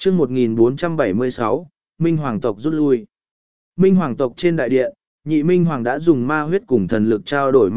chương 1476, Minh Hoàng tộc rút lui. Minh Hoàng tộc trên đại điện, Nhị Minh Hoàng đã dùng ma huyết cùng thần lực trao đổi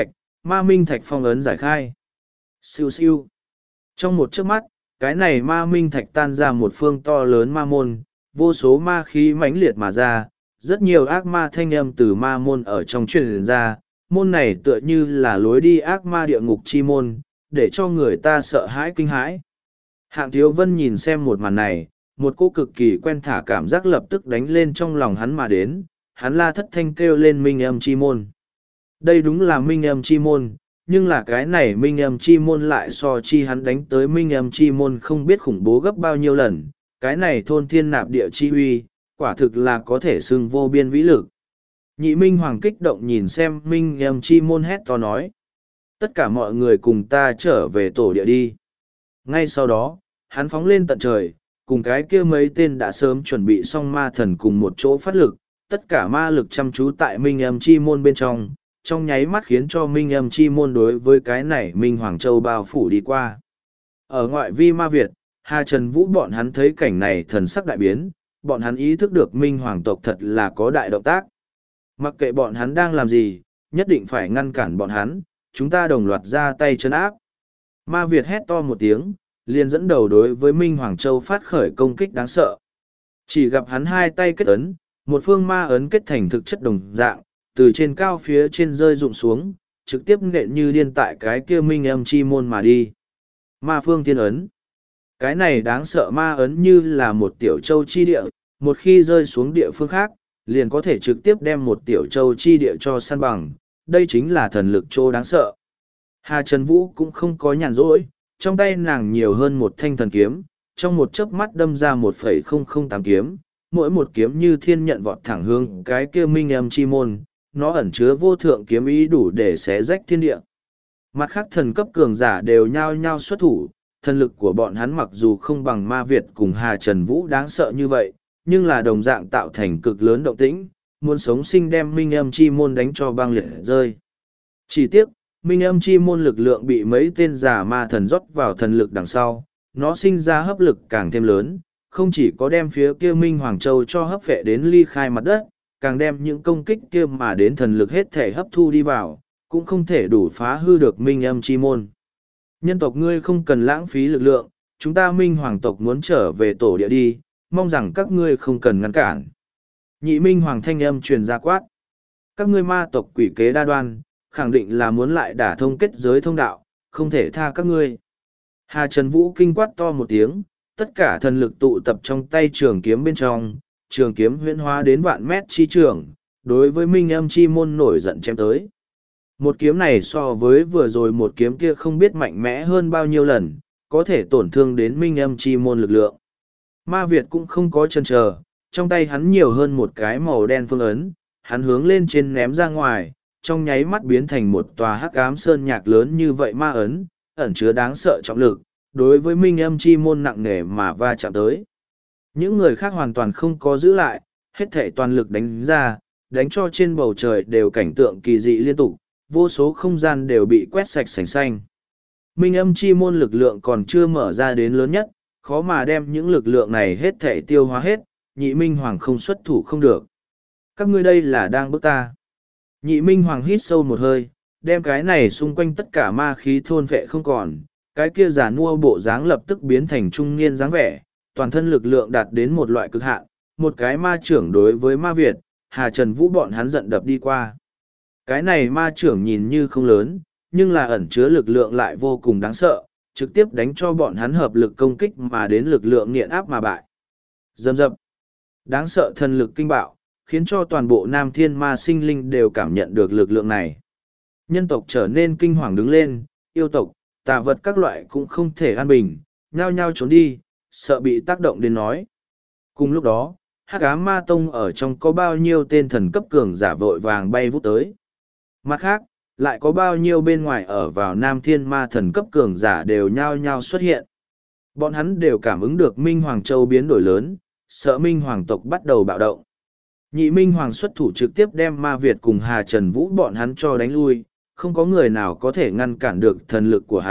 ma minh thạch phong ấn giải khai. Siêu siêu. Trong một chớp mắt, cái này ma minh thạch tan ra một phương to lớn ma môn, vô số ma khí mãnh liệt mà ra, rất nhiều ác ma thanh âm từ ma môn ở trong truyền ra, môn này tựa như là lối đi ác ma địa ngục chi môn, để cho người ta sợ hãi kinh hãi. Hạng Thiếu Vân nhìn xem một màn này, một cô cực kỳ quen thả cảm giác lập tức đánh lên trong lòng hắn mà đến, hắn la thất thanh kêu lên minh âm chi môn. Đây đúng là minh âm chi môn, nhưng là cái này minh âm chi môn lại so chi hắn đánh tới minh âm chi môn không biết khủng bố gấp bao nhiêu lần, cái này thôn thiên nạp địa chi uy, quả thực là có thể xưng vô biên vĩ lực. Nhị Minh Hoàng kích động nhìn xem minh âm chi môn hét to nói. Tất cả mọi người cùng ta trở về tổ địa đi. Ngay sau đó, hắn phóng lên tận trời, cùng cái kia mấy tên đã sớm chuẩn bị xong ma thần cùng một chỗ phát lực, tất cả ma lực chăm chú tại minh âm chi môn bên trong nháy mắt khiến cho minh âm chi môn đối với cái này Minh Hoàng Châu bao phủ đi qua. Ở ngoại vi ma Việt, Hà Trần Vũ bọn hắn thấy cảnh này thần sắc đại biến, bọn hắn ý thức được Minh Hoàng tộc thật là có đại động tác. Mặc kệ bọn hắn đang làm gì, nhất định phải ngăn cản bọn hắn, chúng ta đồng loạt ra tay trấn áp. Ma Việt hét to một tiếng, liền dẫn đầu đối với Minh Hoàng Châu phát khởi công kích đáng sợ. Chỉ gặp hắn hai tay kết ấn, một phương ma ấn kết thành thực chất đồng dạng, từ trên cao phía trên rơi rụng xuống, trực tiếp nện như điên tại cái kia minh âm chi môn mà đi. Ma phương thiên ấn. Cái này đáng sợ ma ấn như là một tiểu châu chi địa, một khi rơi xuống địa phương khác, liền có thể trực tiếp đem một tiểu châu chi địa cho săn bằng, đây chính là thần lực châu đáng sợ. Hà Trần Vũ cũng không có nhàn rỗi, trong tay nàng nhiều hơn một thanh thần kiếm, trong một chớp mắt đâm ra 1,008 kiếm, mỗi một kiếm như thiên nhận vọt thẳng hướng cái kia minh âm chi môn, nó ẩn chứa vô thượng kiếm ý đủ để xé rách thiên địa. Mặt khác thần cấp cường giả đều nhao nhao xuất thủ, thần lực của bọn hắn mặc dù không bằng ma Việt cùng Hà Trần Vũ đáng sợ như vậy, nhưng là đồng dạng tạo thành cực lớn động tĩnh, muốn sống sinh đem minh âm chi môn đánh cho băng liệt rơi. Chỉ tiếc, minh âm chi môn lực lượng bị mấy tên giả ma thần rót vào thần lực đằng sau, nó sinh ra hấp lực càng thêm lớn, không chỉ có đem phía kia Minh Hoàng Châu cho hấp phệ đến ly khai mặt đất, càng đem những công kích kia mà đến thần lực hết thể hấp thu đi vào, cũng không thể đủ phá hư được minh âm chi môn. Nhân tộc ngươi không cần lãng phí lực lượng, chúng ta Minh Hoàng tộc muốn trở về tổ địa đi, mong rằng các ngươi không cần ngăn cản. Nhị Minh Hoàng thanh âm truyền ra quát. Các ngươi ma tộc quỷ kế đa đoan, khẳng định là muốn lại đả thông kết giới thông đạo, không thể tha các ngươi. Hà Trần Vũ kinh quát to một tiếng, tất cả thần lực tụ tập trong tay trường kiếm bên trong, trường kiếm huyễn hóa đến vạn mét chi trường, đối với minh âm chi môn nổi giận chém tới. Một kiếm này so với vừa rồi một kiếm kia không biết mạnh mẽ hơn bao nhiêu lần, có thể tổn thương đến minh âm chi môn lực lượng. Ma Việt cũng không có chần chờ, trong tay hắn nhiều hơn một cái màu đen phương ấn, hắn hướng lên trên ném ra ngoài, trong nháy mắt biến thành một tòa hắc ám sơn nhạc lớn như vậy ma ấn, ẩn chứa đáng sợ trọng lực, đối với minh âm chi môn nặng nề mà va chạm tới. Những người khác hoàn toàn không có giữ lại, hết thể toàn lực đánh ra, đánh cho trên bầu trời đều cảnh tượng kỳ dị liên tục, vô số không gian đều bị quét sạch sành xanh. Minh âm chi môn lực lượng còn chưa mở ra đến lớn nhất, khó mà đem những lực lượng này hết thể tiêu hóa hết, nhị minh hoàng không xuất thủ không được. Các ngươi đây là đang bức ta. Nhị minh hoàng hít sâu một hơi, đem cái này xung quanh tất cả ma khí thôn vệ không còn, cái kia giả nua bộ dáng lập tức biến thành trung niên dáng vẻ, toàn thân lực lượng đạt đến một loại cực hạn, một cái ma trưởng đối với ma Việt, Hà Trần Vũ bọn hắn giận đập đi qua. Cái này ma trưởng nhìn như không lớn, nhưng là ẩn chứa lực lượng lại vô cùng đáng sợ, trực tiếp đánh cho bọn hắn hợp lực công kích mà đến lực lượng nghiện áp mà bại. Dầm dập. Đáng sợ thần lực kinh bạo, khiến cho toàn bộ Nam Thiên Ma sinh linh đều cảm nhận được lực lượng này. Nhân tộc trở nên kinh hoàng đứng lên, yêu tộc, tà vật các loại cũng không thể an bình, nhao nhao trốn đi, sợ bị tác động đến nói. Cùng lúc đó, Hắc Ám Ma Tông ở trong có bao nhiêu tên thần cấp cường giả vội vàng bay vút tới. Mặt khác, lại có bao nhiêu bên ngoài ở vào Nam Thiên Ma thần cấp cường giả đều nhao nhao xuất hiện. Bọn hắn đều cảm ứng được Minh Hoàng Châu biến đổi lớn, sợ Minh Hoàng tộc bắt đầu bạo động. Nhị Minh Hoàng xuất thủ trực tiếp đem Ma Việt cùng Hà Trần Vũ bọn hắn cho đánh lui, không có người nào có thể ngăn cản được thần lực của hắn,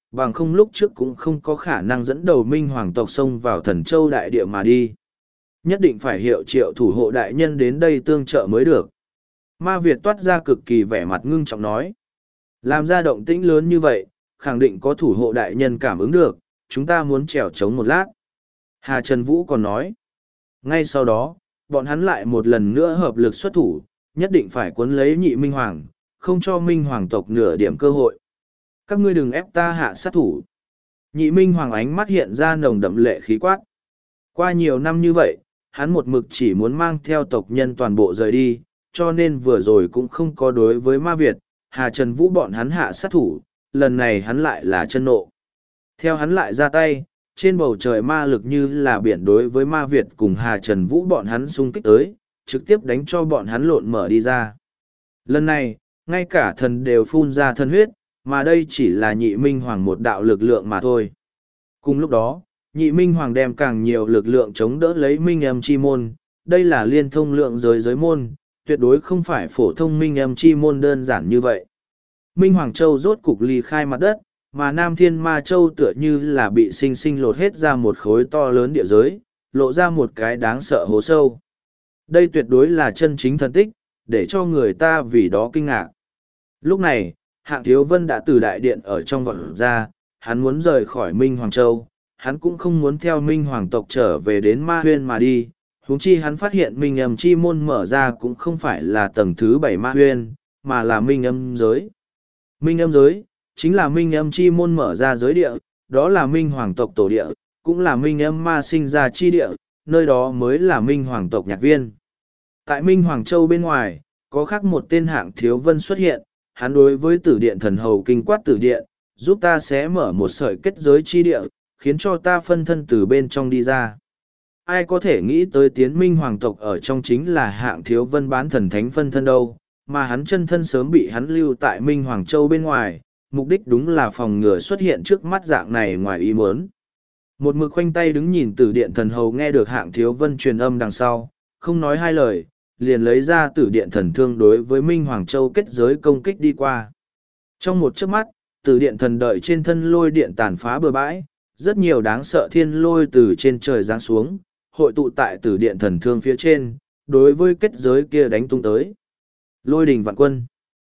bằng không lúc trước cũng không có khả năng dẫn đầu Minh Hoàng tộc xông vào Thần Châu đại địa mà đi. Nhất định phải hiệu triệu thủ hộ đại nhân đến đây tương trợ mới được. Ma Việt toát ra cực kỳ vẻ mặt ngưng trọng nói. Làm ra động tĩnh lớn như vậy, khẳng định có thủ hộ đại nhân cảm ứng được, chúng ta muốn trèo trống một lát. Hà Trần Vũ còn nói. Ngay sau đó, bọn hắn lại một lần nữa hợp lực xuất thủ, nhất định phải cuốn lấy nhị Minh Hoàng, không cho Minh Hoàng tộc nửa điểm cơ hội. Các ngươi đừng ép ta hạ sát thủ. Nhị Minh Hoàng ánh mắt hiện ra nồng đậm lệ khí quát. Qua nhiều năm như vậy, hắn một mực chỉ muốn mang theo tộc nhân toàn bộ rời đi, cho nên vừa rồi cũng không có đối với Ma Việt, Hà Trần Vũ bọn hắn hạ sát thủ, lần này hắn lại là chân nộ. Theo hắn lại ra tay, trên bầu trời ma lực như là biển đối với Ma Việt cùng Hà Trần Vũ bọn hắn xung kích tới, trực tiếp đánh cho bọn hắn lộn mở đi ra. Lần này, ngay cả thần đều phun ra thân huyết, mà đây chỉ là nhị Minh Hoàng một đạo lực lượng mà thôi. Cùng lúc đó, nhị Minh Hoàng đem càng nhiều lực lượng chống đỡ lấy Minh Âm Chi Môn, đây là liên thông lượng giới môn, tuyệt đối không phải phổ thông Minh Âm Chi Môn đơn giản như vậy. Minh Hoàng Châu rốt cục ly khai mặt đất, mà Nam Thiên Ma Châu tựa như là bị sinh sinh lột hết ra một khối to lớn địa giới, lộ ra một cái đáng sợ hố sâu. Đây tuyệt đối là chân chính thần tích, để cho người ta vì đó kinh ngạc. Lúc này, Hạng Thiếu Vân đã từ đại điện ở trong vọt ra, hắn muốn rời khỏi Minh Hoàng Châu, hắn cũng không muốn theo Minh Hoàng tộc trở về đến Ma Huyên mà đi, huống chi hắn phát hiện Minh Âm Chi Môn mở ra cũng không phải là tầng thứ 7 Ma Huyên, mà là Minh Âm Giới. Minh Âm Giới, chính là Minh Âm Chi Môn mở ra giới địa, đó là Minh Hoàng tộc tổ địa, cũng là Minh Âm Ma sinh ra chi địa, nơi đó mới là Minh Hoàng tộc nhạc viên. Tại Minh Hoàng Châu bên ngoài, có khác một tên Hạng Thiếu Vân xuất hiện, hắn đối với tử điện thần hầu kinh quát tử điện, giúp ta sẽ mở một sợi kết giới chi địa, khiến cho ta phân thân từ bên trong đi ra. Ai có thể nghĩ tới tiến Minh Hoàng tộc ở trong chính là Hạng Thiếu Vân bán thần thánh phân thân đâu, mà hắn chân thân sớm bị hắn lưu tại Minh Hoàng Châu bên ngoài, mục đích đúng là phòng ngừa xuất hiện trước mắt dạng này ngoài ý muốn. Một mực khoanh tay đứng nhìn tử điện thần hầu nghe được Hạng Thiếu Vân truyền âm đằng sau, không nói hai lời, liền lấy ra tử điện thần thương đối với Minh Hoàng Châu kết giới công kích đi qua. Trong một chớp mắt, tử điện thần đợi trên thân lôi điện tàn phá bừa bãi, rất nhiều đáng sợ thiên lôi từ trên trời giáng xuống, hội tụ tại tử điện thần thương phía trên, đối với kết giới kia đánh tung tới. Lôi đình vạn quân.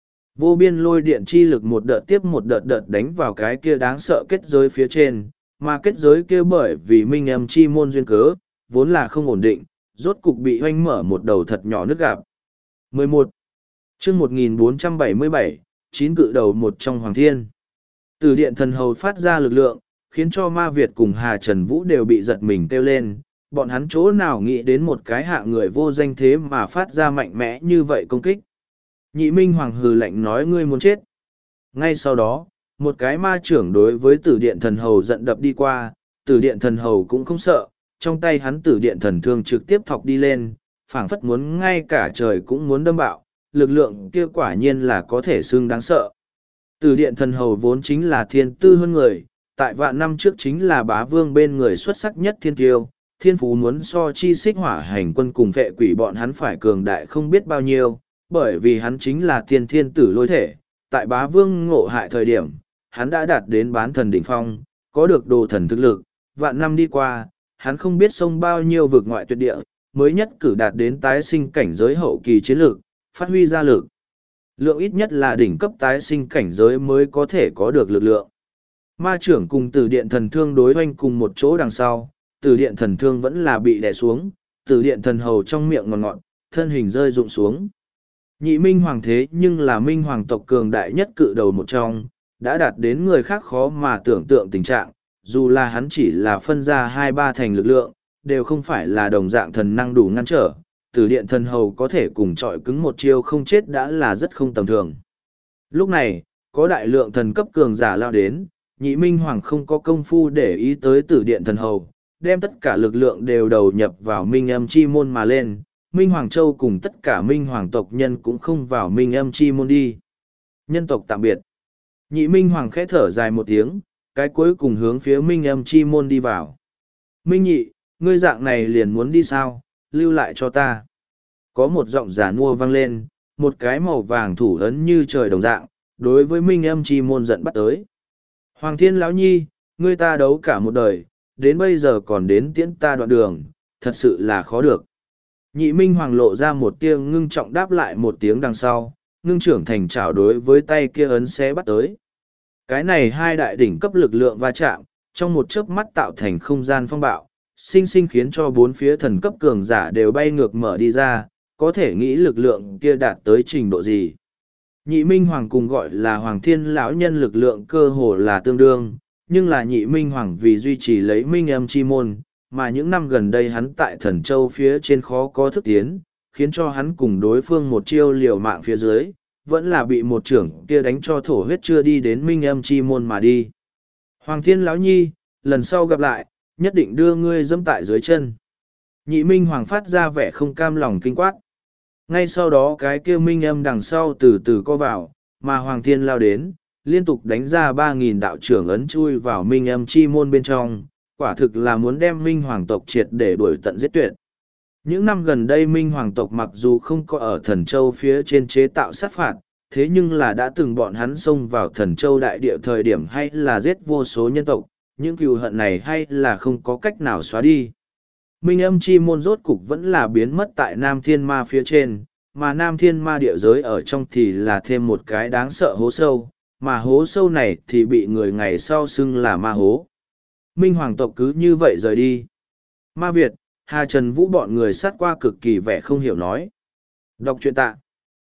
Vô biên lôi điện chi lực một đợt tiếp một đợt đợt đánh vào cái kia đáng sợ kết giới phía trên, mà kết giới kia bởi vì Minh Âm Chi Môn duyên cớ, vốn là không ổn định, rốt cục bị hoanh mở một đầu thật nhỏ nước gạp. 11. chương 1477, 9 cự đầu một trong Hoàng Thiên. Từ điện thần hầu phát ra lực lượng, khiến cho Ma Việt cùng Hà Trần Vũ đều bị giật mình kêu lên, bọn hắn chỗ nào nghĩ đến một cái hạ người vô danh thế mà phát ra mạnh mẽ như vậy công kích. Nhị Minh Hoàng hừ lạnh nói ngươi muốn chết. Ngay sau đó, một cái ma trưởng đối với tử điện thần hầu giận đập đi qua, tử điện thần hầu cũng không sợ, trong tay hắn tử điện thần thương trực tiếp thọc đi lên, phảng phất muốn ngay cả trời cũng muốn đâm bạo, lực lượng kia quả nhiên là có thể xưng đáng sợ. Tử điện thần hầu vốn chính là thiên tư hơn người, tại vạn năm trước chính là bá vương bên người xuất sắc nhất thiên kiêu, thiên phú muốn so chi xích hỏa hành quân cùng vệ quỷ bọn hắn phải cường đại không biết bao nhiêu, bởi vì hắn chính là thiên thiên tử lôi thể, tại bá vương ngộ hại thời điểm, hắn đã đạt đến bán thần đỉnh phong, có được đồ thần thực lực, vạn năm đi qua, hắn không biết sông bao nhiêu vực ngoại tuyệt địa, mới nhất cử đạt đến tái sinh cảnh giới hậu kỳ chiến lược, phát huy ra lực. Lượng ít nhất là đỉnh cấp tái sinh cảnh giới mới có thể có được lực lượng. Ma trưởng cùng tử điện thần thương đối hoanh cùng một chỗ đằng sau, tử điện thần thương vẫn là bị đè xuống, tử điện thần hầu trong miệng ngọt ngọt, thân hình rơi rụng xuống. Nhị Minh Hoàng thế nhưng là Minh Hoàng tộc cường đại nhất cự đầu một trong, đã đạt đến người khác khó mà tưởng tượng tình trạng, dù là hắn chỉ là phân ra 2-3 thành lực lượng, đều không phải là đồng dạng thần năng đủ ngăn trở, tử điện thần hầu có thể cùng chọi cứng một chiêu không chết đã là rất không tầm thường. Lúc này, có đại lượng thần cấp cường giả lao đến, nhị Minh Hoàng không có công phu để ý tới tử điện thần hầu, đem tất cả lực lượng đều đầu nhập vào Minh Âm Chi Môn mà lên, Minh Hoàng Châu cùng tất cả Minh Hoàng tộc nhân cũng không vào Minh Âm Chi Môn đi. Nhân tộc tạm biệt. Nhị Minh Hoàng khẽ thở dài một tiếng, cái cuối cùng hướng phía Minh Âm Chi Môn đi vào. Minh nhị, ngươi dạng này liền muốn đi sao, lưu lại cho ta. Có một giọng giả nua vang lên, một cái màu vàng thủ ấn như trời đồng dạng, đối với Minh Âm Chi Môn giận bắt tới. Hoàng Thiên Lão Nhi, ngươi ta đấu cả một đời, đến bây giờ còn đến tiễn ta đoạn đường, thật sự là khó được. Nhị Minh Hoàng lộ ra một tia ngưng trọng đáp lại một tiếng đằng sau, ngưng trưởng thành trảo đối với tay kia ấn xé bắt tới. Cái này hai đại đỉnh cấp lực lượng va chạm, trong một chớp mắt tạo thành không gian phong bạo, sinh sinh khiến cho bốn phía thần cấp cường giả đều bay ngược mở đi ra, có thể nghĩ lực lượng kia đạt tới trình độ gì. Nhị Minh Hoàng cùng gọi là Hoàng Thiên Lão Nhân lực lượng cơ hồ là tương đương, nhưng là Nhị Minh Hoàng vì duy trì lấy Minh Âm Chi Môn, mà những năm gần đây hắn tại Thần Châu phía trên khó có thức tiến, khiến cho hắn cùng đối phương một chiêu liều mạng phía dưới, vẫn là bị một trưởng kia đánh cho thổ huyết chưa đi đến Minh Âm Chi Môn mà đi. Hoàng Thiên Lão Nhi, lần sau gặp lại, nhất định đưa ngươi dẫm tại dưới chân. Nhị Minh Hoàng phát ra vẻ không cam lòng kinh quát. Ngay sau đó cái kia Minh Âm đằng sau từ từ co vào, mà Hoàng Thiên lao đến, liên tục đánh ra 3.000 đạo trưởng ấn chui vào Minh Âm Chi Môn bên trong, quả thực là muốn đem Minh Hoàng tộc triệt để đuổi tận giết tuyệt. Những năm gần đây Minh Hoàng tộc mặc dù không có ở Thần Châu phía trên chế tạo sát phạt, thế nhưng là đã từng bọn hắn xông vào Thần Châu đại địa thời điểm hay là giết vô số nhân tộc, những cừu hận này hay là không có cách nào xóa đi. Minh Âm Chi Môn rốt cục vẫn là biến mất tại Nam Thiên Ma phía trên, mà Nam Thiên Ma địa giới ở trong thì là thêm một cái đáng sợ hố sâu, mà hố sâu này thì bị người ngày sau xưng là ma hố. Minh Hoàng tộc cứ như vậy rời đi. Ma Việt, Hà Trần Vũ bọn người sát qua cực kỳ vẻ không hiểu nói. Đọc truyện tạ.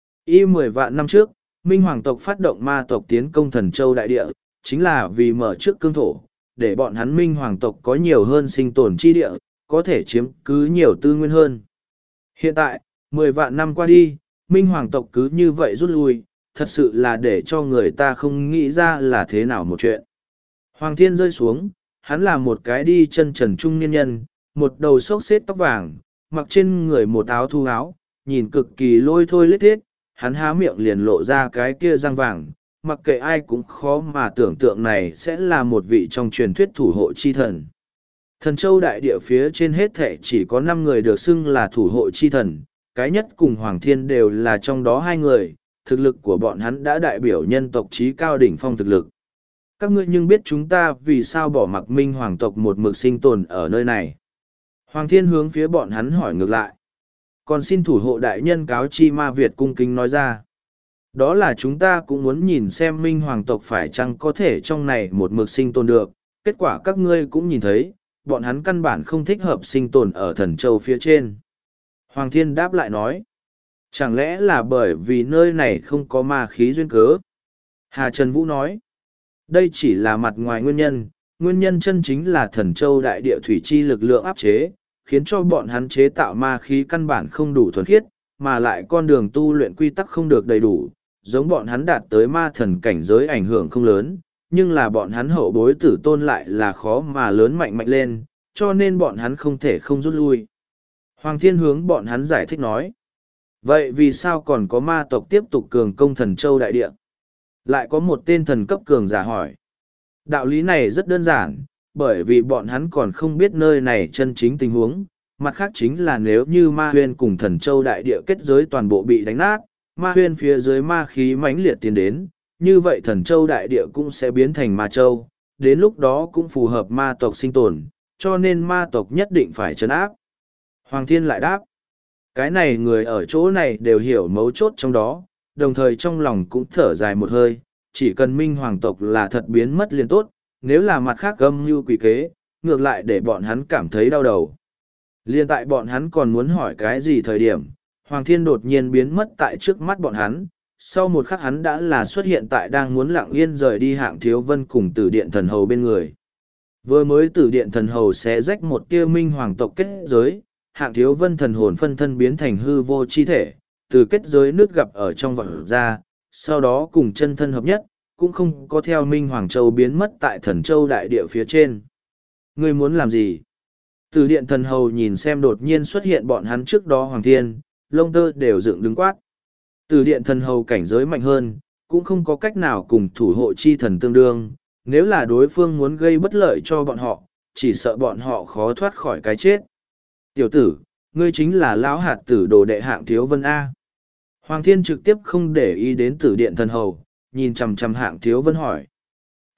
10 vạn năm trước, Minh Hoàng tộc phát động ma tộc tiến công Thần Châu đại địa, chính là vì mở trước cương thổ, để bọn hắn Minh Hoàng tộc có nhiều hơn sinh tồn chi địa, có thể chiếm cứ nhiều tư nguyên hơn. Hiện tại, 10 vạn năm qua đi, Minh Hoàng tộc cứ như vậy rút lui, thật sự là để cho người ta không nghĩ ra là thế nào một chuyện. Hoàng Thiên rơi xuống, hắn là một cái đi chân trần trung niên nhân, một đầu xốc xếp tóc vàng, mặc trên người một áo thu áo, nhìn cực kỳ lôi thôi lết thiết, hắn há miệng liền lộ ra cái kia răng vàng, mặc kệ ai cũng khó mà tưởng tượng này sẽ là một vị trong truyền thuyết thủ hộ chi thần. Thần Châu đại địa phía trên hết thệ chỉ có 5 người được xưng là thủ hộ chi thần, cái nhất cùng Hoàng Thiên đều là trong đó 2 người, thực lực của bọn hắn đã đại biểu nhân tộc trí cao đỉnh phong thực lực. Các ngươi nhưng biết chúng ta vì sao bỏ mặc Minh Hoàng tộc một mực sinh tồn ở nơi này. Hoàng Thiên hướng phía bọn hắn hỏi ngược lại. Còn xin thủ hộ đại nhân cáo chi Ma Việt cung kính nói ra. Đó là chúng ta cũng muốn nhìn xem Minh Hoàng tộc phải chăng có thể trong này một mực sinh tồn được. Kết quả các ngươi cũng nhìn thấy, bọn hắn căn bản không thích hợp sinh tồn ở Thần Châu phía trên. Hoàng Thiên đáp lại nói. Chẳng lẽ là bởi vì nơi này không có ma khí duyên cớ? Hà Trần Vũ nói. Đây chỉ là mặt ngoài nguyên nhân chân chính là Thần Châu đại địa thủy chi lực lượng áp chế, khiến cho bọn hắn chế tạo ma khí căn bản không đủ thuần khiết, mà lại con đường tu luyện quy tắc không được đầy đủ, giống bọn hắn đạt tới ma thần cảnh giới ảnh hưởng không lớn, nhưng là bọn hắn hậu bối tử tôn lại là khó mà lớn mạnh mạnh lên, cho nên bọn hắn không thể không rút lui. Hoàng Thiên hướng bọn hắn giải thích nói. Vậy vì sao còn có ma tộc tiếp tục cường công Thần Châu đại địa? Lại có một tên thần cấp cường giả hỏi. Đạo lý này rất đơn giản, bởi vì bọn hắn còn không biết nơi này chân chính tình huống. Mặt khác chính là nếu như ma huyên cùng Thần Châu đại địa kết giới toàn bộ bị đánh nát, ma huyên phía dưới ma khí mãnh liệt tiến đến, như vậy Thần Châu đại địa cũng sẽ biến thành ma châu, đến lúc đó cũng phù hợp ma tộc sinh tồn, cho nên ma tộc nhất định phải trấn áp. Hoàng Thiên lại đáp. Cái này người ở chỗ này đều hiểu mấu chốt trong đó, đồng thời trong lòng cũng thở dài một hơi, chỉ cần Minh Hoàng tộc là thật biến mất liền tốt, nếu là mặt khác âm mưu quỷ kế, ngược lại để bọn hắn cảm thấy đau đầu. Liên tại bọn hắn còn muốn hỏi cái gì thời điểm, Hoàng Thiên đột nhiên biến mất tại trước mắt bọn hắn, sau một khắc hắn đã là xuất hiện tại đang muốn lặng yên rời đi Hạng Thiếu Vân cùng Tử Điện Thần Hầu bên người. Vừa mới Tử Điện Thần Hầu xé rách một tia Minh Hoàng tộc kết giới, Hạng Thiếu Vân thần hồn phân thân biến thành hư vô chi thể, từ kết giới nước gặp ở trong vật ra, sau đó cùng chân thân hợp nhất, cũng không có theo Minh Hoàng Châu biến mất tại Thần Châu đại địa phía trên. Ngươi muốn làm gì? Tử Điện Thần Hầu nhìn xem đột nhiên xuất hiện bọn hắn trước đó Hoàng Thiên, lông tơ đều dựng đứng quát. Tử Điện Thần Hầu cảnh giới mạnh hơn, cũng không có cách nào cùng thủ hộ chi thần tương đương, nếu là đối phương muốn gây bất lợi cho bọn họ, chỉ sợ bọn họ khó thoát khỏi cái chết. Tiểu tử, ngươi chính là lão hạt tử đồ đệ Hạng Thiếu Vân A. Hoàng Thiên trực tiếp không để ý đến Tử Điện Thần Hầu, nhìn chằm chằm Hạng Thiếu Vân hỏi.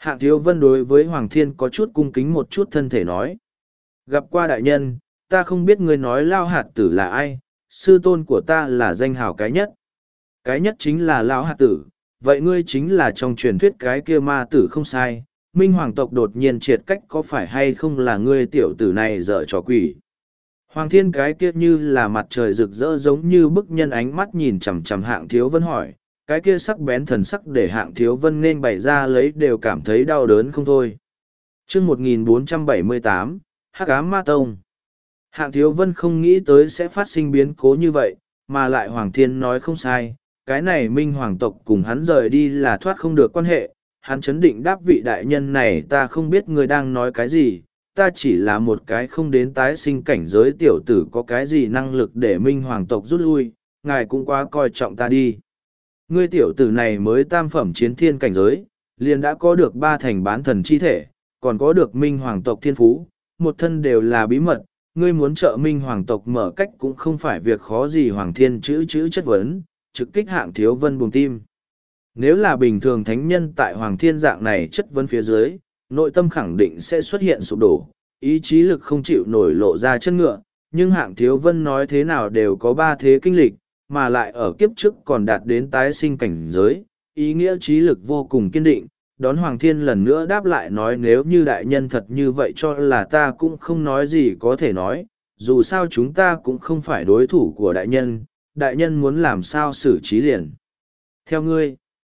Hạng Thiếu Vân đối với Hoàng Thiên có chút cung kính một chút thân thể nói. Gặp qua đại nhân, ta không biết ngươi nói Lao Hạt Tử là ai, sư tôn của ta là danh hào cái nhất. Cái nhất chính là Lão Hạt Tử, vậy ngươi chính là trong truyền thuyết cái kia ma tử không sai. Minh Hoàng tộc đột nhiên triệt cách có phải hay không là ngươi tiểu tử này dở trò quỷ. Hoàng Thiên cái kia như là mặt trời rực rỡ giống như bức nhân ánh mắt nhìn chằm chằm Hạng Thiếu Vân hỏi, cái kia sắc bén thần sắc để Hạng Thiếu Vân nên bày ra lấy đều cảm thấy đau đớn không thôi. Chương 1478, Hắc Ám Ma Tông. Hạng Thiếu Vân không nghĩ tới sẽ phát sinh biến cố như vậy, mà lại Hoàng Thiên nói không sai, cái này Minh Hoàng tộc cùng hắn rời đi là thoát không được quan hệ. Hắn chấn định đáp vị đại nhân này, ta không biết người đang nói cái gì, ta chỉ là một cái không đến tái sinh cảnh giới tiểu tử, có cái gì năng lực để Minh Hoàng tộc rút lui, ngài cũng quá coi trọng ta đi. Ngươi tiểu tử này mới tam phẩm chiến thiên cảnh giới, liền đã có được 3 thành bán thần chi thể, còn có được Minh Hoàng tộc thiên phú, một thân đều là bí mật, ngươi muốn trợ Minh Hoàng tộc mở cách cũng không phải việc khó gì. Hoàng Thiên chữ chất vấn, trực kích Hạng Thiếu Vân buồng tim. Nếu là bình thường thánh nhân tại Hoàng Thiên dạng này chất vấn phía dưới, nội tâm khẳng định sẽ xuất hiện sụp đổ, ý chí lực không chịu nổi lộ ra chân ngựa, nhưng Hạng Thiếu Vân nói thế nào đều có 3 thế kinh lịch, mà lại ở kiếp trước còn đạt đến tái sinh cảnh giới, ý nghĩa trí lực vô cùng kiên định. Đón Hoàng Thiên lần nữa đáp lại nói, nếu như đại nhân thật như vậy cho là ta cũng không nói gì có thể nói, dù sao chúng ta cũng không phải đối thủ của đại nhân muốn làm sao xử trí liền. Theo ngươi,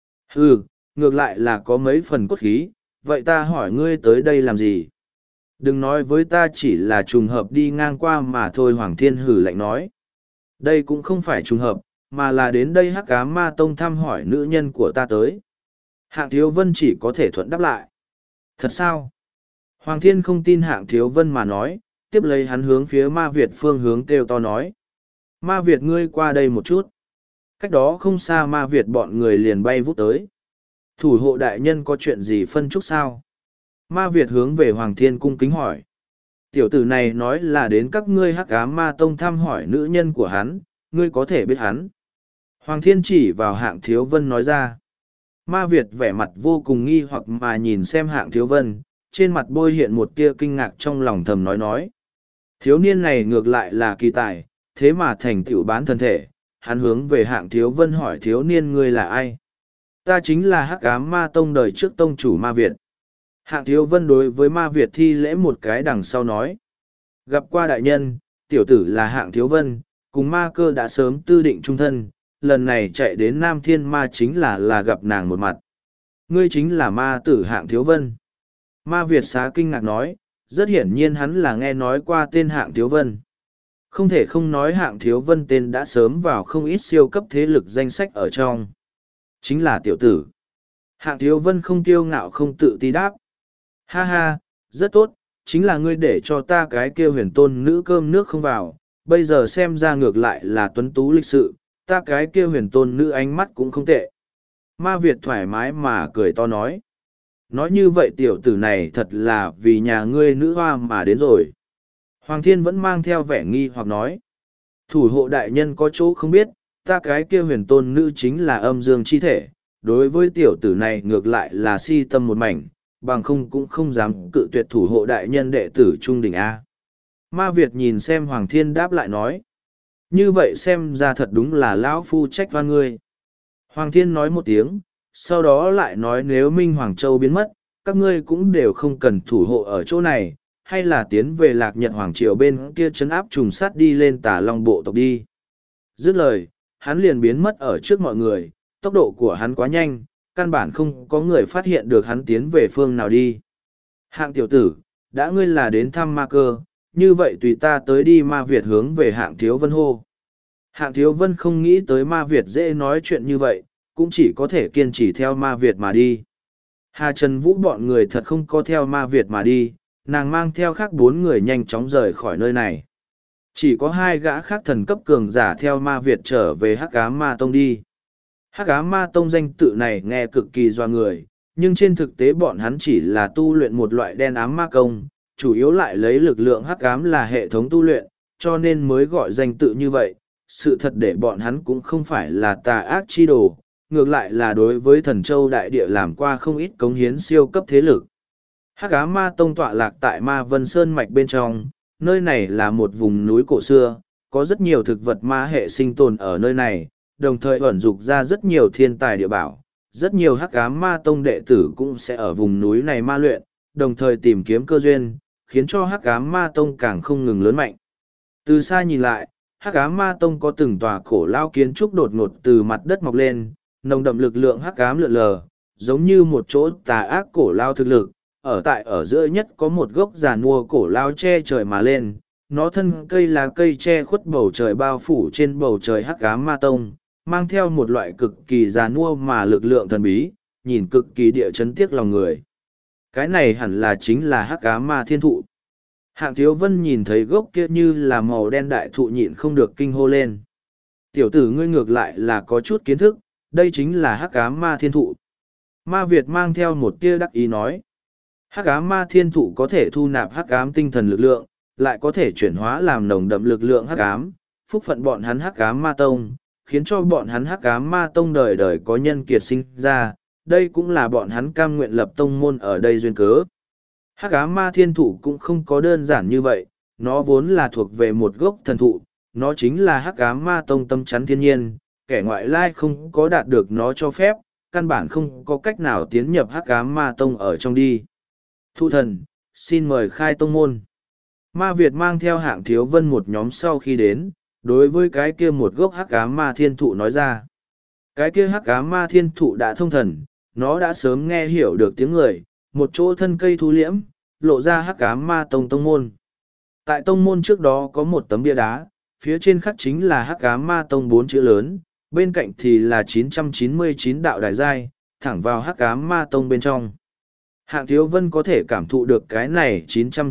ngược lại là có mấy phần cốt khí, vậy ta hỏi ngươi tới đây làm gì? Đừng nói với ta chỉ là trùng hợp đi ngang qua mà thôi. Hoàng Thiên hử lạnh nói. Đây cũng không phải trùng hợp, mà là đến đây Hắc Ám Ma Tông thăm hỏi nữ nhân của ta tới. Hạng Thiếu Vân chỉ có thể thuận đáp lại. Thật sao? Hoàng Thiên không tin Hạng Thiếu Vân mà nói, tiếp lấy hắn hướng phía Ma Việt phương hướng kêu to nói. Ma Việt ngươi qua đây một chút. Cách đó không xa Ma Việt bọn người liền bay vút tới. Thủ hộ đại nhân có chuyện gì phân chúc sao? Ma Việt hướng về Hoàng Thiên cung kính hỏi. Tiểu tử này nói là đến các ngươi Hắc Ám Ma Tông thăm hỏi nữ nhân của hắn, ngươi có thể biết hắn. Hoàng Thiên chỉ vào Hạng Thiếu Vân nói ra. Ma Việt vẻ mặt vô cùng nghi hoặc mà nhìn xem Hạng Thiếu Vân, trên mặt bôi hiện một tia kinh ngạc, trong lòng thầm nói. Thiếu niên này ngược lại là kỳ tài, thế mà thành tựu bán thân thể. Hắn hướng về Hạng Thiếu Vân hỏi, thiếu niên ngươi là ai? Ta chính là Hắc Ám Ma Tông đời trước tông chủ Ma Việt. Hạng Thiếu Vân đối với Ma Việt thi lễ một cái đằng sau nói. Gặp qua đại nhân, tiểu tử là Hạng Thiếu Vân, cùng Ma Cơ đã sớm tư định trung thân, lần này chạy đến Nam Thiên Ma chính là gặp nàng một mặt. Ngươi chính là ma tử Hạng Thiếu Vân. Ma Việt xá kinh ngạc nói, rất hiển nhiên hắn là nghe nói qua tên Hạng Thiếu Vân. Không thể không nói Hạng Thiếu Vân tên đã sớm vào không ít siêu cấp thế lực danh sách ở trong. Chính là tiểu tử. Hạng Thiếu Vân không kiêu ngạo không tự ti đáp. Ha ha, rất tốt, chính là ngươi để cho ta cái kêu huyền tôn nữ cơm nước không vào, bây giờ xem ra ngược lại là tuấn tú lịch sự, ta cái kêu huyền tôn nữ ánh mắt cũng không tệ. Ma Việt thoải mái mà cười to nói. Nói như vậy tiểu tử này thật là vì nhà ngươi nữ hoa mà đến rồi. Hoàng Thiên vẫn mang theo vẻ nghi hoặc nói. Thủ hộ đại nhân có chỗ không biết, ta cái kia huyền tôn nữ chính là âm dương chi thể, đối với tiểu tử này ngược lại là si tâm một mảnh, bằng không cũng không dám cự tuyệt thủ hộ đại nhân đệ tử trung đỉnh A. Ma Việt nhìn xem Hoàng Thiên đáp lại nói. Như vậy xem ra thật đúng là lão phu trách oan ngươi. Hoàng Thiên nói một tiếng, sau đó lại nói nếu Minh Hoàng Châu biến mất, các ngươi cũng đều không cần thủ hộ ở chỗ này, hay là tiến về Lạc Nhật Hoàng Triều bên kia trấn áp trùng sát đi lên Tà Long bộ tộc đi. Dứt lời, hắn liền biến mất ở trước mọi người, tốc độ của hắn quá nhanh, căn bản không có người phát hiện được hắn tiến về phương nào đi. Hạng tiểu tử, đã ngươi là đến thăm Ma Cơ, như vậy tùy ta tới đi. Ma Việt hướng về Hạng Thiếu Vân hô. Hạng Thiếu Vân không nghĩ tới Ma Việt dễ nói chuyện như vậy, cũng chỉ có thể kiên trì theo Ma Việt mà đi. Hà Trần Vũ bọn người thật không có theo Ma Việt mà đi, nàng mang theo khác 4 người nhanh chóng rời khỏi nơi này. Chỉ có 2 gã khác thần cấp cường giả theo Ma Việt trở về Hắc Ám Ma Tông đi. Hắc Ám Ma Tông danh tự này nghe cực kỳ doa người, nhưng trên thực tế bọn hắn chỉ là tu luyện một loại đen ám ma công, chủ yếu lại lấy lực lượng hắc ám là hệ thống tu luyện, cho nên mới gọi danh tự như vậy. Sự thật để bọn hắn cũng không phải là tà ác chi đồ, ngược lại là đối với thần châu đại địa làm qua không ít cống hiến siêu cấp thế lực. Hắc Ám Ma Tông tọa lạc tại Ma Vân Sơn mạch bên trong, nơi này là một vùng núi cổ xưa, có rất nhiều thực vật ma hệ sinh tồn ở nơi này, đồng thời ẩn dục ra rất nhiều thiên tài địa bảo. Rất nhiều Hắc Ám Ma Tông đệ tử cũng sẽ ở vùng núi này ma luyện, đồng thời tìm kiếm cơ duyên, khiến cho Hắc Ám Ma Tông càng không ngừng lớn mạnh. Từ xa nhìn lại, Hắc Ám Ma Tông có từng tòa cổ lao kiến trúc đột ngột từ mặt đất mọc lên, nồng đậm lực lượng hắc ám lượn lờ, giống như một chỗ tà ác cổ lao thực lực. Ở giữa nhất có một gốc già nua cổ lao che trời mà lên, nó thân cây là cây che khuất bầu trời bao phủ trên bầu trời Hắc Ám Ma Tông, mang theo một loại cực kỳ già nua mà lực lượng thần bí, nhìn cực kỳ địa chấn tiếc lòng người. Cái này hẳn là chính là Hắc Ám Ma Thiên Thụ. Hạng Thiếu Vân nhìn thấy gốc kia như là màu đen đại thụ nhịn không được kinh hô lên. Tiểu tử ngươi ngược lại là có chút kiến thức, đây chính là Hắc Ám Ma Thiên Thụ. Ma Việt mang theo một tia đắc ý nói. Hắc Ám Ma Thiên Thụ có thể thu nạp hắc ám tinh thần lực lượng, lại có thể chuyển hóa làm nồng đậm lực lượng hắc ám, phúc phận bọn hắn Hắc Ám Ma Tông, khiến cho bọn hắn Hắc Ám Ma Tông đời đời có nhân kiệt sinh ra, đây cũng là bọn hắn cam nguyện lập tông môn ở đây duyên cớ. Hắc Ám Ma Thiên Thụ cũng không có đơn giản như vậy, nó vốn là thuộc về một gốc thần thụ, nó chính là Hắc Ám Ma Tông tâm chắn thiên nhiên, kẻ ngoại lai không có đạt được nó cho phép, căn bản không có cách nào tiến nhập Hắc Ám Ma Tông ở trong đi. Thụ thần, xin mời khai tông môn. Ma Việt mang theo Hạng Thiếu Vân một nhóm sau khi đến, đối với cái kia một gốc Hắc Ám Ma Thiên Thụ nói ra. Cái kia Hắc Ám Ma Thiên Thụ đã thông thần, nó đã sớm nghe hiểu được tiếng người, một chỗ thân cây thu liễm, lộ ra Hắc Ám Ma Tông tông môn. Tại tông môn trước đó có một tấm bia đá, phía trên khắc chính là Hắc Ám Ma Tông 4 chữ lớn, bên cạnh thì là 999 đạo đài giai, thẳng vào Hắc Ám Ma Tông bên trong. Hạng Thiếu Vân có thể cảm thụ được cái này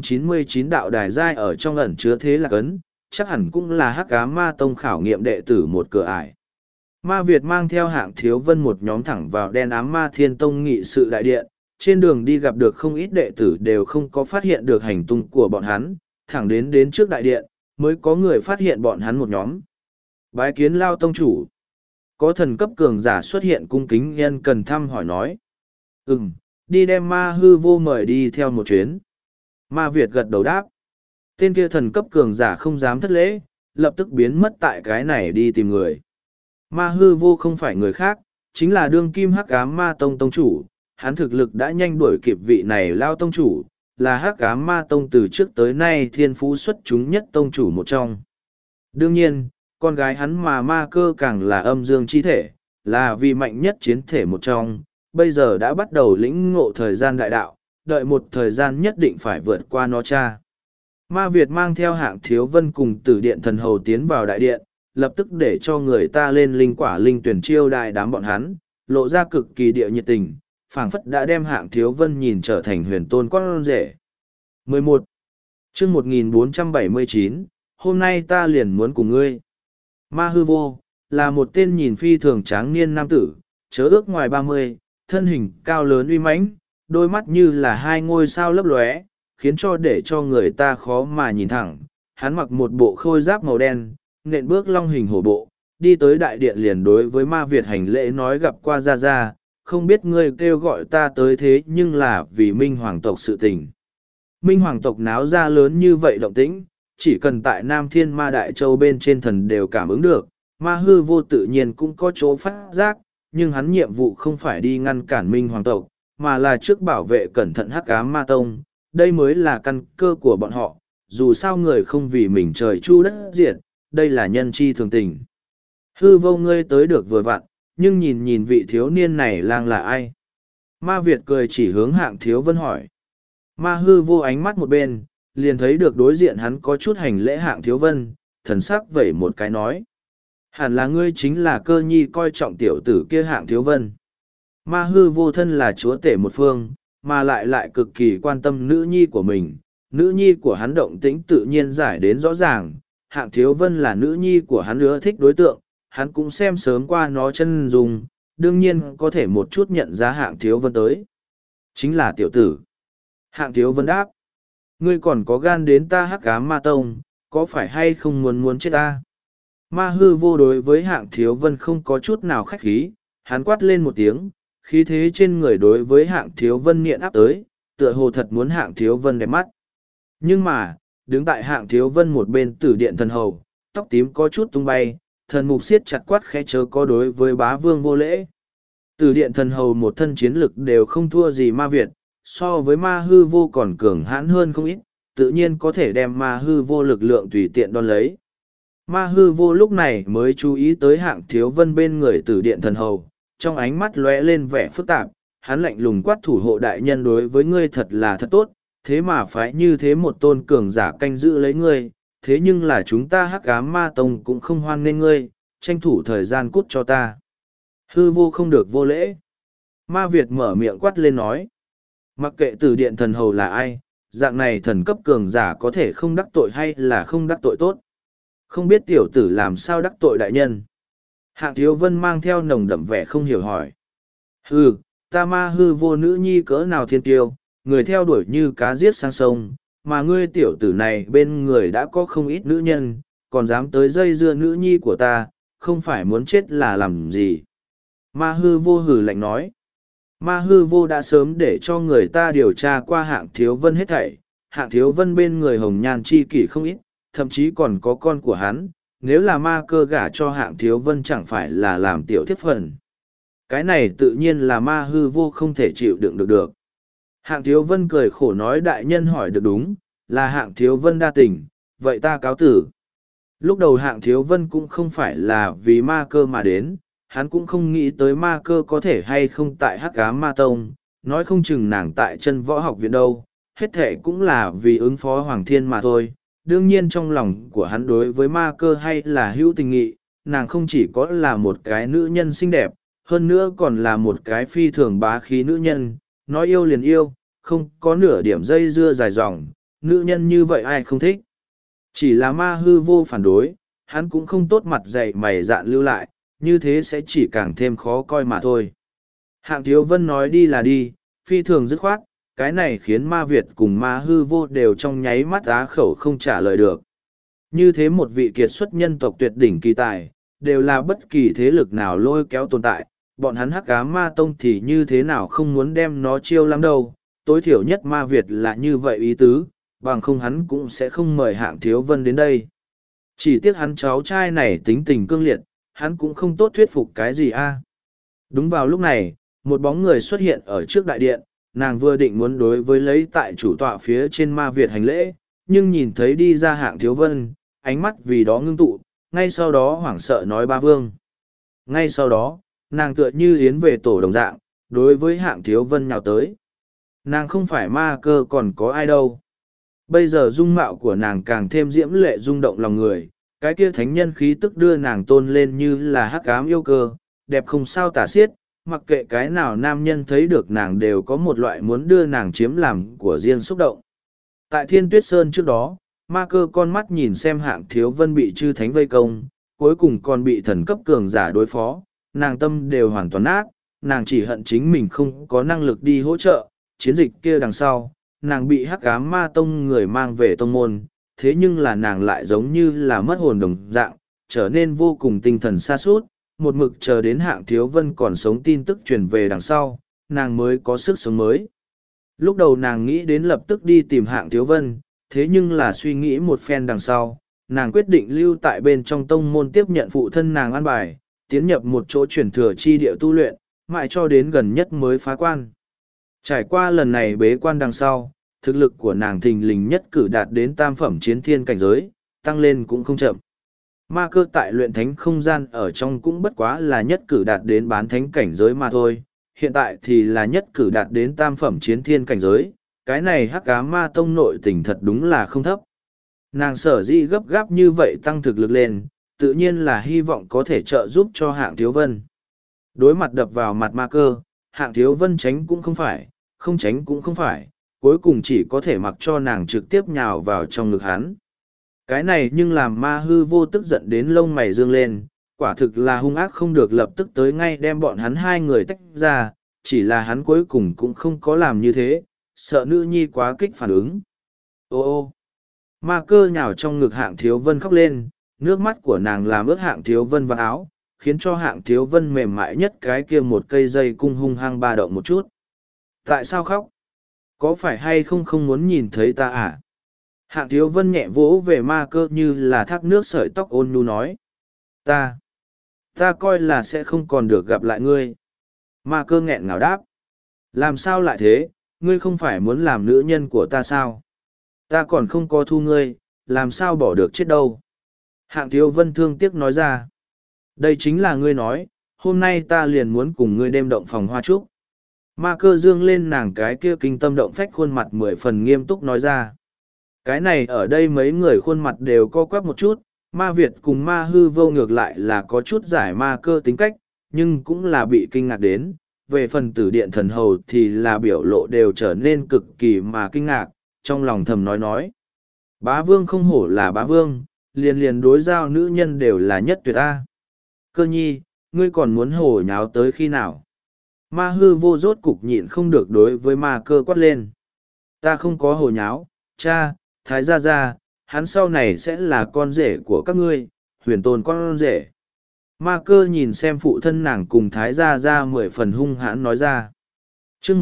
999 đạo đài giai ở trong ẩn chứa thế lạc ấn, chắc hẳn cũng là Hắc Ám Ma Tông khảo nghiệm đệ tử một cửa ải. Ma Việt mang theo Hạng Thiếu Vân một nhóm thẳng vào đen ám Ma Thiên Tông nghị sự đại điện, trên đường đi gặp được không ít đệ tử đều không có phát hiện được hành tung của bọn hắn, thẳng đến trước đại điện, mới có người phát hiện bọn hắn một nhóm. Bái kiến Lao Tông Chủ. Có thần cấp cường giả xuất hiện cung kính nhân cần thăm hỏi nói. Đi đem Ma Hư Vô mời đi theo một chuyến. Ma Việt gật đầu đáp. Tên kia thần cấp cường giả không dám thất lễ, lập tức biến mất tại cái này đi tìm người. Ma Hư Vô không phải người khác, chính là đương kim Hắc Ám Ma Tông Tông Chủ. Hắn thực lực đã nhanh đuổi kịp vị này Lao Tông Chủ, là Hắc Ám Ma Tông từ trước tới nay thiên phú xuất chúng nhất Tông Chủ một trong. Đương nhiên, con gái hắn mà Ma Cơ càng là âm dương chi thể, là vì mạnh nhất chiến thể một trong, bây giờ đã bắt đầu lĩnh ngộ thời gian đại đạo, đợi một thời gian nhất định phải vượt qua nó cha. Ma Việt mang theo Hạng Thiếu Vân cùng Tử Điện Thần Hầu tiến vào đại điện, lập tức để cho người ta lên linh quả linh tuyển chiêu đại đám bọn hắn, lộ ra cực kỳ địa nhiệt tình, phảng phất đã đem Hạng Thiếu Vân nhìn trở thành huyền tôn con rể. 11. chương 1479, hôm nay ta liền muốn cùng ngươi. Ma Hư Vô, là một tên nhìn phi thường tráng niên nam tử, chớ ước ngoài 30, thân hình cao lớn uy mãnh, đôi mắt như là hai ngôi sao lấp lóe, khiến cho để cho người ta khó mà nhìn thẳng. Hắn mặc một bộ khôi giáp màu đen, nện bước long hình hổ bộ, đi tới đại điện liền đối với Ma Việt hành lễ nói gặp qua Gia Gia, không biết ngươi kêu gọi ta tới thế nhưng là vì Minh Hoàng tộc sự tình. Minh Hoàng tộc náo ra lớn như vậy động tĩnh, chỉ cần tại Nam Thiên Ma Đại Châu bên trên thần đều cảm ứng được, Ma Hư Vô tự nhiên cũng có chỗ phát giác, nhưng hắn nhiệm vụ không phải đi ngăn cản Minh Hoàng tộc, mà là trước bảo vệ cẩn thận Hắc Ám Ma Tông, đây mới là căn cơ của bọn họ, dù sao người không vì mình trời chu đất diệt, đây là nhân chi thường tình. Hư Vô ngươi tới được vừa vặn, nhưng nhìn vị thiếu niên này lang là ai? Ma Việt cười chỉ hướng Hạng Thiếu Vân hỏi. Ma Hư Vô ánh mắt một bên, liền thấy được đối diện hắn có chút hành lễ Hạng Thiếu Vân, thần sắc vẩy một cái nói. Hẳn là ngươi chính là Cơ Nhi coi trọng tiểu tử kia Hạng Thiếu Vân. Ma Hư Vô thân là chúa tể một phương, mà lại cực kỳ quan tâm nữ nhi của mình. Nữ nhi của hắn động tĩnh tự nhiên giải đến rõ ràng, Hạng Thiếu Vân là nữ nhi của hắn ưa thích đối tượng, hắn cũng xem sớm qua nó chân dung, đương nhiên có thể một chút nhận ra Hạng Thiếu Vân tới. Chính là tiểu tử. Hạng Thiếu Vân đáp. Ngươi còn có gan đến ta Hắc Ám Ma Tông, có phải hay không muốn chết ta? Ma Hư Vô đối với Hạng Thiếu Vân không có chút nào khách khí, hắn quát lên một tiếng, khí thế trên người đối với Hạng Thiếu Vân nghiện áp tới, tựa hồ thật muốn Hạng Thiếu Vân đẹp mắt. Nhưng mà, đứng tại Hạng Thiếu Vân một bên Tử Điện Thần Hầu, tóc tím có chút tung bay, thần mục siết chặt quát khẽ chớ có đối với bá vương vô lễ. Tử Điện Thần Hầu một thân chiến lực đều không thua gì ma Việt, so với ma hư vô còn cường hãn hơn không ít, tự nhiên có thể đem ma hư vô lực lượng tùy tiện đón lấy. Ma hư vô lúc này mới chú ý tới Hạng Thiếu Vân bên người Tử Điện Thần Hầu, trong ánh mắt lóe lên vẻ phức tạp, hắn lạnh lùng quát thủ hộ đại nhân đối với ngươi thật là thật tốt, thế mà phải như thế một tôn cường giả canh giữ lấy ngươi, thế nhưng là chúng ta Hắc Ám Ma Tông cũng không hoan nghênh ngươi, tranh thủ thời gian cút cho ta. Hư vô không được vô lễ. Ma Việt mở miệng quát lên nói. Mặc kệ Tử Điện Thần Hầu là ai, dạng này thần cấp cường giả có thể không đắc tội hay là không đắc tội tốt. Không biết tiểu tử làm sao đắc tội đại nhân. Hạng Thiếu Vân mang theo nồng đậm vẻ không hiểu hỏi. Hừ, ta ma hư vô nữ nhi cỡ nào thiên tiêu, người theo đuổi như cá giết sang sông, mà ngươi tiểu tử này bên người đã có không ít nữ nhân, còn dám tới dây dưa nữ nhi của ta, không phải muốn chết là làm gì. Ma hư vô hừ lạnh nói. Ma hư vô đã sớm để cho người ta điều tra qua Hạng Thiếu Vân hết thảy, Hạng Thiếu Vân bên người hồng nhan chi kỷ không ít, thậm chí còn có con của hắn, nếu là ma cơ gả cho Hạng Thiếu Vân chẳng phải là làm tiểu thiếp phần. Cái này tự nhiên là ma hư vô không thể chịu đựng được. Hạng Thiếu Vân cười khổ nói đại nhân hỏi được đúng, là Hạng Thiếu Vân đa tình, vậy ta cáo tử. Lúc đầu Hạng Thiếu Vân cũng không phải là vì ma cơ mà đến, hắn cũng không nghĩ tới ma cơ có thể hay không tại Hắc Ám Ma Tông, nói không chừng nàng tại chân võ học viện đâu, hết thể cũng là vì ứng phó Hoàng Thiên mà thôi. Đương nhiên trong lòng của hắn đối với ma cơ hay là hữu tình nghị, nàng không chỉ có là một cái nữ nhân xinh đẹp, hơn nữa còn là một cái phi thường bá khí nữ nhân, nói yêu liền yêu, không có nửa điểm dây dưa dài dòng, nữ nhân như vậy ai không thích. Chỉ là ma hư vô phản đối, hắn cũng không tốt mặt dày mày dạn lưu lại, như thế sẽ chỉ càng thêm khó coi mà thôi. Hạng Thiếu Vân nói đi là đi, phi thường dứt khoát, cái này khiến ma Việt cùng ma hư vô đều trong nháy mắt á khẩu không trả lời được. Như thế một vị kiệt xuất nhân tộc tuyệt đỉnh kỳ tài, đều là bất kỳ thế lực nào lôi kéo tồn tại, bọn hắn Hắc Ám Ma Tông thì như thế nào không muốn đem nó chiêu lắm đâu, tối thiểu nhất ma Việt là như vậy ý tứ, bằng không hắn cũng sẽ không mời Hạng Thiếu Vân đến đây. Chỉ tiếc hắn cháu trai này tính tình cương liệt, hắn cũng không tốt thuyết phục cái gì a. Đúng vào lúc này, một bóng người xuất hiện ở trước đại điện, nàng vừa định muốn đối với lấy tại chủ tọa phía trên ma Việt hành lễ, nhưng nhìn thấy đi ra Hạng Thiếu Vân, ánh mắt vì đó ngưng tụ, ngay sau đó hoảng sợ nói ba vương. Ngay sau đó, nàng tựa như yến về tổ đồng dạng, đối với Hạng Thiếu Vân nhào tới. Nàng không phải ma cơ còn có ai đâu. Bây giờ dung mạo của nàng càng thêm diễm lệ rung động lòng người, cái kia thánh nhân khí tức đưa nàng tôn lên như là hắc ám yêu cơ, đẹp không sao tả xiết, mặc kệ cái nào nam nhân thấy được nàng đều có một loại muốn đưa nàng chiếm làm của riêng xúc động. Tại Thiên Tuyết Sơn trước đó, ma cơ con mắt nhìn xem Hạng Thiếu Vân bị chư thánh vây công, cuối cùng còn bị thần cấp cường giả đối phó, nàng tâm đều hoàn toàn nát, nàng chỉ hận chính mình không có năng lực đi hỗ trợ, chiến dịch kia đằng sau, nàng bị Hắc Ám Ma Tông người mang về tông môn, thế nhưng là nàng lại giống như là mất hồn đồng dạng, trở nên vô cùng tinh thần sa sút, một mực chờ đến Hạng Thiếu Vân còn sống tin tức truyền về đằng sau, nàng mới có sức sống mới. Lúc đầu nàng nghĩ đến lập tức đi tìm Hạng Thiếu Vân, thế nhưng là suy nghĩ một phen đằng sau, nàng quyết định lưu tại bên trong tông môn tiếp nhận phụ thân nàng an bài, tiến nhập một chỗ chuyển thừa chi địa tu luyện, mãi cho đến gần nhất mới phá quan. Trải qua lần này bế quan đằng sau, thực lực của nàng thình lình nhất cử đạt đến tam phẩm chiến thiên cảnh giới, tăng lên cũng không chậm. Ma cơ tại luyện thánh không gian ở trong cũng bất quá là nhất cử đạt đến bán thánh cảnh giới mà thôi, hiện tại thì là nhất cử đạt đến tam phẩm chiến thiên cảnh giới, cái này Hắc Ám Ma Tông nội tình thật đúng là không thấp. Nàng sở dĩ gấp gáp như vậy tăng thực lực lên, tự nhiên là hy vọng có thể trợ giúp cho Hạng Thiếu Vân. Đối mặt đập vào mặt ma cơ, Hạng Thiếu Vân tránh cũng không phải, không tránh cũng không phải, cuối cùng chỉ có thể mặc cho nàng trực tiếp nhào vào trong ngực hắn. Cái này nhưng làm ma hư vô tức giận đến lông mày dương lên, quả thực là hung ác không được lập tức tới ngay đem bọn hắn hai người tách ra, chỉ là hắn cuối cùng cũng không có làm như thế, sợ nữ nhi quá kích phản ứng. Ô ô, ma cơ nhào trong ngực Hạng Thiếu Vân khóc lên, nước mắt của nàng làm ướt Hạng Thiếu Vân vào áo, khiến cho Hạng Thiếu Vân mềm mại nhất cái kia một cây dây cung hung hăng ba động một chút. Tại sao khóc? Có phải hay không không muốn nhìn thấy ta à? Hạng Thiếu Vân nhẹ vỗ về Ma Cơ như là thác nước sợi tóc ôn nhu nói. Ta coi là sẽ không còn được gặp lại ngươi. Ma Cơ nghẹn ngào đáp. Làm sao lại thế, ngươi không phải muốn làm nữ nhân của ta sao? Ta còn không có thu ngươi, làm sao bỏ được chết đâu? Hạng Thiếu Vân thương tiếc nói ra. Đây chính là ngươi nói, hôm nay ta liền muốn cùng ngươi đêm động phòng hoa trúc. Ma Cơ dương lên nàng cái kia kinh tâm động phách khuôn mặt 10 phần nghiêm túc nói ra. Cái này ở đây mấy người khuôn mặt đều co quắp một chút, Ma Việt cùng Ma Hư Vô ngược lại là có chút giải Ma Cơ tính cách, nhưng cũng là bị kinh ngạc đến. Về phần Tử Điện Thần Hầu thì là biểu lộ đều trở nên cực kỳ mà kinh ngạc, trong lòng thầm nói. Bá Vương không hổ là Bá Vương, liền liền đối giao nữ nhân đều là nhất tuyệt a. Cơ nhi, ngươi còn muốn hồ nháo tới khi nào? Ma Hư Vô rốt cục nhịn không được đối với Ma Cơ quát lên. Ta không có hồ nháo, cha, Thái gia gia, hắn sau này sẽ là con rể của các ngươi, Huyền Tôn con rể. Ma Cơ nhìn xem phụ thân nàng cùng Thái gia gia 10 phần hung hãn nói ra. Chương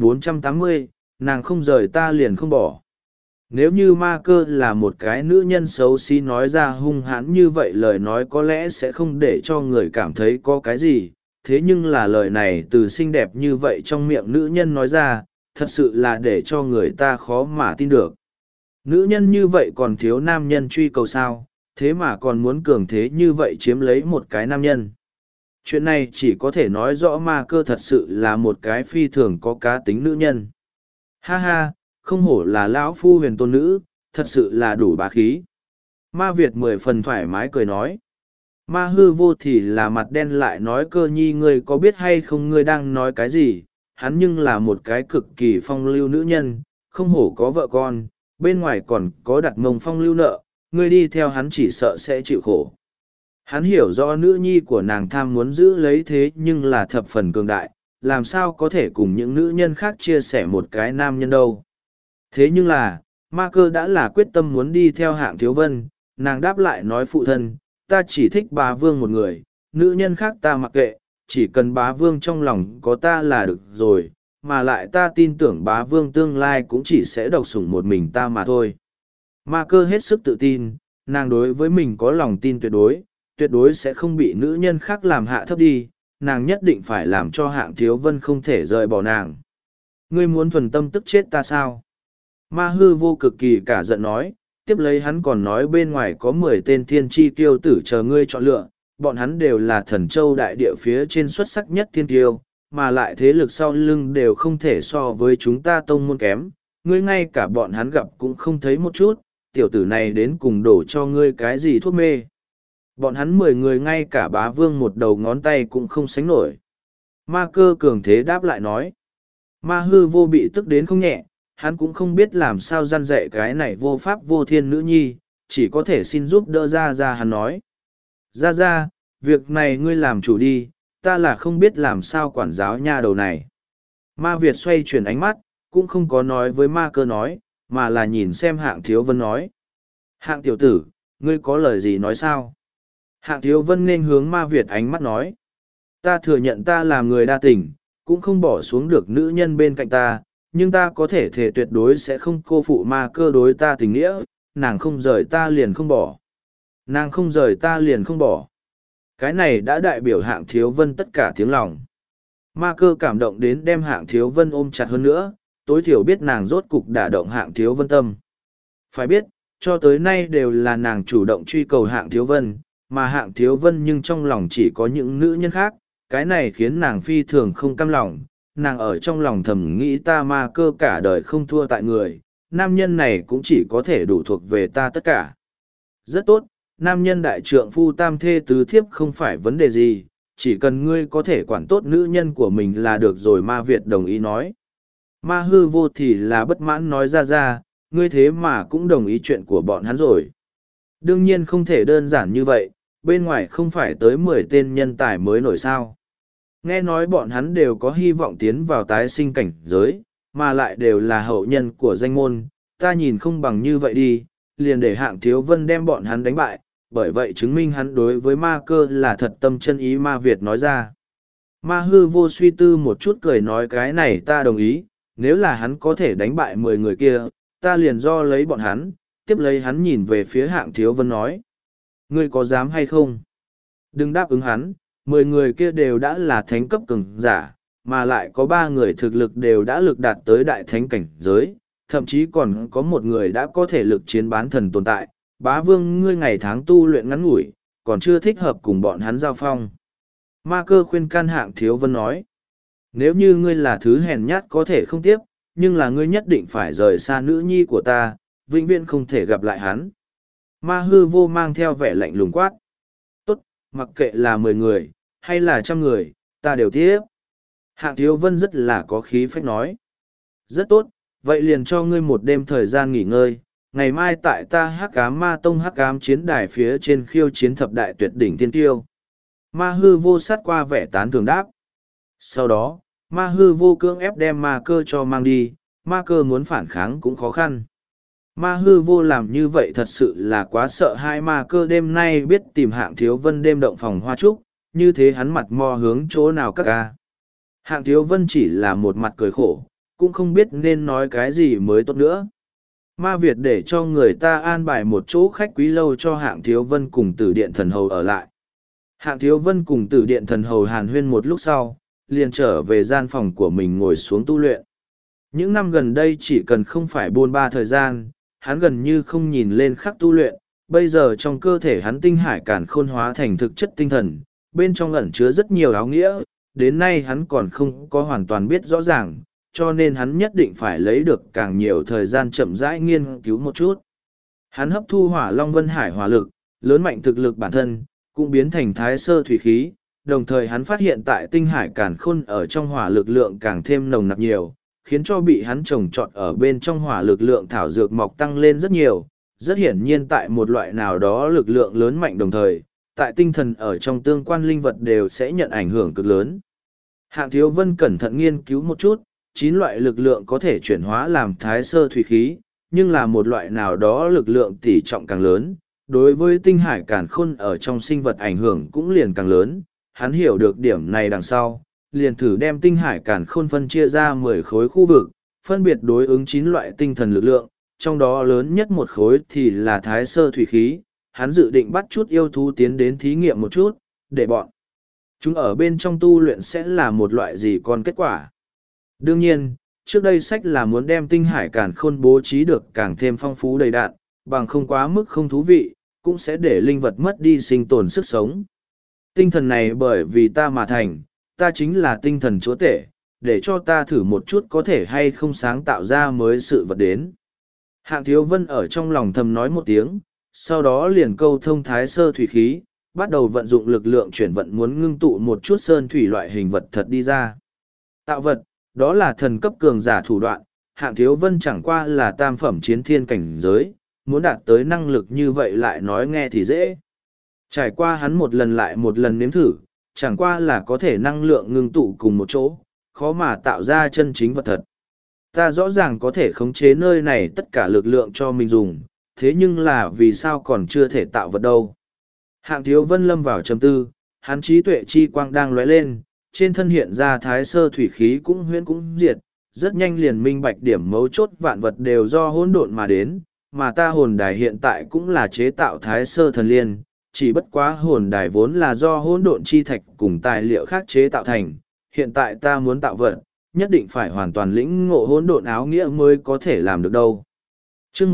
1480, nàng không rời ta liền không bỏ. Nếu như Ma Cơ là một cái nữ nhân xấu xí nói ra hung hãn như vậy lời nói có lẽ sẽ không để cho người cảm thấy có cái gì, thế nhưng là lời này từ xinh đẹp như vậy trong miệng nữ nhân nói ra, thật sự là để cho người ta khó mà tin được. Nữ nhân như vậy còn thiếu nam nhân truy cầu sao, thế mà còn muốn cường thế như vậy chiếm lấy một cái nam nhân. Chuyện này chỉ có thể nói rõ Ma Cơ thật sự là một cái phi thường có cá tính nữ nhân. Ha ha, không hổ là lão phu Huyền Tôn nữ, thật sự là đủ bá khí. Ma Việt 10 phần thoải mái cười nói. Ma Hư Vô thì là mặt đen lại nói Cơ nhi ngươi có biết hay không ngươi đang nói cái gì, hắn nhưng là một cái cực kỳ phong lưu nữ nhân, không hổ có vợ con, bên ngoài còn có đặt mông phong lưu nợ, ngươi đi theo hắn chỉ sợ sẽ chịu khổ. Hắn hiểu rõ nữ nhi của nàng tham muốn giữ lấy thế nhưng là thập phần cường đại, làm sao có thể cùng những nữ nhân khác chia sẻ một cái nam nhân đâu. Thế nhưng là, Ma Cơ đã là quyết tâm muốn đi theo Hạng Thiếu Vân, nàng đáp lại nói phụ thân, ta chỉ thích Bá Vương một người, nữ nhân khác ta mặc kệ, chỉ cần Bá Vương trong lòng có ta là được rồi, mà lại ta tin tưởng Bá Vương tương lai cũng chỉ sẽ độc sủng một mình ta mà thôi. Ma Cơ hết sức tự tin, nàng đối với mình có lòng tin tuyệt đối sẽ không bị nữ nhân khác làm hạ thấp đi, nàng nhất định phải làm cho Hạng Thiếu Vân không thể rời bỏ nàng. Ngươi muốn thuần tâm tức chết ta sao? Ma Hư Vô cực kỳ cả giận nói, tiếp lấy hắn còn nói bên ngoài có 10 tên thiên chi kiêu tử chờ ngươi chọn lựa, bọn hắn đều là thần châu đại địa phía trên xuất sắc nhất thiên kiêu, mà lại thế lực sau lưng đều không thể so với chúng ta tông môn kém, ngươi ngay cả bọn hắn gặp cũng không thấy một chút, tiểu tử này đến cùng đổ cho ngươi cái gì thuốc mê. Bọn hắn 10 người ngay cả Bá Vương một đầu ngón tay cũng không sánh nổi. Ma Cơ cường thế đáp lại nói. Ma Hư Vô bị tức đến không nhẹ, hắn cũng không biết làm sao răn dạy cái này vô pháp vô thiên nữ nhi, chỉ có thể xin giúp đỡ ra hắn nói. Ra, việc này ngươi làm chủ đi, ta là không biết làm sao quản giáo nha đầu này. Ma Việt xoay chuyển ánh mắt, cũng không có nói với Ma Cơ nói, mà là nhìn xem Hạng Thiếu Vân nói. Hạng tiểu tử, ngươi có lời gì nói sao? Hạng Thiếu Vân nên hướng Ma Việt ánh mắt nói. Ta thừa nhận ta là người đa tình, cũng không bỏ xuống được nữ nhân bên cạnh ta, nhưng ta có thể thể tuyệt đối sẽ không cô phụ Ma Cơ đối ta tình nghĩa, nàng không rời ta liền không bỏ. Nàng không rời ta liền không bỏ. Cái này đã đại biểu Hạng Thiếu Vân tất cả tiếng lòng. Ma Cơ cảm động đến đem Hạng Thiếu Vân ôm chặt hơn nữa, tối thiểu biết nàng rốt cục đả động Hạng Thiếu Vân tâm. Phải biết, cho tới nay đều là nàng chủ động truy cầu Hạng Thiếu Vân, mà Hạng Thiếu Vân nhưng trong lòng chỉ có những nữ nhân khác, cái này khiến nàng phi thường không cam lòng. Nàng ở trong lòng thầm nghĩ ta Ma Cơ cả đời không thua tại người, nam nhân này cũng chỉ có thể đủ thuộc về ta tất cả. Rất tốt, nam nhân đại trượng phu tam thê tứ thiếp không phải vấn đề gì, chỉ cần ngươi có thể quản tốt nữ nhân của mình là được rồi. Ma Việt đồng ý nói. Ma Hư Vô thì là bất mãn nói ra, ngươi thế mà cũng đồng ý chuyện của bọn hắn rồi. Đương nhiên không thể đơn giản như vậy, bên ngoài không phải tới 10 tên nhân tài mới nổi sao. Nghe nói bọn hắn đều có hy vọng tiến vào tái sinh cảnh giới, mà lại đều là hậu nhân của danh môn, ta nhìn không bằng như vậy đi, liền để Hạng Thiếu Vân đem bọn hắn đánh bại, bởi vậy chứng minh hắn đối với ma cơ là thật tâm chân ý. Ma Việt nói ra. Ma hư vô suy tư một chút cười nói cái này ta đồng ý, nếu là hắn có thể đánh bại 10 người kia, ta liền do lấy bọn hắn, tiếp lấy hắn nhìn về phía Hạng Thiếu Vân nói. Ngươi có dám hay không? Đừng đáp ứng hắn, 10 người kia đều đã là thánh cấp cường giả, mà lại có 3 người thực lực đều đã lực đạt tới đại thánh cảnh giới, thậm chí còn có một người đã có thể lực chiến bán thần tồn tại. Bá vương ngươi ngày tháng tu luyện ngắn ngủi, còn chưa thích hợp cùng bọn hắn giao phong. Ma cơ khuyên can Hạng Thiếu Vân nói. Nếu như ngươi là thứ hèn nhát có thể không tiếp, nhưng là ngươi nhất định phải rời xa nữ nhi của ta, vĩnh viễn không thể gặp lại hắn. Ma hư vô mang theo vẻ lạnh lùng quát. Tốt, mặc kệ là 10 người, hay là 100 người, ta đều tiếp. Hạng Thiếu Vân rất là có khí phách nói. Rất tốt, vậy liền cho ngươi một đêm thời gian nghỉ ngơi. Ngày mai tại ta Hắc Ám Ma Tông Hắc Ám chiến đài phía trên khiêu chiến thập đại tuyệt đỉnh tiên tiêu. Ma hư vô sát qua vẻ tán thường đáp. Sau đó, ma hư vô cưỡng ép đem ma cơ cho mang đi, ma cơ muốn phản kháng cũng khó khăn. Ma hư vô làm như vậy thật sự là quá sợ hai. Ma cơ đêm nay biết tìm Hạng Thiếu Vân đêm động phòng hoa trúc, như thế hắn mặt mò hướng chỗ nào các ca. Hạng Thiếu Vân chỉ là một mặt cười khổ, cũng không biết nên nói cái gì mới tốt nữa. Ma Việt để cho người ta an bài một chỗ khách quý lâu cho Hạng Thiếu Vân cùng Tử Điện Thần Hầu ở lại. Hạng Thiếu Vân cùng Tử Điện Thần Hầu hàn huyên một lúc sau, liền trở về gian phòng của mình ngồi xuống tu luyện. Những năm gần đây chỉ cần không phải buôn ba thời gian, hắn gần như không nhìn lên khắc tu luyện. Bây giờ trong cơ thể hắn tinh hải càn khôn hóa thành thực chất tinh thần, bên trong ẩn chứa rất nhiều áo nghĩa, đến nay hắn còn không có hoàn toàn biết rõ ràng, cho nên hắn nhất định phải lấy được càng nhiều thời gian chậm rãi nghiên cứu một chút. Hắn hấp thu hỏa long vân hải hỏa lực, lớn mạnh thực lực bản thân, cũng biến thành thái sơ thủy khí, đồng thời hắn phát hiện tại tinh hải càn khôn ở trong hỏa lực lượng càng thêm nồng nặc nhiều, khiến cho bị hắn trồng trọt ở bên trong hỏa lực lượng thảo dược mọc tăng lên rất nhiều. Rất hiển nhiên tại một loại nào đó lực lượng lớn mạnh đồng thời, tại tinh thần ở trong tương quan linh vật đều sẽ nhận ảnh hưởng cực lớn. Hạng Thiếu Vân cẩn thận nghiên cứu một chút, 9 loại lực lượng có thể chuyển hóa làm thái sơ thủy khí, nhưng là một loại nào đó lực lượng tỷ trọng càng lớn, đối với tinh hải càn khôn ở trong sinh vật ảnh hưởng cũng liền càng lớn. Hắn hiểu được điểm này đằng sau, liền thử đem tinh hải càn khôn phân chia ra 10 khối khu vực, phân biệt đối ứng 9 loại tinh thần lực lượng, trong đó lớn nhất một khối thì là thái sơ thủy khí. Hắn dự định bắt chút yêu thú tiến đến thí nghiệm một chút, để bọn chúng ở bên trong tu luyện sẽ là một loại gì còn kết quả. Đương nhiên, trước đây sách là muốn đem tinh hải càn khôn bố trí được càng thêm phong phú đầy đạn, bằng không quá mức không thú vị, cũng sẽ để linh vật mất đi sinh tồn sức sống. Tinh thần này bởi vì ta mà thành, ta chính là tinh thần chúa tể, để cho ta thử một chút có thể hay không sáng tạo ra mới sự vật đến. Hạng Thiếu Vân ở trong lòng thầm nói một tiếng, sau đó liền câu thông thái sơ thủy khí, bắt đầu vận dụng lực lượng chuyển vận muốn ngưng tụ một chút sơn thủy loại hình vật thật đi ra. Tạo vật, đó là thần cấp cường giả thủ đoạn, Hạng Thiếu Vân chẳng qua là tam phẩm chiến thiên cảnh giới, muốn đạt tới năng lực như vậy lại nói nghe thì dễ. Trải qua hắn một lần lại một lần nếm thử, chẳng qua là có thể năng lượng ngưng tụ cùng một chỗ, khó mà tạo ra chân chính vật thật. Ta rõ ràng có thể khống chế nơi này tất cả lực lượng cho mình dùng, thế nhưng là vì sao còn chưa thể tạo vật đâu. Hạng Thiếu Vân lâm vào trầm tư, hắn trí tuệ chi quang đang lóe lên, trên thân hiện ra thái sơ thủy khí cũng huyễn cũng diệt, rất nhanh liền minh bạch điểm mấu chốt vạn vật đều do hỗn độn mà đến, mà ta hồn đài hiện tại cũng là chế tạo thái sơ thần liên, chỉ bất quá hồn đài vốn là do hỗn độn chi thạch cùng tài liệu khác chế tạo thành, hiện tại ta muốn tạo vật, nhất định phải hoàn toàn lĩnh ngộ hỗn độn áo nghĩa mới có thể làm được đâu. Chương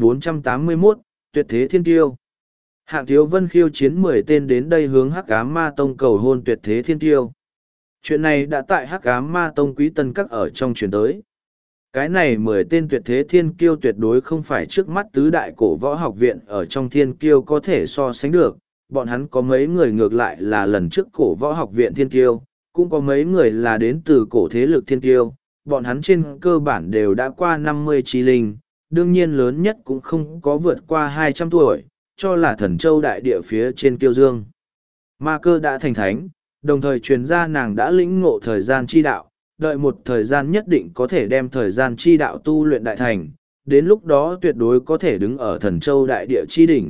1481, Tuyệt thế thiên kiêu. Hạng Thiếu Vân khiêu chiến 10 tên đến đây hướng Hắc Ám Ma Tông cầu hôn tuyệt thế thiên kiêu. Chuyện này đã tại Hắc Ám Ma Tông Quý Tân Các ở trong truyền tới. Cái này 10 tên tuyệt thế thiên kiêu tuyệt đối không phải trước mắt tứ đại cổ võ học viện ở trong thiên kiêu có thể so sánh được. Bọn hắn có mấy người ngược lại là lần trước cổ võ học viện thiên kiêu, cũng có mấy người là đến từ cổ thế lực thiên kiêu. Bọn hắn trên cơ bản đều đã qua 50 chi linh, đương nhiên lớn nhất cũng không có vượt qua 200 tuổi, cho là thần châu đại địa phía trên kiêu dương. Ma cơ đã thành thánh, đồng thời truyền ra nàng đã lĩnh ngộ thời gian chi đạo, đợi một thời gian nhất định có thể đem thời gian chi đạo tu luyện đại thành, đến lúc đó tuyệt đối có thể đứng ở thần châu đại địa chi đỉnh,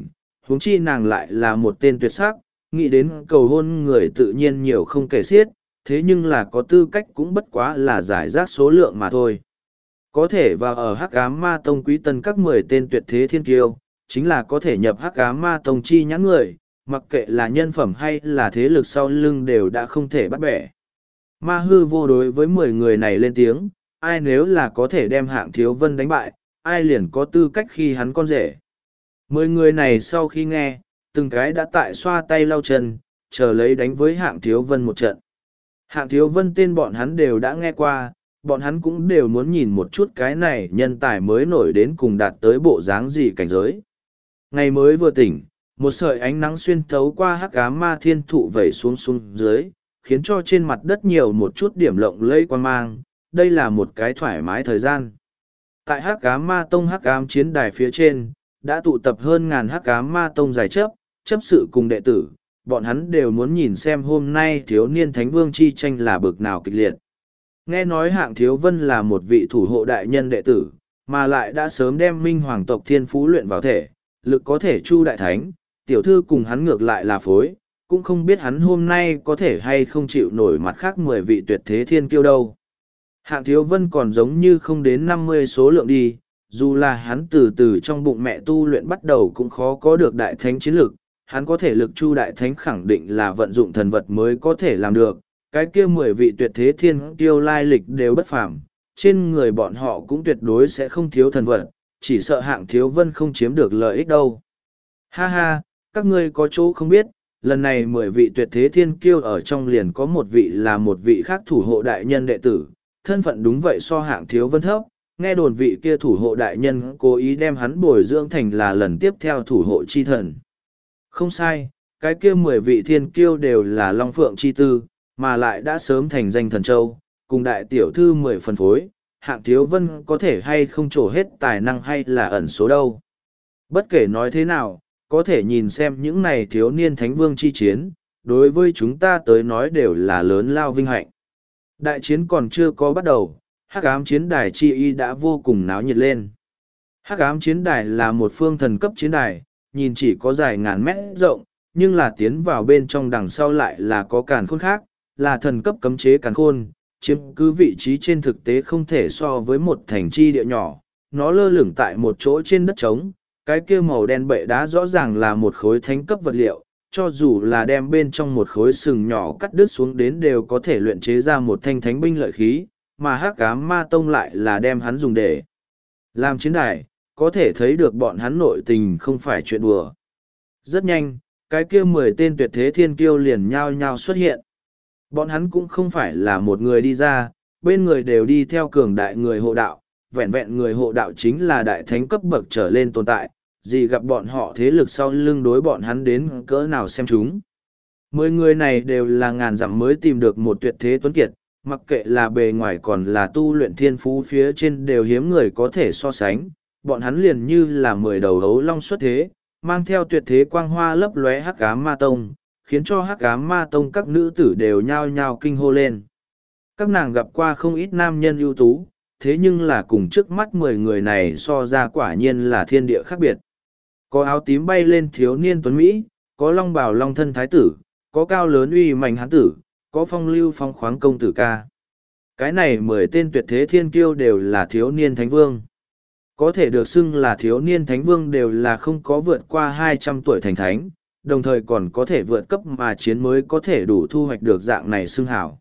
huống chi nàng lại là một tên tuyệt sắc, nghĩ đến cầu hôn người tự nhiên nhiều không kể xiết, thế nhưng là có tư cách cũng bất quá là giải rác số lượng mà thôi. Có thể vào ở Hắc Ám Ma Tông Quý Tân các 10 tên tuyệt thế thiên kiêu, chính là có thể nhập Hắc Ám Ma Tông chi nhãn người, mặc kệ là nhân phẩm hay là thế lực sau lưng đều đã không thể bắt bẻ. Ma Hư Vô đối với 10 người này lên tiếng, ai nếu là có thể đem Hạng Thiếu Vân đánh bại, ai liền có tư cách khi hắn con rể. 10 người này sau khi nghe, từng cái đã tại xoa tay lau chân, chờ lấy đánh với Hạng Thiếu Vân một trận. Hạng Thiếu Vân tên bọn hắn đều đã nghe qua, bọn hắn cũng đều muốn nhìn một chút cái này nhân tài mới nổi đến cùng đạt tới bộ dáng gì cảnh giới. Ngày mới vừa tỉnh, một sợi ánh nắng xuyên thấu qua Hắc Ám Ma Thiên Thụ vẩy xuống dưới, khiến cho trên mặt đất nhiều một chút điểm lộng lẫy quan mang, đây là một cái thoải mái thời gian. Tại Hắc Ám Ma Tông Hắc Ám chiến đài phía trên, đã tụ tập hơn ngàn Hắc Ám Ma Tông giải chấp sự cùng đệ tử, bọn hắn đều muốn nhìn xem hôm nay thiếu niên Thánh Vương chi tranh là bực nào kịch liệt. Nghe nói Hạng Thiếu Vân là một vị thủ hộ đại nhân đệ tử, mà lại đã sớm đem Minh Hoàng tộc thiên phú luyện vào thể, lực có thể chu đại thánh, tiểu thư cùng hắn ngược lại là phối, cũng không biết hắn hôm nay có thể hay không chịu nổi mặt khác 10 vị tuyệt thế thiên kiêu đâu. Hạng Thiếu Vân còn giống như không đến 50 số lượng đi, dù là hắn từ từ trong bụng mẹ tu luyện bắt đầu cũng khó có được đại thánh chiến lực, hắn có thể lực chu đại thánh khẳng định là vận dụng thần vật mới có thể làm được, cái kia 10 vị tuyệt thế thiên kiêu lai lịch đều bất phàm, trên người bọn họ cũng tuyệt đối sẽ không thiếu thần vật, chỉ sợ Hạng Thiếu Vân không chiếm được lợi ích đâu. Ha ha, các ngươi có chỗ không biết, lần này 10 vị tuyệt thế thiên kiêu ở trong liền có một vị là một vị khác thủ hộ đại nhân đệ tử, thân phận đúng vậy so Hạng Thiếu Vân thấp, nghe đồn vị kia thủ hộ đại nhân cố ý đem hắn bồi dưỡng thành là lần tiếp theo thủ hộ chi thần. Không sai, cái kia 10 vị thiên kiêu đều là Long Phượng chi tư, mà lại đã sớm thành danh thần châu, cùng đại tiểu thư 10 phần phối, Hạng Thiếu Vân có thể hay không trổ hết tài năng hay là ẩn số đâu. Bất kể nói thế nào, có thể nhìn xem những này thiếu niên thánh vương chi chiến, đối với chúng ta tới nói đều là lớn lao vinh hạnh. Đại chiến còn chưa có bắt đầu, Hắc Ám chiến đài chi y đã vô cùng náo nhiệt lên. Hắc Ám chiến đài là một phương thần cấp chiến đài, nhìn chỉ có dài ngàn mét rộng, nhưng là tiến vào bên trong đằng sau lại là có càn khôn khác, là thần cấp cấm chế càn khôn, chiếm cứ vị trí trên thực tế không thể so với một thành chi địa nhỏ, nó lơ lửng tại một chỗ trên đất trống, cái kia màu đen bệ đá rõ ràng là một khối thánh cấp vật liệu, cho dù là đem bên trong một khối sừng nhỏ cắt đứt xuống đến đều có thể luyện chế ra một thanh thánh binh lợi khí, mà Hắc Ám Ma Tông lại là đem hắn dùng để làm chiến đài, có thể thấy được bọn hắn nội tình không phải chuyện đùa. Rất nhanh, cái kia 10 tên tuyệt thế thiên kiêu liền nhao nhao xuất hiện. Bọn hắn cũng không phải là một người đi ra, bên người đều đi theo cường đại người hộ đạo, vẹn vẹn người hộ đạo chính là đại thánh cấp bậc trở lên tồn tại, gì gặp bọn họ thế lực sau lưng đối bọn hắn đến cỡ nào xem chúng. 10 người này đều là ngàn dặm mới tìm được một tuyệt thế tuấn kiệt, mặc kệ là bề ngoài còn là tu luyện thiên phú phía trên đều hiếm người có thể so sánh, bọn hắn liền như là 10 đầu hấu long xuất thế, mang theo tuyệt thế quang hoa lấp lóe Hắc Ám Ma Tông, khiến cho Hắc Ám Ma Tông các nữ tử đều nhao nhao kinh hô lên. Các nàng gặp qua không ít nam nhân ưu tú, thế nhưng là cùng trước mắt 10 người này so ra quả nhiên là thiên địa khác biệt. Có áo tím bay lên thiếu niên tuấn Mỹ, có long bào long thân thái tử, có cao lớn uy mạnh hán tử, có phong lưu phong khoáng công tử ca. Cái này 10 tên tuyệt thế thiên kiêu đều là thiếu niên thánh vương. Có thể được xưng là thiếu niên thánh vương đều là không có vượt qua 200 tuổi thành thánh, đồng thời còn có thể vượt cấp mà chiến mới có thể đủ thu hoạch được dạng này xưng hảo.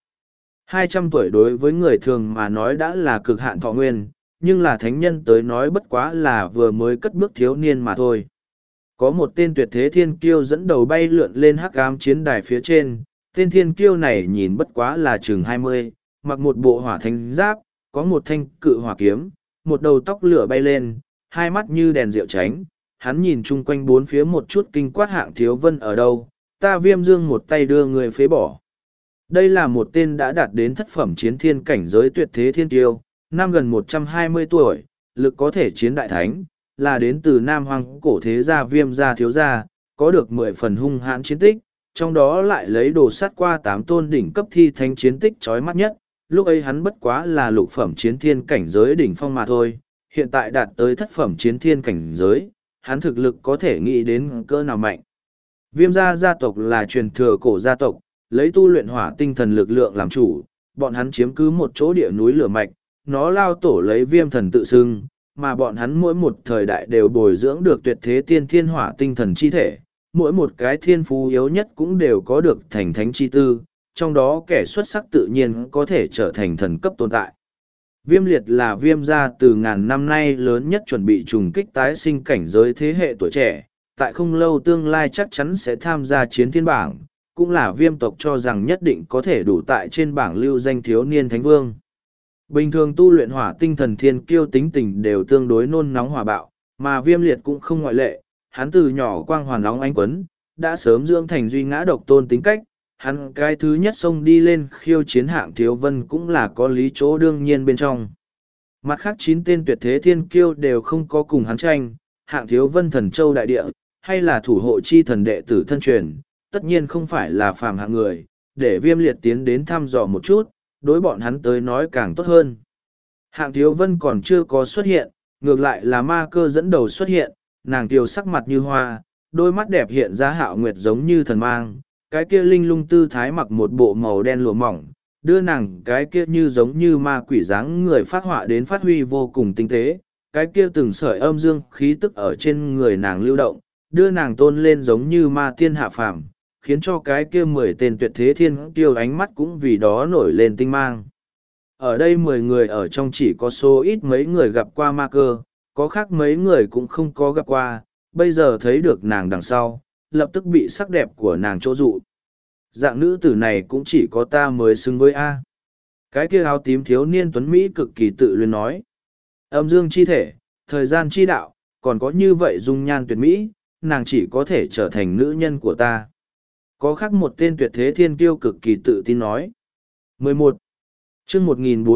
200 tuổi đối với người thường mà nói đã là cực hạn thọ nguyên, nhưng là thánh nhân tới nói bất quá là vừa mới cất bước thiếu niên mà thôi. Có một tên tuyệt thế thiên kiêu dẫn đầu bay lượn lên Hắc Ám chiến đài phía trên, tên thiên kiêu này nhìn bất quá là chừng 20, mặc một bộ hỏa thánh giáp, có một thanh cự hỏa kiếm, một đầu tóc lửa bay lên, hai mắt như đèn rượu tránh, hắn nhìn chung quanh bốn phía một chút kinh quát Hạng Thiếu Vân ở đâu, ta Viêm Dương một tay đưa người phế bỏ. Đây là một tên đã đạt đến thất phẩm chiến thiên cảnh giới tuyệt thế thiên kiêu, năm gần 120 tuổi, lực có thể chiến đại thánh, là đến từ Nam Hoang cổ thế gia Viêm gia thiếu gia, có được 10 phần hung hãn chiến tích, trong đó lại lấy đồ sắt qua 8 tôn đỉnh cấp thi thánh chiến tích chói mắt nhất, lúc ấy hắn bất quá là lục phẩm chiến thiên cảnh giới đỉnh phong mà thôi, hiện tại đạt tới thất phẩm chiến thiên cảnh giới, hắn thực lực có thể nghĩ đến cỡ nào mạnh. Viêm gia gia tộc là truyền thừa cổ gia tộc, lấy tu luyện hỏa tinh thần lực lượng làm chủ, bọn hắn chiếm cứ một chỗ địa núi lửa mạch, nó lao tổ lấy viêm thần tự xưng, mà bọn hắn mỗi một thời đại đều bồi dưỡng được tuyệt thế tiên thiên hỏa tinh thần chi thể, mỗi một cái thiên phú yếu nhất cũng đều có được thành thánh chi tư, trong đó kẻ xuất sắc tự nhiên có thể trở thành thần cấp tồn tại. Viêm liệt là viêm gia từ ngàn năm nay lớn nhất chuẩn bị trùng kích tái sinh cảnh giới thế hệ tuổi trẻ, tại không lâu tương lai chắc chắn sẽ tham gia chiến thiên bảng, cũng là viêm tộc cho rằng nhất định có thể đủ tại trên bảng lưu danh thiếu niên thánh vương. Bình thường tu luyện hỏa tinh thần thiên kiêu tính tình đều tương đối nôn nóng hỏa bạo, mà viêm liệt cũng không ngoại lệ, hắn từ nhỏ quang hoàn nóng ánh quấn, đã sớm dưỡng thành duy ngã độc tôn tính cách, hắn cái thứ nhất xông đi lên khiêu chiến hạng thiếu vân cũng là có lý chỗ đương nhiên bên trong. Mặt khác 9 tên tuyệt thế thiên kiêu đều không có cùng hắn tranh, hạng thiếu vân thần châu đại địa, hay là thủ hộ chi thần đệ tử thân truyền, tất nhiên không phải là phàm hạng người, để viêm liệt tiến đến thăm dò một chút, đối bọn hắn tới nói càng tốt hơn. Hạng thiếu vân còn chưa có xuất hiện, ngược lại là ma cơ dẫn đầu xuất hiện, nàng kiều sắc mặt như hoa, đôi mắt đẹp hiện ra hạo nguyệt giống như thần mang, cái kia linh lung tư thái mặc một bộ màu đen lụa mỏng, đưa nàng cái kia như giống như ma quỷ dáng người phát họa đến phát huy vô cùng tinh tế, cái kia từng sợi âm dương khí tức ở trên người nàng lưu động, đưa nàng tôn lên giống như ma tiên hạ phàm, khiến cho cái kia 10 tên tuyệt thế thiên kiêu ánh mắt cũng vì đó nổi lên tinh mang. Ở đây 10 người ở trong chỉ có số ít mấy người gặp qua ma cơ, có khác mấy người cũng không có gặp qua, bây giờ thấy được nàng đằng sau, lập tức bị sắc đẹp của nàng chỗ dụ. Dạng nữ tử này cũng chỉ có ta mới xứng với A. Cái kia áo tím thiếu niên tuấn Mỹ cực kỳ tự luyến nói. Âm dương chi thể, thời gian chi đạo, còn có như vậy dung nhan tuyệt Mỹ, nàng chỉ có thể trở thành nữ nhân của ta. Có khác một tên tuyệt thế thiên kiêu cực kỳ tự tin nói. 11. chương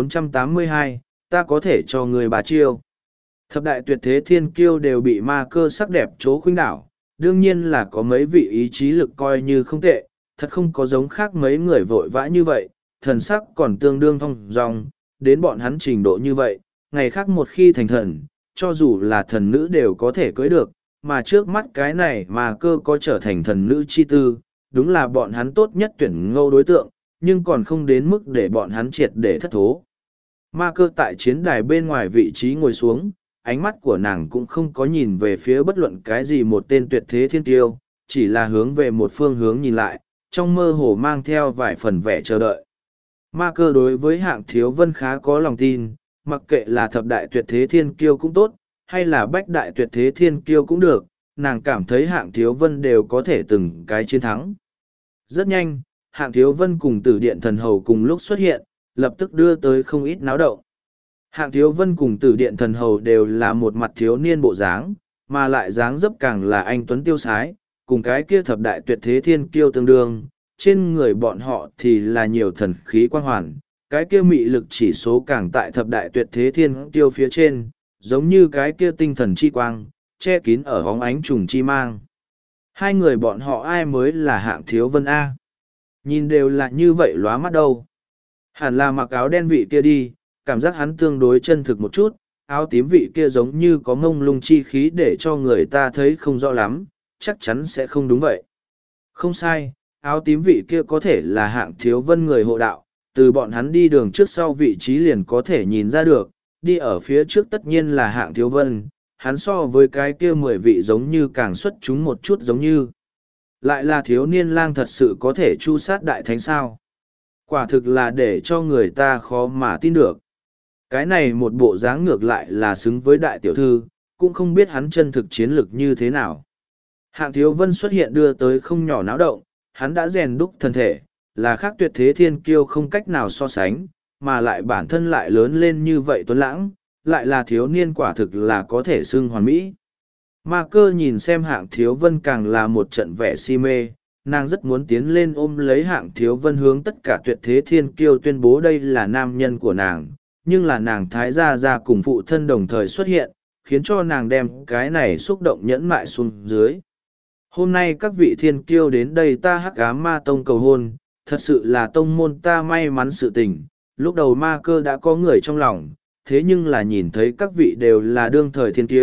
1482, ta có thể cho người bà chiêu. Thập đại tuyệt thế thiên kiêu đều bị ma cơ sắc đẹp chố khuynh đảo, đương nhiên là có mấy vị ý chí lực coi như không tệ, thật không có giống khác mấy người vội vã như vậy, thần sắc còn tương đương thong dong, đến bọn hắn trình độ như vậy, ngày khác một khi thành thần, cho dù là thần nữ đều có thể cưới được, mà trước mắt cái này mà cơ có trở thành thần nữ chi tư, đúng là bọn hắn tốt nhất tuyển ngâu đối tượng, nhưng còn không đến mức để bọn hắn triệt để thất thố. Ma cơ tại chiến đài bên ngoài vị trí ngồi xuống, ánh mắt của nàng cũng không có nhìn về phía bất luận cái gì một tên tuyệt thế thiên tiêu, chỉ là hướng về một phương hướng nhìn lại, trong mơ hồ mang theo vài phần vẻ chờ đợi. Ma cơ đối với hạng thiếu vân khá có lòng tin, mặc kệ là thập đại tuyệt thế thiên kiêu cũng tốt, hay là bách đại tuyệt thế thiên kiêu cũng được, nàng cảm thấy hạng thiếu vân đều có thể từng cái chiến thắng. Rất nhanh, hạng thiếu vân cùng tử điện thần hầu cùng lúc xuất hiện, lập tức đưa tới không ít náo động. Hạng thiếu vân cùng tử điện thần hầu đều là một mặt thiếu niên bộ dáng, mà lại dáng dấp càng là anh tuấn tiêu sái, cùng cái kia thập đại tuyệt thế thiên kiêu tương đương, trên người bọn họ thì là nhiều thần khí quang hoàn, cái kia mị lực chỉ số càng tại thập đại tuyệt thế thiên kiêu phía trên, giống như cái kia tinh thần chi quang, che kín ở hóng ánh trùng chi mang. Hai người bọn họ ai mới là hạng thiếu vân A? Nhìn đều là như vậy lóa mắt đâu. Hẳn là mặc áo đen vị kia đi, cảm giác hắn tương đối chân thực một chút, áo tím vị kia giống như có ngông lung chi khí để cho người ta thấy không rõ lắm, chắc chắn sẽ không đúng vậy. Không sai, áo tím vị kia có thể là hạng thiếu vân người hộ đạo, từ bọn hắn đi đường trước sau vị trí liền có thể nhìn ra được, đi ở phía trước tất nhiên là hạng thiếu vân, hắn so với cái kia 10 vị giống như càng xuất chúng một chút giống như. Lại là thiếu niên lang thật sự có thể chu sát đại thánh sao. Quả thực là để cho người ta khó mà tin được. Cái này một bộ dáng ngược lại là xứng với đại tiểu thư, cũng không biết hắn chân thực chiến lực như thế nào. Hạng thiếu vân xuất hiện đưa tới không nhỏ náo động, hắn đã rèn đúc thân thể, là khác tuyệt thế thiên kiêu không cách nào so sánh, mà lại bản thân lại lớn lên như vậy tuấn lãng, lại là thiếu niên quả thực là có thể xưng hoàn mỹ. Ma cơ nhìn xem hạng thiếu vân càng là một trận vẻ si mê, nàng rất muốn tiến lên ôm lấy hạng thiếu vân hướng tất cả tuyệt thế thiên kiêu tuyên bố đây là nam nhân của nàng, nhưng là nàng thái gia gia cùng phụ thân đồng thời xuất hiện, khiến cho nàng đem cái này xúc động nhẫn mại xuống dưới. Hôm nay các vị thiên kiêu đến đây ta hắc ám ma tông cầu hôn, thật sự là tông môn ta may mắn sự tình, lúc đầu ma cơ đã có người trong lòng, thế nhưng là nhìn thấy các vị đều là đương thời thiên kiêu,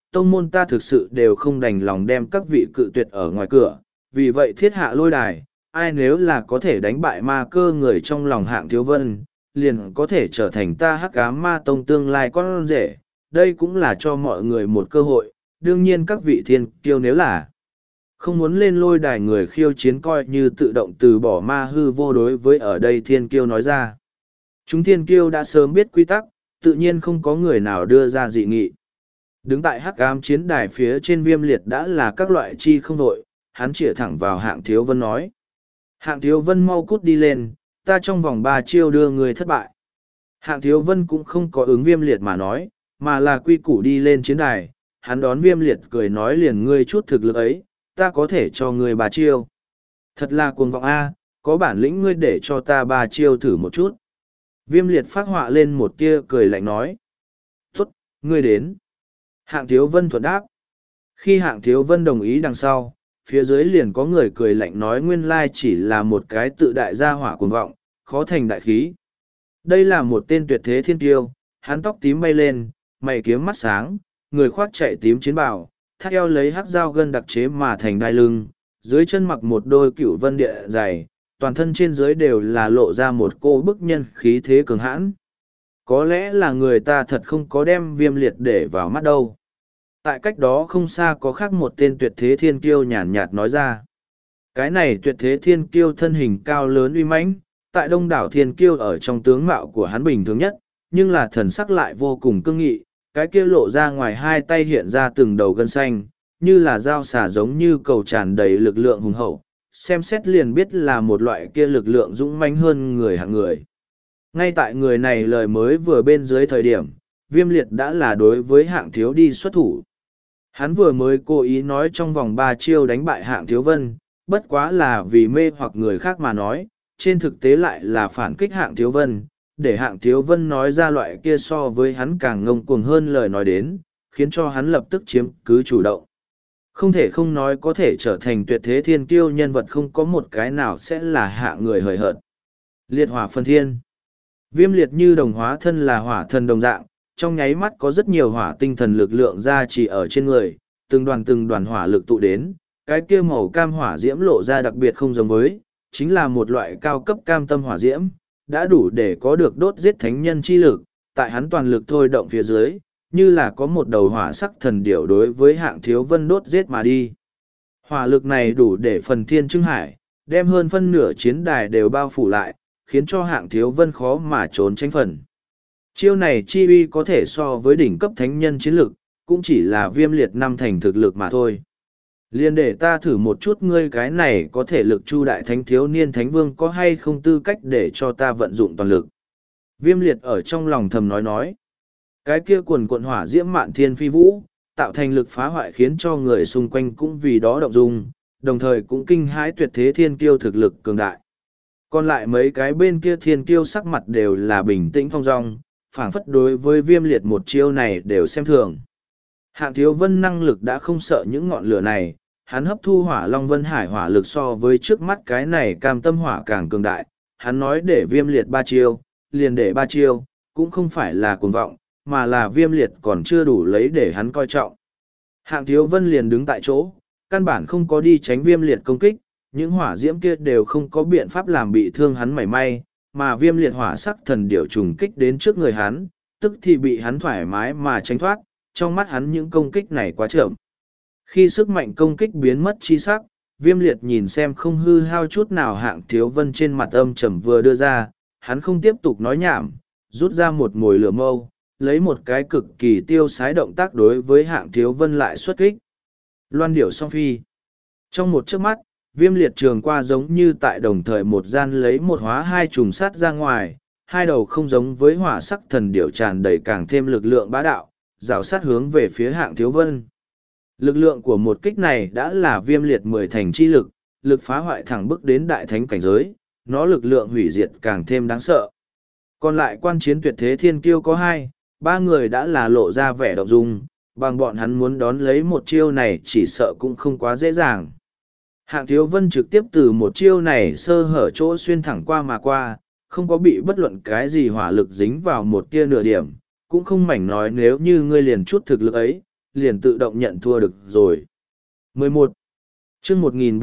tông môn ta thực sự đều không đành lòng đem các vị cự tuyệt ở ngoài cửa, vì vậy thiết hạ lôi đài, ai nếu là có thể đánh bại ma cơ người trong lòng Hạng Thiếu Vân, liền có thể trở thành ta Hắc Ám Ma Tông tương lai con rể, đây cũng là cho mọi người một cơ hội, đương nhiên các vị thiên kiêu nếu là không muốn lên lôi đài người khiêu chiến coi như tự động từ bỏ ma hư vô đối với ở đây thiên kiêu nói ra. Chúng thiên kiêu đã sớm biết quy tắc, tự nhiên không có người nào đưa ra dị nghị. Đứng tại Hắc Ám chiến đài phía trên Viêm Liệt đã là các loại chi không đội, hắn chĩa thẳng vào Hạng Thiếu Vân nói. Hạng Thiếu Vân mau cút đi lên, ta trong vòng 3 chiêu đưa người thất bại. Hạng Thiếu Vân cũng không có ứng Viêm Liệt mà nói, mà là quy củ đi lên chiến đài, hắn đón Viêm Liệt cười nói liền ngươi chút thực lực ấy, ta có thể cho ngươi 3 chiêu. Thật là cuồng vọng A, có bản lĩnh ngươi để cho ta 3 chiêu thử một chút. Viêm Liệt phát họa lên một tia cười lạnh nói. Tốt, ngươi đến. Hạng Thiếu Vân thuận đáp. Khi Hạng Thiếu Vân đồng ý đằng sau, phía dưới liền có người cười lạnh nói nguyên lai chỉ là một cái tự đại gia hỏa cuồng vọng, khó thành đại khí. Đây là một tên tuyệt thế thiên tiêu, hắn tóc tím bay lên, mày kiếm mắt sáng, người khoác chạy tím chiến bào, thắt eo lấy hắc dao gân đặc chế mà thành đai lưng, dưới chân mặc một đôi cựu vân địa dày, toàn thân trên dưới đều là lộ ra một cô bức nhân khí thế cường hãn. Có lẽ là người ta thật không có đem Viêm Liệt để vào mắt đâu. Tại cách đó không xa có khác một tên tuyệt thế thiên kiêu nhàn nhạt nói ra. Cái này tuyệt thế thiên kiêu thân hình cao lớn uy mãnh, tại đông đảo thiên kiêu ở trong tướng mạo của hắn bình thường nhất, nhưng là thần sắc lại vô cùng cương nghị, cái kia lộ ra ngoài hai tay hiện ra từng đầu gân xanh, như là dao xả giống như cầu tràn đầy lực lượng hùng hậu, xem xét liền biết là một loại kia lực lượng dũng mãnh hơn người hạng người. Ngay tại người này lời mới vừa bên dưới thời điểm, Viêm Liệt đã là đối với Hạng Thiếu đi xuất thủ. Hắn vừa mới cố ý nói trong vòng 3 chiêu đánh bại Hạng Thiếu Vân, bất quá là vì mê hoặc người khác mà nói, trên thực tế lại là phản kích Hạng Thiếu Vân, để Hạng Thiếu Vân nói ra loại kia so với hắn càng ngông cuồng hơn lời nói đến, khiến cho hắn lập tức chiếm cứ chủ động. Không thể không nói có thể trở thành tuyệt thế thiên kiêu nhân vật không có một cái nào sẽ là hạ người hời hợt. Liệt hỏa phân thiên. Viêm Liệt như đồng hóa thân là hỏa thần đồng dạng, trong nháy mắt có rất nhiều hỏa tinh thần lực lượng ra chỉ ở trên người, từng đoàn hỏa lực tụ đến, cái kia màu cam hỏa diễm lộ ra đặc biệt không giống với, chính là một loại cao cấp cam tâm hỏa diễm, đã đủ để có được đốt giết thánh nhân chi lực, tại hắn toàn lực thôi động phía dưới, như là có một đầu hỏa sắc thần điểu đối với Hạng Thiếu Vân đốt giết mà đi. Hỏa lực này đủ để phần thiên trưng hải, đem hơn phân nửa chiến đài đều bao phủ lại, khiến cho Hạng Thiếu Vân khó mà trốn tránh phần. Chiêu này chi uy có thể so với đỉnh cấp thánh nhân chiến lực, cũng chỉ là Viêm Liệt 5 thành thực lực mà thôi. Liên để ta thử một chút ngươi cái này có thể lực chu đại thánh thiếu niên thánh vương có hay không tư cách để cho ta vận dụng toàn lực. Viêm Liệt ở trong lòng thầm nói. Cái kia quần quận hỏa diễm mạn thiên phi vũ, tạo thành lực phá hoại khiến cho người xung quanh cũng vì đó động dung, đồng thời cũng kinh hãi tuyệt thế thiên kiêu thực lực cường đại. Còn lại mấy cái bên kia thiên kiêu sắc mặt đều là bình tĩnh phong dong, phảng phất đối với Viêm Liệt một chiêu này đều xem thường. Hạng Thiếu Vân năng lực đã không sợ những ngọn lửa này, hắn hấp thu hỏa long vân hải hỏa lực so với trước mắt cái này cam tâm hỏa càng cường đại. Hắn nói để Viêm Liệt 3 chiêu, liền để 3 chiêu, cũng không phải là cuồng vọng, mà là Viêm Liệt còn chưa đủ lấy để hắn coi trọng. Hạng Thiếu Vân liền đứng tại chỗ, căn bản không có đi tránh Viêm Liệt công kích, những hỏa diễm kia đều không có biện pháp làm bị thương hắn mảy may, mà Viêm Liệt hỏa sắc thần điểu trùng kích đến trước người hắn, tức thì bị hắn thoải mái mà tránh thoát, trong mắt hắn những công kích này quá chậm. Khi sức mạnh công kích biến mất chi sắc, Viêm Liệt nhìn xem không hư hao chút nào Hạng Thiếu Vân trên mặt âm trầm vừa đưa ra, hắn không tiếp tục nói nhảm, rút ra một mồi lửa mâu, lấy một cái cực kỳ tiêu sái động tác đối với Hạng Thiếu Vân lại xuất kích. Loan điểu song phi. Trong một chớp mắt, Viêm Liệt trường qua giống như tại đồng thời một gian lấy một hóa hai trùng sát ra ngoài, hai đầu không giống với hỏa sắc thần điểu tràn đầy càng thêm lực lượng bá đạo, rào sát hướng về phía Hạng Thiếu Vân. Lực lượng của một kích này đã là Viêm Liệt 10 thành chi lực, lực phá hoại thẳng bước đến đại thánh cảnh giới, nó lực lượng hủy diệt càng thêm đáng sợ. Còn lại quan chiến tuyệt thế thiên kiêu có 2, 3 người đã là lộ ra vẻ động dung, bằng bọn hắn muốn đón lấy một chiêu này chỉ sợ cũng không quá dễ dàng. Hạng Thiếu Vân trực tiếp từ một chiêu này sơ hở chỗ xuyên thẳng qua mà qua, không có bị bất luận cái gì hỏa lực dính vào một tia nửa điểm, cũng không mảnh nói nếu như ngươi liền chút thực lực ấy, liền tự động nhận thua được rồi. 11. chương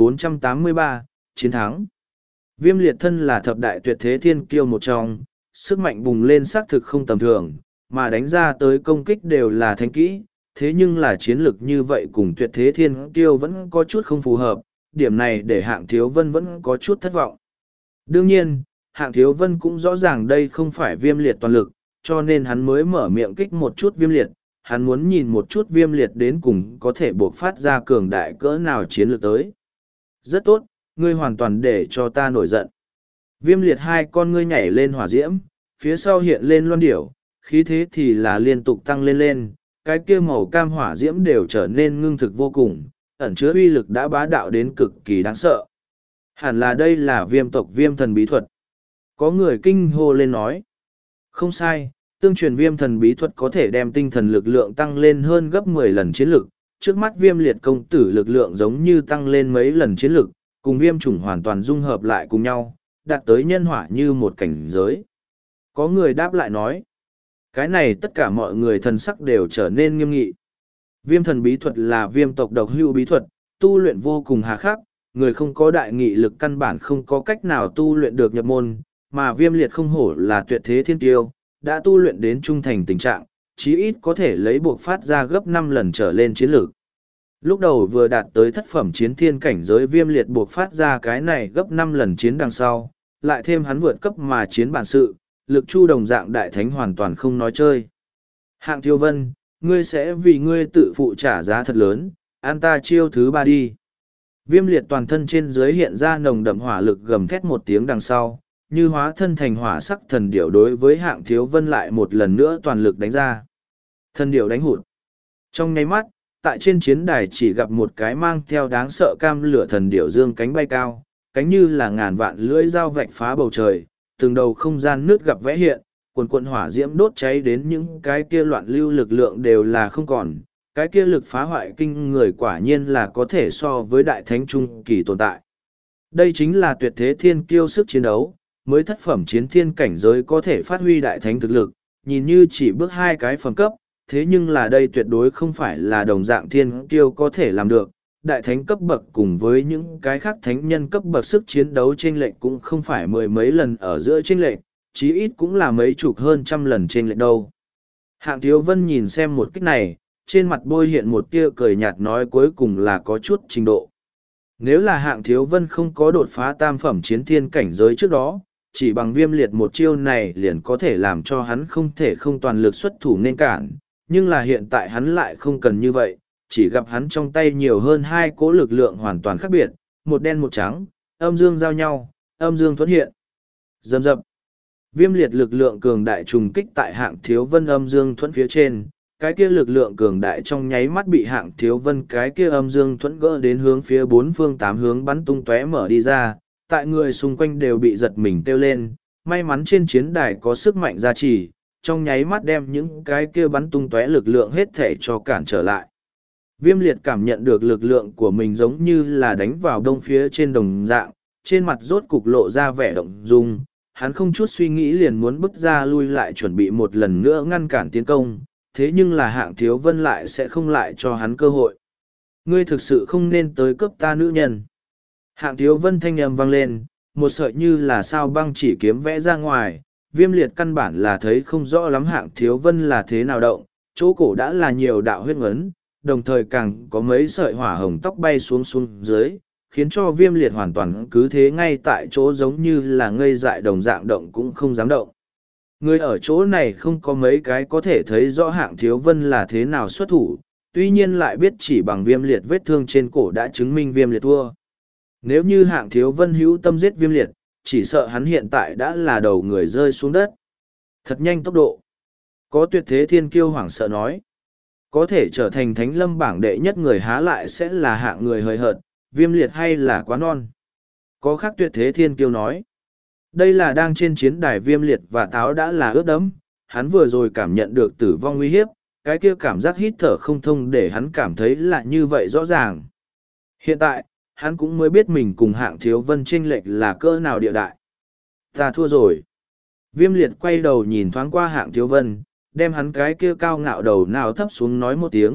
1483, chiến thắng. Viêm liệt thân là thập đại tuyệt thế thiên kiêu một trong, sức mạnh bùng lên xác thực không tầm thường, mà đánh ra tới công kích đều là thánh kỹ, thế nhưng là chiến lược như vậy cùng tuyệt thế thiên kiêu vẫn có chút không phù hợp, điểm này để Hạng Thiếu Vân vẫn có chút thất vọng. Đương nhiên, Hạng Thiếu Vân cũng rõ ràng đây không phải viêm liệt toàn lực, cho nên hắn mới mở miệng kích một chút viêm liệt, hắn muốn nhìn một chút viêm liệt đến cùng có thể buộc phát ra cường đại cỡ nào chiến lược tới. Rất tốt, ngươi hoàn toàn để cho ta nổi giận. Viêm liệt hai con ngươi nhảy lên hỏa diễm, phía sau hiện lên loan điểu, khí thế thì là liên tục tăng lên lên, cái kia màu cam hỏa diễm đều trở nên ngưng thực vô cùng, ẩn chứa uy lực đã bá đạo đến cực kỳ đáng sợ. Hẳn là đây là viêm tộc viêm thần bí thuật. Có người kinh hô lên nói. Không sai, tương truyền viêm thần bí thuật có thể đem tinh thần lực lượng tăng lên hơn gấp 10 lần chiến lực. Trước mắt viêm liệt công tử lực lượng giống như tăng lên mấy lần chiến lực, cùng viêm chủng hoàn toàn dung hợp lại cùng nhau, đạt tới nhân hỏa như một cảnh giới. Có người đáp lại nói. Cái này tất cả mọi người thần sắc đều trở nên nghiêm nghị. Viêm thần bí thuật là viêm tộc độc hữu bí thuật, tu luyện vô cùng hà khắc, người không có đại nghị lực căn bản không có cách nào tu luyện được nhập môn, mà viêm liệt không hổ là tuyệt thế thiên tiêu, đã tu luyện đến trung thành tình trạng, chí ít có thể lấy buộc phát ra gấp 5 lần trở lên chiến lược. Lúc đầu vừa đạt tới thất phẩm chiến thiên cảnh giới viêm liệt buộc phát ra cái này gấp 5 lần chiến đằng sau, lại thêm hắn vượt cấp mà chiến bản sự, lực chu đồng dạng đại thánh hoàn toàn không nói chơi. Hạng Thiếu Vân, ngươi sẽ vì ngươi tự phụ trả giá thật lớn, an ta chiêu thứ 3 đi. Viêm liệt toàn thân trên dưới hiện ra nồng đậm hỏa lực gầm thét một tiếng đằng sau, như hóa thân thành hỏa sắc thần điểu đối với Hạng Thiếu Vân lại một lần nữa toàn lực đánh ra. Thần điểu đánh hụt. Trong nháy mắt, tại trên chiến đài chỉ gặp một cái mang theo đáng sợ cam lửa thần điểu dương cánh bay cao, cánh như là ngàn vạn lưỡi dao vạch phá bầu trời, từng đầu không gian nước gặp vẽ hiện, quần quần hỏa diễm đốt cháy đến những cái kia loạn lưu lực lượng đều là không còn, cái kia lực phá hoại kinh người quả nhiên là có thể so với đại thánh trung kỳ tồn tại. Đây chính là tuyệt thế thiên kiêu sức chiến đấu, mới thất phẩm chiến thiên cảnh giới có thể phát huy đại thánh thực lực, nhìn như chỉ bước 2 cái phẩm cấp, thế nhưng là đây tuyệt đối không phải là đồng dạng thiên kiêu có thể làm được. Đại thánh cấp bậc cùng với những cái khác thánh nhân cấp bậc sức chiến đấu chênh lệch cũng không phải mười mấy lần ở giữa chênh lệch, chí ít cũng là mấy chục hơn trăm lần chênh lệch đâu. Hạng Thiếu Vân nhìn xem một kích này, trên mặt bôi hiện một tia cười nhạt nói cuối cùng là có chút trình độ. Nếu là Hạng Thiếu Vân không có đột phá tam phẩm chiến thiên cảnh giới trước đó, chỉ bằng viêm liệt một chiêu này liền có thể làm cho hắn không thể không toàn lực xuất thủ nên cản, nhưng là hiện tại hắn lại không cần như vậy, chỉ gặp hắn trong tay nhiều hơn 2 cỗ lực lượng hoàn toàn khác biệt, một đen một trắng, âm dương giao nhau, âm dương thuẫn hiện. Dầm dập. Viêm liệt lực lượng cường đại trùng kích tại Hạng Thiếu Vân âm dương thuẫn phía trên, cái kia lực lượng cường đại trong nháy mắt bị Hạng Thiếu Vân cái kia âm dương thuẫn gỡ đến hướng phía 4 phương 8 hướng bắn tung tóe mở đi ra, tại người xung quanh đều bị giật mình kêu lên, may mắn trên chiến đài có sức mạnh gia trì, trong nháy mắt đem những cái kia bắn tung tóe lực lượng hết thể cho cản trở lại. Viêm liệt cảm nhận được lực lượng của mình giống như là đánh vào đông phía trên đồng dạng, trên mặt rốt cục lộ ra vẻ động dung, hắn không chút suy nghĩ liền muốn bước ra lui lại chuẩn bị một lần nữa ngăn cản tiến công, thế nhưng là Hạng Thiếu Vân lại sẽ không lại cho hắn cơ hội. Ngươi thực sự không nên tới cướp ta nữ nhân. Hạng Thiếu Vân thanh âm vang lên, một sợi như là sao băng chỉ kiếm vẽ ra ngoài, viêm liệt căn bản là thấy không rõ lắm Hạng Thiếu Vân là thế nào động, chỗ cổ đã là nhiều đạo huyết ngấn, đồng thời càng có mấy sợi hỏa hồng tóc bay xuống dưới, khiến cho viêm liệt hoàn toàn cứ thế ngay tại chỗ giống như là ngây dại đồng dạng động cũng không dám động. Người ở chỗ này không có mấy cái có thể thấy rõ Hạng Thiếu Vân là thế nào xuất thủ, tuy nhiên lại biết chỉ bằng viêm liệt vết thương trên cổ đã chứng minh viêm liệt thua. Nếu như Hạng Thiếu Vân hữu tâm giết viêm liệt, chỉ sợ hắn hiện tại đã là đầu người rơi xuống đất. Thật nhanh tốc độ. Có tuyệt thế thiên kiêu hoảng sợ nói. Có thể trở thành thánh lâm bảng đệ nhất người há lại sẽ là hạng người hời hợt, viêm liệt hay là quá non. Có khác tuyệt thế thiên kiêu nói. Đây là đang trên chiến đài viêm liệt và táo đã là ướt đẫm, hắn vừa rồi cảm nhận được tử vong uy hiếp, cái kia cảm giác hít thở không thông để hắn cảm thấy là như vậy rõ ràng. Hiện tại, hắn cũng mới biết mình cùng Hạng Thiếu Vân chênh lệch là cỡ nào địa đại. Ta thua rồi. Viêm liệt quay đầu nhìn thoáng qua Hạng Thiếu Vân, đem hắn cái kia cao ngạo đầu nào thấp xuống nói một tiếng,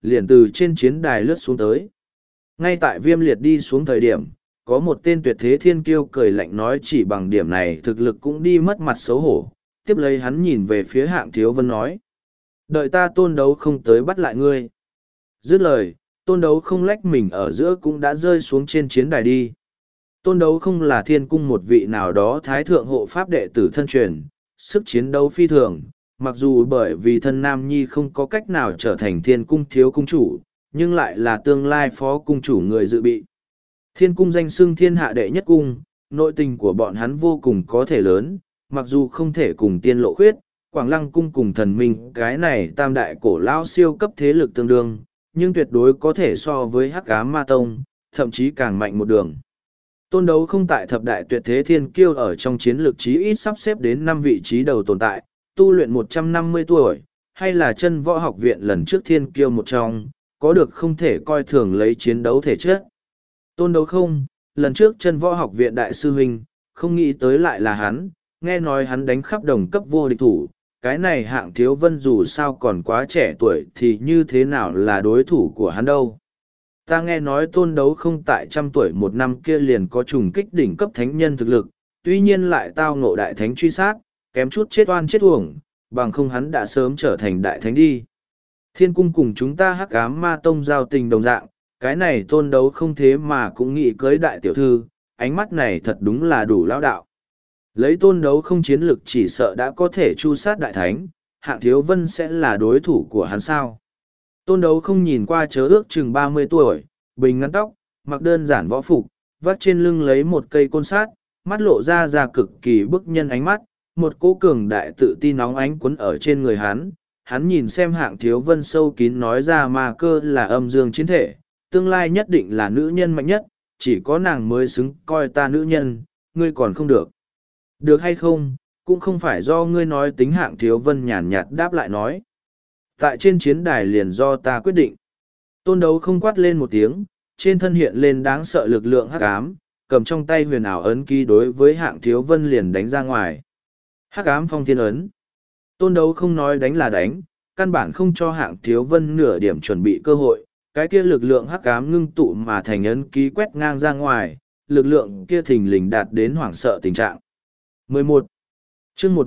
liền từ trên chiến đài lướt xuống tới. Ngay tại Viêm Liệt đi xuống thời điểm, có một tên tuyệt thế thiên kiêu cười lạnh nói chỉ bằng điểm này thực lực cũng đi mất mặt xấu hổ. Tiếp lấy hắn nhìn về phía Hạng Thiếu Vân nói. Đợi ta Tôn Đấu Không tới bắt lại ngươi. Dứt lời, Tôn Đấu Không lách mình ở giữa cũng đã rơi xuống trên chiến đài đi. Tôn Đấu Không là thiên cung một vị nào đó thái thượng hộ pháp đệ tử thân truyền, sức chiến đấu phi thường, mặc dù bởi vì thân Nam Nhi không có cách nào trở thành thiên cung thiếu cung chủ, nhưng lại là tương lai phó cung chủ người dự bị. Thiên cung danh xưng thiên hạ đệ nhất cung, nội tình của bọn hắn vô cùng có thể lớn, mặc dù không thể cùng tiên lộ khuyết, Quảng Lăng cung cùng thần minh cái này tam đại cổ lao siêu cấp thế lực tương đương, nhưng tuyệt đối có thể so với Hắc Ám Ma Tông, thậm chí càng mạnh một đường. Tôn Đấu Không tại thập đại tuyệt thế thiên kiêu ở trong chiến lược chí ít sắp xếp đến 5 vị trí đầu tồn tại, tu luyện 150 tuổi, hay là chân võ học viện lần trước thiên kiêu một trong, có được không thể coi thường lấy chiến đấu thể chất. Tôn Đấu Không, lần trước chân võ học viện đại sư huynh, không nghĩ tới lại là hắn, nghe nói hắn đánh khắp đồng cấp vô địch thủ, cái này Hạng Thiếu Vân dù sao còn quá trẻ tuổi thì như thế nào là đối thủ của hắn đâu. Ta nghe nói Tôn Đấu Không tại 100 tuổi một năm kia liền có trùng kích đỉnh cấp thánh nhân thực lực, tuy nhiên lại tao ngộ đại thánh truy sát, kém chút chết oan chết uổng, bằng không hắn đã sớm trở thành đại thánh đi. Thiên cung cùng chúng ta Hắc Ám Ma Tông giao tình đồng dạng, cái này Tôn Đấu Không thế mà cũng nghĩ cưới đại tiểu thư, ánh mắt này thật đúng là đủ lão đạo. Lấy Tôn Đấu Không chiến lực chỉ sợ đã có thể chu sát đại thánh, Hạng Thiếu Vân sẽ là đối thủ của hắn sao. Tôn Đấu Không nhìn qua chớ ước chừng 30 tuổi, bình ngắn tóc, mặc đơn giản võ phục, vắt trên lưng lấy một cây côn sát, mắt lộ ra cực kỳ bức nhân ánh mắt, một cỗ cường đại tự tin nóng ánh quấn ở trên người hắn. Hắn nhìn xem Hạng Thiếu Vân sâu kín nói ra ma cơ là âm dương chiến thể, tương lai nhất định là nữ nhân mạnh nhất, chỉ có nàng mới xứng coi ta nữ nhân, ngươi còn không được. Được hay không, cũng không phải do ngươi nói tính. Hạng Thiếu Vân nhàn nhạt đáp lại nói. Tại trên chiến đài liền do ta quyết định. Tôn Đấu Không quát lên một tiếng, trên thân hiện lên đáng sợ lực lượng hắc ám, cầm trong tay huyền ảo ấn ký đối với Hạng Thiếu Vân liền đánh ra ngoài. Hắc ám phong thiên ấn. Tôn Đấu Không nói đánh là đánh, căn bản không cho Hạng Thiếu Vân nửa điểm chuẩn bị cơ hội, cái kia lực lượng hắc ám ngưng tụ mà thành ấn ký quét ngang ra ngoài, lực lượng kia thình lình đạt đến hoảng sợ tình trạng. 11. Chương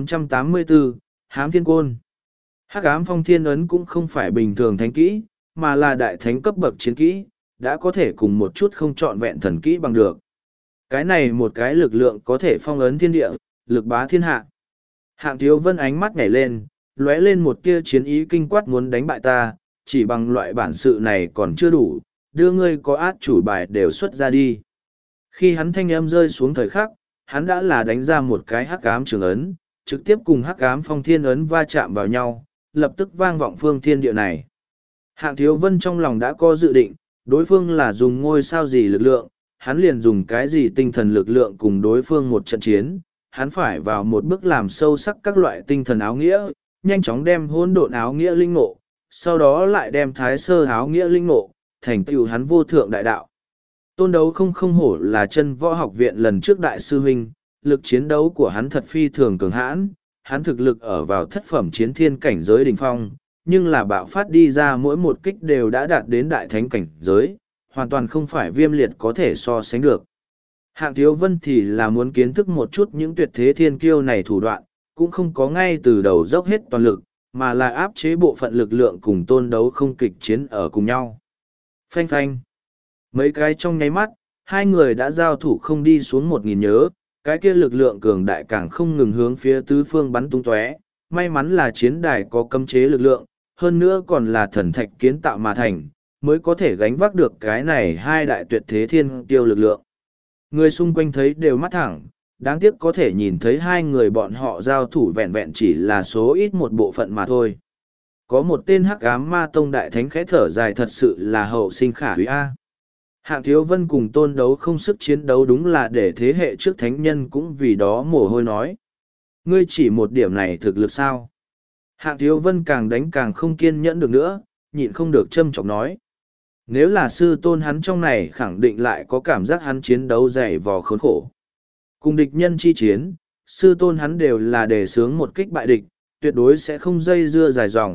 1484, Hám Thiên Côn. Hắc ám phong thiên ấn cũng không phải bình thường thánh kỹ, mà là đại thánh cấp bậc chiến kỹ, đã có thể cùng một chút không trọn vẹn thần kỹ bằng được. Cái này một cái lực lượng có thể phong ấn thiên địa, lực bá thiên hạ. Hạng Thiếu Vân ánh mắt nhảy lên, lóe lên một tia chiến ý kinh quát muốn đánh bại ta, chỉ bằng loại bản sự này còn chưa đủ, đưa ngươi có át chủ bài đều xuất ra đi. Khi hắn thanh âm rơi xuống thời khắc, hắn đã là đánh ra một cái hắc ám trường ấn, trực tiếp cùng hắc ám phong thiên ấn va chạm vào nhau, lập tức vang vọng phương thiên địa này. Hạng Thiếu Vân trong lòng đã có dự định, đối phương là dùng ngôi sao gì lực lượng, hắn liền dùng cái gì tinh thần lực lượng cùng đối phương một trận chiến, hắn phải vào một bước làm sâu sắc các loại tinh thần áo nghĩa, nhanh chóng đem hỗn độn áo nghĩa linh ngộ, sau đó lại đem thái sơ áo nghĩa linh ngộ, thành tựu hắn vô thượng đại đạo. Tôn Đấu không hổ là chân võ học viện lần trước đại sư huynh, lực chiến đấu của hắn thật phi thường cường hãn, hắn thực lực ở vào thất phẩm chiến thiên cảnh giới đỉnh phong, nhưng là bạo phát đi ra mỗi một kích đều đã đạt đến đại thánh cảnh giới, hoàn toàn không phải Viêm Liệt có thể so sánh được. Hạng Thiếu Vân thì là muốn kiến thức một chút những tuyệt thế thiên kiêu này thủ đoạn, cũng không có ngay từ đầu dốc hết toàn lực, mà là áp chế bộ phận lực lượng cùng Tôn Đấu không kịch chiến ở cùng nhau. Phanh phanh. Mấy cái trong nháy mắt, hai người đã giao thủ không đi xuống 1000 nhớ, cái kia lực lượng cường đại càng không ngừng hướng phía tứ phương bắn tung tóe. May mắn là chiến đài có cấm chế lực lượng, hơn nữa còn là thần thạch kiến tạo mà thành, mới có thể gánh vác được cái này hai đại tuyệt thế thiên kiêu lực lượng. Người xung quanh thấy đều mắt thẳng, đáng tiếc có thể nhìn thấy hai người bọn họ giao thủ vẹn vẹn chỉ là số ít một bộ phận mà thôi. Có một tên hắc ám ma tông đại thánh khẽ thở dài thật sự là hậu sinh khả úy a. Hạng Thiếu Vân cùng Tôn Đấu không sức chiến đấu đúng là để thế hệ trước thánh nhân cũng vì đó mồ hôi nói. Ngươi chỉ một điểm này thực lực sao? Hạng Thiếu Vân càng đánh càng không kiên nhẫn được nữa, nhịn không được châm chọc nói. Nếu là sư tôn hắn trong này khẳng định lại có cảm giác hắn chiến đấu dày vò khốn khổ. Cùng địch nhân chi chiến, sư tôn hắn đều là đề xướng một kích bại địch, tuyệt đối sẽ không dây dưa dài dòng,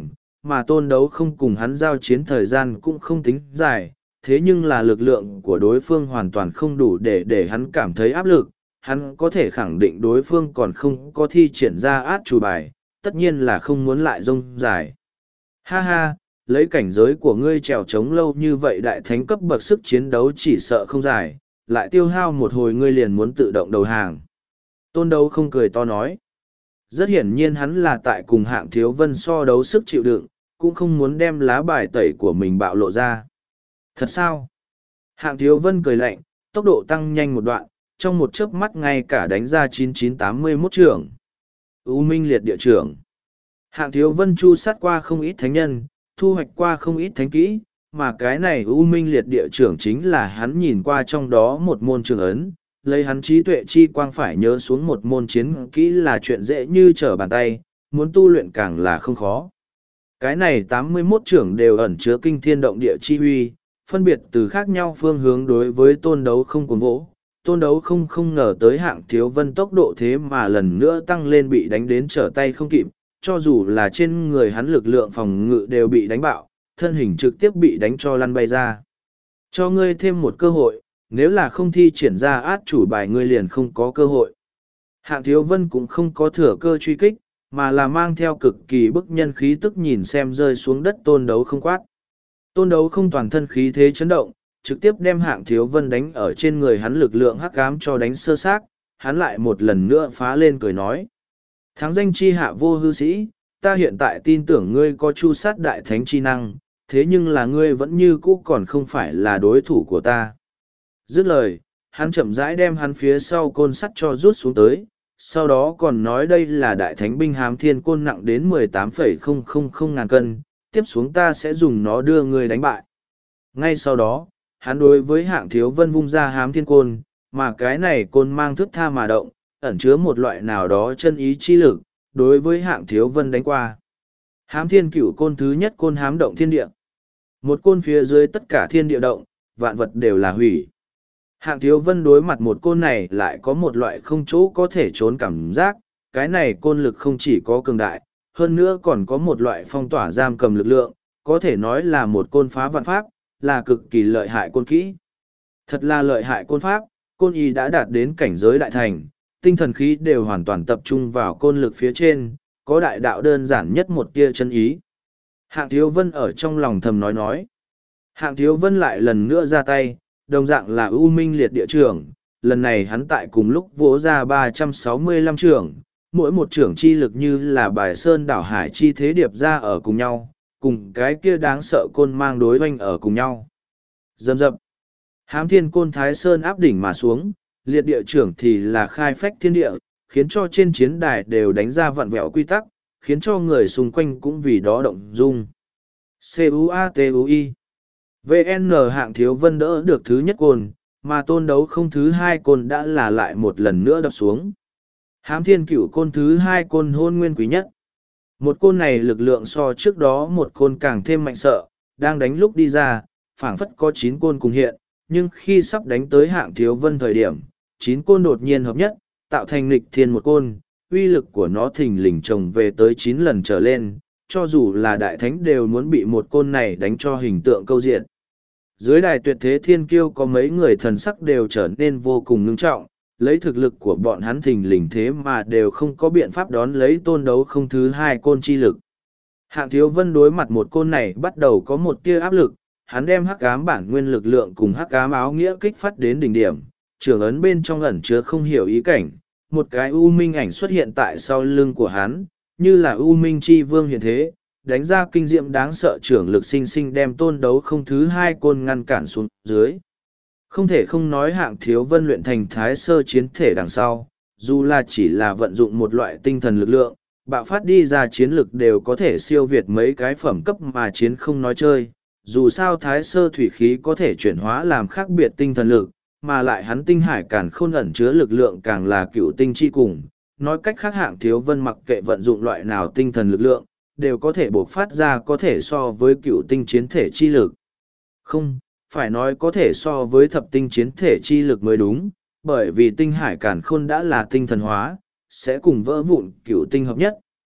mà tôn đấu không cùng hắn giao chiến thời gian cũng không tính dài, thế nhưng là lực lượng của đối phương hoàn toàn không đủ để hắn cảm thấy áp lực, hắn có thể khẳng định đối phương còn không có thi triển ra át chủ bài, tất nhiên là không muốn lại rông dài. Ha ha, lấy cảnh giới của ngươi trèo trống lâu như vậy đại thánh cấp bậc sức chiến đấu chỉ sợ không dài, lại tiêu hao một hồi ngươi liền muốn tự động đầu hàng. Tôn đấu không cười to nói. Rất hiển nhiên hắn là tại cùng Hạng Thiếu Vân so đấu sức chịu đựng, cũng không muốn đem lá bài tẩy của mình bạo lộ ra. Thật sao? Hạng Thiếu Vân cười lạnh, tốc độ tăng nhanh một đoạn, trong một chớp mắt ngay cả đánh ra 9981 trưởng. U Minh Liệt Địa trưởng. Hạng Thiếu Vân chu sát qua không ít thánh nhân, thu hoạch qua không ít thánh kỹ, mà cái này U Minh Liệt Địa trưởng chính là hắn nhìn qua trong đó một môn trường ấn, lấy hắn trí tuệ chi quang phải nhớ xuống một môn chiến kỹ là chuyện dễ như trở bàn tay, muốn tu luyện càng là không khó. Cái này 81 trưởng đều ẩn chứa kinh thiên động địa chi huy, phân biệt từ khác nhau phương hướng đối với tôn đấu không cuồng vỗ. Tôn đấu không ngờ tới Hạng Thiếu Vân tốc độ thế mà lần nữa tăng lên, bị đánh đến trở tay không kịp, cho dù là trên người hắn lực lượng phòng ngự đều bị đánh bạo, thân hình trực tiếp bị đánh cho lăn bay ra. Cho ngươi thêm một cơ hội, nếu là không thi triển ra át chủ bài ngươi liền không có cơ hội. Hạng Thiếu Vân cũng không có thừa cơ truy kích, mà là mang theo cực kỳ bức nhân khí tức nhìn xem rơi xuống đất tôn đấu không quát. Tôn đấu không toàn thân khí thế chấn động, trực tiếp đem Hạng Thiếu Vân đánh ở trên người hắn lực lượng hắc ám cho đánh sơ xác, hắn lại một lần nữa phá lên cười nói. Thắng danh chi hạ vô hư sĩ, ta hiện tại tin tưởng ngươi có chu sát đại thánh chi năng, thế nhưng là ngươi vẫn như cũ còn không phải là đối thủ của ta. Dứt lời, hắn chậm rãi đem hắn phía sau côn sắt cho rút xuống tới, sau đó còn nói đây là đại thánh binh hám thiên côn nặng đến 18,000 ngàn cân, tiếp xuống ta sẽ dùng nó đưa ngươi đánh bại. Ngay sau đó, hắn đối với Hạng Thiếu Vân vung ra hám thiên côn, mà cái này côn mang thước tha mà động, ẩn chứa một loại nào đó chân ý chi lực, đối với Hạng Thiếu Vân đánh qua. Hám thiên cửu côn thứ nhất côn hám động thiên địa. Một côn phía dưới tất cả thiên địa động, vạn vật đều là hủy. Hạng Thiếu Vân đối mặt một côn này lại có một loại không chỗ có thể trốn cảm giác, cái này côn lực không chỉ có cường đại, hơn nữa còn có một loại phong tỏa giam cầm lực lượng, có thể nói là một côn phá vạn pháp, là cực kỳ lợi hại côn kỹ. Thật là lợi hại côn pháp, côn y đã đạt đến cảnh giới đại thành, tinh thần khí đều hoàn toàn tập trung vào côn lực phía trên, có đại đạo đơn giản nhất một tia chân ý. Hạng Thiếu Vân ở trong lòng thầm nói. Hạng Thiếu Vân lại lần nữa ra tay, đồng dạng là U Minh Liệt Địa trưởng, lần này hắn tại cùng lúc vỗ ra 365 trưởng, mỗi một trưởng chi lực như là bài sơn đảo hải chi thế điệp ra ở cùng nhau, cùng cái kia đáng sợ côn mang đối oanh ở cùng nhau. Dầm dập, hám thiên côn thái sơn áp đỉnh mà xuống, liệt địa trưởng thì là khai phách thiên địa, khiến cho trên chiến đài đều đánh ra vặn vẹo quy tắc, khiến cho người xung quanh cũng vì đó động dung. CUATUI VN Hạng Thiếu Vân đỡ được thứ nhất côn, mà tôn đấu không thứ hai côn đã là lại một lần nữa đập xuống. Hám thiên cửu côn thứ hai côn hôn nguyên quý nhất. Một côn này lực lượng so trước đó một côn càng thêm mạnh sợ, đang đánh lúc đi ra, phảng phất có 9 côn cùng hiện, nhưng khi sắp đánh tới Hạng Thiếu Vân thời điểm, 9 côn đột nhiên hợp nhất, tạo thành nghịch thiên một côn, uy lực của nó thình lình chồng về tới 9 lần trở lên, cho dù là đại thánh đều muốn bị một côn này đánh cho hình tượng câu diện. Dưới đài tuyệt thế thiên kiêu có mấy người thần sắc đều trở nên vô cùng ngưng trọng, lấy thực lực của bọn hắn thình lình thế mà đều không có biện pháp đón lấy tôn đấu không thứ hai côn chi lực. Hạng Thiếu Vân đối mặt một côn này bắt đầu có một tia áp lực, hắn đem hắc ám bản nguyên lực lượng cùng hắc ám áo nghĩa kích phát đến đỉnh điểm, trường ấn bên trong ẩn chứa không hiểu ý cảnh, một cái u minh ảnh xuất hiện tại sau lưng của hắn, như là u minh chi vương hiện thế, đánh ra kinh diệm đáng sợ trưởng lực sinh sinh đem tôn đấu không thứ hai côn ngăn cản xuống dưới. Không thể không nói Hạng Thiếu Vân luyện thành thái sơ chiến thể đằng sau, dù là chỉ là vận dụng một loại tinh thần lực lượng, bạo phát đi ra chiến lực đều có thể siêu việt mấy cái phẩm cấp mà chiến không nói chơi. Dù sao thái sơ thủy khí có thể chuyển hóa làm khác biệt tinh thần lực, mà lại hắn tinh hải càng khôn ẩn chứa lực lượng càng là cựu tinh chi cùng. Nói cách khác Hạng Thiếu Vân mặc kệ vận dụng loại nào tinh thần lực lượng, đều có thể bộc phát ra có thể so với cựu tinh chiến thể chi lực. Không, phải nói có thể so với thập tinh chiến thể chi lực mới đúng, bởi vì tinh hải càn khôn đã là tinh thần hóa, sẽ cùng vỡ vụn cựu tinh hợp nhất,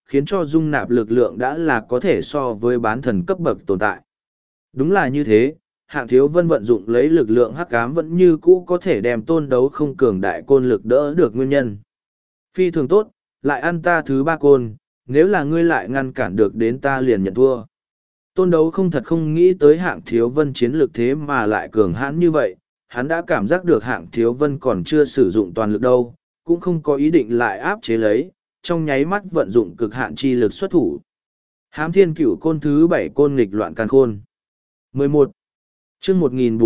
khiến cho dung nạp lực lượng đã là có thể so với bán thần cấp bậc tồn tại. Đúng là như thế, Hạng Thiếu Vân vận dụng lấy lực lượng hắc ám vẫn như cũ có thể đem Tôn Đấu Không cường đại côn lực đỡ được nguyên nhân. Phi thường tốt, lại ăn ta thứ ba côn, nếu là ngươi lại ngăn cản được đến ta liền nhận thua. Tôn Đấu Không thật không nghĩ tới Hạng Thiếu Vân chiến lược thế mà lại cường hãn như vậy, hắn đã cảm giác được Hạng Thiếu Vân còn chưa sử dụng toàn lực đâu, cũng không có ý định lại áp chế lấy, trong nháy mắt vận dụng cực hạn chi lực xuất thủ. Hám Thiên Cửu côn thứ 7 côn nghịch loạn càn khôn. 11. Chương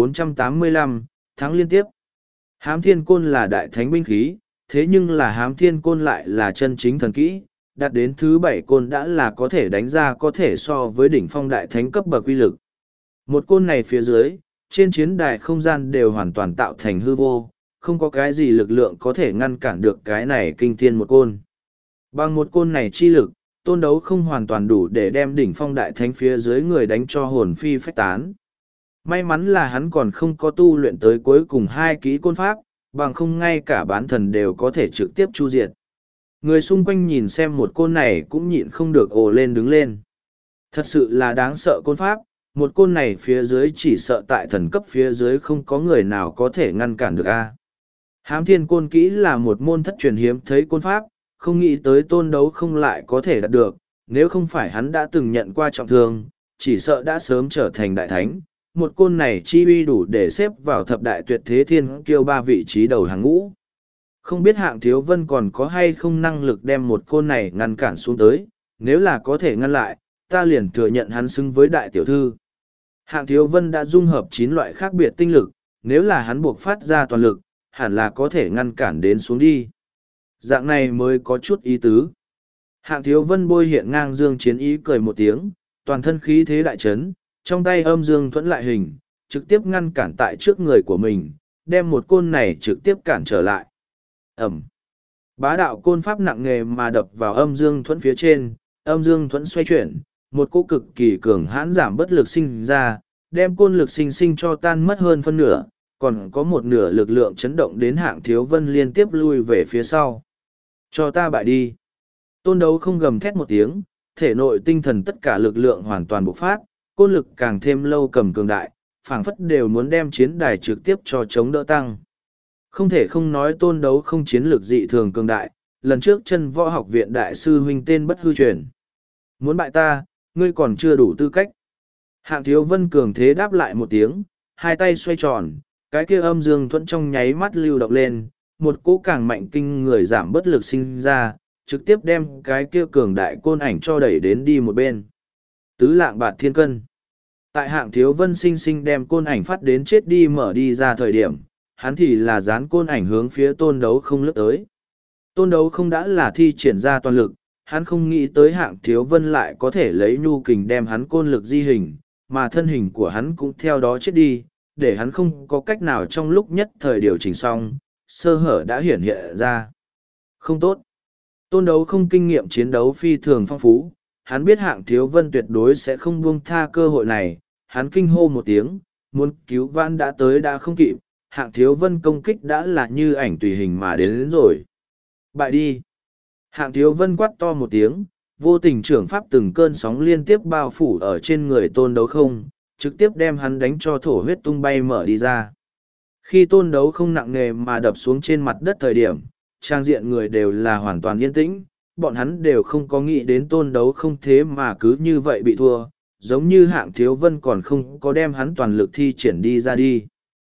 1485, tháng liên tiếp. Hám Thiên côn là đại thánh binh khí, thế nhưng là Hám Thiên côn lại là chân chính thần kỹ, đạt đến thứ 7 côn đã là có thể đánh ra có thể so với đỉnh phong đại thánh cấp bậc uy lực. Một côn này phía dưới, trên chiến đài không gian đều hoàn toàn tạo thành hư vô, không có cái gì lực lượng có thể ngăn cản được cái này kinh thiên một côn. Bằng một côn này chi lực, Tôn Đấu Không hoàn toàn đủ để đem đỉnh phong đại thánh phía dưới người đánh cho hồn phi phách tán. May mắn là hắn còn không có tu luyện tới cuối cùng 2 kỹ côn pháp, bằng không ngay cả bán thần đều có thể trực tiếp chu diệt. Người xung quanh nhìn xem một côn này cũng nhịn không được ồ lên đứng lên. Thật sự là đáng sợ côn pháp, một côn này phía dưới chỉ sợ tại thần cấp phía dưới không có người nào có thể ngăn cản được a. Hám Thiên côn kỹ là một môn thất truyền hiếm thấy côn pháp, không nghĩ tới Tôn Đấu Không lại có thể đạt được, nếu không phải hắn đã từng nhận qua trọng thương, chỉ sợ đã sớm trở thành đại thánh. Một côn này chi uy đủ để xếp vào thập đại tuyệt thế thiên kiêu 3 vị trí đầu hàng ngũ. Không biết Hạng Thiếu Vân còn có hay không năng lực đem một côn này ngăn cản xuống tới, nếu là có thể ngăn lại, ta liền thừa nhận hắn xứng với đại tiểu thư. Hạng Thiếu Vân đã dung hợp 9 loại khác biệt tinh lực, nếu là hắn buộc phát ra toàn lực, hẳn là có thể ngăn cản đến xuống đi. Dạng này mới có chút ý tứ. Hạng Thiếu Vân bôi hiện ngang dương chiến ý cười một tiếng, toàn thân khí thế đại chấn, trong tay âm dương thuẫn lại hình, trực tiếp ngăn cản tại trước người của mình, đem một côn này trực tiếp cản trở lại. Ẩm. Bá đạo côn pháp nặng nề mà đập vào âm dương thuẫn phía trên, âm dương thuẫn xoay chuyển, một cỗ cực kỳ cường hãn giảm bất lực sinh ra, đem côn lực sinh sinh cho tan mất hơn phân nửa, còn có một nửa lực lượng chấn động đến Hạng Thiếu Vân liên tiếp lui về phía sau. Cho ta bại đi. Tôn Đấu Không gầm thét một tiếng, thể nội tinh thần tất cả lực lượng hoàn toàn bộc phát, côn lực càng thêm lâu cầm cường đại, phảng phất đều muốn đem chiến đài trực tiếp cho chống đỡ tăng. Không thể không nói Tôn Đấu Không chiến lược dị thường cường đại, lần trước chân võ học viện đại sư huynh tên bất hư truyền. Muốn bại ta, ngươi còn chưa đủ tư cách. Hạng Thiếu Vân cường thế đáp lại một tiếng, hai tay xoay tròn, cái kia âm dương thuẫn trong nháy mắt lưu động lên, một cỗ càng mạnh kinh người giảm bất lực sinh ra, trực tiếp đem cái kia cường đại côn ảnh cho đẩy đến đi một bên. Tứ lạng bạt thiên cân. Tại Hạng Thiếu Vân sinh sinh đem côn ảnh phát đến chết đi mở đi ra thời điểm, hắn thì là dán côn ảnh hướng phía Tôn Đấu Không lướt tới. Tôn Đấu Không đã là thi triển ra toàn lực, hắn không nghĩ tới Hạng Thiếu Vân lại có thể lấy nhu kình đem hắn côn lực di hình, mà thân hình của hắn cũng theo đó chết đi, để hắn không có cách nào trong lúc nhất thời điều chỉnh xong, sơ hở đã hiển hiện ra. Không tốt. Tôn Đấu Không kinh nghiệm chiến đấu phi thường phong phú, hắn biết Hạng Thiếu Vân tuyệt đối sẽ không buông tha cơ hội này, hắn kinh hô một tiếng, muốn cứu vãn đã tới đã không kịp, Hạng Thiếu Vân công kích đã là như ảnh tùy hình mà đến rồi. Bại đi. Hạng Thiếu Vân quát to một tiếng, vô tình trưởng pháp từng cơn sóng liên tiếp bao phủ ở trên người Tôn Đấu Không, trực tiếp đem hắn đánh cho thổ huyết tung bay mở đi ra. Khi Tôn Đấu Không nặng nề mà đập xuống trên mặt đất thời điểm, trang diện người đều là hoàn toàn yên tĩnh, bọn hắn đều không có nghĩ đến Tôn Đấu Không thế mà cứ như vậy bị thua, giống như Hạng Thiếu Vân còn không có đem hắn toàn lực thi triển đi ra đi.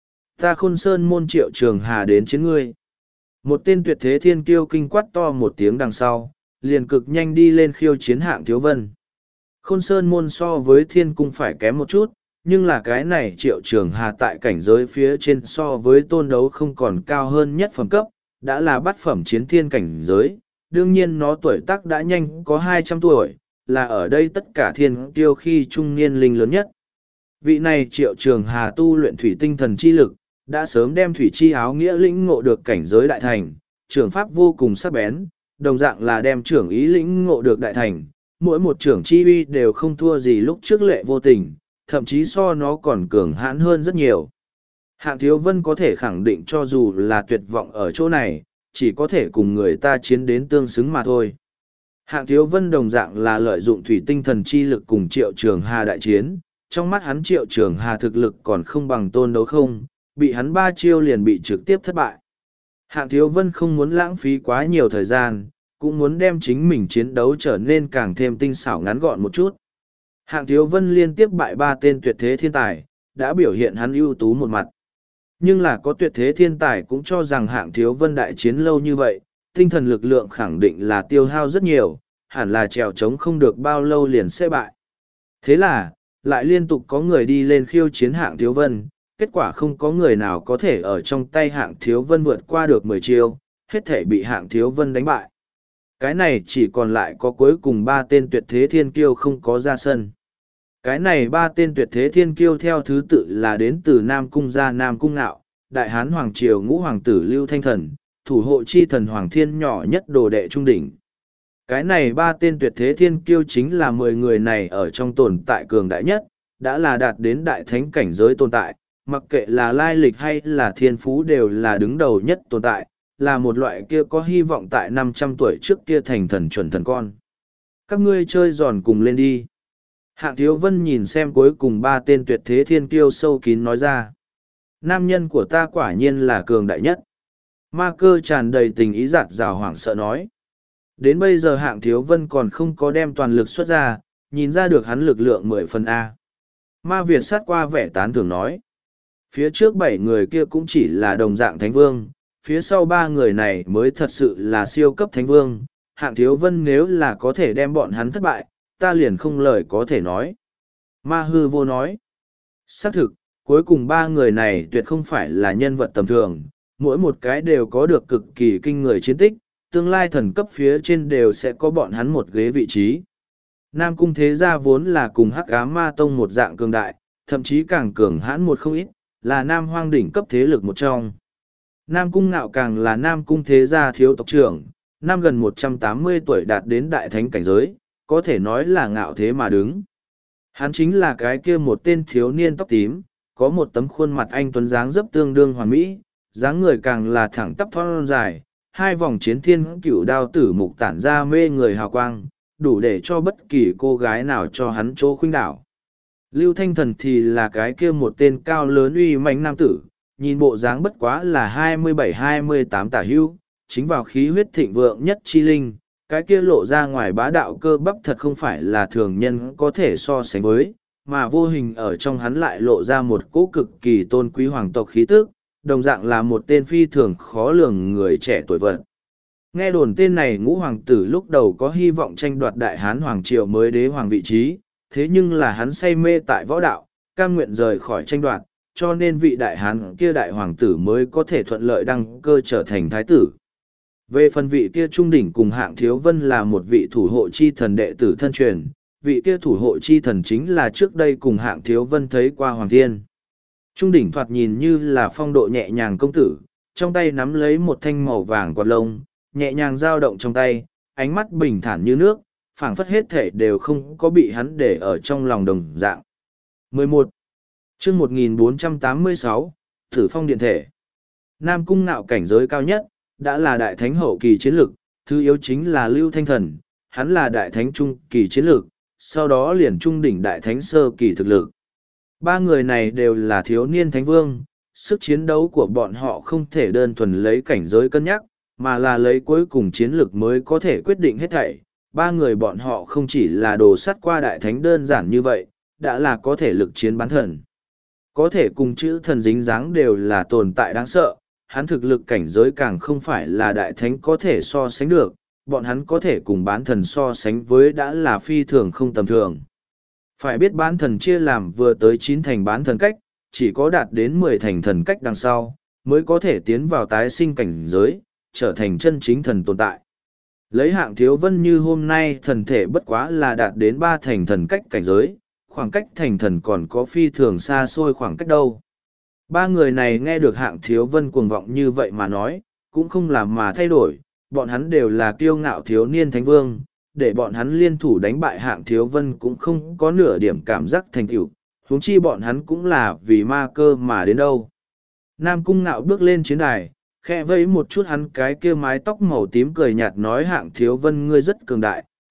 Ta Khôn Sơn môn Triệu Trường Hà đến chiến ngươi. Một tên tuyệt thế thiên kiêu kinh quát to một tiếng đằng sau, liền cực nhanh đi lên khiêu chiến Hạng Thiếu Vân. Khôn Sơn môn so với thiên cung phải kém một chút, nhưng là cái này Triệu Trường Hà tại cảnh giới phía trên so với Tôn Đấu Không còn cao hơn nhất phẩm cấp, đã là bát phẩm chiến thiên cảnh giới, đương nhiên nó tuổi tác đã nhanh có 200 tuổi, là ở đây tất cả thiên kiêu khi trung niên linh lớn nhất. Vị này Triệu Trường Hà tu luyện thủy tinh thần chi lực, đã sớm đem thủy chi áo nghĩa lĩnh ngộ được cảnh giới đại thành, trưởng pháp vô cùng sắc bén, đồng dạng là đem trưởng ý lĩnh ngộ được đại thành, mỗi một trưởng chi uy đều không thua gì lúc trước Lệ Vô Tình, thậm chí so nó còn cường hãn hơn rất nhiều. Hạng Thiếu Vân có thể khẳng định cho dù là tuyệt vọng ở chỗ này, chỉ có thể cùng người ta chiến đến tương xứng mà thôi. Hạng Thiếu Vân đồng dạng là lợi dụng thủy tinh thần chi lực cùng Triệu Trường Hà đại chiến, trong mắt hắn Triệu Trường Hà thực lực còn không bằng Tôn Đấu Không, bị hắn 3 chiêu liền bị trực tiếp thất bại. Hạng Thiếu Vân không muốn lãng phí quá nhiều thời gian, cũng muốn đem chính mình chiến đấu trở nên càng thêm tinh xảo ngắn gọn một chút. Hạng Thiếu Vân liên tiếp bại 3 tên tuyệt thế thiên tài, đã biểu hiện hắn ưu tú một mặt. Nhưng là có tuyệt thế thiên tài cũng cho rằng Hạng Thiếu Vân đại chiến lâu như vậy, tinh thần lực lượng khẳng định là tiêu hao rất nhiều, hẳn là trèo trống không được bao lâu liền sẽ bại. Thế là, lại liên tục có người đi lên khiêu chiến Hạng Thiếu Vân, kết quả không có người nào có thể ở trong tay Hạng Thiếu Vân vượt qua được 10 chiêu, hết thể bị Hạng Thiếu Vân đánh bại. Cái này chỉ còn lại có cuối cùng 3 tên tuyệt thế thiên kiêu không có ra sân. Cái này 3 tên tuyệt thế thiên kiêu theo thứ tự là đến từ Nam Cung gia Nam Cung Ngạo, Đại Hán Hoàng Triều Ngũ Hoàng tử Lưu Thanh Thần, thủ hộ chi thần Hoàng Thiên nhỏ nhất đồ đệ trung đỉnh. Cái này 3 tên tuyệt thế thiên kiêu chính là 10 người này ở trong tồn tại cường đại nhất, đã là đạt đến đại thánh cảnh giới tồn tại, mặc kệ là lai lịch hay là thiên phú đều là đứng đầu nhất tồn tại, là một loại kia có hy vọng tại 500 tuổi trước kia thành thần chuẩn thần con. Các ngươi chơi giòn cùng lên đi. Hạng Thiếu Vân nhìn xem cuối cùng 3 tên tuyệt thế thiên kiêu sâu kín nói ra. Nam nhân của ta quả nhiên là cường đại nhất. Ma Cơ tràn đầy tình ý giạt rào hoảng sợ nói. Đến bây giờ Hạng Thiếu Vân còn không có đem toàn lực xuất ra, nhìn ra được hắn lực lượng 10 phần A. Ma Việt sát qua vẻ tán thưởng nói. Phía trước 7 người kia cũng chỉ là đồng dạng thánh vương, phía sau 3 người này mới thật sự là siêu cấp thánh vương. Hạng Thiếu Vân nếu là có thể đem bọn hắn thất bại, ta liền không lời có thể nói. Ma Hư Vô nói. Xác thực, cuối cùng 3 người này tuyệt không phải là nhân vật tầm thường, mỗi một cái đều có được cực kỳ kinh người chiến tích, tương lai thần cấp phía trên đều sẽ có bọn hắn một ghế vị trí. Nam Cung Thế Gia vốn là cùng Hắc Ám Ma Tông một dạng cường đại, thậm chí càng cường hãn một không ít, là Nam Hoang đỉnh cấp thế lực một trong. Nam Cung Ngạo càng là Nam Cung Thế Gia thiếu tộc trưởng, năm gần 180 tuổi đạt đến đại thánh cảnh giới, có thể nói là ngạo thế mà đứng. Hắn chính là cái kia một tên thiếu niên tóc tím, có một tấm khuôn mặt anh tuấn dáng dấp tương đương hoàn mỹ, dáng người càng là thẳng tắp thon dài, 2 vòng chiến thiên cửu đao tử mục tản ra mê người hào quang, đủ để cho bất kỳ cô gái nào cho hắn chỗ khuynh đảo. Lưu Thanh Thần thì là cái kia một tên cao lớn uy mãnh nam tử, nhìn bộ dáng bất quá là 27-28 tả hưu, chính vào khí huyết thịnh vượng nhất chi linh, cái kia lộ ra ngoài bá đạo cơ bắp thật không phải là thường nhân có thể so sánh với, mà vô hình ở trong hắn lại lộ ra một cỗ cực kỳ tôn quý hoàng tộc khí tức, đồng dạng là một tên phi thường khó lường người trẻ tuổi vật. Nghe đồn tên này Ngũ Hoàng tử lúc đầu có hy vọng tranh đoạt Đại Hán Hoàng Triều mới đế hoàng vị trí, thế nhưng là hắn say mê tại võ đạo, cam nguyện rời khỏi tranh đoạt, cho nên vị Đại Hán kia Đại Hoàng tử mới có thể thuận lợi đăng cơ trở thành thái tử. Về phần vị kia trung đỉnh cùng Hạng Thiếu Vân là một vị thủ hộ chi thần đệ tử thân truyền, vị kia thủ hộ chi thần chính là trước đây cùng Hạng Thiếu Vân thấy qua Hoàng Thiên. Trung đỉnh thoạt nhìn như là phong độ nhẹ nhàng công tử, trong tay nắm lấy một thanh màu vàng quạt lông, nhẹ nhàng dao động trong tay, ánh mắt bình thản như nước, phảng phất hết thể đều không có bị hắn để ở trong lòng đồng dạng. 11. Chương 1486, Thử Phong Điện Thể. Nam Cung Ngạo cảnh giới cao nhất, đã là đại thánh hậu kỳ chiến lực, thứ yếu chính là Lưu Thanh Thần, hắn là đại thánh trung kỳ chiến lực, sau đó liền trung đỉnh đại thánh sơ kỳ thực lực. 3 người này đều là thiếu niên thánh vương, sức chiến đấu của bọn họ không thể đơn thuần lấy cảnh giới cân nhắc, mà là lấy cuối cùng chiến lực mới có thể quyết định hết thảy. 3 người bọn họ không chỉ là đồ sắt qua đại thánh đơn giản như vậy, đã là có thể lực chiến bán thần. Có thể cùng chữ thần dính dáng đều là tồn tại đáng sợ, hắn thực lực cảnh giới càng không phải là đại thánh có thể so sánh được, bọn hắn có thể cùng bán thần so sánh với đã là phi thường không tầm thường. Phải biết bán thần chia làm vừa tới 9 thành bán thần cách, chỉ có đạt đến 10 thành thần cách đằng sau, mới có thể tiến vào tái sinh cảnh giới, trở thành chân chính thần tồn tại. Lấy Hạng Thiếu Vân như hôm nay thần thể bất quá là đạt đến 3 thành thần cách cảnh giới, khoảng cách thành thần còn có phi thường xa xôi khoảng cách đâu. 3 người này nghe được Hạng Thiếu Vân cuồng vọng như vậy mà nói, cũng không làm mà thay đổi, bọn hắn đều là kiêu ngạo thiếu niên thánh vương, để bọn hắn liên thủ đánh bại Hạng Thiếu Vân cũng không có nửa điểm cảm giác thành tựu, huống chi bọn hắn cũng là vì ma cơ mà đến đâu. Nam Cung Ngạo bước lên chiến đài, khẽ vẫy một chút hắn cái kia mái tóc màu tím cười nhạt nói Hạng Thiếu Vân ngươi rất cường đại,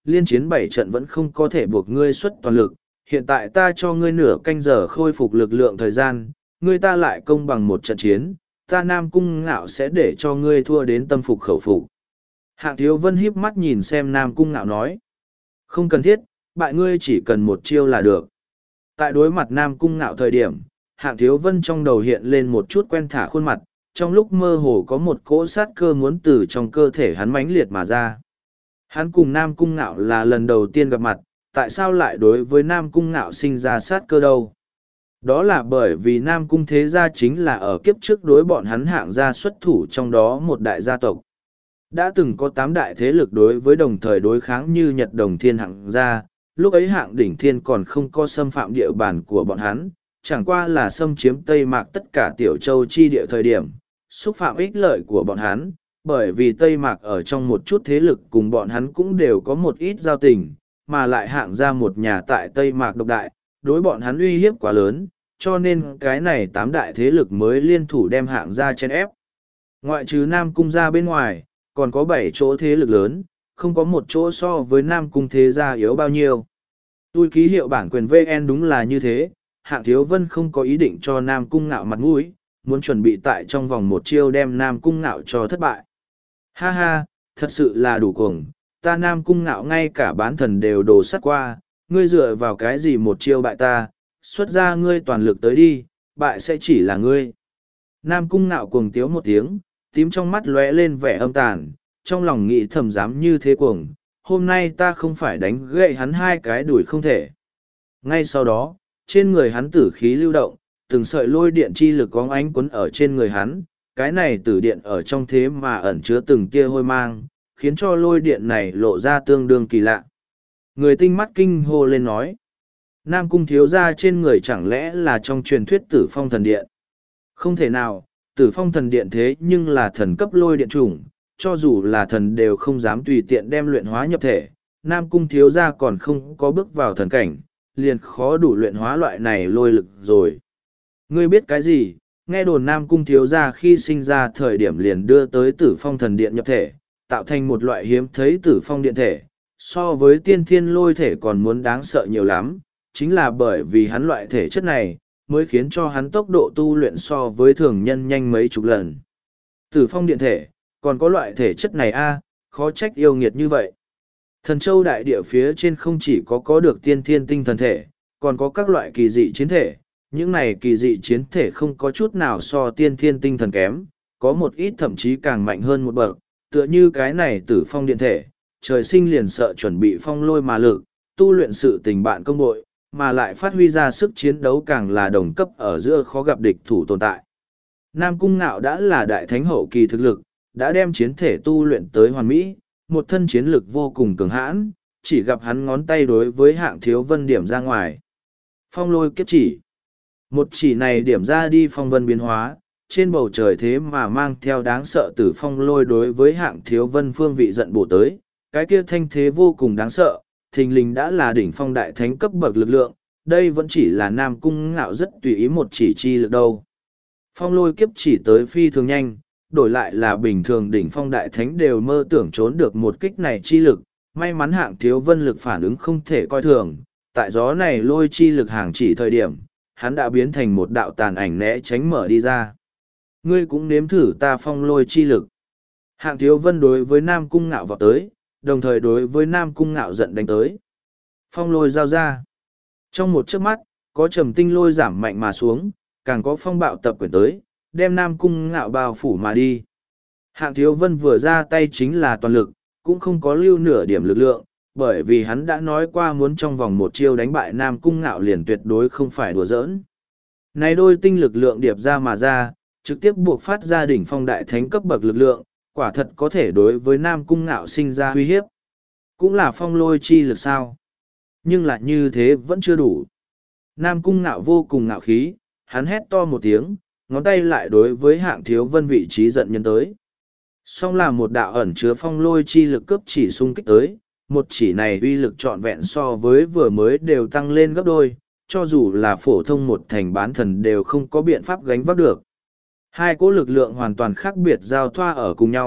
liên chiến 7 trận vẫn không có thể buộc ngươi xuất toàn lực, hiện tại ta cho ngươi nửa canh giờ khôi phục lực lượng thời gian, ngươi ta lại công bằng một trận chiến, ta Nam Cung Ngạo sẽ để cho ngươi thua đến tâm phục khẩu phục. Hạng Thiếu Vân híp mắt nhìn xem Nam Cung Ngạo nói. Không cần thiết, bại ngươi chỉ cần một chiêu là được. Tại đối mặt Nam Cung Ngạo thời điểm, Hạng Thiếu Vân trong đầu hiện lên một chút quen thả khuôn mặt, trong lúc mơ hồ có một cỗ sát cơ muốn từ trong cơ thể hắn mãnh liệt mà ra. Hắn cùng Nam Cung Ngạo là lần đầu tiên gặp mặt, tại sao lại đối với Nam Cung Ngạo sinh ra sát cơ đâu? Đó là bởi vì Nam Cung Thế Gia chính là ở kiếp trước đối bọn hắn Hạng gia xuất thủ trong đó một đại gia tộc. Đã từng có 8 đại thế lực đối với đồng thời đối kháng như Nhật Đồng Thiên Hạng gia, lúc ấy Hạng Đỉnh Thiên còn không có xâm phạm địa bàn của bọn hắn, chẳng qua là xâm chiếm Tây Mạc tất cả tiểu châu chi địa thời điểm, xúc phạm ích lợi của bọn hắn, bởi vì Tây Mạc ở trong một chút thế lực cùng bọn hắn cũng đều có một ít giao tình, mà lại Hạng gia một nhà tại Tây Mạc độc đại, đối bọn hắn uy hiếp quá lớn, cho nên cái này 8 đại thế lực mới liên thủ đem Hạng gia chen ép. Ngoại trừ Nam Cung gia bên ngoài, còn có 7 chỗ thế lực lớn, không có một chỗ so với Nam Cung Thế Gia yếu bao nhiêu. Tôi ký hiệu bản quyền VN đúng là như thế, Hạng Thiếu Vân không có ý định cho Nam Cung Ngạo mặt mũi, muốn chuẩn bị tại trong vòng một chiêu đem Nam Cung Ngạo cho thất bại. Ha ha, thật sự là đủ cuồng, ta Nam Cung Ngạo ngay cả bán thần đều đổ sắt qua, ngươi dựa vào cái gì một chiêu bại ta, xuất ra ngươi toàn lực tới đi, bại sẽ chỉ là ngươi. Nam Cung Ngạo cuồng tiếu một tiếng, tím trong mắt lóe lên vẻ âm tàn, trong lòng nghĩ thầm dám như thế cuồng, hôm nay ta không phải đánh gậy hắn 2 cái đuổi không thể. Ngay sau đó, trên người hắn tử khí lưu động, từng sợi lôi điện chi lực có ánh quấn ở trên người hắn, cái này tử điện ở trong thế mà ẩn chứa từng tia hôi mang, khiến cho lôi điện này lộ ra tương đương kỳ lạ. Người tinh mắt kinh hô lên nói, Nam Cung thiếu gia trên người chẳng lẽ là trong truyền thuyết Tử Phong thần điện? Không thể nào, Tử Phong thần điện thế nhưng là thần cấp lôi điện chủng, cho dù là thần đều không dám tùy tiện đem luyện hóa nhập thể, Nam Cung thiếu gia còn không có bước vào thần cảnh, liền khó đủ luyện hóa loại này lôi lực rồi. Ngươi biết cái gì? Nghe đồn Nam Cung thiếu gia khi sinh ra thời điểm liền đưa tới Tử Phong thần điện nhập thể, tạo thành một loại hiếm thấy Tử Phong điện thể, so với tiên thiên lôi thể còn muốn đáng sợ nhiều lắm, chính là bởi vì hắn loại thể chất này, mới khiến cho hắn tốc độ tu luyện so với thường nhân nhanh mấy chục lần. Tử Phong điện thể, còn có loại thể chất này a, khó trách yêu nghiệt như vậy. Thần Châu đại địa phía trên không chỉ có được tiên thiên tinh thần thể, còn có các loại kỳ dị chiến thể. Những này kỳ dị chiến thể không có chút nào so tiên thiên tinh thần kém, có một ít thậm chí càng mạnh hơn một bậc, tựa như cái này Tử Phong điện thể, trời sinh liền sợ chuẩn bị phong lôi mà lực, tu luyện sự tình bạn công bội, mà lại phát huy ra sức chiến đấu càng là đồng cấp ở giữa khó gặp địch thủ tồn tại. Nam Cung Ngạo đã là đại thánh hậu kỳ thực lực, đã đem chiến thể tu luyện tới hoàn mỹ, một thân chiến lực vô cùng cường hãn, chỉ gặp hắn ngón tay đối với Hạng Thiếu Vân điểm ra ngoài. Phong lôi kiếp chỉ. Một chỉ này điểm ra đi phong vân biến hóa, trên bầu trời thế mà mang theo đáng sợ tử phong lôi đối với Hạng Thiếu Vân phương vị giận bổ tới, cái kia thanh thế vô cùng đáng sợ, thình lình đã là đỉnh phong đại thánh cấp bậc lực lượng, đây vẫn chỉ là Nam Cung Ngạo rất tùy ý một chỉ chi lực đâu. Phong lôi kiếp chỉ tới phi thường nhanh, đổi lại là bình thường đỉnh phong đại thánh đều mơ tưởng trốn được một kích này chi lực, may mắn Hạng Thiếu Vân lực phản ứng không thể coi thường, tại gió này lôi chi lực hàng chỉ thời điểm, hắn đã biến thành một đạo tàn ảnh né tránh mở đi ra. Ngươi cũng nếm thử ta phong lôi chi lực. Hạng Thiếu Vân đối với Nam Cung Ngạo vọt tới, đồng thời đối với Nam Cung Ngạo giận đánh tới. Phong lôi giao ra. Trong một chớp mắt, có trầm tinh lôi giảm mạnh mà xuống, càng có phong bạo tập quyển tới, đem Nam Cung Ngạo bao phủ mà đi. Hạng Thiếu Vân vừa ra tay chính là toàn lực, cũng không có lưu nửa điểm lực lượng, bởi vì hắn đã nói qua muốn trong vòng một chiêu đánh bại Nam Cung Ngạo liền tuyệt đối không phải đùa giỡn. Này đôi tinh lực lượng điệp ra mà ra, trực tiếp buộc phát ra đỉnh phong đại thánh cấp bậc lực lượng, quả thật có thể đối với Nam Cung Ngạo sinh ra uy hiếp. Cũng là phong lôi chi lực sao. Nhưng lại như thế vẫn chưa đủ. Nam Cung Ngạo vô cùng ngạo khí, hắn hét to một tiếng, ngón tay lại đối với Hạng Thiếu Vân vị trí giận nhân tới. Song là một đạo ẩn chứa phong lôi chi lực cướp chỉ xung kích tới, một chỉ này uy lực trọn vẹn so với vừa mới đều tăng lên gấp đôi, cho dù là phổ thông một thành bán thần đều không có biện pháp gánh vác được. Hai cỗ lực lượng hoàn toàn khác biệt giao thoa ở cùng nhau,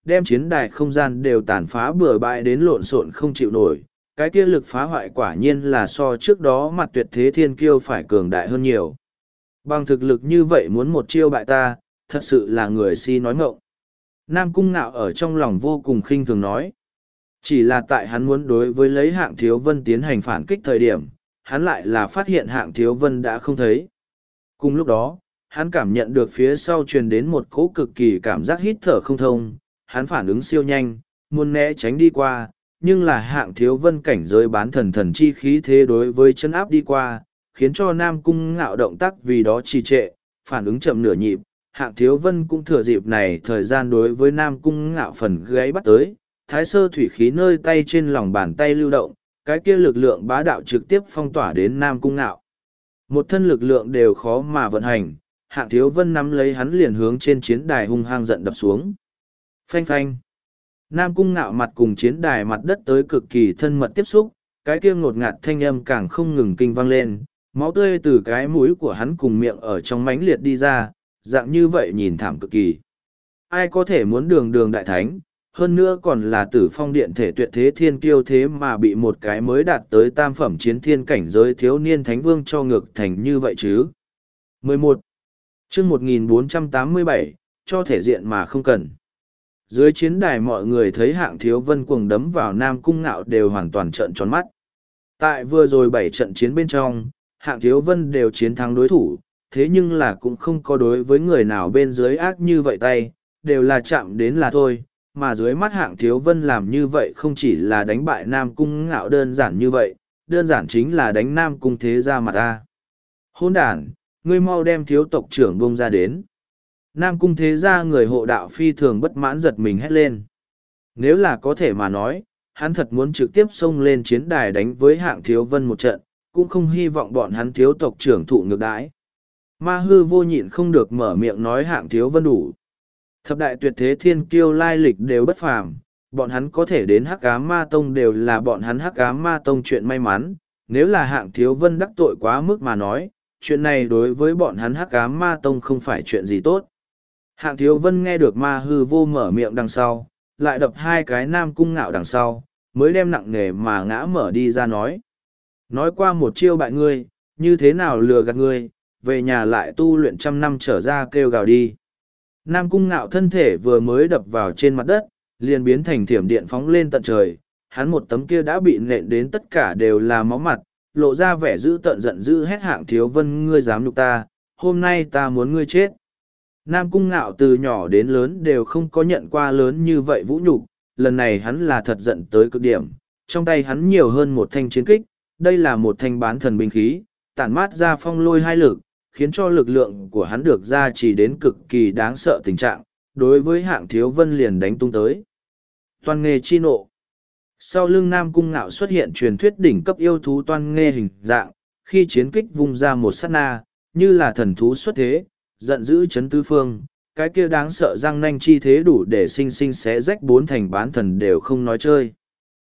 đem chiến đài không gian đều tàn phá bừa bãi đến lộn xộn không chịu nổi. Cái kia lực phá hoại quả nhiên là so trước đó mặt tuyệt thế thiên kiêu phải cường đại hơn nhiều. Bằng thực lực như vậy muốn một chiêu bại ta, thật sự là người si nói ngọng. Nam Cung Ngạo ở trong lòng vô cùng khinh thường nói. Chỉ là tại hắn muốn đối với lấy Hạng Thiếu Vân tiến hành phản kích thời điểm, hắn lại là phát hiện Hạng Thiếu Vân đã không thấy. Cùng lúc đó, hắn cảm nhận được phía sau truyền đến một cỗ cực kỳ cảm giác hít thở không thông, hắn phản ứng siêu nhanh, muốn né tránh đi qua, nhưng là Hạng Thiếu Vân cảnh giới bán thần thần chi khí thế đối với chân áp đi qua, khiến cho Nam Cung Ngạo động tác vì đó trì trệ, phản ứng chậm nửa nhịp. Hạng Thiếu Vân cũng thừa dịp này thời gian đối với Nam Cung Ngạo phần gáy bắt tới, thái sơ thủy khí nơi tay trên lòng bàn tay lưu động, cái kia lực lượng bá đạo trực tiếp phong tỏa đến Nam Cung Ngạo. Một thân lực lượng đều khó mà vận hành, Hạng Thiếu Vân nắm lấy hắn liền hướng trên chiến đài hung hăng giận đập xuống. Phanh phanh. Nam Cung Ngạo mặt cùng chiến đài mặt đất tới cực kỳ thân mật tiếp xúc, cái kia ngột ngạt thanh âm càng không ngừng kinh vang lên, máu tươi từ cái mũi của hắn cùng miệng ở trong mãnh liệt đi ra, dạng như vậy nhìn thảm cực kỳ. Ai có thể muốn đường đường đại thánh, hơn nữa còn là tử phong điện thể tuyệt thế thiên kiêu thế mà bị một cái mới đạt tới tam phẩm chiến thiên cảnh giới thiếu niên thánh vương cho ngược thành như vậy chứ. 11. chương 1487, cho thể diện mà không cần. Dưới chiến đài mọi người thấy Hạng Thiếu Vân cuồng đấm vào Nam Cung Ngạo đều hoàn toàn trợn tròn mắt. Tại vừa rồi 7 trận chiến bên trong, Hạng Thiếu Vân đều chiến thắng đối thủ, thế nhưng là cũng không có đối với người nào bên dưới ác như vậy tay, đều là chạm đến là thôi, mà dưới mắt Hạng Thiếu Vân làm như vậy không chỉ là đánh bại Nam Cung Ngạo đơn giản như vậy, đơn giản chính là đánh Nam Cung thế ra mặt ta. Hôn đàn, ngươi mau đem thiếu tộc trưởng bông ra đến. Nam Cung thế ra người hộ đạo phi thường bất mãn giật mình hét lên. Nếu là có thể mà nói, hắn thật muốn trực tiếp xông lên chiến đài đánh với Hạng Thiếu Vân một trận, cũng không hy vọng bọn hắn thiếu tộc trưởng thụ ngược đãi. Ma hư vô nhịn không được mở miệng nói Hạng Thiếu Vân đủ. Thập đại tuyệt thế thiên kiêu lai lịch đều bất phàm, bọn hắn có thể đến Hắc Ám Ma Tông đều là bọn hắn Hắc Ám Ma Tông chuyện may mắn, nếu là Hạng Thiếu Vân đắc tội quá mức mà nói, chuyện này đối với bọn hắn Hắc Ám Ma Tông không phải chuyện gì tốt. Hạng Thiếu Vân nghe được Ma hư vô mở miệng đằng sau, lại đập hai cái Nam Cung Ngạo đằng sau, mới đem nặng nề mà ngã mở đi ra nói. Nói qua một chiêu bại ngươi, như thế nào lừa gạt ngươi, về nhà lại tu luyện 100 năm trở ra kêu gào đi. Nam Cung Ngạo thân thể vừa mới đập vào trên mặt đất, liền biến thành thiểm điện phóng lên tận trời, hắn một tấm kia đã bị nện đến tất cả đều là máu mặt, lộ ra vẻ dữ tợn giận dữ hét Hạng Thiếu Vân ngươi dám nhục ta, hôm nay ta muốn ngươi chết. Nam Cung Ngạo từ nhỏ đến lớn đều không có nhận qua lớn như vậy vũ nhục, lần này hắn là thật giận tới cực điểm, trong tay hắn nhiều hơn một thanh chiến kích, đây là một thanh bán thần binh khí, tản mát ra phong lôi hai lực, khiến cho lực lượng của hắn được gia trì đến cực kỳ đáng sợ tình trạng, đối với Hạng Thiếu Vân liền đánh tung tới. Toan nghê chi nộ. Sau lưng Nam Cung Ngạo xuất hiện truyền thuyết đỉnh cấp yêu thú toan nghê hình dạng, khi chiến kích vung ra một sát na, như là thần thú xuất thế, giận dữ chấn tứ phương, cái kia đáng sợ răng nanh chi thế đủ để sinh sinh xé rách 4 thành bán thần đều không nói chơi.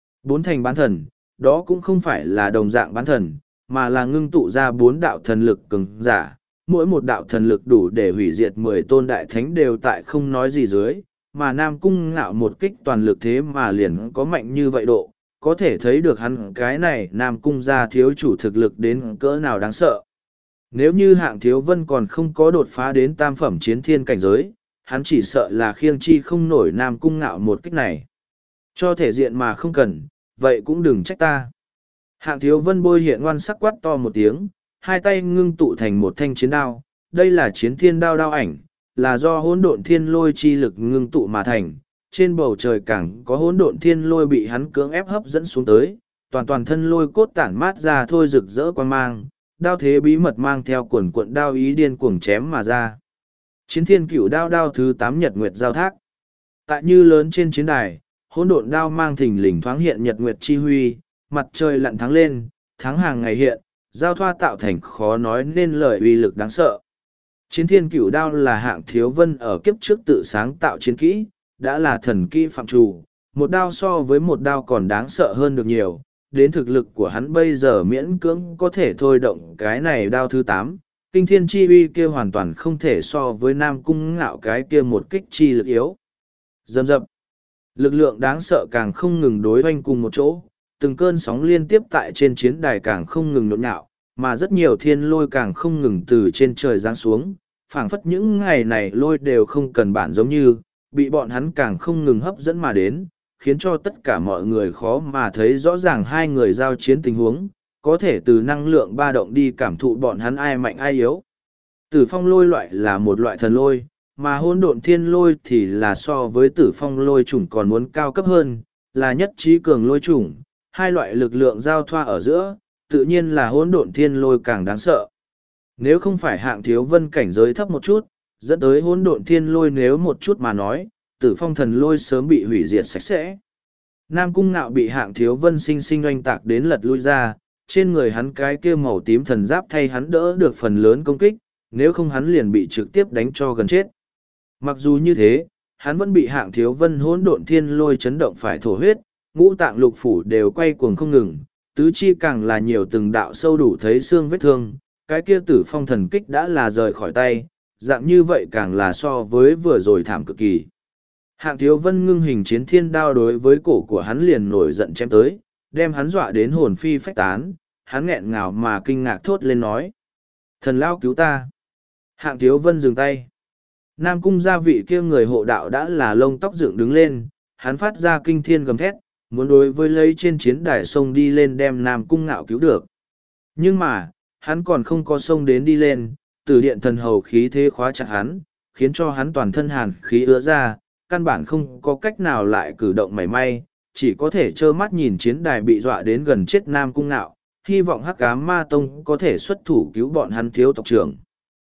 4 thành bán thần, đó cũng không phải là đồng dạng bán thần, mà là ngưng tụ ra 4 đạo thần lực cường giả, mỗi một đạo thần lực đủ để hủy diệt 10 tôn đại thánh đều tại không nói gì dưới, mà Nam Cung Ngạo một kích toàn lực thế mà liền có mạnh như vậy độ, có thể thấy được hắn cái này Nam Cung gia thiếu chủ thực lực đến cỡ nào đáng sợ. Nếu như Hạng Thiếu Vân còn không có đột phá đến tam phẩm chiến thiên cảnh giới, hắn chỉ sợ là khiêng chi không nổi Nam Cung Ngạo một kích này. Cho thể diện mà không cần, vậy cũng đừng trách ta. Hạng Thiếu Vân bôi hiện ngoan sắc quát to một tiếng, hai tay ngưng tụ thành một thanh chiến đao, đây là chiến thiên đao đao ảnh, là do hỗn độn thiên lôi chi lực ngưng tụ mà thành, trên bầu trời càng có hỗn độn thiên lôi bị hắn cưỡng ép hấp dẫn xuống tới, toàn thân lôi cốt tản mát ra thôi rực rỡ quan mang, đao thế bí mật mang theo quần cuộn đao ý điên cuồng chém mà ra. Chiến thiên cửu đao đao thứ 8 nhật nguyệt giao thác. Tại như lớn trên chiến đài, hỗn độn đao mang thình lình thoáng hiện nhật nguyệt chi huy, mặt trời lặn tháng lên, tháng hàng ngày hiện, giao thoa tạo thành khó nói nên lời uy lực đáng sợ. Chiến thiên cửu đao là Hạng Thiếu Vân ở kiếp trước tự sáng tạo chiến kỹ, đã là thần kỹ phạm trù, một đao so với một đao còn đáng sợ hơn được nhiều, đến thực lực của hắn bây giờ miễn cưỡng có thể thôi động cái này đao thứ 8, kinh thiên chi uy kia hoàn toàn không thể so với Nam Cung Ngạo cái kia một kích chi lực yếu. Dầm dập. Lực lượng đáng sợ càng không ngừng đối hoanh cùng một chỗ, từng cơn sóng liên tiếp tại trên chiến đài càng không ngừng nhộn nhạo, mà rất nhiều thiên lôi càng không ngừng từ trên trời giáng xuống, phảng phất những ngày này lôi đều không cần bản giống như, bị bọn hắn càng không ngừng hấp dẫn mà đến, khiến cho tất cả mọi người khó mà thấy rõ ràng hai người giao chiến tình huống, có thể từ năng lượng ba động đi cảm thụ bọn hắn ai mạnh ai yếu. Tử phong lôi loại là một loại thần lôi, mà hỗn độn thiên lôi thì là so với tử phong lôi chủng còn muốn cao cấp hơn, là nhất trí cường lôi chủng, hai loại lực lượng giao thoa ở giữa, tự nhiên là hỗn độn thiên lôi càng đáng sợ. Nếu không phải Hạng Thiếu Vân cảnh giới thấp một chút, dẫn tới hỗn độn thiên lôi nếu một chút mà nói, tử phong thần lôi sớm bị hủy diệt sạch sẽ. Nam Cung Ngạo bị Hạng Thiếu Vân sinh sinh oanh tạc đến lật lui ra, trên người hắn cái kia màu tím thần giáp thay hắn đỡ được phần lớn công kích, nếu không hắn liền bị trực tiếp đánh cho gần chết. Mặc dù như thế, hắn vẫn bị Hạng Thiếu Vân hỗn độn thiên lôi chấn động phải thổ huyết, ngũ tạng lục phủ đều quay cuồng không ngừng, tứ chi càng là nhiều từng đạo sâu đủ thấy xương vết thương, cái kia tử phong thần kích đã là rời khỏi tay, dạng như vậy càng là so với vừa rồi thảm cực kỳ. Hạng Thiếu Vân ngưng hình chiến thiên đao đối với cổ của hắn liền nổi giận chém tới, đem hắn dọa đến hồn phi phách tán, hắn nghẹn ngào mà kinh ngạc thốt lên nói. Thần lao cứu ta. Hạng Thiếu Vân dừng tay. Nam Cung gia vị kia người hộ đạo đã là lông tóc dựng đứng lên, hắn phát ra kinh thiên gầm thét, muốn đối với lấy trên chiến đài sông đi lên đem Nam Cung Ngạo cứu được. Nhưng mà, hắn còn không có sông đến đi lên, từ điện thần hầu khí thế khóa chặt hắn, khiến cho hắn toàn thân hàn khí ứa ra, căn bản không có cách nào lại cử động mảy may, chỉ có thể trơ mắt nhìn chiến đài bị dọa đến gần chết Nam Cung Ngạo, hy vọng Hắc Ám Ma Tông có thể xuất thủ cứu bọn hắn thiếu tộc trưởng.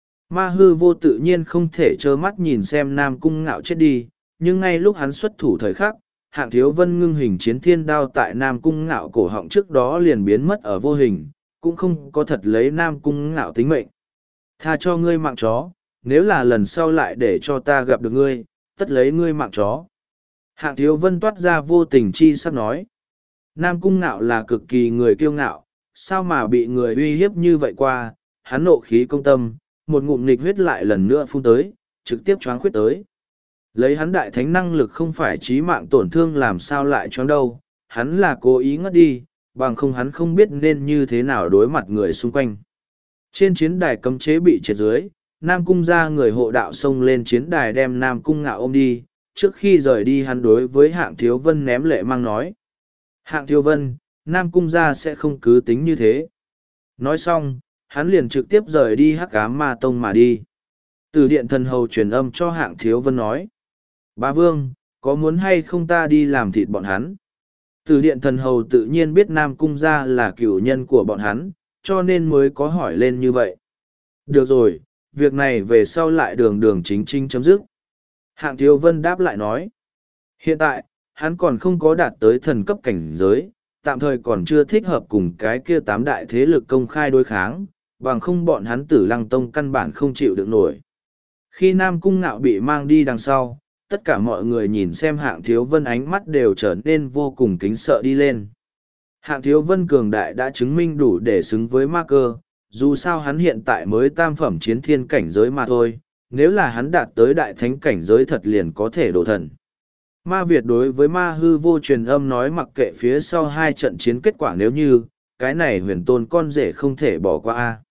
Ma Hư Vô tự nhiên không thể trơ mắt nhìn xem Nam Cung Ngạo chết đi, nhưng ngay lúc hắn xuất thủ thời khắc, Hạng Thiếu Vân ngưng hình chiến thiên đao tại Nam Cung Ngạo cổ họng trước đó liền biến mất ở vô hình, cũng không có thật lấy Nam Cung Ngạo tính mệnh. Tha cho ngươi mạng chó, nếu là lần sau lại để cho ta gặp được ngươi, tất lấy ngươi mạng chó. Hạng Thiếu Vân toát ra vô tình chi sắp nói. Nam Cung Ngạo là cực kỳ người kiêu ngạo, sao mà bị người uy hiếp như vậy qua, hắn nộ khí công tâm, một ngụm nghịch huyết lại lần nữa phun tới, trực tiếp choáng khuyết tới. Lấy hắn đại thánh năng lực không phải chí mạng tổn thương làm sao lại choáng đâu, hắn là cố ý ngất đi, bằng không hắn không biết nên như thế nào đối mặt người xung quanh. Trên chiến đài cấm chế bị triệt dưới, Nam Cung ra người hộ đạo xông lên chiến đài đem Nam Cung Ngạo ôm đi, trước khi rời đi hắn đối với Hạng Thiếu Vân ném lệ mang nói. Hạng Thiếu Vân, Nam Cung ra sẽ không cứ tính như thế. Nói xong, hắn liền trực tiếp rời đi Hắc Ám Ma Tông mà đi. Từ điện thần hầu truyền âm cho Hạng Thiếu Vân nói. Bá Vương, có muốn hay không ta đi làm thịt bọn hắn? Từ điện thần hầu tự nhiên biết Nam Cung gia là cửu nhân của bọn hắn, cho nên mới có hỏi lên như vậy. Được rồi, việc này về sau lại đường đường chính chính chấm dứt. Hạng Thiếu Vân đáp lại nói. Hiện tại, hắn còn không có đạt tới thần cấp cảnh giới, tạm thời còn chưa thích hợp cùng cái kia tám đại thế lực công khai đối kháng, bằng không bọn hắn Tử Lăng Tông căn bản không chịu được nổi. Khi Nam Cung Ngạo bị mang đi đằng sau, tất cả mọi người nhìn xem Hạng Thiếu Vân ánh mắt đều trở nên vô cùng kính sợ đi lên. Hạng Thiếu Vân cường đại đã chứng minh đủ để xứng với ma cơ, dù sao hắn hiện tại mới tam phẩm chiến thiên cảnh giới mà thôi, nếu là hắn đạt tới đại thánh cảnh giới thật liền có thể đổ thần. Ma Việt đối với Ma Hư Vô truyền âm nói mặc kệ phía sau hai trận chiến kết quả nếu như, cái này huyền tôn con rể không thể bỏ qua a.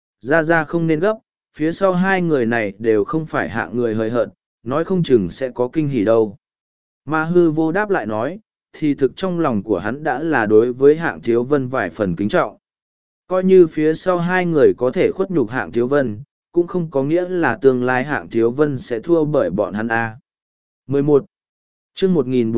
Ra không nên gấp, phía sau hai người này đều không phải hạng người hời hợt, nói không chừng sẽ có kinh hỉ đâu. Ma Hư Vô đáp lại nói, thì thực trong lòng của hắn đã là đối với Hạng Thiếu Vân vài phần kính trọng. Coi như phía sau hai người có thể khuất nhục Hạng Thiếu Vân, cũng không có nghĩa là tương lai Hạng Thiếu Vân sẽ thua bởi bọn hắn A. 11. Chương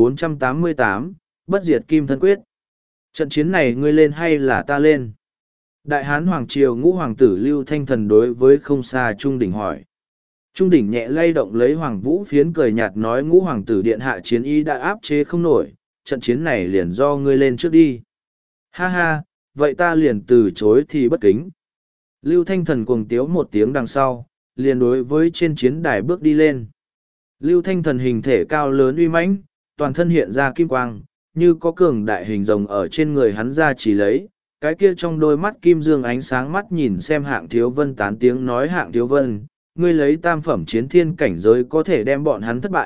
1488, Bất Diệt Kim Thân Quyết. Trận chiến này ngươi lên hay là ta lên? Đại Hán Hoàng Triều ngũ hoàng tử Lưu Thanh Thần đối với không xa Trung Đỉnh hỏi. Trung Đỉnh nhẹ lay động lấy Hoàng Vũ Phiến cười nhạt nói ngũ hoàng tử điện hạ chiến ý đã áp chế không nổi, trận chiến này liền do ngươi lên trước đi. Ha ha, vậy ta liền từ chối thì bất kính. Lưu Thanh Thần cuồng tiếu một tiếng đằng sau, liền đối với trên chiến đài bước đi lên. Lưu Thanh Thần hình thể cao lớn uy mãnh, toàn thân hiện ra kim quang, như có cường đại hình rồng ở trên người hắn ra chỉ lấy. Cái kia trong đôi mắt kim dương ánh sáng mắt nhìn xem Hạng Thiếu Vân tán tiếng nói Hạng Thiếu Vân, ngươi lấy tam phẩm chiến thiên cảnh giới có thể đem bọn hắn thất bại,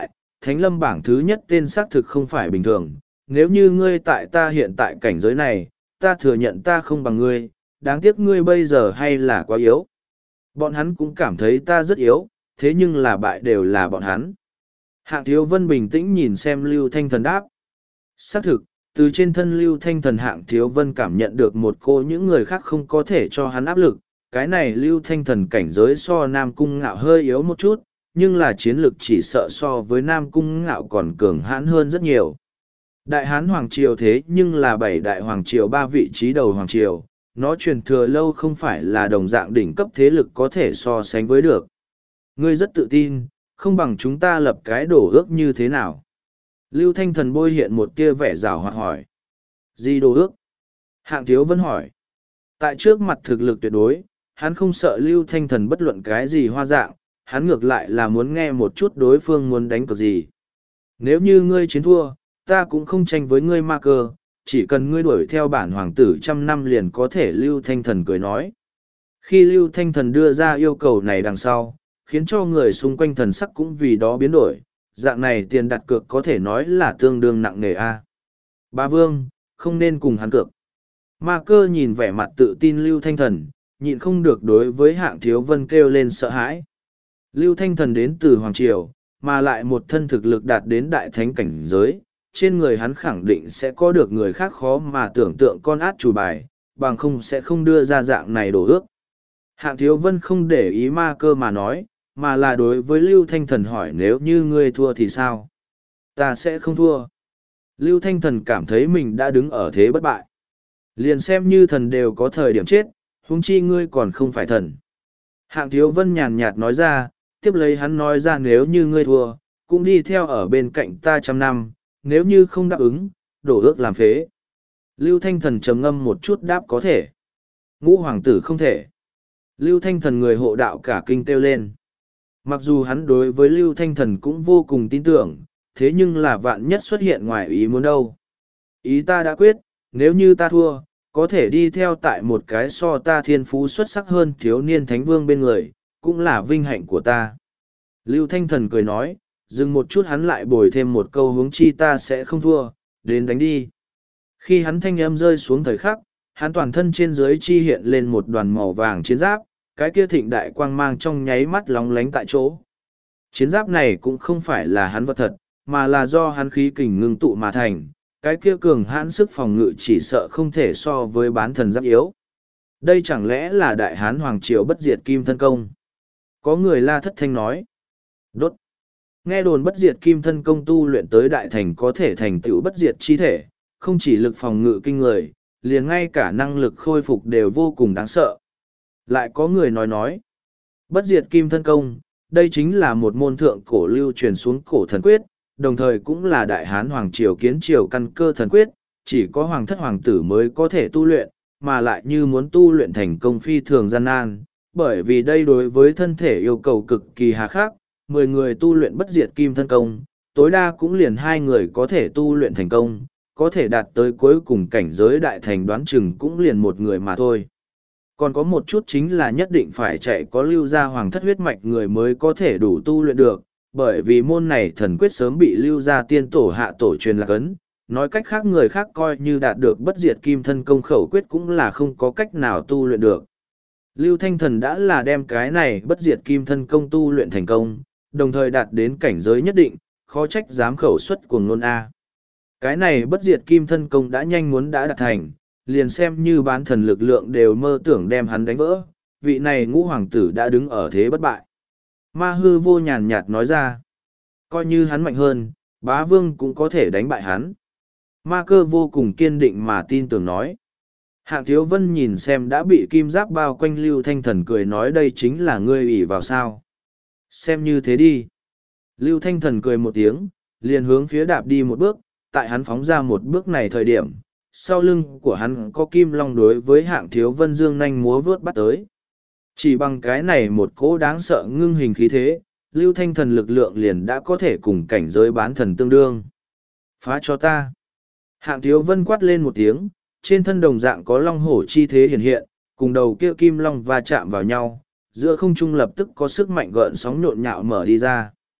thánh lâm bảng thứ nhất tên xác thực không phải bình thường, nếu như ngươi tại ta hiện tại cảnh giới này, ta thừa nhận ta không bằng ngươi, đáng tiếc ngươi bây giờ hay là quá yếu. Bọn hắn cũng cảm thấy ta rất yếu, thế nhưng là bại đều là bọn hắn. Hạng Thiếu Vân bình tĩnh nhìn xem Lưu Thanh Thần đáp. Xác thực, từ trên thân Lưu Thanh Thần Hạng Thiếu Vân cảm nhận được một cô những người khác không có thể cho hắn áp lực. Cái này Lưu Thanh Thần cảnh giới so Nam Cung Ngạo hơi yếu một chút, nhưng là chiến lực chỉ sợ so với Nam Cung Ngạo còn cường hãn hơn rất nhiều. Đại Hán Hoàng Triều thế nhưng là 7 đại Hoàng Triều 3 vị trí đầu Hoàng Triều, nó truyền thừa lâu không phải là đồng dạng đỉnh cấp thế lực có thể so sánh với được. Ngươi rất tự tin, không bằng chúng ta lập cái đổ ước như thế nào? Lưu Thanh Thần bôi hiện một tia vẻ giảo hoạt hỏi. Gì đổ ước? Hạng Thiếu Vân hỏi. Tại trước mặt thực lực tuyệt đối, hắn không sợ Lưu Thanh Thần bất luận cái gì hoa dạng, hắn ngược lại là muốn nghe một chút đối phương muốn đánh cược gì. Nếu như ngươi chiến thua, ta cũng không tranh với ngươi ma cơ, chỉ cần ngươi đuổi theo bản hoàng tử 100 năm liền có thể. Lưu Thanh Thần cười nói. Khi Lưu Thanh Thần đưa ra yêu cầu này đằng sau, khiến cho người xung quanh thần sắc cũng vì đó biến đổi, dạng này tiền đặt cược có thể nói là tương đương nặng nề a. Bá Vương, không nên cùng hắn cược. Ma cơ nhìn vẻ mặt tự tin Lưu Thanh Thần, nhịn không được đối với Hạng Thiếu Vân kêu lên sợ hãi. Lưu Thanh Thần đến từ Hoàng Triều, mà lại một thân thực lực đạt đến đại thánh cảnh giới, trên người hắn khẳng định sẽ có được người khác khó mà tưởng tượng con át chủ bài, bằng không sẽ không đưa ra dạng này đổ ước. Hạng Thiếu Vân không để ý ma cơ mà nói, mà là đối với Lưu Thanh Thần hỏi nếu như ngươi thua thì sao? Ta sẽ không thua. Lưu Thanh Thần cảm thấy mình đã đứng ở thế bất bại. Liền xem như thần đều có thời điểm chết, huống chi ngươi còn không phải thần. Hạng Thiếu Vân nhàn nhạt nói ra, tiếp lấy hắn nói ra nếu như ngươi thua, cũng đi theo ở bên cạnh ta 100 năm, nếu như không đáp ứng, đổ ước làm phế. Lưu Thanh Thần trầm ngâm một chút đáp có thể. Ngũ hoàng tử không thể. Lưu Thanh Thần người hộ đạo cả kinh kêu lên. Mặc dù hắn đối với Lưu Thanh Thần cũng vô cùng tin tưởng, thế nhưng là vạn nhất xuất hiện ngoài ý muốn đâu. Ý ta đã quyết, nếu như ta thua, có thể đi theo tại một cái so ta thiên phú xuất sắc hơn thiếu niên thánh vương bên người, cũng là vinh hạnh của ta. Lưu Thanh Thần cười nói, dừng một chút hắn lại bồi thêm một câu huống chi ta sẽ không thua, đến đánh đi. Khi hắn thanh âm rơi xuống thời khắc, hắn toàn thân trên dưới chi hiện lên một đoàn màu vàng chiến giáp, cái kia thịnh đại quang mang trong nháy mắt lóng lánh tại chỗ. Chiến giáp này cũng không phải là hắn vật thật, mà là do hắn khí kình ngưng tụ mà thành, cái kia cường hãn sức phòng ngự chỉ sợ không thể so với bán thần giáp yếu. Đây chẳng lẽ là đại hán hoàng triều bất diệt kim thân công? Có người la thất thanh nói. Đốt. Nghe đồn bất diệt kim thân công tu luyện tới đại thành có thể thành tựu bất diệt chi thể, không chỉ lực phòng ngự kinh người, liền ngay cả năng lực khôi phục đều vô cùng đáng sợ. Lại có người nói, bất diệt kim thân công, đây chính là một môn thượng cổ lưu truyền xuống cổ thần quyết, đồng thời cũng là đại hán hoàng triều kiến triều căn cơ thần quyết, chỉ có hoàng thất hoàng tử mới có thể tu luyện, mà lại như muốn tu luyện thành công phi thường gian nan, bởi vì đây đối với thân thể yêu cầu cực kỳ hà khắc, 10 người tu luyện bất diệt kim thân công, tối đa cũng liền 2 người có thể tu luyện thành công, có thể đạt tới cuối cùng cảnh giới đại thành đoán chừng cũng liền 1 người mà thôi. Còn có một chút chính là nhất định phải chạy có lưu ra hoàng thất huyết mạch người mới có thể đủ tu luyện được, bởi vì môn này thần quyết sớm bị lưu ra tiên tổ hạ tổ truyền lạc ấn, nói cách khác người khác coi như đạt được bất diệt kim thân công khẩu quyết cũng là không có cách nào tu luyện được. Lưu Thanh Thần đã là đem cái này bất diệt kim thân công tu luyện thành công, đồng thời đạt đến cảnh giới nhất định, khó trách dám khẩu xuất cuồng ngôn A. Cái này bất diệt kim thân công đã nhanh muốn đã đạt thành, liền xem như bán thần lực lượng đều mơ tưởng đem hắn đánh vỡ, vị này ngũ hoàng tử đã đứng ở thế bất bại. Ma hư vô nhàn nhạt nói ra, coi như hắn mạnh hơn, bá vương cũng có thể đánh bại hắn. Ma cơ vô cùng kiên định mà tin tưởng nói. Hạng Thiếu Vân nhìn xem đã bị kim giáp bao quanh Lưu Thanh Thần cười nói đây chính là ngươi ủy vào sao. Xem như thế đi. Lưu Thanh Thần cười một tiếng, liền hướng phía đạp đi một bước, tại hắn phóng ra một bước này thời điểm, sau lưng của hắn có kim long đối với Hạng Thiếu Vân dương nanh múa vớt bắt tới. Chỉ bằng cái này một cỗ đáng sợ ngưng hình khí thế, Lưu Thanh Thần lực lượng liền đã có thể cùng cảnh giới bán thần tương đương. Phá cho ta. Hạng Thiếu Vân quát lên một tiếng, trên thân đồng dạng có long hổ chi thế hiện hiện, cùng đầu kia kim long va chạm vào nhau, giữa không trung lập tức có sức mạnh gợn sóng nhộn nhạo mở đi ra.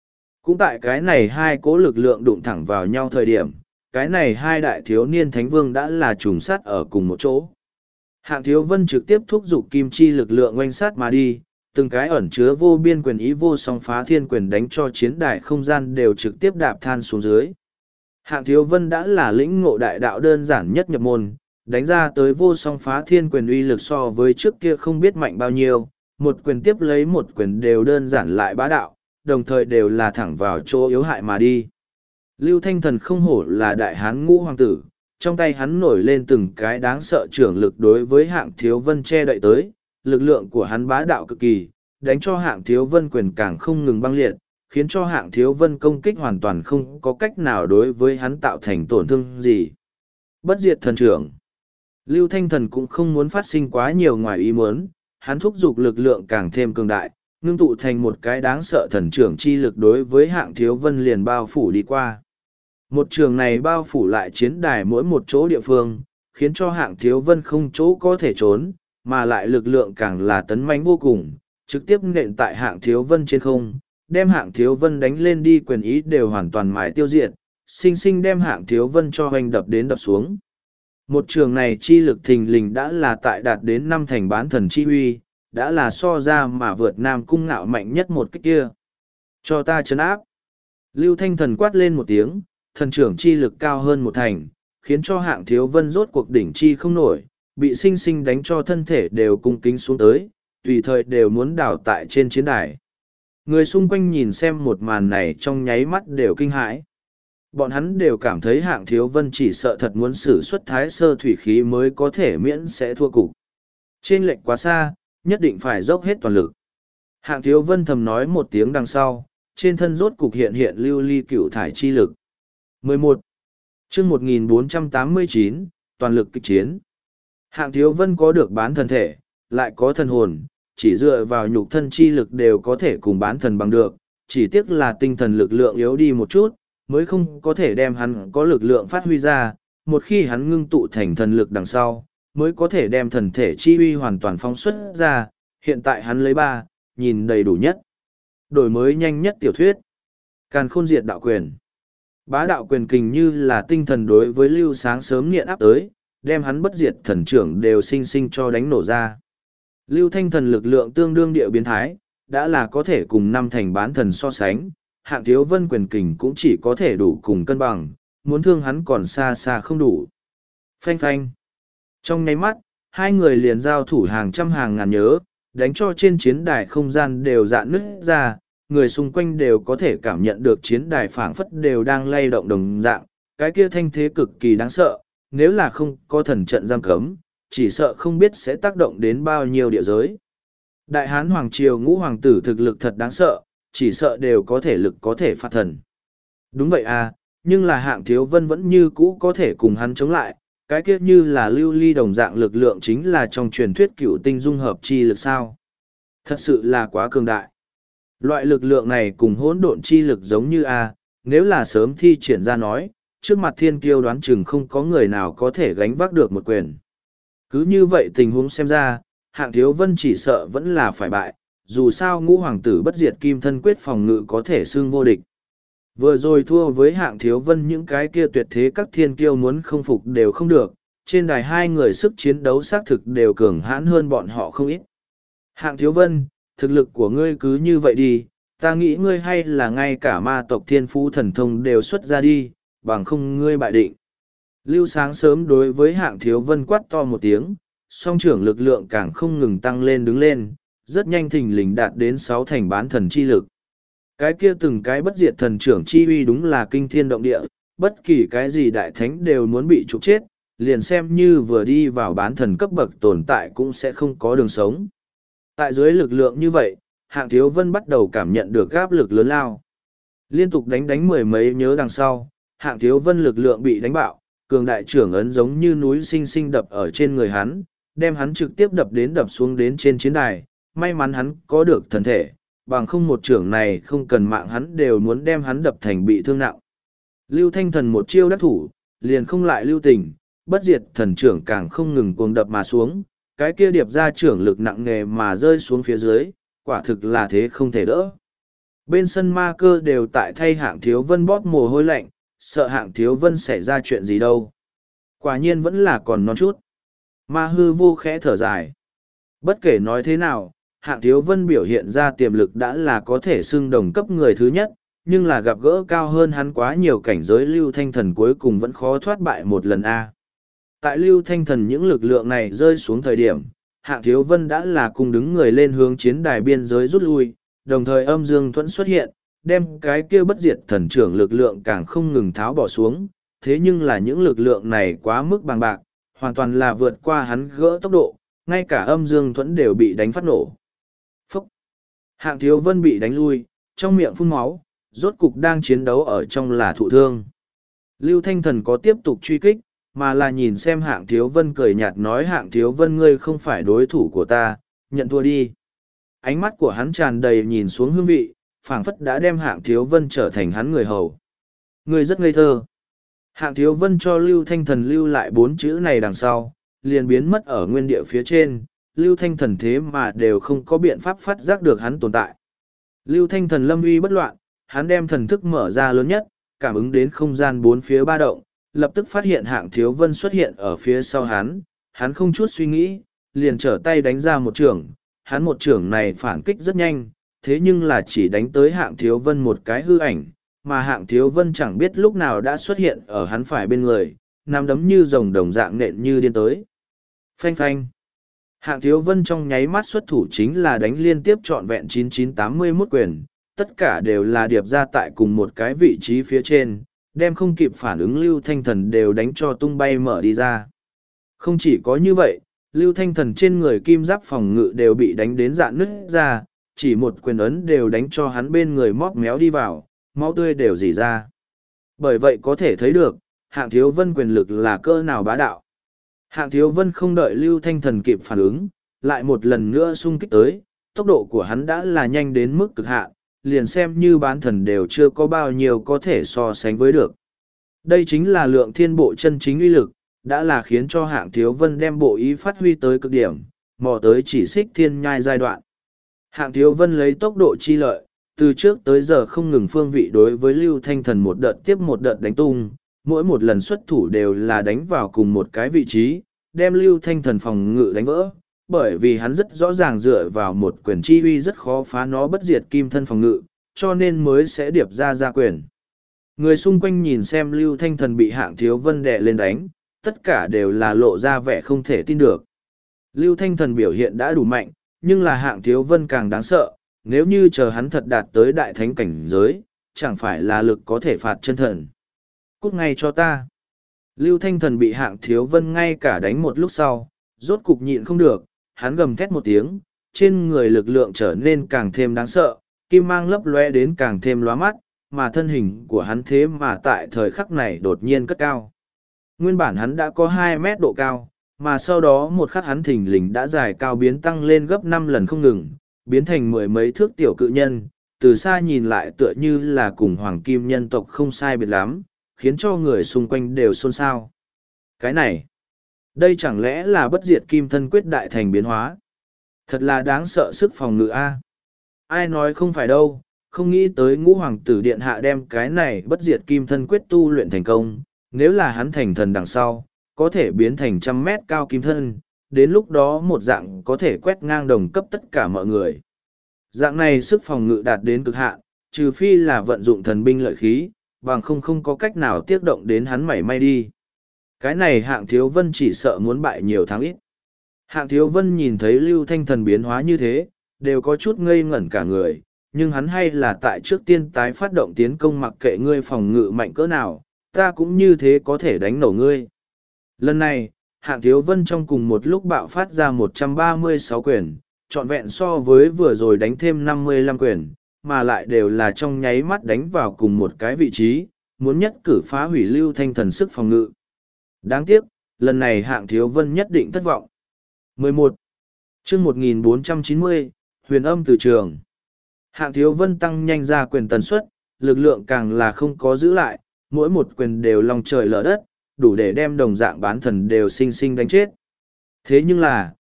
Cũng tại cái này hai cỗ lực lượng đụng thẳng vào nhau thời điểm, cái này hai đại thiếu niên thánh vương đã là trùng sát ở cùng một chỗ. Hạng Thiếu Vân trực tiếp thúc giục kim chi lực lượng oanh sát mà đi, từng cái ẩn chứa vô biên quyền ý vô song phá thiên quyền đánh cho chiến đài không gian đều trực tiếp đạp than xuống dưới. Hạng Thiếu Vân đã là lĩnh ngộ đại đạo đơn giản nhất nhập môn, đánh ra tới vô song phá thiên quyền uy lực so với trước kia không biết mạnh bao nhiêu, một quyền tiếp lấy một quyền đều đơn giản lại bá đạo, đồng thời đều là thẳng vào chỗ yếu hại mà đi. Lưu Thanh Thần không hổ là đại hán ngũ hoàng tử, trong tay hắn nổi lên từng cái đáng sợ trưởng lực đối với Hạng Thiếu Vân che đậy tới, lực lượng của hắn bá đạo cực kỳ, đánh cho Hạng Thiếu Vân quyền càng không ngừng băng liệt, khiến cho Hạng Thiếu Vân công kích hoàn toàn không có cách nào đối với hắn tạo thành tổn thương gì. Bất diệt thần trưởng. Lưu Thanh Thần cũng không muốn phát sinh quá nhiều ngoài ý muốn, hắn thúc giục lực lượng càng thêm cường đại, ngưng tụ thành một cái đáng sợ thần trưởng chi lực đối với Hạng Thiếu Vân liền bao phủ đi qua. Một trường này bao phủ lại chiến đài mỗi một chỗ địa phương, khiến cho Hạng Thiếu Vân không chỗ có thể trốn, mà lại lực lượng càng là tấn mãnh vô cùng, trực tiếp nện tại Hạng Thiếu Vân trên không, đem Hạng Thiếu Vân đánh lên đi quyền ý đều hoàn toàn mài tiêu diệt, sinh sinh đem Hạng Thiếu Vân cho hoành đập đến đập xuống. Một trường này chi lực thình lình đã là tại đạt đến năm thành bán thần chi uy, đã là so ra mà vượt Nam Cung Ngạo mạnh nhất một cách kia. Cho ta chấn áp. Lưu Thanh Thần quát lên một tiếng, thần trưởng chi lực cao hơn một thành, khiến cho Hạng Thiếu Vân rốt cuộc đỉnh chi không nổi, bị sinh sinh đánh cho thân thể đều cung kính xuống tới, tùy thời đều muốn đảo tại trên chiến đài. Người xung quanh nhìn xem một màn này trong nháy mắt đều kinh hãi. Bọn hắn đều cảm thấy Hạng Thiếu Vân chỉ sợ thật muốn sử xuất thái sơ thủy khí mới có thể miễn sẽ thua cục. Trên lệch quá xa, nhất định phải dốc hết toàn lực. Hạng Thiếu Vân thầm nói một tiếng đằng sau, trên thân rốt cục hiện hiện lưu ly cửu thải chi lực. 11. chương 1489, toàn lực kích chiến. Hạng Thiếu Vân có được bán thần thể, lại có thần hồn, chỉ dựa vào nhục thân chi lực đều có thể cùng bán thần bằng được, chỉ tiếc là tinh thần lực lượng yếu đi một chút, mới không có thể đem hắn có lực lượng phát huy ra, một khi hắn ngưng tụ thành thần lực đằng sau, mới có thể đem thần thể chi uy hoàn toàn phóng xuất ra, hiện tại hắn lấy 3, nhìn đầy đủ nhất. Đổi mới nhanh nhất tiểu thuyết. Càn khôn diệt đạo quyền. Bá đạo quyền kình như là tinh thần đối với Lưu Sáng sớm nghiện áp tới, đem hắn bất diệt thần trưởng đều sinh sinh cho đánh nổ ra. Lưu Thanh Thần lực lượng tương đương địa biến thái, đã là có thể cùng năm thành bán thần so sánh, Hạng Thiếu Vân quyền kình cũng chỉ có thể đủ cùng cân bằng, muốn thương hắn còn xa xa không đủ. Phanh phanh. Trong nháy mắt, hai người liền giao thủ hàng trăm hàng ngàn nhớ, đánh cho trên chiến đài không gian đều dạn nứt ra, người xung quanh đều có thể cảm nhận được chiến đài phảng phất đều đang lay động đồng dạng, cái kia thanh thế cực kỳ đáng sợ, nếu là không có thần trận giam cấm, chỉ sợ không biết sẽ tác động đến bao nhiêu địa giới. Đại Hán Hoàng Triều ngũ hoàng tử thực lực thật đáng sợ, chỉ sợ đều có thể lực có thể phạt thần. Đúng vậy à, nhưng là Hạng Thiếu Vân vẫn như cũ có thể cùng hắn chống lại, cái kia như là lưu ly đồng dạng lực lượng chính là trong truyền thuyết cựu tinh dung hợp chi lực sao. Thật sự là quá cường đại. Loại lực lượng này cùng hỗn độn chi lực giống như a, nếu là sớm thi triển ra nói, trước mặt thiên kiêu đoán chừng không có người nào có thể gánh vác được một quyền. Cứ như vậy tình huống xem ra, Hạng Thiếu Vân chỉ sợ vẫn là phải bại, dù sao ngũ hoàng tử bất diệt kim thân quyết phòng ngự có thể xưng vô địch. Vừa rồi thua với Hạng Thiếu Vân những cái kia tuyệt thế các thiên kiêu muốn không phục đều không được, trên đài hai người sức chiến đấu xác thực đều cường hãn hơn bọn họ không ít. Hạng Thiếu Vân, thực lực của ngươi cứ như vậy đi, ta nghĩ ngươi hay là ngay cả ma tộc thiên phú thần thông đều xuất ra đi, bằng không ngươi bại định. Lưu Sáng sớm đối với Hạng Thiếu Vân quát to một tiếng, song trưởng lực lượng càng không ngừng tăng lên đứng lên, rất nhanh thình lình đạt đến 6 thành bán thần chi lực. Cái kia từng cái bất diệt thần trưởng chi uy đúng là kinh thiên động địa, bất kỳ cái gì đại thánh đều muốn bị trục chết, liền xem như vừa đi vào bán thần cấp bậc tồn tại cũng sẽ không có đường sống. Tại dưới lực lượng như vậy, Hạng Thiếu Vân bắt đầu cảm nhận được áp lực lớn lao. Liên tục đánh mười mấy nhớ đằng sau, Hạng Thiếu Vân lực lượng bị đánh bạo, cường đại trưởng ấn giống như núi sinh sinh đập ở trên người hắn, đem hắn trực tiếp đập xuống đến trên chiến đài. May mắn hắn có được thần thể, bằng không một trưởng này không cần mạng hắn đều muốn đem hắn đập thành bị thương nặng. Lưu Thanh Thần một chiêu đắc thủ, liền không lại lưu tình, bất diệt thần trưởng càng không ngừng cuồng đập mà xuống, cái kia điệp ra trưởng lực nặng nề mà rơi xuống phía dưới, quả thực là thế không thể đỡ. Bên sân ma cơ đều tại thay Hạng Thiếu Vân bóp mồ hôi lạnh, sợ Hạng Thiếu Vân xảy ra chuyện gì đâu. Quả nhiên vẫn là còn non chút. Ma hư vô khẽ thở dài. Bất kể nói thế nào, Hạng Thiếu Vân biểu hiện ra tiềm lực đã là có thể xưng đồng cấp người thứ nhất, nhưng là gặp gỡ cao hơn hắn quá nhiều cảnh giới Lưu Thanh Thần cuối cùng vẫn khó thoát bại một lần A. Tại Lưu Thanh Thần những lực lượng này rơi xuống thời điểm, Hạng Thiếu Vân đã là cùng đứng người lên hướng chiến đài biên giới rút lui, đồng thời âm dương thuẫn xuất hiện, đem cái kia bất diệt thần trưởng lực lượng càng không ngừng tháo bỏ xuống, thế nhưng là những lực lượng này quá mức bằng bạc, hoàn toàn là vượt qua hắn gỡ tốc độ, ngay cả âm dương thuẫn đều bị đánh phát nổ. Phúc! Hạng Thiếu Vân bị đánh lui, trong miệng phun máu, rốt cục đang chiến đấu ở trong là thụ thương. Lưu Thanh Thần có tiếp tục truy kích, mà là nhìn xem Hạng Thiếu Vân cười nhạt nói Hạng Thiếu Vân ngươi không phải đối thủ của ta, nhận thua đi. Ánh mắt của hắn tràn đầy nhìn xuống hương vị, phảng phất đã đem Hạng Thiếu Vân trở thành hắn người hầu. Ngươi rất ngây thơ. Hạng Thiếu Vân cho Lưu Thanh Thần lưu lại 4 chữ này đằng sau, liền biến mất ở nguyên địa phía trên, Lưu Thanh Thần thế mà đều không có biện pháp phát giác được hắn tồn tại. Lưu Thanh Thần lâm uy bất loạn, hắn đem thần thức mở ra lớn nhất, cảm ứng đến không gian bốn phía ba động, lập tức phát hiện Hạng Thiếu Vân xuất hiện ở phía sau hắn không chút suy nghĩ, liền trở tay đánh ra một chưởng, hắn một chưởng này phản kích rất nhanh, thế nhưng là chỉ đánh tới Hạng Thiếu Vân một cái hư ảnh, mà Hạng Thiếu Vân chẳng biết lúc nào đã xuất hiện ở hắn phải bên người, nắm đấm như rồng đồng dạng nện như điên tới. Phanh phanh. Hạng Thiếu Vân trong nháy mắt xuất thủ chính là đánh liên tiếp trọn vẹn 9981 quyền, tất cả đều là điệp ra tại cùng một cái vị trí phía trên, đem không kịp phản ứng Lưu Thanh Thần đều đánh cho tung bay mở đi ra. Không chỉ có như vậy, Lưu Thanh Thần trên người kim giáp phòng ngự đều bị đánh đến dạn nứt ra, chỉ một quyền ấn đều đánh cho hắn bên người móc méo đi vào, máu tươi đều rỉ ra. Bởi vậy có thể thấy được, Hạng Thiếu Vân quyền lực là cỡ nào bá đạo. Hạng Thiếu Vân không đợi Lưu Thanh Thần kịp phản ứng, lại một lần nữa xung kích tới, tốc độ của hắn đã là nhanh đến mức cực hạn, liền xem như bán thần đều chưa có bao nhiêu có thể so sánh với được. Đây chính là lượng thiên bộ chân chính uy lực, đã là khiến cho Hạng Thiếu Vân đem bộ ý phát huy tới cực điểm, mò tới chỉ xích thiên nhai giai đoạn. Hạng Thiếu Vân lấy tốc độ chi lợi, từ trước tới giờ không ngừng phương vị đối với Lưu Thanh Thần một đợt tiếp một đợt đánh tung, mỗi một lần xuất thủ đều là đánh vào cùng một cái vị trí, đem Lưu Thanh Thần phòng ngự đánh vỡ, bởi vì hắn rất rõ ràng dựa vào một quyền chi uy rất khó phá nó bất diệt kim thân phòng ngự, cho nên mới sẽ điệp ra quyền. Người xung quanh nhìn xem Lưu Thanh Thần bị Hạng Thiếu Vân đè lên đánh, tất cả đều là lộ ra vẻ không thể tin được. Lưu Thanh Thần biểu hiện đã đủ mạnh, nhưng là Hạng Thiếu Vân càng đáng sợ, nếu như chờ hắn thật đạt tới đại thánh cảnh giới, chẳng phải là lực có thể phạt chân thần. Cút ngay cho ta. Lưu Thanh Thần bị Hạng Thiếu Vân ngay cả đánh một lúc sau, rốt cục nhịn không được, hắn gầm thét một tiếng, trên người lực lượng trở nên càng thêm đáng sợ, kim mang lấp lóe đến càng thêm lóa mắt, mà thân hình của hắn thế mà tại thời khắc này đột nhiên cất cao. Nguyên bản hắn đã có 2 mét độ cao, mà sau đó một khắc hắn thình lình đã dài cao biến tăng lên gấp 5 lần không ngừng, biến thành 10 mấy thước tiểu cự nhân, từ xa nhìn lại tựa như là cùng hoàng kim nhân tộc không sai biệt lắm, khiến cho người xung quanh đều xôn xao. Cái này, đây chẳng lẽ là bất diệt kim thân quyết đại thành biến hóa? Thật là đáng sợ sức phòng ngự a. Ai nói không phải đâu, không nghĩ tới ngũ hoàng tử điện hạ đem cái này bất diệt kim thân quyết tu luyện thành công, nếu là hắn thành thần đằng sau, có thể biến thành 100 mét cao kim thân, đến lúc đó một dạng có thể quét ngang đồng cấp tất cả mọi người. Dạng này sức phòng ngự đạt đến cực hạn, trừ phi là vận dụng thần binh lợi khí, bằng không có cách nào tiếc động đến hắn mảy may đi. Cái này Hạng Thiếu Vân chỉ sợ muốn bại nhiều tháng ít. Hạng Thiếu Vân nhìn thấy Lưu Thanh Thần biến hóa như thế, đều có chút ngây ngẩn cả người, nhưng hắn hay là tại trước tiên tái phát động tiến công mặc kệ ngươi phòng ngự mạnh cỡ nào, ta cũng như thế có thể đánh nổ ngươi. Lần này, Hạng Thiếu Vân trong cùng một lúc bạo phát ra 136 quyền, trọn vẹn so với vừa rồi đánh thêm 55 quyền, mà lại đều là trong nháy mắt đánh vào cùng một cái vị trí, muốn nhất cử phá hủy Lưu Thanh Thần sức phòng ngự. Đáng tiếc, lần này Hạng Thiếu Vân nhất định thất vọng. 11. Chương 1490, Huyền âm từ trường. Hạng Thiếu Vân tăng nhanh ra quyền tần suất, lực lượng càng là không có giữ lại, mỗi một quyền đều lòng trời lở đất, đủ để đem đồng dạng bán thần đều sinh sinh đánh chết. Thế nhưng là,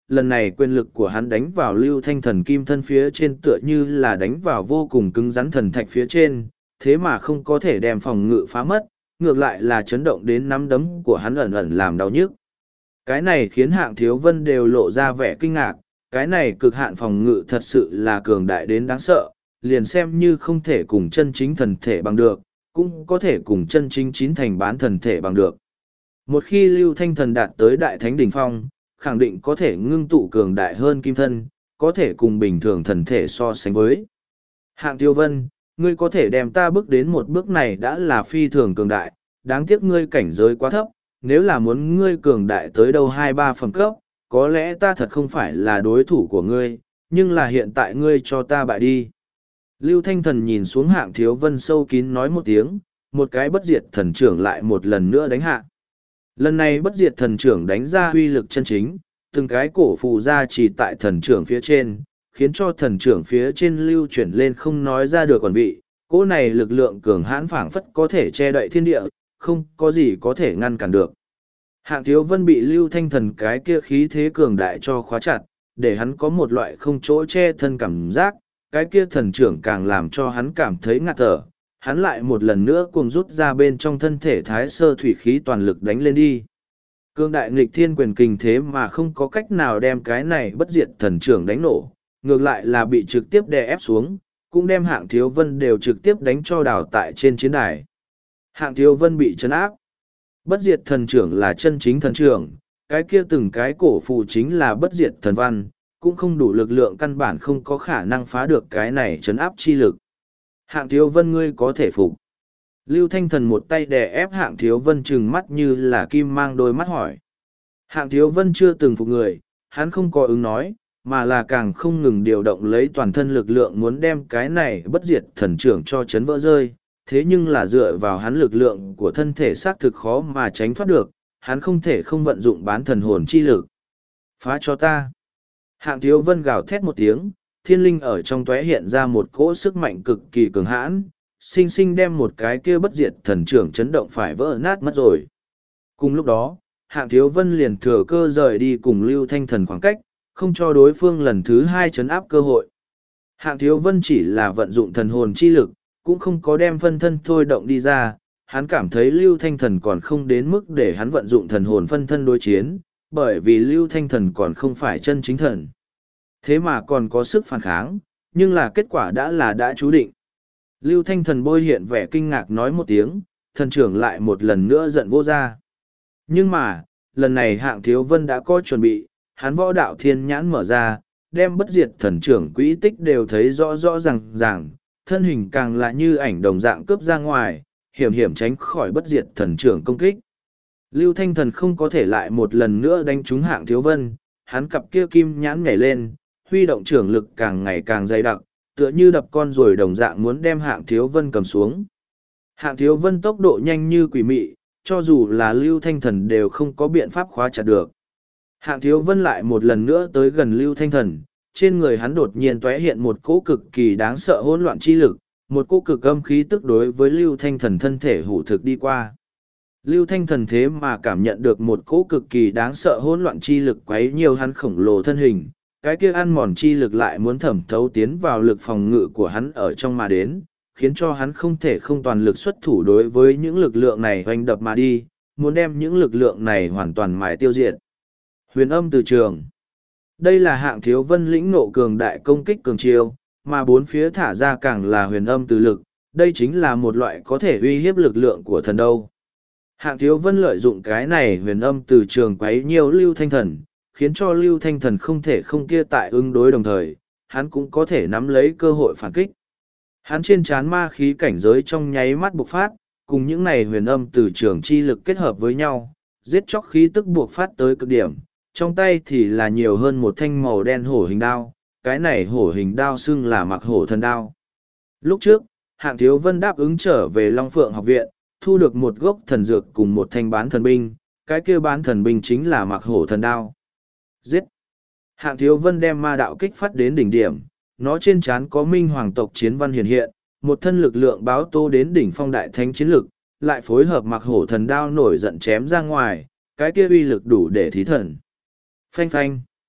lần này quyền lực của hắn đánh vào Lưu Thanh Thần kim thân phía trên tựa như là đánh vào vô cùng cứng rắn thần thạch phía trên, thế mà không có thể đem phòng ngự phá mất, ngược lại là chấn động đến nắm đấm của hắn ẩn ẩn làm đau nhức. Cái này khiến Hạng Thiếu Vân đều lộ ra vẻ kinh ngạc, cái này cực hạn phòng ngự thật sự là cường đại đến đáng sợ, liền xem như không thể cùng chân chính thần thể bằng được, cũng có thể cùng chân chính chín thành bán thần thể bằng được. Một khi Lưu Thanh Thần đạt tới đại thánh đỉnh phong, khẳng định có thể ngưng tụ cường đại hơn kim thân, có thể cùng bình thường thần thể so sánh với. Hạng Tiêu Vân, ngươi có thể đem ta bước đến một bước này đã là phi thường cường đại, đáng tiếc ngươi cảnh giới quá thấp, nếu là muốn ngươi cường đại tới đâu 2-3 phẩm cấp, có lẽ ta thật không phải là đối thủ của ngươi, nhưng là hiện tại ngươi cho ta bại đi. Lưu Thanh Thần nhìn xuống Hạng Thiếu Vân sâu kín nói một tiếng, một cái bất diệt thần trưởng lại một lần nữa đánh hạ. Lần này bất diệt thần trưởng đánh ra uy lực chân chính, từng cái cổ phù ra chỉ tại thần trưởng phía trên, khiến cho thần trưởng phía trên lưu chuyển lên không nói ra được còn vị. Cỗ này lực lượng cường hãn phảng phất có thể che đậy thiên địa, không có gì có thể ngăn cản được. Hạng Thiếu Vân bị Lưu Thanh Thần cái kia khí thế cường đại cho khóa chặt, để hắn có một loại không chỗ che thân cảm giác, cái kia thần trưởng càng làm cho hắn cảm thấy ngạt thở. Hắn lại một lần nữa cuồng rút ra bên trong thân thể thái sơ thủy khí toàn lực đánh lên đi. Cương đại nghịch thiên quyền kình thế mà không có cách nào đem cái này bất diệt thần trưởng đánh nổ, ngược lại là bị trực tiếp đè ép xuống, cũng đem Hạng Thiếu Vân đều trực tiếp đánh cho đảo tại trên chiến đài. Hạng Thiếu Vân bị chấn áp. Bất diệt thần trưởng là chân chính thần trưởng, cái kia từng cái cổ phù chính là bất diệt thần văn, cũng không đủ lực lượng căn bản không có khả năng phá được cái này chấn áp chi lực. Hạng Thiếu Vân ngươi có thể phục. Lưu Thanh Thần một tay đè ép Hạng Thiếu Vân trừng mắt như là kim mang đôi mắt hỏi. Hạng Thiếu Vân chưa từng phục người, hắn không có ứng nói, mà là càng không ngừng điều động lấy toàn thân lực lượng muốn đem cái này bất diệt thần trưởng cho chấn vỡ rơi. Thế nhưng là dựa vào hắn lực lượng của thân thể xác thực khó mà tránh thoát được, hắn không thể không vận dụng bán thần hồn chi lực. Phá cho ta. Hạng Thiếu Vân gào thét một tiếng, thiên linh ở trong tóe hiện ra một cỗ sức mạnh cực kỳ cường hãn, sinh sinh đem một cái kia bất diệt thần trưởng chấn động phải vỡ nát mất rồi. Cùng lúc đó, Hạng Thiếu Vân liền thừa cơ rời đi cùng Lưu Thanh Thần khoảng cách, không cho đối phương lần thứ hai chấn áp cơ hội. Hạng Thiếu Vân chỉ là vận dụng thần hồn chi lực, cũng không có đem phân thân thôi động đi ra, hắn cảm thấy Lưu Thanh Thần còn không đến mức để hắn vận dụng thần hồn phân thân đối chiến, bởi vì Lưu Thanh Thần còn không phải chân chính thần. Thế mà còn có sức phản kháng, nhưng là kết quả đã chú định. Lưu Thanh Thần bôi hiện vẻ kinh ngạc nói một tiếng, thần trưởng lại một lần nữa giận vô ra. Nhưng mà, lần này Hạng Thiếu Vân đã có chuẩn bị, hắn võ đạo thiên nhãn mở ra, đem bất diệt thần trưởng quỹ tích đều thấy rõ rõ ràng, thân hình càng là như ảnh đồng dạng cướp ra ngoài, hiểm hiểm tránh khỏi bất diệt thần trưởng công kích. Lưu Thanh Thần không có thể lại một lần nữa đánh trúng Hạng Thiếu Vân, hắn cặp kia kim nhãn nhảy lên, huy động trưởng lực càng ngày càng dày đặc, tựa như đập con ruồi đồng dạng muốn đem Hạng Thiếu Vân cầm xuống. Hạng Thiếu Vân tốc độ nhanh như quỷ mị, cho dù là Lưu Thanh Thần đều không có biện pháp khóa chặt được. Hạng Thiếu Vân lại một lần nữa tới gần Lưu Thanh Thần, trên người hắn đột nhiên tóe hiện một cỗ cực kỳ đáng sợ hỗn loạn chi lực, một cỗ cực âm khí tức đối với Lưu Thanh Thần thân thể hủ thực đi qua. Lưu Thanh Thần thế mà cảm nhận được một cỗ cực kỳ đáng sợ hỗn loạn chi lực quấy nhiều hắn khổng lồ thân hình, cái kia ăn mòn chi lực lại muốn thẩm thấu tiến vào lực phòng ngự của hắn ở trong mà đến, khiến cho hắn không thể không toàn lực xuất thủ đối với những lực lượng này hoành đập mà đi, muốn đem những lực lượng này hoàn toàn mài tiêu diệt. Huyền âm từ trường. Đây là Hạng Thiếu Vân lĩnh ngộ cường đại công kích cường chiêu, mà bốn phía thả ra càng là huyền âm từ lực, đây chính là một loại có thể uy hiếp lực lượng của thần đâu. Hạng Thiếu Vân lợi dụng cái này huyền âm từ trường quấy nhiều Lưu Thanh Thần, khiến cho Lưu Thanh Thần không thể không kia tại ứng đối đồng thời, hắn cũng có thể nắm lấy cơ hội phản kích. Hắn trên trán ma khí cảnh giới trong nháy mắt bộc phát, cùng những này huyền âm từ trường chi lực kết hợp với nhau, giết chóc khí tức buộc phát tới cực điểm, trong tay thì là nhiều hơn một thanh màu đen hổ hình đao, cái này hổ hình đao xưng là mặc hổ thần đao. Lúc trước, Hạng Thiếu Vân đáp ứng trở về Long Phượng học viện, thu được một gốc thần dược cùng một thanh bán thần binh, cái kia bán thần binh chính là mặc hổ thần đao. Giết! Hạng Thiếu Vân đem ma đạo kích phát đến đỉnh điểm, nó trên trán có minh hoàng tộc chiến văn hiện hiện, một thân lực lượng báo tô đến đỉnh phong đại thánh chiến lực, lại phối hợp mặc hổ thần đao nổi giận chém ra ngoài, cái kia uy lực đủ để thí thần. Phanh phanh!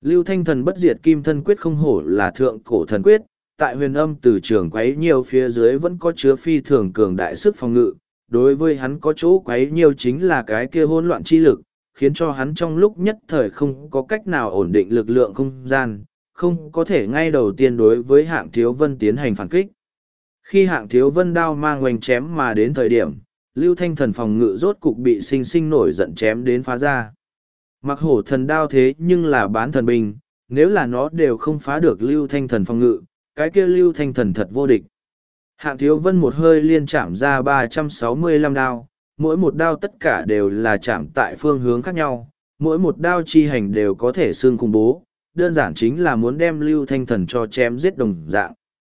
Lưu Thanh Thần bất diệt kim thân quyết không hổ là thượng cổ thần quyết, tại huyền âm từ trường quấy nhiều phía dưới vẫn có chứa phi thường cường đại sức phòng ngự. Đối với hắn có chỗ quấy nhiều chính là cái kia hỗn loạn chi lực, khiến cho hắn trong lúc nhất thời không có cách nào ổn định lực lượng không gian, không có thể ngay đầu tiên đối với Hạng Thiếu Vân tiến hành phản kích. Khi Hạng Thiếu Vân đao mang oanh chém mà đến thời điểm, Lưu Thanh Thần phòng ngự rốt cục bị sinh sinh nổi giận chém đến phá ra. Mặc hổ thần đao thế nhưng là bán thần binh, nếu là nó đều không phá được Lưu Thanh Thần phòng ngự, cái kia Lưu Thanh Thần thật vô địch. Hạng Thiếu Vân một hơi liên chạm ra 365 đao, mỗi một đao tất cả đều là chạm tại phương hướng khác nhau, mỗi một đao chi hành đều có thể xương khủng bố, đơn giản chính là muốn đem Lưu Thanh Thần cho chém giết đồng dạng.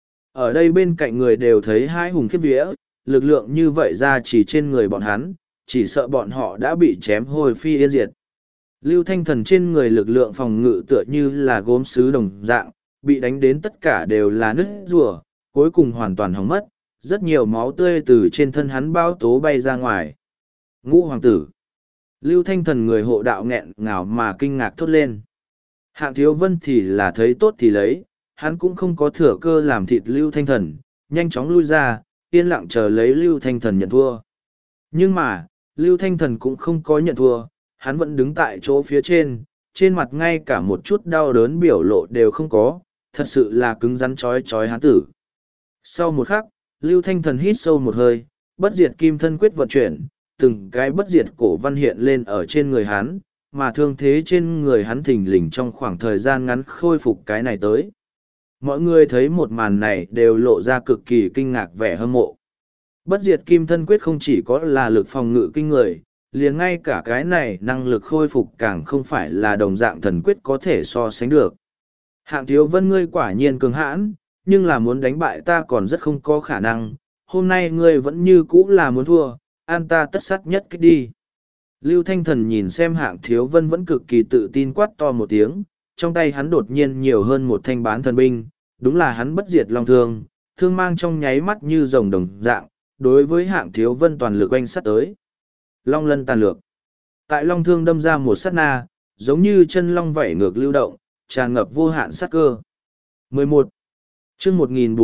Ở đây bên cạnh người đều thấy hai hùng khiếp vía, lực lượng như vậy ra chỉ trên người bọn hắn, chỉ sợ bọn họ đã bị chém hồi phi yên diệt. Lưu Thanh Thần trên người lực lượng phòng ngự tựa như là gốm sứ đồng dạng, bị đánh đến tất cả đều là nứt rùa, cuối cùng hoàn toàn hỏng mất, rất nhiều máu tươi từ trên thân hắn bao tố bay ra ngoài. Ngũ hoàng tử. Lưu Thanh Thần người hộ đạo nghẹn ngào mà kinh ngạc thốt lên. Hạng Thiếu Vân thì là thấy tốt thì lấy, hắn cũng không có thừa cơ làm thịt Lưu Thanh Thần, nhanh chóng lui ra, yên lặng chờ lấy Lưu Thanh Thần nhận thua. Nhưng mà, Lưu Thanh Thần cũng không có nhận thua, hắn vẫn đứng tại chỗ phía trên mặt ngay cả một chút đau đớn biểu lộ đều không có, thật sự là cứng rắn chói chói hắn tử. Sau một khắc, Lưu Thanh Thần hít sâu một hơi, bất diệt kim thân quyết vận chuyển, từng cái bất diệt cổ văn hiện lên ở trên người hắn, mà thương thế trên người hắn thình lình trong khoảng thời gian ngắn khôi phục cái này tới. Mọi người thấy một màn này đều lộ ra cực kỳ kinh ngạc vẻ hâm mộ. Bất diệt kim thân quyết không chỉ có là lực phòng ngự kinh người, liền ngay cả cái này năng lực khôi phục càng không phải là đồng dạng thần quyết có thể so sánh được. Hạng Thiếu Vân ngươi quả nhiên cường hãn, nhưng là muốn đánh bại ta còn rất không có khả năng, hôm nay ngươi vẫn như cũ là muốn thua, an ta tất sát nhất kích đi. Lưu Thanh Thần nhìn xem Hạng Thiếu Vân vẫn cực kỳ tự tin quát to một tiếng, trong tay hắn đột nhiên nhiều hơn một thanh bán thần binh, đúng là hắn bất diệt long thương, thương mang trong nháy mắt như rồng đồng dạng, đối với Hạng Thiếu Vân toàn lực oanh sát tới. Long lân tàn lược. Tại long thương đâm ra một sát na, giống như chân long vảy ngược lưu động, tràn ngập vô hạn sát cơ. 11. Chương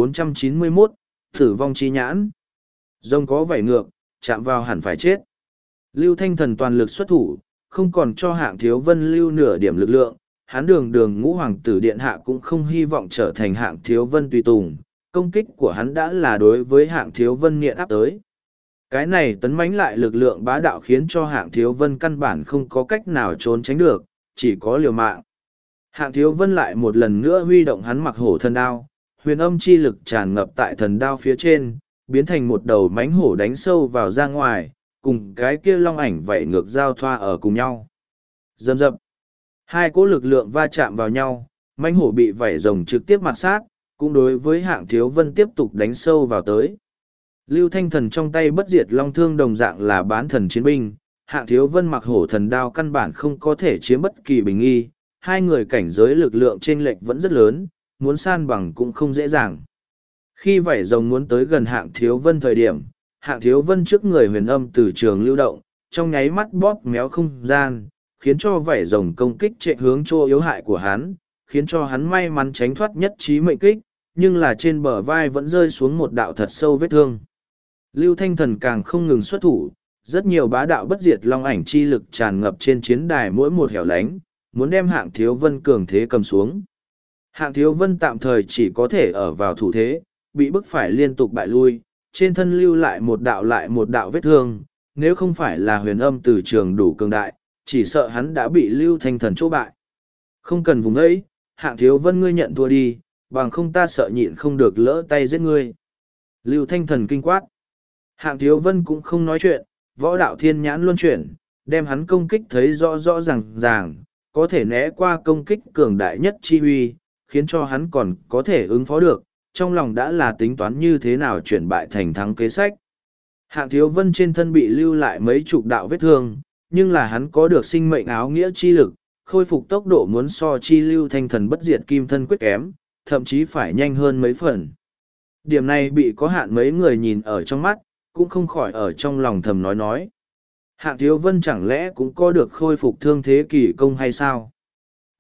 1491, Tử vong chi nhãn. Rồng có vảy ngược, chạm vào hẳn phải chết. Lưu Thanh Thần toàn lực xuất thủ, không còn cho Hạng Thiếu Vân lưu nửa điểm lực lượng, hắn đường ngũ hoàng tử điện hạ cũng không hy vọng trở thành Hạng Thiếu Vân tùy tùng, công kích của hắn đã là đối với Hạng Thiếu Vân nghiện áp tới. Cái này tấn mãnh lại lực lượng bá đạo khiến cho Hạng Thiếu Vân căn bản không có cách nào trốn tránh được, chỉ có liều mạng. Hạng Thiếu Vân lại một lần nữa huy động hắn mặc hổ thần đao, huyền âm chi lực tràn ngập tại thần đao phía trên, biến thành một đầu mãnh hổ đánh sâu vào ra ngoài, cùng cái kia long ảnh vảy ngược giao thoa ở cùng nhau. Dầm dập. Hai cỗ lực lượng va chạm vào nhau, mãnh hổ bị vảy rồng trực tiếp mạt sát, cũng đối với Hạng Thiếu Vân tiếp tục đánh sâu vào tới. Lưu Thanh Thần trong tay bất diệt long thương đồng dạng là bán thần chiến binh, Hạng Thiếu Vân mặc hổ thần đao căn bản không có thể chiếm bất kỳ bình nghi, hai người cảnh giới lực lượng chênh lệch vẫn rất lớn, muốn san bằng cũng không dễ dàng. Khi vảy rồng muốn tới gần Hạng Thiếu Vân thời điểm, Hạng Thiếu Vân trước người huyền âm từ trường lưu động, trong nháy mắt bóp méo không gian, khiến cho vảy rồng công kích chạy hướng chỗ yếu hại của hắn, khiến cho hắn may mắn tránh thoát nhất trí mệnh kích, nhưng là trên bờ vai vẫn rơi xuống một đạo thật sâu vết thương. Lưu Thanh Thần càng không ngừng xuất thủ, rất nhiều bá đạo bất diệt long ảnh chi lực tràn ngập trên chiến đài mỗi một hẻo lánh, muốn đem Hạng Thiếu Vân cường thế cầm xuống. Hạng Thiếu Vân tạm thời chỉ có thể ở vào thủ thế, bị bức phải liên tục bại lui, trên thân lưu lại một đạo vết thương, nếu không phải là huyền âm từ trường đủ cường đại, chỉ sợ hắn đã bị Lưu Thanh Thần chỗ bại. Không cần vùng ấy, Hạng Thiếu Vân ngươi nhận thua đi, bằng không ta sợ nhịn không được lỡ tay giết ngươi. Lưu Thanh Thần kinh quát. Hạng Thiếu Vân cũng không nói chuyện, võ đạo thiên nhãn luân chuyển, đem hắn công kích thấy rõ ràng, có thể né qua công kích cường đại nhất chi huy, khiến cho hắn còn có thể ứng phó được, trong lòng đã là tính toán như thế nào chuyển bại thành thắng kế sách. Hạng Thiếu Vân trên thân bị lưu lại mấy chục đạo vết thương, nhưng là hắn có được sinh mệnh áo nghĩa chi lực, khôi phục tốc độ muốn so chi Lưu Thanh Thần bất diệt kim thân quyết kém, thậm chí phải nhanh hơn mấy phần. Điểm này bị có hạn mấy người nhìn ở trong mắt, cũng không khỏi ở trong lòng thầm nói. Hạng Thiếu Vân chẳng lẽ cũng có được khôi phục thương thế kỳ công hay sao?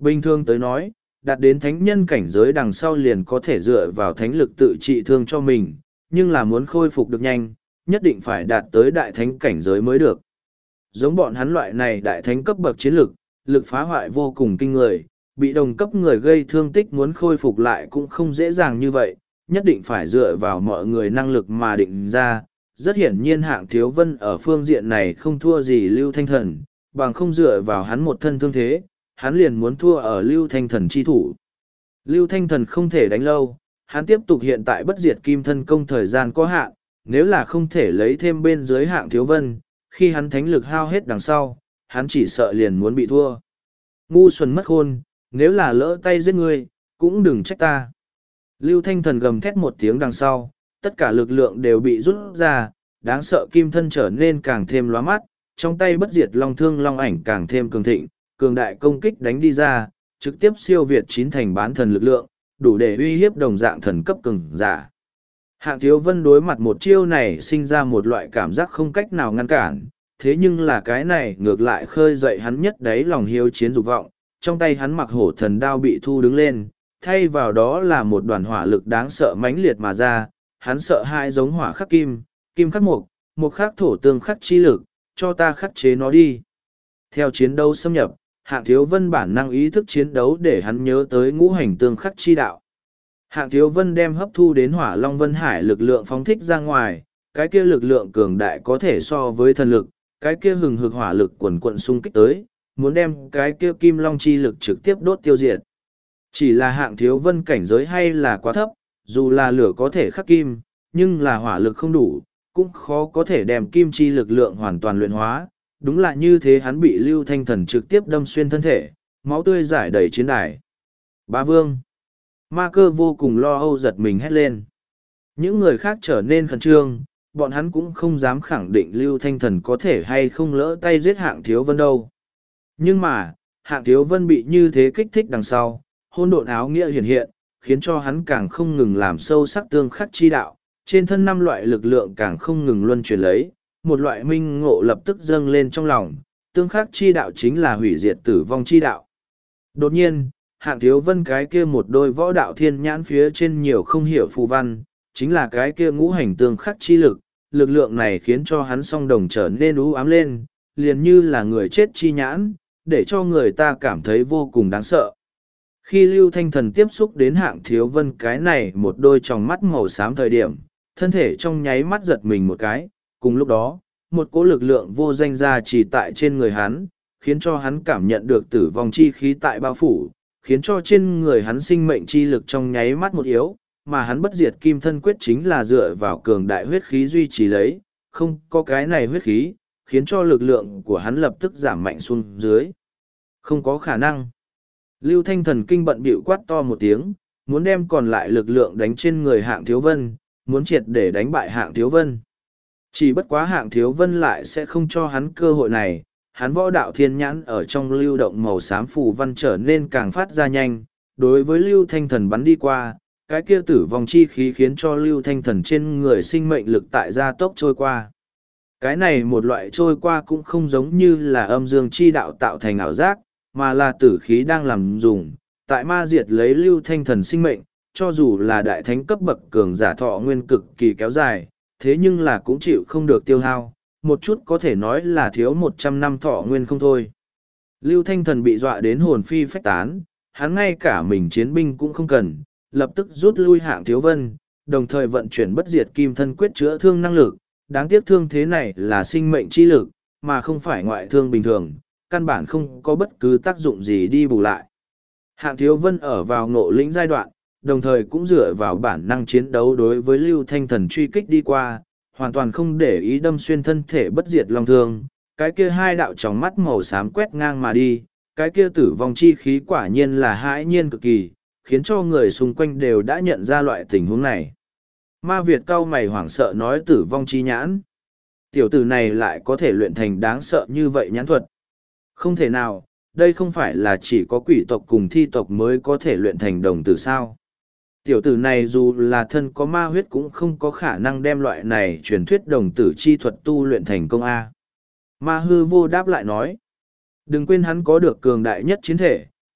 Bình thường tới nói, đạt đến thánh nhân cảnh giới đằng sau liền có thể dựa vào thánh lực tự trị thương cho mình, nhưng là muốn khôi phục được nhanh, nhất định phải đạt tới đại thánh cảnh giới mới được. Giống bọn hắn loại này đại thánh cấp bậc chiến lực, lực phá hoại vô cùng kinh người, bị đồng cấp người gây thương tích muốn khôi phục lại cũng không dễ dàng như vậy, nhất định phải dựa vào mọi người năng lực mà định ra. Rất hiển nhiên Hạng Thiếu Vân ở phương diện này không thua gì Lưu Thanh Thần, bằng không dựa vào hắn một thân thương thế, hắn liền muốn thua ở Lưu Thanh Thần chi thủ. Lưu Thanh Thần không thể đánh lâu, hắn tiếp tục hiện tại bất diệt kim thân công thời gian có hạn, nếu là không thể lấy thêm bên dưới Hạng Thiếu Vân, khi hắn thánh lực hao hết đằng sau, hắn chỉ sợ liền muốn bị thua. Ngu xuẩn mất khôn, nếu là lỡ tay giết ngươi, cũng đừng trách ta. Lưu Thanh Thần gầm thét một tiếng đằng sau, tất cả lực lượng đều bị rút ra, đáng sợ kim thân trở nên càng thêm lóa mắt, trong tay bất diệt long thương long ảnh càng thêm cường thịnh, cường đại công kích đánh đi ra, trực tiếp siêu việt chín thành bán thần lực lượng, đủ để uy hiếp đồng dạng thần cấp cường giả. Hạng Thiếu Vân đối mặt một chiêu này sinh ra một loại cảm giác không cách nào ngăn cản, thế nhưng là cái này ngược lại khơi dậy hắn nhất đấy lòng hiếu chiến dục vọng, trong tay hắn mặc hổ thần đao bị thu đứng lên, thay vào đó là một đoàn hỏa lực đáng sợ mãnh liệt mà ra, hắn sợ hãi giống hỏa khắc kim, kim khắc mộc, mộc khắc thổ tương khắc chi lực, cho ta khắc chế nó đi. Theo chiến đấu xâm nhập, Hạng Thiếu Vân bản năng ý thức chiến đấu để hắn nhớ tới ngũ hành tương khắc chi đạo. Hạng Thiếu Vân đem hấp thu đến Hỏa Long Vân Hải lực lượng phóng thích ra ngoài, cái kia lực lượng cường đại có thể so với thần lực, cái kia hừng hực hỏa lực quần quận xung kích tới, muốn đem cái kia kim long chi lực trực tiếp đốt tiêu diệt. Chỉ là Hạng Thiếu Vân cảnh giới hay là quá thấp, dù là lửa có thể khắc kim, nhưng là hỏa lực không đủ, cũng khó có thể đem kim chi lực lượng hoàn toàn luyện hóa. Đúng là như thế hắn bị Lưu Thanh Thần trực tiếp đâm xuyên thân thể, máu tươi rải đầy chiến đài. Bá Vương. Ma Cơ vô cùng lo âu giật mình hét lên. Những người khác trở nên khẩn trương, bọn hắn cũng không dám khẳng định Lưu Thanh Thần có thể hay không lỡ tay giết Hạng Thiếu Vân đâu. Nhưng mà, Hạng Thiếu Vân bị như thế kích thích đằng sau, hôn độn áo nghĩa hiện hiện, khiến cho hắn càng không ngừng làm sâu sắc tương khắc chi đạo, trên thân năm loại lực lượng càng không ngừng luân chuyển lấy, một loại minh ngộ lập tức dâng lên trong lòng, tương khắc chi đạo chính là hủy diệt tử vong chi đạo. Đột nhiên, Hạng Thiếu Vân cái kia một đôi võ đạo thiên nhãn phía trên nhiều không hiểu phù văn, chính là cái kia ngũ hành tương khắc chi lực, lực lượng này khiến cho hắn song đồng trở nên u ám lên, liền như là người chết chi nhãn, để cho người ta cảm thấy vô cùng đáng sợ. Khi Lưu Thanh Thần tiếp xúc đến Hạng Thiếu Vân cái này một đôi tròng mắt màu xám thời điểm, thân thể trong nháy mắt giật mình một cái, cùng lúc đó, một cỗ lực lượng vô danh ra chỉ tại trên người hắn, khiến cho hắn cảm nhận được tử vong chi khí tại bao phủ, khiến cho trên người hắn sinh mệnh chi lực trong nháy mắt một yếu, mà hắn bất diệt kim thân quyết chính là dựa vào cường đại huyết khí duy trì lấy, không có cái này huyết khí, khiến cho lực lượng của hắn lập tức giảm mạnh xuống dưới. Không có khả năng. Lưu Thanh Thần kinh bận bịu quát to một tiếng, muốn đem còn lại lực lượng đánh trên người Hạng Thiếu Vân, muốn triệt để đánh bại Hạng Thiếu Vân. Chỉ bất quá Hạng Thiếu Vân lại sẽ không cho hắn cơ hội này, hắn võ đạo thiên nhãn ở trong lưu động màu xám phù văn trở nên càng phát ra nhanh, đối với Lưu Thanh Thần bắn đi qua, cái kia tử vong chi khí khiến cho Lưu Thanh Thần trên người sinh mệnh lực tại gia tốc trôi qua. Cái này một loại trôi qua cũng không giống như là âm dương chi đạo tạo thành ảo giác, mà là tử khí đang làm dùng, tại ma diệt lấy Lưu Thanh Thần sinh mệnh, cho dù là đại thánh cấp bậc cường giả thọ nguyên cực kỳ kéo dài, thế nhưng là cũng chịu không được tiêu hao, một chút có thể nói là thiếu 100 năm thọ nguyên không thôi. Lưu Thanh Thần bị dọa đến hồn phi phách tán, hắn ngay cả mình chiến binh cũng không cần, lập tức rút lui Hạng Thiếu Vân, đồng thời vận chuyển bất diệt kim thân quyết chữa thương năng lực, đáng tiếc thương thế này là sinh mệnh chi lực, mà không phải ngoại thương bình thường, căn bản không có bất cứ tác dụng gì đi bù lại. Hạng Thiếu Vân ở vào ngộ lĩnh giai đoạn, đồng thời cũng dựa vào bản năng chiến đấu đối với Lưu Thanh Thần truy kích đi qua, hoàn toàn không để ý đâm xuyên thân thể bất diệt long thương, cái kia hai đạo tròng mắt màu xám quét ngang mà đi, cái kia tử vong chi khí quả nhiên là hãi nhiên cực kỳ, khiến cho người xung quanh đều đã nhận ra loại tình huống này. Ma Việt cau mày hoảng sợ nói tử vong chi nhãn. Tiểu tử này lại có thể luyện thành đáng sợ như vậy nhãn thuật. Không thể nào, đây không phải là chỉ có quỷ tộc cùng thi tộc mới có thể luyện thành đồng tử sao. Tiểu tử này dù là thân có ma huyết cũng không có khả năng đem loại này truyền thuyết đồng tử chi thuật tu luyện thành công A. Ma hư vô đáp lại nói. Đừng quên hắn có được cường đại nhất chiến thể,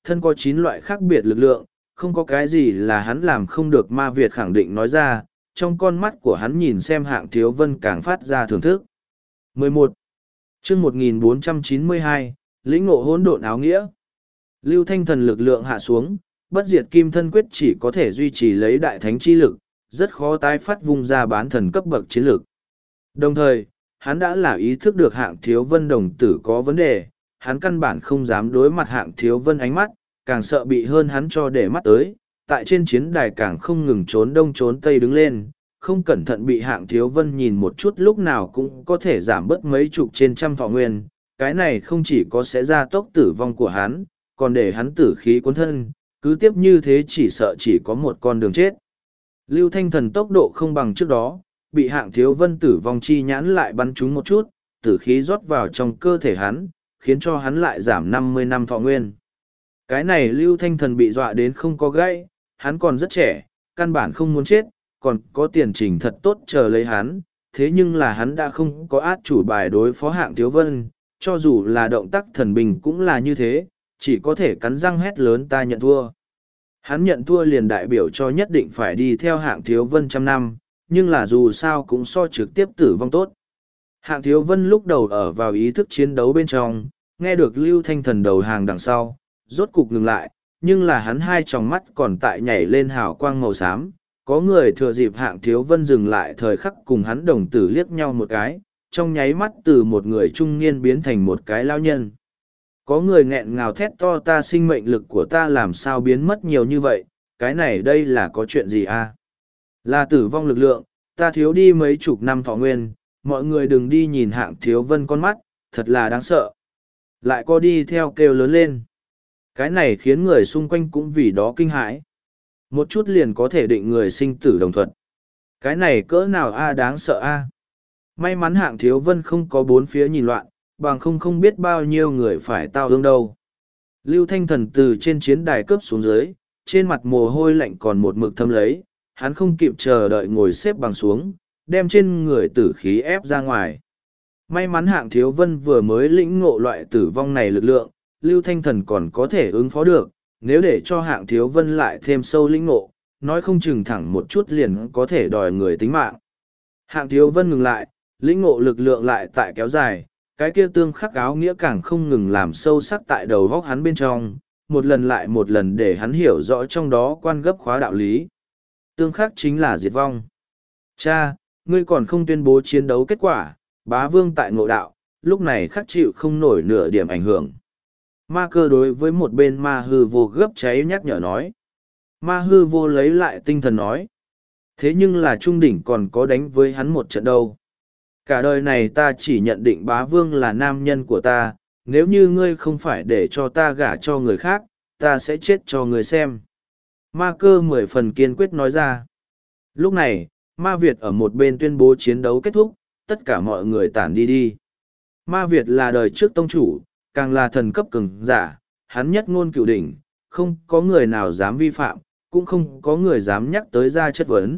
Thân có 9 loại khác biệt lực lượng, không có cái gì là hắn làm không được, Ma Việt khẳng định nói ra, trong con mắt của hắn nhìn xem Hạng Thiếu Vân càng phát ra thưởng thức. 11. Chương 1492, lĩnh ngộ hỗn độn áo nghĩa. Lưu Thanh Thần lực lượng hạ xuống, bất diệt kim thân quyết chỉ có thể duy trì lấy đại thánh chi lực, rất khó tái phát vung ra bán thần cấp bậc chiến lực. Đồng thời, hắn đã là ý thức được Hạng Thiếu Vân đồng tử có vấn đề, hắn căn bản không dám đối mặt Hạng Thiếu Vân ánh mắt, càng sợ bị hơn hắn cho để mắt tới, tại trên chiến đài càng không ngừng trốn đông trốn tây đứng lên, không cẩn thận bị Hạng Thiếu Vân nhìn một chút lúc nào cũng có thể giảm bớt mấy chục trên trăm thọ nguyên, cái này không chỉ có sẽ gia tốc tử vong của hắn, còn để hắn tử khí cuốn thân, cứ tiếp như thế chỉ sợ chỉ có một con đường chết. Lưu Thanh Thần tốc độ không bằng trước đó, bị Hạng Thiếu Vân tử vong chi nhãn lại bắn trúng một chút, tử khí rót vào trong cơ thể hắn, khiến cho hắn lại giảm 50 năm thọ nguyên. Cái này Lưu Thanh Thần bị dọa đến không có gãy, hắn còn rất trẻ, căn bản không muốn chết, còn có tiền trình thật tốt chờ lấy hắn, thế nhưng là hắn đã không có át chủ bài đối phó Hạng Thiếu Vân, cho dù là động tác thần bình cũng là như thế, chỉ có thể cắn răng hét lớn ta nhận thua. Hắn nhận thua liền đại biểu cho nhất định phải đi theo Hạng Thiếu Vân trăm năm, nhưng là dù sao cũng so trực tiếp tử vong tốt. Hạng Thiếu Vân lúc đầu ở vào ý thức chiến đấu bên trong, nghe được Lưu Thanh Thần đầu hàng đằng sau, rốt cục ngừng lại, nhưng là hắn hai tròng mắt còn tại nhảy lên hào quang màu xám. Có người thừa dịp Hạng Thiếu Vân dừng lại thời khắc cùng hắn đồng tử liếc nhau một cái, trong nháy mắt từ một người trung niên biến thành một cái lao nhân. Có người nghẹn ngào thét to ta sinh mệnh lực của ta làm sao biến mất nhiều như vậy, cái này đây là có chuyện gì à? Là tử vong lực lượng, ta thiếu đi mấy chục năm thọ nguyên, mọi người đừng đi nhìn Hạng Thiếu Vân con mắt, thật là đáng sợ. Lại có đi theo kêu lớn lên. Cái này khiến người xung quanh cũng vì đó kinh hãi. Một chút liền có thể định người sinh tử đồng thuận. Cái này cỡ nào a đáng sợ a. May mắn Hạng Thiếu Vân không có bốn phía nhìn loạn, bằng không biết bao nhiêu người phải tao ương đâu. Lưu Thanh Thần từ trên chiến đài cướp xuống dưới, trên mặt mồ hôi lạnh còn một mực thâm lấy, hắn không kịp chờ đợi ngồi xếp bằng xuống, đem trên người tử khí ép ra ngoài. May mắn Hạng Thiếu Vân vừa mới lĩnh ngộ loại tử vong này lực lượng, Lưu Thanh Thần còn có thể ứng phó được, nếu để cho Hạng Thiếu Vân lại thêm sâu lĩnh ngộ, nói không chừng thẳng một chút liền có thể đòi người tính mạng. Hạng Thiếu Vân ngừng lại, lĩnh ngộ lực lượng lại tại kéo dài, cái kia tương khắc áo nghĩa càng không ngừng làm sâu sắc tại đầu góc hắn bên trong, một lần lại một lần để hắn hiểu rõ trong đó quan gấp khóa đạo lý. Tương khắc chính là diệt vong. Cha, ngươi còn không tuyên bố chiến đấu kết quả, bá vương tại ngộ đạo, lúc này khắc chịu không nổi nửa điểm ảnh hưởng. Ma Cơ đối với một bên Ma Hư Vô gấp cháy nhắc nhở nói. Ma Hư Vô lấy lại tinh thần nói. Thế nhưng là trung đỉnh còn có đánh với hắn một trận đâu. Cả đời này ta chỉ nhận định bá vương là nam nhân của ta, nếu như ngươi không phải để cho ta gả cho người khác, ta sẽ chết cho người xem. Ma Cơ 10 phần kiên quyết nói ra. Lúc này, Ma Việt ở một bên tuyên bố chiến đấu kết thúc, tất cả mọi người tản đi đi. Ma Việt là đời trước tông chủ, càng là thần cấp cường giả, hắn nhất ngôn cửu đỉnh, không có người nào dám vi phạm, cũng không có người dám nhắc tới ra chất vấn.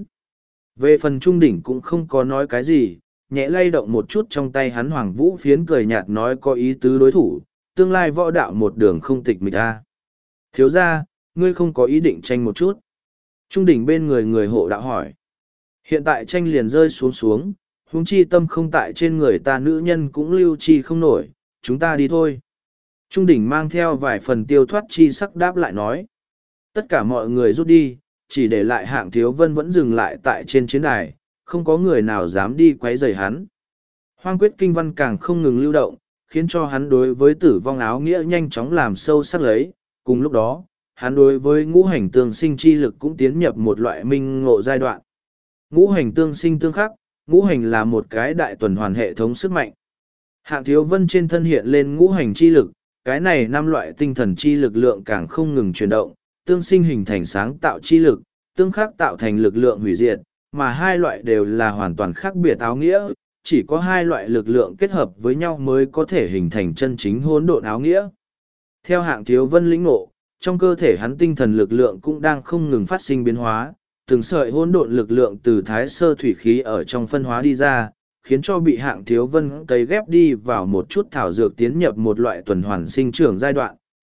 Về phần trung đỉnh cũng không có nói cái gì, nhẹ lay động một chút trong tay hắn Hoàng Vũ Phiến cười nhạt nói có ý tứ đối thủ, tương lai võ đạo một đường không tịch mịch a. Thiếu ra, ngươi không có ý định tranh một chút. Trung đỉnh bên người hộ đạo hỏi. Hiện tại tranh liền rơi xuống, huống chi tâm không tại trên người ta nữ nhân cũng lưu chi không nổi, chúng ta đi thôi. Trung đỉnh mang theo vài phần tiêu thoát chi sắc đáp lại nói. Tất cả mọi người rút đi, chỉ để lại Hạng Thiếu Vân vẫn dừng lại tại trên chiến đài, không có người nào dám đi quấy rầy hắn. Hoang quyết kinh văn càng không ngừng lưu động, khiến cho hắn đối với tử vong áo nghĩa nhanh chóng làm sâu sắc lấy. Cùng lúc đó, hắn đối với ngũ hành tương sinh chi lực cũng tiến nhập một loại minh ngộ giai đoạn. Ngũ hành tương sinh tương khắc, ngũ hành là một cái đại tuần hoàn hệ thống sức mạnh. Hạng Thiếu Vân trên thân hiện lên ngũ hành chi lực, cái này 5 loại tinh thần chi lực lượng càng không ngừng chuyển động, tương sinh hình thành sáng tạo chi lực, tương khắc tạo thành lực lượng hủy diệt, mà hai loại đều là hoàn toàn khác biệt áo nghĩa, chỉ có hai loại lực lượng kết hợp với nhau mới có thể hình thành chân chính hỗn độn áo nghĩa. Theo Hạng Thiếu Vân lĩnh ngộ, trong cơ thể hắn tinh thần lực lượng cũng đang không ngừng phát sinh biến hóa, từng sợi hỗn độn lực lượng từ thái sơ thủy khí ở trong phân hóa đi ra, khiến cho bị Hạng Thiếu Vân cấy ghép đi vào một chút thảo dược tiến nhập một loại tuần hoàn sinh trưởng giai đoạn,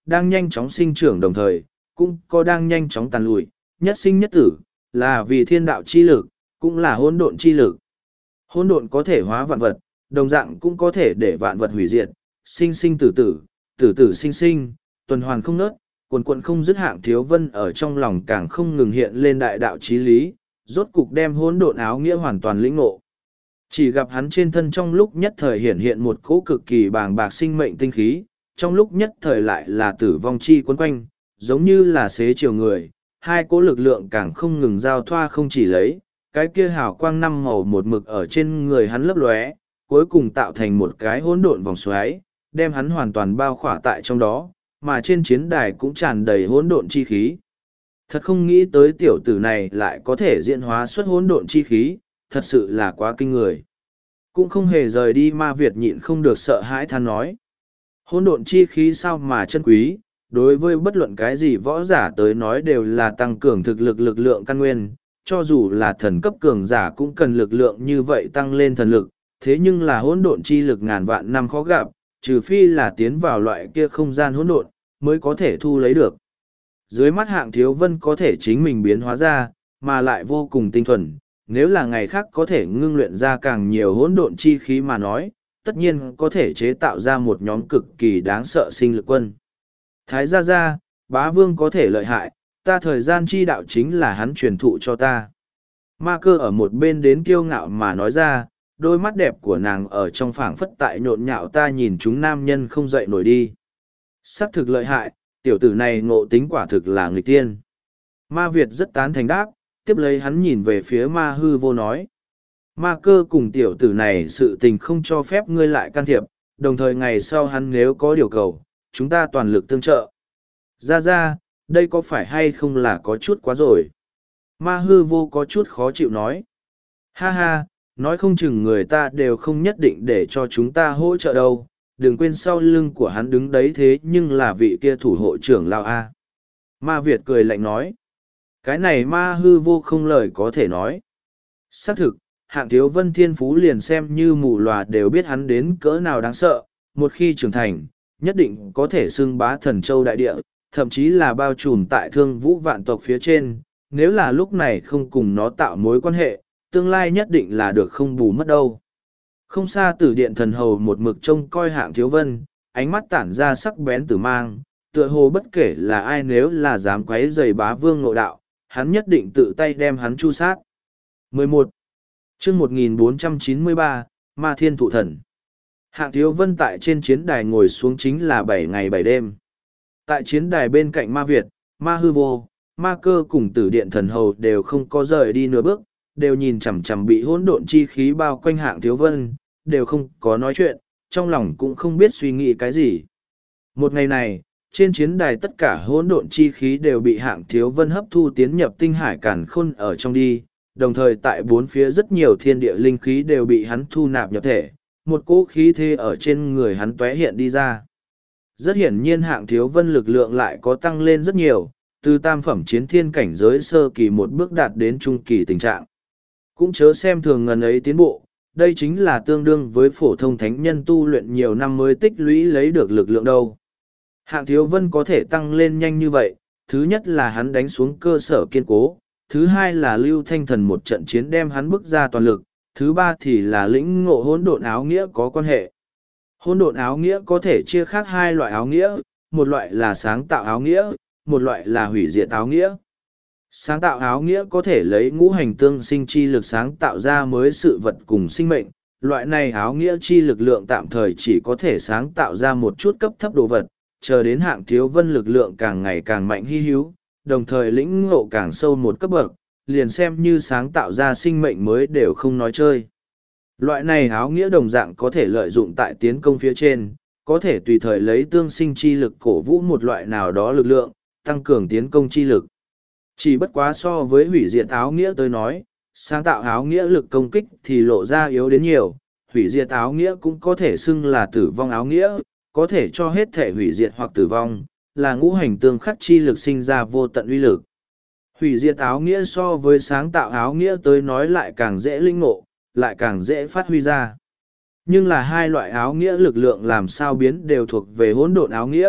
đang nhanh chóng sinh trưởng đồng thời, cũng có đang nhanh chóng tàn lụi, nhất sinh nhất tử, là vì thiên đạo chi lực, cũng là hỗn độn chi lực. Hỗn độn có thể hóa vạn vật, đồng dạng cũng có thể để vạn vật hủy diệt, sinh sinh tử tử, tử tử sinh sinh, tuần hoàn không ngớt, quần quần không dứt. Hạng Thiếu Vân ở trong lòng càng không ngừng hiện lên đại đạo chí lý, rốt cục đem hỗn độn áo nghĩa hoàn toàn lĩnh ngộ. Chỉ gặp hắn trên thân trong lúc nhất thời hiện hiện một cỗ cực kỳ bàng bạc sinh mệnh tinh khí, trong lúc nhất thời lại là tử vong chi quấn quanh, giống như là xế chiều người, hai cỗ lực lượng càng không ngừng giao thoa không chỉ lấy, cái kia hào quang năm màu một mực ở trên người hắn lấp lóe, cuối cùng tạo thành một cái hỗn độn vòng xoáy, đem hắn hoàn toàn bao khỏa tại trong đó, mà trên chiến đài cũng tràn đầy hỗn độn chi khí. Thật không nghĩ tới tiểu tử này lại có thể diễn hóa xuất hỗn độn chi khí, thật sự là quá kinh người. Cũng không hề rời đi Ma Việt nhịn không được sợ hãi than nói. Hỗn độn chi khí sao mà chân quý, đối với bất luận cái gì võ giả tới nói đều là tăng cường thực lực lực lượng căn nguyên, cho dù là thần cấp cường giả cũng cần lực lượng như vậy tăng lên thần lực, thế nhưng là hỗn độn chi lực ngàn vạn năm khó gặp, trừ phi là tiến vào loại kia không gian hỗn độn, mới có thể thu lấy được. Dưới mắt Hạng Thiếu Vân có thể chính mình biến hóa ra, mà lại vô cùng tinh thuần, nếu là ngày khác có thể ngưng luyện ra càng nhiều hỗn độn chi khí mà nói, tất nhiên có thể chế tạo ra một nhóm cực kỳ đáng sợ sinh lực quân. Thái gia gia, bá vương có thể lợi hại, ta thời gian chi đạo chính là hắn truyền thụ cho ta. Ma Cơ ở một bên đến kiêu ngạo mà nói ra, đôi mắt đẹp của nàng ở trong phảng phất tại nhộn nhạo ta nhìn chúng nam nhân không dậy nổi đi. Sắc thực lợi hại, tiểu tử này ngộ tính quả thực là người tiên. Ma Việt rất tán thành đáp, tiếp lấy hắn nhìn về phía Ma Hư Vô nói. Ma Cơ cùng tiểu tử này sự tình không cho phép ngươi lại can thiệp, đồng thời ngày sau hắn nếu có điều cầu, chúng ta toàn lực tương trợ. Ra, đây có phải hay không là có chút quá rồi? Ma Hư Vô có chút khó chịu nói. Ha ha, nói không chừng người ta đều không nhất định để cho chúng ta hỗ trợ đâu, đừng quên sau lưng của hắn đứng đấy thế nhưng là vị kia thủ hộ trưởng lão A. Ma Việt cười lạnh nói. Cái này Ma Hư Vô không lời có thể nói. Xác thực, Hạng Thiếu Vân thiên phú liền xem như mù lòa đều biết hắn đến cỡ nào đáng sợ, một khi trưởng thành, nhất định có thể xưng bá Thần Châu đại địa, thậm chí là bao trùm tại Thương Vũ vạn tộc phía trên, nếu là lúc này không cùng nó tạo mối quan hệ, tương lai nhất định là được không bù mất đâu. Không xa Tử Điện Thần Hầu một mực trông coi Hạng Thiếu Vân, ánh mắt tản ra sắc bén tử mang, tựa hồ bất kể là ai nếu là dám quấy rầy bá vương nội đạo, hắn nhất định tự tay đem hắn chu sát. 11. Chương 1493, Ma Thiên Thụ Thần. Hạng Thiếu Vân tại trên chiến đài ngồi xuống chính là 7 ngày 7 đêm. Tại chiến đài bên cạnh Ma Việt, Ma Hư Vô, Ma Cơ cùng Tử Điện Thần Hầu đều không có rời đi nửa bước, đều nhìn chằm chằm bị hỗn độn chi khí bao quanh Hạng Thiếu Vân, đều không có nói chuyện, trong lòng cũng không biết suy nghĩ cái gì. Một ngày này, trên chiến đài tất cả hỗn độn chi khí đều bị Hạng Thiếu Vân hấp thu tiến nhập tinh hải càn khôn ở trong đi, đồng thời tại bốn phía rất nhiều thiên địa linh khí đều bị hắn thu nạp nhập thể, một cỗ khí thế ở trên người hắn tóe hiện đi ra. Rất hiển nhiên Hạng Thiếu Vân lực lượng lại có tăng lên rất nhiều, từ tam phẩm chiến thiên cảnh giới sơ kỳ một bước đạt đến trung kỳ tình trạng. Cũng chớ xem thường ngần ấy tiến bộ, đây chính là tương đương với phổ thông thánh nhân tu luyện nhiều năm mới tích lũy lấy được lực lượng đâu. Hạng Thiếu Vân có thể tăng lên nhanh như vậy, thứ nhất là hắn đánh xuống cơ sở kiên cố, thứ hai là Lưu Thanh Thần một trận chiến đem hắn bức ra toàn lực, thứ ba thì là lĩnh ngộ hỗn độn áo nghĩa có quan hệ. Hỗn độn áo nghĩa có thể chia khác hai loại áo nghĩa, một loại là sáng tạo áo nghĩa, một loại là hủy diệt áo nghĩa. Sáng tạo áo nghĩa có thể lấy ngũ hành tương sinh chi lực sáng tạo ra mới sự vật cùng sinh mệnh, loại này áo nghĩa chi lực lượng tạm thời chỉ có thể sáng tạo ra một chút cấp thấp đồ vật, chờ đến Hạng Thiếu Vân lực lượng càng ngày càng mạnh hy hữu, đồng thời lĩnh ngộ càng sâu một cấp bậc, liền xem như sáng tạo ra sinh mệnh mới đều không nói chơi. Loại này áo nghĩa đồng dạng có thể lợi dụng tại tiến công phía trên, có thể tùy thời lấy tương sinh chi lực cổ vũ một loại nào đó lực lượng, tăng cường tiến công chi lực. Chỉ bất quá so với hủy diệt áo nghĩa tới nói, sáng tạo áo nghĩa lực công kích thì lộ ra yếu đến nhiều, hủy diệt áo nghĩa cũng có thể xưng là tử vong áo nghĩa, có thể cho hết thể hủy diệt hoặc tử vong, là ngũ hành tương khắc chi lực sinh ra vô tận uy lực. Hủy diệt áo nghĩa so với sáng tạo áo nghĩa tới nói lại càng dễ linh ngộ, lại càng dễ phát huy ra. Nhưng là hai loại áo nghĩa lực lượng làm sao biến đều thuộc về hỗn độn áo nghĩa,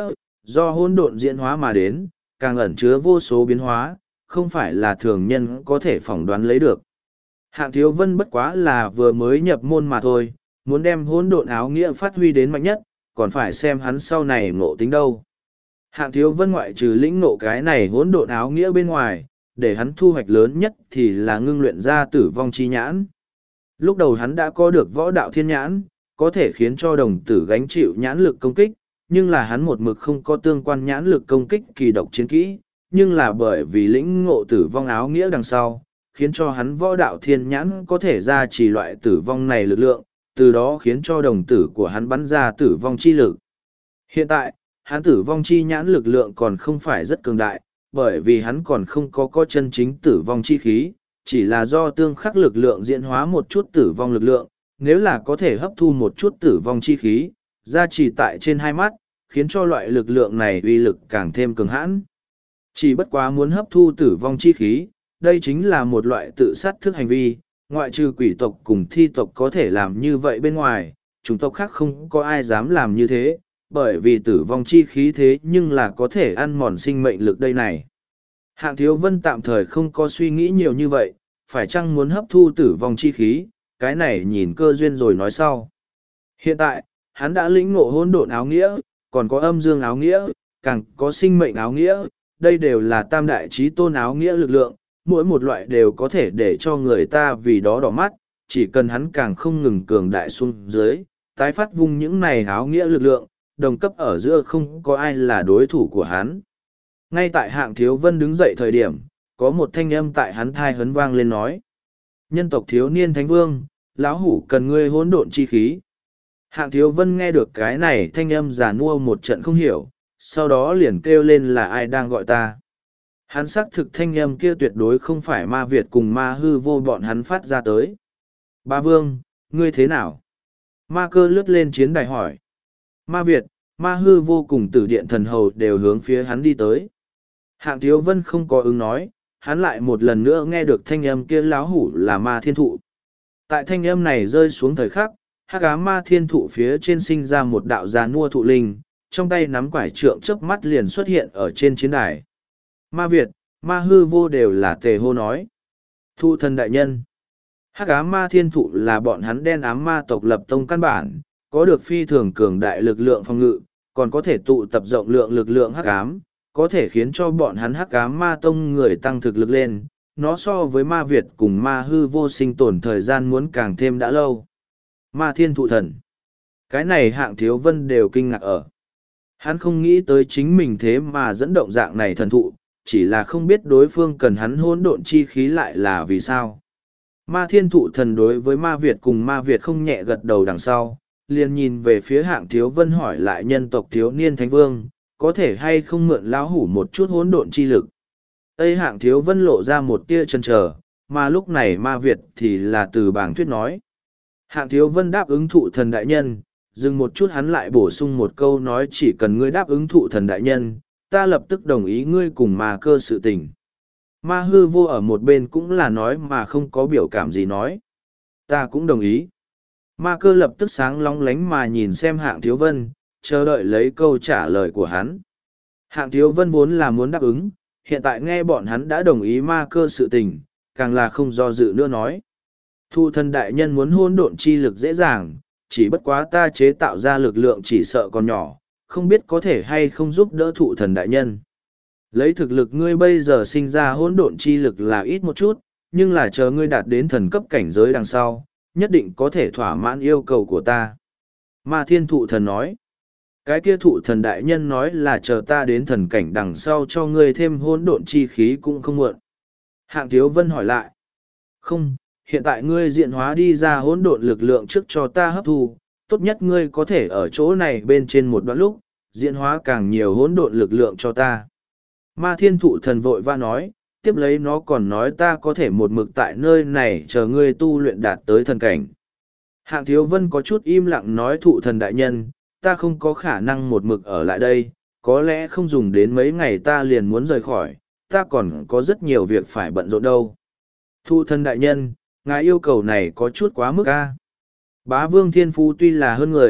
do hỗn độn diễn hóa mà đến, càng ẩn chứa vô số biến hóa, không phải là thường nhân có thể phỏng đoán lấy được. Hạng Thiếu Vân bất quá là vừa mới nhập môn mà thôi, muốn đem hỗn độn áo nghĩa phát huy đến mạnh nhất, còn phải xem hắn sau này ngộ tính đâu. Hạng Thiếu Vân ngoại trừ lĩnh ngộ cái này hỗn độn áo nghĩa bên ngoài, để hắn thu hoạch lớn nhất thì là ngưng luyện ra tử vong chi nhãn. Lúc đầu hắn đã có được võ đạo thiên nhãn, có thể khiến cho đồng tử gánh chịu nhãn lực công kích, nhưng là hắn một mực không có tương quan nhãn lực công kích kỳ độc chiến kỹ, nhưng là bởi vì lĩnh ngộ tử vong áo nghĩa đằng sau, khiến cho hắn võ đạo thiên nhãn có thể ra chỉ loại tử vong này lực lượng, từ đó khiến cho đồng tử của hắn bắn ra tử vong chi lực. Hiện tại, hắn tử vong chi nhãn lực lượng còn không phải rất cường đại, bởi vì hắn còn không có chân chính tử vong chi khí, chỉ là do tương khắc lực lượng diễn hóa một chút tử vong lực lượng, nếu là có thể hấp thu một chút tử vong chi khí, ra chỉ tại trên hai mắt, khiến cho loại lực lượng này uy lực càng thêm cường hãn. Chỉ bất quá muốn hấp thu tử vong chi khí, đây chính là một loại tự sát thức hành vi, ngoại trừ quỷ tộc cùng thi tộc có thể làm như vậy bên ngoài, chủng tộc khác không có ai dám làm như thế, bởi vì tử vong chi khí thế nhưng là có thể ăn mòn sinh mệnh lực đây này. Hạng Thiếu Vân tạm thời không có suy nghĩ nhiều như vậy, phải chăng muốn hấp thu tử vong chi khí, cái này nhìn cơ duyên rồi nói sau. Hiện tại, hắn đã lĩnh ngộ hỗn độn áo nghĩa, còn có âm dương áo nghĩa, càng có sinh mệnh áo nghĩa, đây đều là tam đại chí tôn áo nghĩa lực lượng, mỗi một loại đều có thể để cho người ta vì đó đỏ mắt, chỉ cần hắn càng không ngừng cường đại xuống dưới, tái phát vung những này áo nghĩa lực lượng, đồng cấp ở giữa không có ai là đối thủ của hắn. Ngay tại Hạng Thiếu Vân đứng dậy thời điểm, có một thanh âm tại hắn thai hấn vang lên nói. Nhân tộc thiếu niên thánh vương, lão hủ cần ngươi hỗn độn chi khí. Hạng Thiếu Vân nghe được cái này thanh âm giả nua một trận không hiểu, sau đó liền kêu lên là ai đang gọi ta. Hắn xác thực thanh âm kia tuyệt đối không phải ma Việt cùng ma hư vô bọn hắn phát ra tới. Ba Vương, ngươi thế nào? Ma Cơ lướt lên chiến đài hỏi. Ma Việt, ma hư vô cùng tử điện thần hầu đều hướng phía hắn đi tới. Hạng Thiếu Vân không có ứng nói, hắn lại một lần nữa nghe được thanh âm kia láo hủ là ma thiên thụ. Tại thanh âm này rơi xuống thời khắc, hắc ám ma thiên thụ phía trên sinh ra một đạo già nua thụ linh, trong tay nắm quải trượng chớp mắt liền xuất hiện ở trên chiến đài. Ma Việt, ma hư vô đều là tề hô nói. Thụ thần đại nhân. Hắc ám ma thiên thụ là bọn hắn đen ám ma tộc lập tông căn bản, có được phi thường cường đại lực lượng phòng ngự, còn có thể tụ tập rộng lượng lực lượng hắc ám, có thể khiến cho bọn hắn hắc ám ma tông người tăng thực lực lên. Nó so với ma Việt cùng ma hư vô sinh tồn thời gian muốn càng thêm đã lâu. Ma thiên thụ thần. Cái này Hạng Thiếu Vân đều kinh ngạc ở. Hắn không nghĩ tới chính mình thế mà dẫn động dạng này thần thụ, chỉ là không biết đối phương cần hắn hỗn độn chi khí lại là vì sao. Ma thiên thụ thần đối với ma Việt cùng ma Việt không nhẹ gật đầu đằng sau, liền nhìn về phía Hạng Thiếu Vân hỏi lại nhân tộc thiếu niên thánh vương, có thể hay không mượn lão hủ một chút hỗn độn chi lực. Tây Hạng Thiếu Vân lộ ra một tia chần chờ, mà lúc này ma Việt thì là từ bảng thuyết nói. Hạng Thiếu Vân đáp ứng thụ thần đại nhân, dừng một chút hắn lại bổ sung một câu nói chỉ cần ngươi đáp ứng thụ thần đại nhân, ta lập tức đồng ý ngươi cùng ma cơ sự tình. Ma hư vô ở một bên cũng là nói mà không có biểu cảm gì nói. Ta cũng đồng ý. Ma cơ lập tức sáng long lánh mà nhìn xem Hạng Thiếu Vân, chờ đợi lấy câu trả lời của hắn. Hạng Thiếu Vân vốn là muốn đáp ứng, hiện tại nghe bọn hắn đã đồng ý ma cơ sự tình, càng là không do dự nữa nói. Thụ thần đại nhân muốn hỗn độn chi lực dễ dàng, chỉ bất quá ta chế tạo ra lực lượng chỉ sợ còn nhỏ, không biết có thể hay không giúp đỡ thụ thần đại nhân. Lấy thực lực ngươi bây giờ sinh ra hỗn độn chi lực là ít một chút, nhưng là chờ ngươi đạt đến thần cấp cảnh giới đằng sau, nhất định có thể thỏa mãn yêu cầu của ta. Ma thiên thụ thần nói. Cái kia thụ thần đại nhân nói là chờ ta đến thần cảnh đằng sau cho ngươi thêm hỗn độn chi khí cũng không muộn. Hạng Thiếu Vân hỏi lại. Không, hiện tại ngươi diện hóa đi ra hỗn độn lực lượng trước cho ta hấp thu, tốt nhất ngươi có thể ở chỗ này bên trên một đoạn lúc, diện hóa càng nhiều hỗn độn lực lượng cho ta. Ma thiên thụ thần vội va nói, tiếp lấy nó còn nói ta có thể một mực tại nơi này chờ ngươi tu luyện đạt tới thần cảnh. Hạng Thiếu Vân có chút im lặng nói thụ thần đại nhân, ta không có khả năng một mực ở lại đây, có lẽ không dùng đến mấy ngày ta liền muốn rời khỏi, ta còn có rất nhiều việc phải bận rộn đâu. Thụ thần đại nhân, ngài yêu cầu này có chút quá mức a. Bá vương thiên phú tuy là hơn người,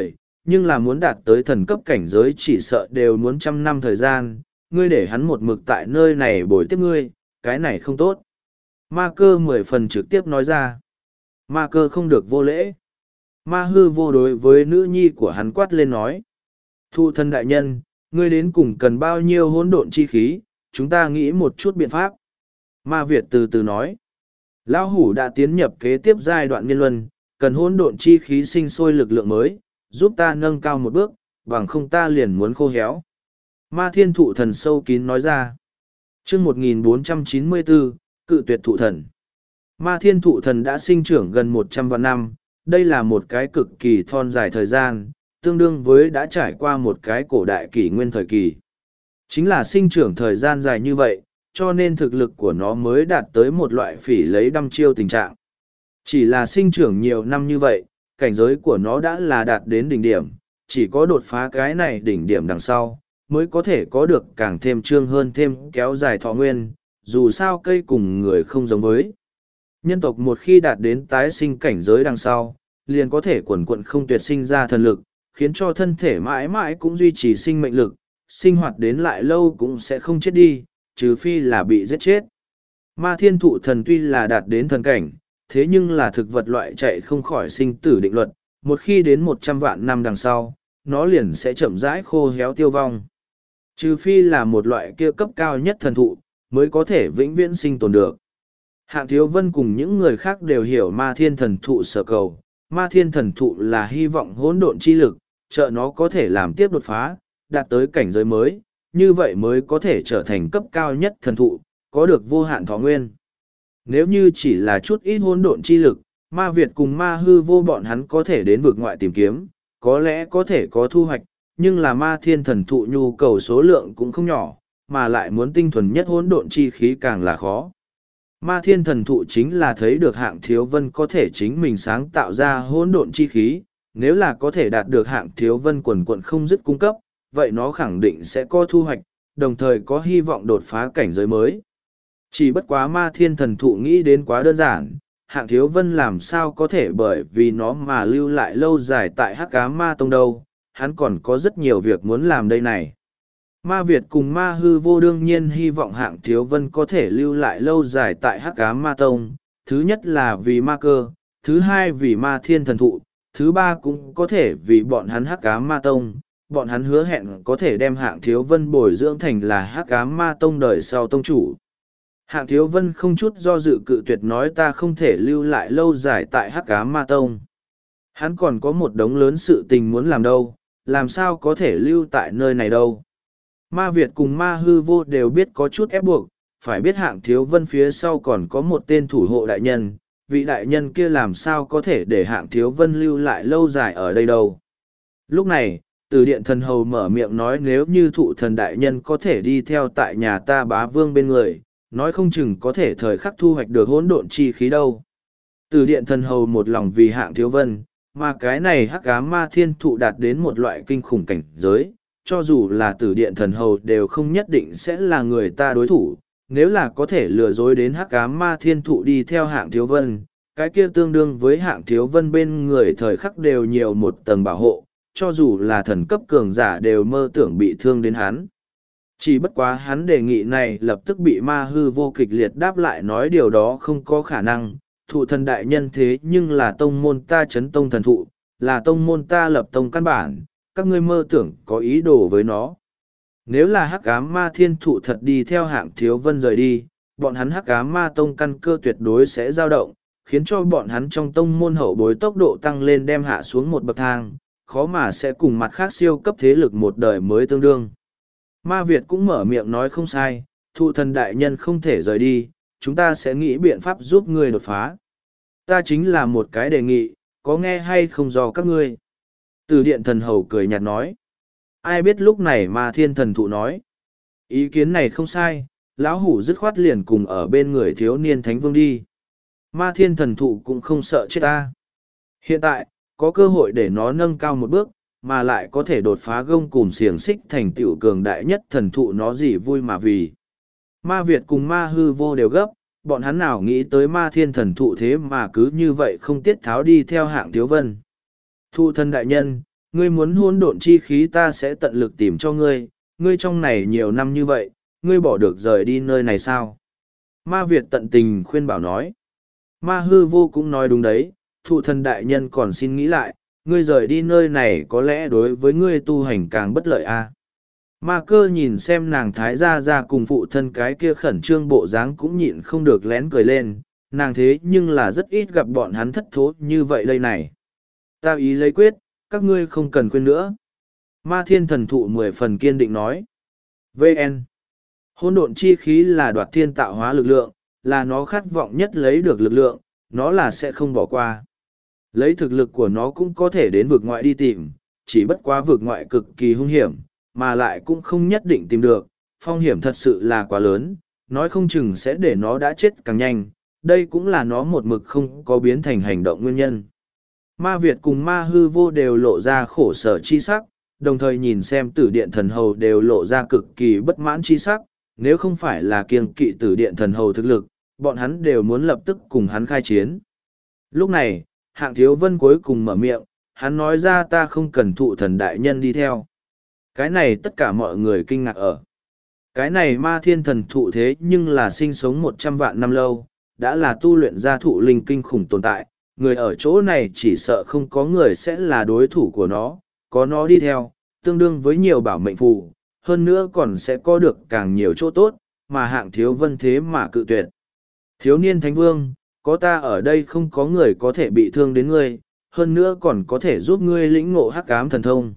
nhưng là muốn đạt tới thần cấp cảnh giới chỉ sợ đều muốn 100 năm thời gian, ngươi để hắn một mực tại nơi này bồi tiếp ngươi, cái này không tốt. Ma cơ 10 phần trực tiếp nói ra. Ma cơ không được vô lễ. Ma hư vô đối với nữ nhi của hắn quát lên nói. Thụ thần đại nhân, ngươi đến cùng cần bao nhiêu hỗn độn chi khí, chúng ta nghĩ một chút biện pháp. Ma Việt từ từ nói. Lão hủ đã tiến nhập kế tiếp giai đoạn niên luân, cần hỗn độn chi khí sinh sôi lực lượng mới, giúp ta nâng cao một bước, bằng không ta liền muốn khô héo. Ma thiên thụ thần sâu kín nói ra. Chương 1494, cự tuyệt thụ thần. Ma thiên thụ thần đã sinh trưởng gần 100 vạn năm, đây là một cái cực kỳ thon dài thời gian, tương đương với đã trải qua một cái cổ đại kỷ nguyên thời kỳ. Chính là sinh trưởng thời gian dài như vậy, cho nên thực lực của nó mới đạt tới một loại phỉ lấy đăm chiêu tình trạng. Chỉ là sinh trưởng nhiều năm như vậy, cảnh giới của nó đã là đạt đến đỉnh điểm, chỉ có đột phá cái này đỉnh điểm đằng sau, mới có thể có được càng thêm trương hơn thêm kéo dài thọ nguyên, dù sao cây cùng người không giống với. Nhân tộc một khi đạt đến tái sinh cảnh giới đằng sau, liền có thể quần quận không tuyệt sinh ra thần lực, khiến cho thân thể mãi mãi cũng duy trì sinh mệnh lực, sinh hoạt đến lại lâu cũng sẽ không chết đi, trừ phi là bị giết chết. Ma thiên thụ thần tuy là đạt đến thần cảnh, thế nhưng là thực vật loại chạy không khỏi sinh tử định luật, một khi đến 100 vạn năm đằng sau, nó liền sẽ chậm rãi khô héo tiêu vong. Trừ phi là một loại kia cấp cao nhất thần thụ, mới có thể vĩnh viễn sinh tồn được. Hạng Thiếu Vân cùng những người khác đều hiểu ma thiên thần thụ sở cầu. Ma thiên thần thụ là hy vọng hỗn độn chi lực, trợ nó có thể làm tiếp đột phá, đạt tới cảnh giới mới, như vậy mới có thể trở thành cấp cao nhất thần thụ, có được vô hạn thọ nguyên. Nếu như chỉ là chút ít hỗn độn chi lực, ma Việt cùng ma hư vô bọn hắn có thể đến vực ngoại tìm kiếm, có lẽ có thể có thu hoạch, nhưng là ma thiên thần thụ nhu cầu số lượng cũng không nhỏ, mà lại muốn tinh thuần nhất hỗn độn chi khí càng là khó. Ma thiên thần thụ chính là thấy được Hạng Thiếu Vân có thể chính mình sáng tạo ra hỗn độn chi khí, nếu là có thể đạt được Hạng Thiếu Vân quần quận không dứt cung cấp, vậy nó khẳng định sẽ có thu hoạch, đồng thời có hy vọng đột phá cảnh giới mới. Chỉ bất quá ma thiên thần thụ nghĩ đến quá đơn giản, Hạng Thiếu Vân làm sao có thể bởi vì nó mà lưu lại lâu dài tại Hắc Ám Ma Tông đâu, hắn còn có rất nhiều việc muốn làm đây này. Ma Việt cùng Ma Hư Vô đương nhiên hy vọng Hạng Thiếu Vân có thể lưu lại lâu dài tại Hắc Ám Ma Tông, thứ nhất là vì ma cơ, thứ hai vì ma thiên thần thụ, thứ ba cũng có thể vì bọn hắn Hắc Ám Ma Tông, bọn hắn hứa hẹn có thể đem Hạng Thiếu Vân bồi dưỡng thành là Hắc Ám Ma Tông đời sau tông chủ. Hạng Thiếu Vân không chút do dự cự tuyệt nói ta không thể lưu lại lâu dài tại Hắc Ám Ma Tông. Hắn còn có một đống lớn sự tình muốn làm đâu, làm sao có thể lưu tại nơi này đâu. Ma Việt cùng Ma Hư Vô đều biết có chút ép buộc, phải biết Hạng Thiếu Vân phía sau còn có một tên thủ hộ đại nhân, vị đại nhân kia làm sao có thể để Hạng Thiếu Vân lưu lại lâu dài ở đây đâu. Lúc này, Từ Điện Thần Hầu mở miệng nói nếu như thụ thần đại nhân có thể đi theo tại nhà ta bá vương bên người, nói không chừng có thể thời khắc thu hoạch được hỗn độn chi khí đâu. Từ Điện Thần Hầu một lòng vì Hạng Thiếu Vân, mà cái này Hắc Ám Ma Thiên thụ đạt đến một loại kinh khủng cảnh giới, cho dù là Tử Điện Thần Hầu đều không nhất định sẽ là người ta đối thủ, nếu là có thể lừa dối đến Hắc Ám Ma Thiên thụ đi theo Hạng Thiếu Vân, cái kia tương đương với Hạng Thiếu Vân bên người thời khắc đều nhiều một tầng bảo hộ, cho dù là thần cấp cường giả đều mơ tưởng bị thương đến hắn. Chỉ bất quá hắn đề nghị này lập tức bị Ma Hư Vô kịch liệt đáp lại nói điều đó không có khả năng, thụ thần đại nhân thế nhưng là tông môn ta chấn tông thần thụ, là tông môn ta lập tông căn bản, các ngươi mơ tưởng có ý đồ với nó. Nếu là Hắc Ám Ma Thiên thụ thật đi theo Hạng Thiếu Vân rời đi, bọn hắn Hắc Ám Ma Tông căn cơ tuyệt đối sẽ dao động, khiến cho bọn hắn trong tông môn hậu bối tốc độ tăng lên đem hạ xuống một bậc thang, khó mà sẽ cùng mặt khác siêu cấp thế lực một đời mới tương đương. Ma Việt cũng mở miệng nói không sai, thụ thần đại nhân không thể rời đi, chúng ta sẽ nghĩ biện pháp giúp ngươi đột phá. Ta chính là một cái đề nghị, có nghe hay không do các ngươi. Từ Điện Thần Hầu cười nhạt nói. Ai biết lúc này Ma Thiên Thần Thụ nói. Ý kiến này không sai, lão hủ dứt khoát liền cùng ở bên người thiếu niên Thánh Vương đi. Ma Thiên Thần Thụ cũng không sợ chết ta. Hiện tại, có cơ hội để nó nâng cao một bước, mà lại có thể đột phá gông cùm xiềng xích thành tựu cường đại nhất thần thụ nó gì vui mà vì. Ma Việt cùng Ma Hư Vô đều gấp, bọn hắn nào nghĩ tới Ma Thiên Thần Thụ thế mà cứ như vậy không tiết tháo đi theo Hạng Thiếu Vân. Thụ thần đại nhân, Ngươi muốn hỗn độn chi khí ta sẽ tận lực tìm cho ngươi, ngươi trong này nhiều năm như vậy, ngươi bỏ được rời đi nơi này sao? Ma Việt tận tình khuyên bảo nói. Ma hư vô cũng nói đúng đấy, thụ thần đại nhân còn xin nghĩ lại, ngươi rời đi nơi này có lẽ đối với ngươi tu hành càng bất lợi a. Ma cơ nhìn xem nàng thái gia ra cùng phụ thân cái kia khẩn trương bộ dáng cũng nhịn không được lén cười lên, nàng thế nhưng là rất ít gặp bọn hắn thất thố như vậy đây này. Ta ý lấy quyết, các ngươi không cần khuyên nữa. Ma thiên thần thụ 10 phần kiên định nói. VN. Hỗn độn chi khí là đoạt thiên tạo hóa lực lượng, là nó khát vọng nhất lấy được lực lượng, nó là sẽ không bỏ qua. Lấy thực lực của nó cũng có thể đến vực ngoại đi tìm, chỉ bất quá vực ngoại cực kỳ hung hiểm, mà lại cũng không nhất định tìm được, phong hiểm thật sự là quá lớn, nói không chừng sẽ để nó đã chết càng nhanh, đây cũng là nó một mực không có biến thành hành động nguyên nhân. Ma Việt cùng ma hư vô đều lộ ra khổ sở chi sắc, đồng thời nhìn xem tử điện thần hầu đều lộ ra cực kỳ bất mãn chi sắc, nếu không phải là kiêng kỵ tử điện thần hầu thực lực, bọn hắn đều muốn lập tức cùng hắn khai chiến. Lúc này, Hạng Thiếu Vân cuối cùng mở miệng, hắn nói ra ta không cần thụ thần đại nhân đi theo. Cái này tất cả mọi người kinh ngạc ở. Cái này ma thiên thần thụ thế nhưng là sinh sống 100 vạn năm lâu, đã là tu luyện ra thụ linh kinh khủng tồn tại, người ở chỗ này chỉ sợ không có người sẽ là đối thủ của nó, có nó đi theo, tương đương với nhiều bảo mệnh phù, hơn nữa còn sẽ có được càng nhiều chỗ tốt, mà Hạng Thiếu Vân thế mà cự tuyệt. Thiếu niên Thánh Vương, có ta ở đây không có người có thể bị thương đến ngươi, hơn nữa còn có thể giúp ngươi lĩnh ngộ hắc ám thần thông.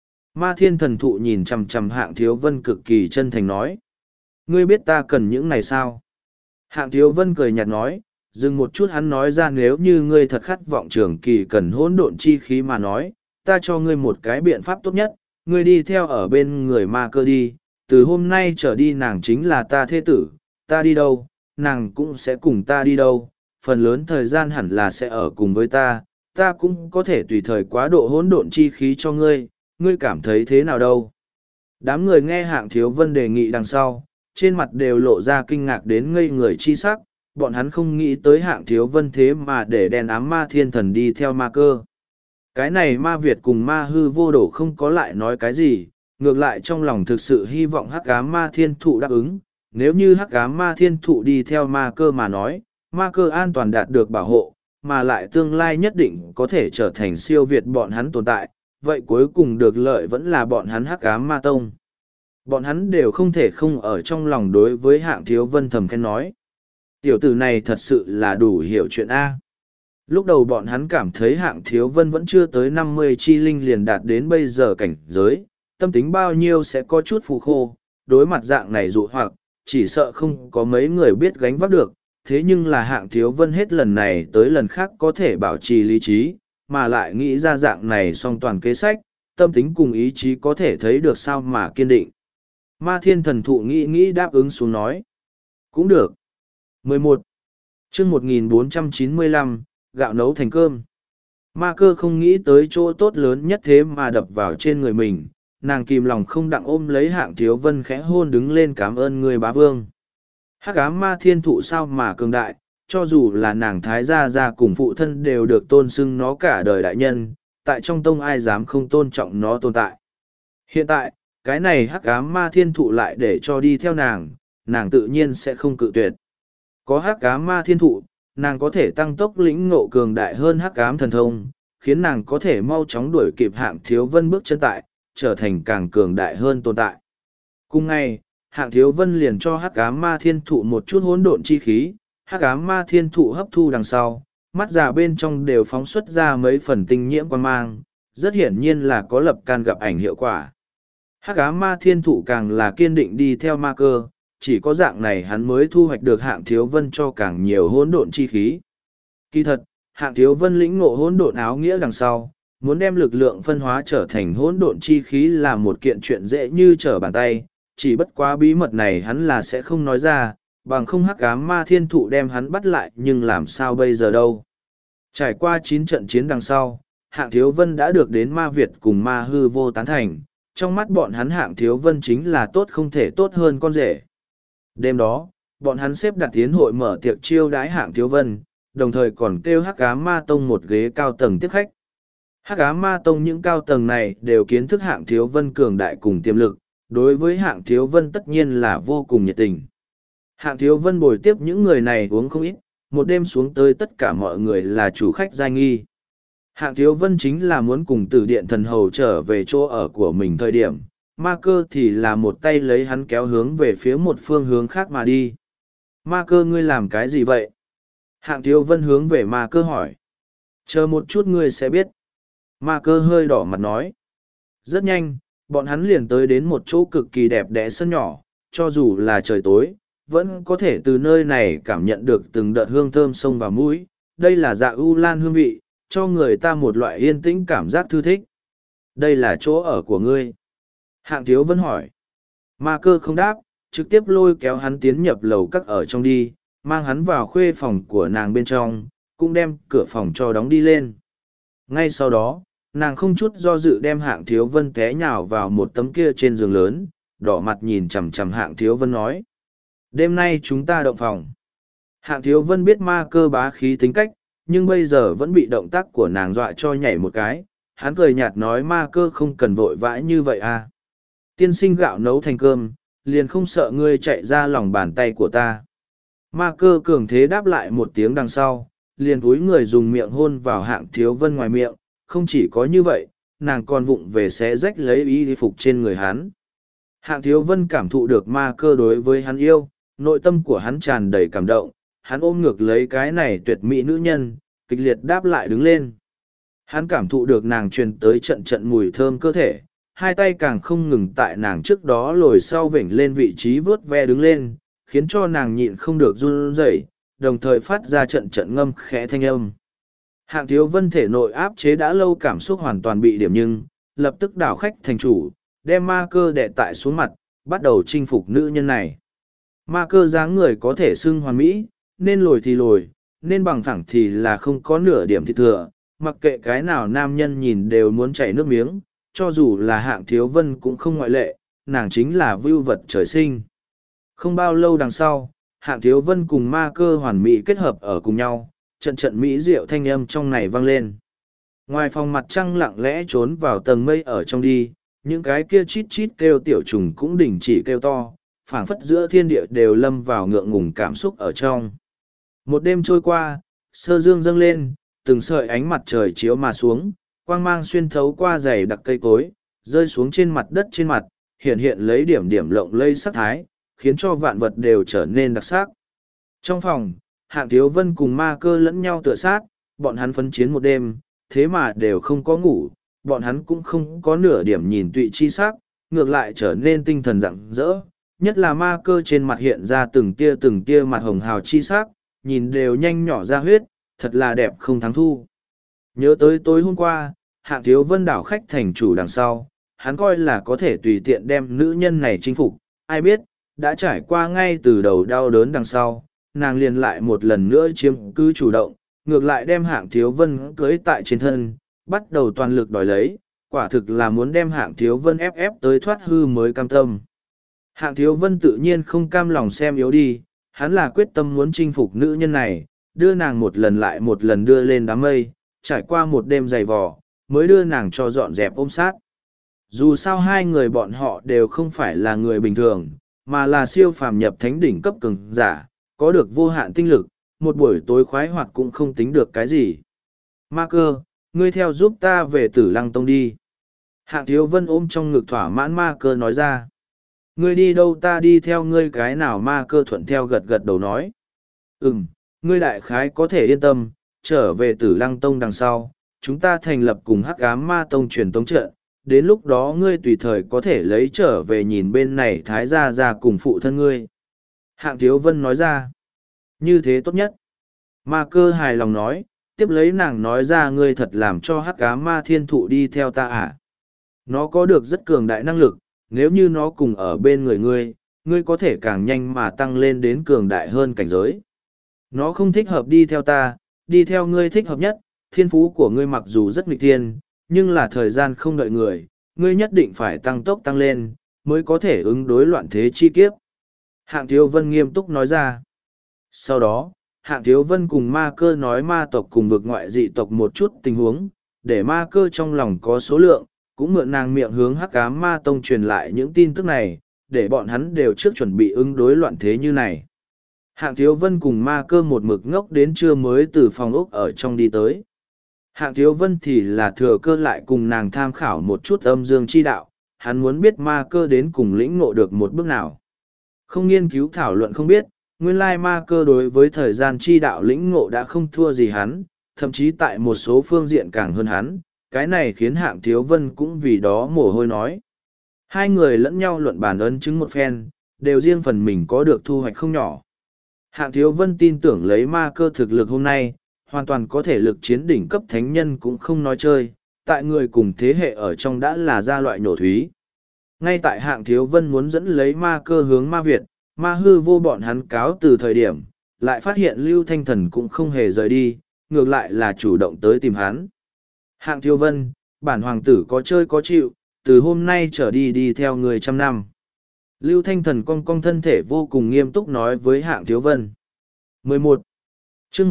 Ma thiên thần thụ nhìn chằm chằm Hạng Thiếu Vân cực kỳ chân thành nói. Ngươi biết ta cần những này sao? Hạng Thiếu Vân cười nhạt nói, dừng một chút hắn nói ra nếu như ngươi thật khát vọng trường kỳ cần hỗn độn chi khí mà nói, ta cho ngươi một cái biện pháp tốt nhất, ngươi đi theo ở bên người ma cơ đi, từ hôm nay trở đi nàng chính là ta thế tử, ta đi đâu, nàng cũng sẽ cùng ta đi đâu, phần lớn thời gian hẳn là sẽ ở cùng với ta cũng có thể tùy thời quá độ hỗn độn chi khí cho ngươi, ngươi cảm thấy thế nào đâu? Đám người nghe Hạng Thiếu Vân đề nghị đằng sau, trên mặt đều lộ ra kinh ngạc đến ngây người chi sắc, bọn hắn không nghĩ tới Hạng Thiếu Vân thế mà để đèn ám ma thiên thần đi theo ma cơ. Cái này ma Việt cùng ma hư vô đổ không có lại nói cái gì, ngược lại trong lòng thực sự hy vọng hắc ám ma thiên thụ đáp ứng, nếu như hắc ám ma thiên thụ đi theo ma cơ mà nói, ma cơ an toàn đạt được bảo hộ, mà lại tương lai nhất định có thể trở thành siêu việt bọn hắn tồn tại, vậy cuối cùng được lợi vẫn là bọn hắn hắc ám ma tông. Bọn hắn đều không thể không ở trong lòng đối với Hạng Thiếu Vân thầm khen nói. Tiểu tử này thật sự là đủ hiểu chuyện A. Lúc đầu bọn hắn cảm thấy Hạng Thiếu Vân vẫn chưa tới 50 chi linh liền đạt đến bây giờ cảnh giới, tâm tính bao nhiêu sẽ có chút phù khô, đối mặt dạng này dụ hoặc, chỉ sợ không có mấy người biết gánh vác được, thế nhưng là Hạng Thiếu Vân hết lần này tới lần khác có thể bảo trì lý trí, mà lại nghĩ ra dạng này song toàn kế sách, tâm tính cùng ý chí có thể thấy được sao mà kiên định. Ma thiên thần thụ nghĩ đáp ứng xuống nói. Cũng được. 11. chương 1495, gạo nấu thành cơm. Ma cơ không nghĩ tới chỗ tốt lớn nhất thế mà đập vào trên người mình, nàng kìm lòng không đặng ôm lấy Hạng Thiếu Vân khẽ hôn đứng lên cảm ơn người bá vương. Hắc ám ma thiên thụ sao mà cường đại, cho dù là nàng thái gia gia cùng phụ thân đều được tôn xưng nó cả đời đại nhân, tại trong tông ai dám không tôn trọng nó tồn tại. Hiện tại, cái này hắc ám ma thiên thụ lại để cho đi theo nàng tự nhiên sẽ không cự tuyệt. Có hắc ám ma thiên thụ, nàng có thể tăng tốc lĩnh ngộ cường đại hơn hắc ám thần thông, khiến nàng có thể mau chóng đuổi kịp Hạng Thiếu Vân bước chân tại, trở thành càng cường đại hơn tồn tại. Cùng ngày, Hạng Thiếu Vân liền cho hắc ám ma thiên thụ một chút hỗn độn chi khí, hắc ám ma thiên thụ hấp thu đằng sau, mắt già bên trong đều phóng xuất ra mấy phần tinh nhiễm quang mang, rất hiển nhiên là có lập can gặp ảnh hiệu quả. Hắc ám ma thiên thụ càng là kiên định đi theo ma cơ, chỉ có dạng này hắn mới thu hoạch được Hạng Thiếu Vân cho càng nhiều hỗn độn chi khí. Kỳ thật, Hạng Thiếu Vân lĩnh ngộ hỗn độn áo nghĩa đằng sau, muốn đem lực lượng phân hóa trở thành hỗn độn chi khí là một kiện chuyện dễ như trở bàn tay, chỉ bất quá bí mật này hắn là sẽ không nói ra, bằng không hắc ám ma thiên thụ đem hắn bắt lại nhưng làm sao bây giờ đâu. Trải qua 9 trận chiến đằng sau, Hạng Thiếu Vân đã được đến ma Việt cùng ma hư vô tán thành, trong mắt bọn hắn Hạng Thiếu Vân chính là tốt không thể tốt hơn con rể. Đêm đó, bọn hắn xếp đặt tiến hội mở tiệc chiêu đái Hạng Thiếu Vân, đồng thời còn kêu hắc ám ma tông một ghế cao tầng tiếp khách. Hắc ám ma tông những cao tầng này đều kiến thức Hạng Thiếu Vân cường đại cùng tiềm lực, đối với Hạng Thiếu Vân tất nhiên là vô cùng nhiệt tình. Hạng Thiếu Vân bồi tiếp những người này uống không ít, một đêm xuống tới tất cả mọi người là chủ khách giai nghi. Hạng Thiếu Vân chính là muốn cùng Tử Điện Thần Hầu trở về chỗ ở của mình thời điểm, ma cơ thì là một tay lấy hắn kéo hướng về phía một phương hướng khác mà đi. Ma cơ ngươi làm cái gì vậy? Hạng Thiếu Vân hướng về ma cơ hỏi. Chờ một chút ngươi sẽ biết. Ma cơ hơi đỏ mặt nói. Rất nhanh, bọn hắn liền tới đến một chỗ cực kỳ đẹp đẽ sân nhỏ, cho dù là trời tối, vẫn có thể từ nơi này cảm nhận được từng đợt hương thơm xông vào mũi. Đây là dạ ưu lan hương vị, cho người ta một loại yên tĩnh cảm giác thư thích. Đây là chỗ ở của ngươi. Hạng Thiếu Vân hỏi. Ma cơ không đáp, trực tiếp lôi kéo hắn tiến nhập lầu các ở trong đi, mang hắn vào khuê phòng của nàng bên trong, cũng đem cửa phòng cho đóng đi lên. Ngay sau đó, nàng không chút do dự đem Hạng Thiếu Vân té nhào vào một tấm kia trên giường lớn, đỏ mặt nhìn chằm chằm Hạng Thiếu Vân nói. Đêm nay chúng ta động phòng. Hạng Thiếu Vân biết ma cơ bá khí tính cách, nhưng bây giờ vẫn bị động tác của nàng dọa cho nhảy một cái. Hắn cười nhạt nói ma cơ không cần vội vã như vậy à. Tiên sinh gạo nấu thành cơm, liền không sợ ngươi chạy ra lòng bàn tay của ta. Ma cơ cường thế đáp lại một tiếng đằng sau, liền cúi người dùng miệng hôn vào Hạng Thiếu Vân ngoài miệng, không chỉ có như vậy, nàng còn vụng về xé rách lấy y phục trên người hắn. Hạng Thiếu Vân cảm thụ được ma cơ đối với hắn yêu, nội tâm của hắn tràn đầy cảm động, hắn ôm ngược lấy cái này tuyệt mỹ nữ nhân, kịch liệt đáp lại đứng lên. Hắn cảm thụ được nàng truyền tới trận trận mùi thơm cơ thể, hai tay càng không ngừng tại nàng trước đó lồi sau vểnh lên vị trí vớt ve đứng lên, khiến cho nàng nhịn không được run rẩy, đồng thời phát ra trận trận ngâm khẽ thanh âm. Hạng Thiếu Vân thể nội áp chế đã lâu cảm xúc hoàn toàn bị điểm nhưng, lập tức đảo khách thành chủ, đem ma cơ đè tại xuống mặt, bắt đầu chinh phục nữ nhân này. Ma cơ dáng người có thể xưng hoàn mỹ, nên lồi thì lồi, nên bằng phẳng thì là không có nửa điểm thịt thừa, mặc kệ cái nào nam nhân nhìn đều muốn chảy nước miếng, cho dù là Hạng Thiếu Vân cũng không ngoại lệ, nàng chính là vưu vật trời sinh. Không bao lâu đằng sau, Hạng Thiếu Vân cùng ma cơ hoàn mỹ kết hợp ở cùng nhau, trận trận mỹ diệu thanh âm trong này vang lên. Ngoài phòng mặt trăng lặng lẽ trốn vào tầng mây ở trong đi, những cái kia chít chít kêu tiểu trùng cũng đình chỉ kêu to, phảng phất giữa thiên địa đều lâm vào ngượng ngùng cảm xúc ở trong. Một đêm trôi qua, sơ dương dâng lên, từng sợi ánh mặt trời chiếu mà xuống, quang mang xuyên thấu qua dày đặc cây cối, rơi xuống trên mặt đất trên mặt, hiện hiện lấy điểm điểm lộng lây sắc thái, khiến cho vạn vật đều trở nên đặc sắc. Trong phòng, Hạng Thiếu Vân cùng ma cơ lẫn nhau tựa sát, bọn hắn phấn chiến một đêm, thế mà đều không có ngủ, bọn hắn cũng không có nửa điểm nhìn tụy chi sắc, ngược lại trở nên tinh thần rạng rỡ, nhất là ma cơ trên mặt hiện ra từng tia mặt hồng hào chi sắc, nhìn đều nhanh nhỏ ra huyết, thật là đẹp không thắng thu. Nhớ tới tối hôm qua, Hạng Thiếu Vân đảo khách thành chủ đằng sau, hắn coi là có thể tùy tiện đem nữ nhân này chinh phục, ai biết, đã trải qua ngay từ đầu đau đớn đằng sau, nàng liền lại một lần nữa chiếm cứ chủ động, ngược lại đem Hạng Thiếu Vân cưới tại trên thân, bắt đầu toàn lực đòi lấy, quả thực là muốn đem Hạng Thiếu Vân ép tới thoát hư mới cam tâm. Hạng Thiếu Vân tự nhiên không cam lòng xem yếu đi, hắn là quyết tâm muốn chinh phục nữ nhân này, đưa nàng một lần lại một lần đưa lên đám mây, trải qua một đêm dày vò, mới đưa nàng cho dọn dẹp ôm sát. Dù sao hai người bọn họ đều không phải là người bình thường, mà là siêu phàm nhập thánh đỉnh cấp cường giả, có được vô hạn tinh lực, một buổi tối khoái hoạt cũng không tính được cái gì. Ma cơ, ngươi theo giúp ta về Tử Lăng Tông đi. Hạng Thiếu Vân ôm trong ngực thỏa mãn ma cơ nói ra. Ngươi đi đâu ta đi theo ngươi cái nào ma cơ thuận theo gật gật đầu nói. Ngươi đại khái có thể yên tâm, trở về Tử Lăng Tông đằng sau, chúng ta thành lập cùng Hắc Ám Ma Tông truyền tống trận, đến lúc đó ngươi tùy thời có thể lấy trở về nhìn bên này Thái gia ra cùng phụ thân ngươi. Hạng Thiếu Vân nói ra, như thế tốt nhất. Ma cơ hài lòng nói, tiếp lấy nàng nói ra ngươi thật làm cho Hắc Ám Ma Thiên Thụ đi theo ta à. Nó có được rất cường đại năng lực, nếu như nó cùng ở bên người ngươi, ngươi có thể càng nhanh mà tăng lên đến cường đại hơn cảnh giới. Nó không thích hợp đi theo ta, đi theo ngươi thích hợp nhất, thiên phú của ngươi mặc dù rất nghịch thiên, nhưng là thời gian không đợi người, ngươi nhất định phải tăng tốc tăng lên, mới có thể ứng đối loạn thế chi kiếp. Hạng Thiếu Vân nghiêm túc nói ra. Sau đó, Hạng Thiếu Vân cùng ma cơ nói ma tộc cùng vực ngoại dị tộc một chút tình huống, để ma cơ trong lòng có số lượng, cũng mượn nàng miệng hướng Hắc Ám Ma Tông truyền lại những tin tức này, để bọn hắn đều trước chuẩn bị ứng đối loạn thế như này. Hạng Thiếu Vân cùng ma cơ một mực ngốc đến trưa mới từ phòng ốc ở trong đi tới. Hạng Thiếu Vân thì là thừa cơ lại cùng nàng tham khảo một chút âm dương chi đạo, hắn muốn biết ma cơ đến cùng lĩnh ngộ được một bước nào. Không nghiên cứu thảo luận không biết, nguyên lai ma cơ đối với thời gian chi đạo lĩnh ngộ đã không thua gì hắn, thậm chí tại một số phương diện càng hơn hắn, cái này khiến Hạng Thiếu Vân cũng vì đó mồ hôi nói. Hai người lẫn nhau luận bàn ấn chứng một phen, đều riêng phần mình có được thu hoạch không nhỏ. Hạng Thiếu Vân tin tưởng lấy ma cơ thực lực hôm nay, hoàn toàn có thể lực chiến đỉnh cấp thánh nhân cũng không nói chơi, tại người cùng thế hệ ở trong đã là gia loại nổ thúy. Ngay tại Hạng Thiếu Vân muốn dẫn lấy ma cơ hướng ma Việt, ma hư vô bọn hắn cáo từ thời điểm, lại phát hiện Lưu Thanh Thần cũng không hề rời đi, ngược lại là chủ động tới tìm hắn. Hạng Thiếu Vân, bản hoàng tử có chơi có chịu, từ hôm nay trở đi đi theo người 100 năm. Lưu Thanh Thần cong cong thân thể vô cùng nghiêm túc nói với Hạng Thiếu Vân. 11. Chương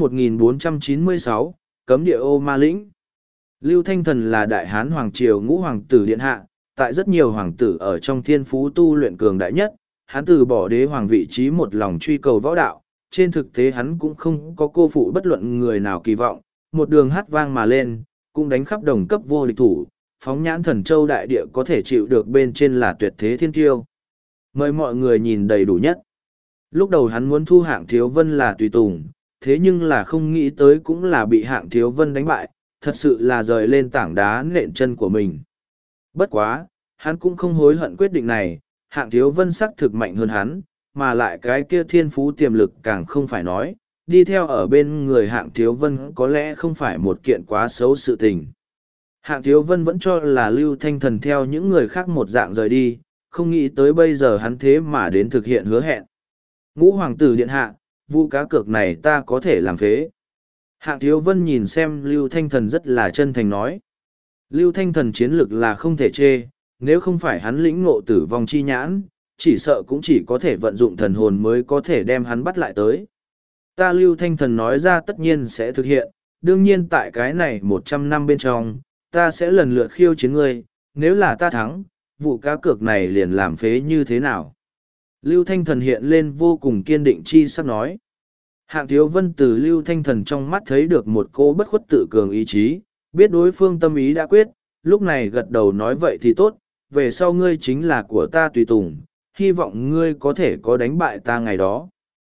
1496, Cấm địa ô ma lĩnh. Lưu Thanh Thần là đại hán hoàng triều ngũ hoàng tử điện hạ, tại rất nhiều hoàng tử ở trong thiên phú tu luyện cường đại nhất, hắn từ bỏ đế hoàng vị trí một lòng truy cầu võ đạo, trên thực tế hắn cũng không có cô phụ bất luận người nào kỳ vọng, một đường hát vang mà lên, cũng đánh khắp đồng cấp vô địch thủ, phóng nhãn Thần Châu đại địa có thể chịu được bên trên là tuyệt thế thiên kiêu. Mời mọi người nhìn đầy đủ nhất. Lúc đầu hắn muốn thu Hạng Thiếu Vân là tùy tùng, thế nhưng là không nghĩ tới cũng là bị Hạng Thiếu Vân đánh bại, thật sự là rời lên tảng đá nện chân của mình. Bất quá, hắn cũng không hối hận quyết định này, Hạng Thiếu Vân sắc thực mạnh hơn hắn, mà lại cái kia thiên phú tiềm lực càng không phải nói, đi theo ở bên người Hạng Thiếu Vân có lẽ không phải một kiện quá xấu sự tình. Hạng Thiếu Vân vẫn cho là Lưu Thanh Thần theo những người khác một dạng rời đi, không nghĩ tới bây giờ hắn thế mà đến thực hiện hứa hẹn. Ngũ hoàng tử điện hạ, vụ cá cược này ta có thể làm phế. Hạng Thiếu Vân nhìn xem Lưu Thanh Thần rất là chân thành nói. Lưu Thanh Thần chiến lực là không thể chê, nếu không phải hắn lĩnh ngộ tử vong chi nhãn, chỉ sợ cũng chỉ có thể vận dụng thần hồn mới có thể đem hắn bắt lại tới. Ta Lưu Thanh Thần nói ra tất nhiên sẽ thực hiện, đương nhiên tại cái này 100 năm bên trong, ta sẽ lần lượt khiêu chiến ngươi, nếu là ta thắng, vụ cá cược này liền làm phế như thế nào. Lưu Thanh Thần hiện lên vô cùng kiên định chi sắp nói. Hạng Thiếu Vân từ Lưu Thanh Thần trong mắt thấy được một cô bất khuất tự cường ý chí, biết đối phương tâm ý đã quyết, lúc này gật đầu nói vậy thì tốt, về sau ngươi chính là của ta tùy tùng, hy vọng ngươi có thể có đánh bại ta ngày đó.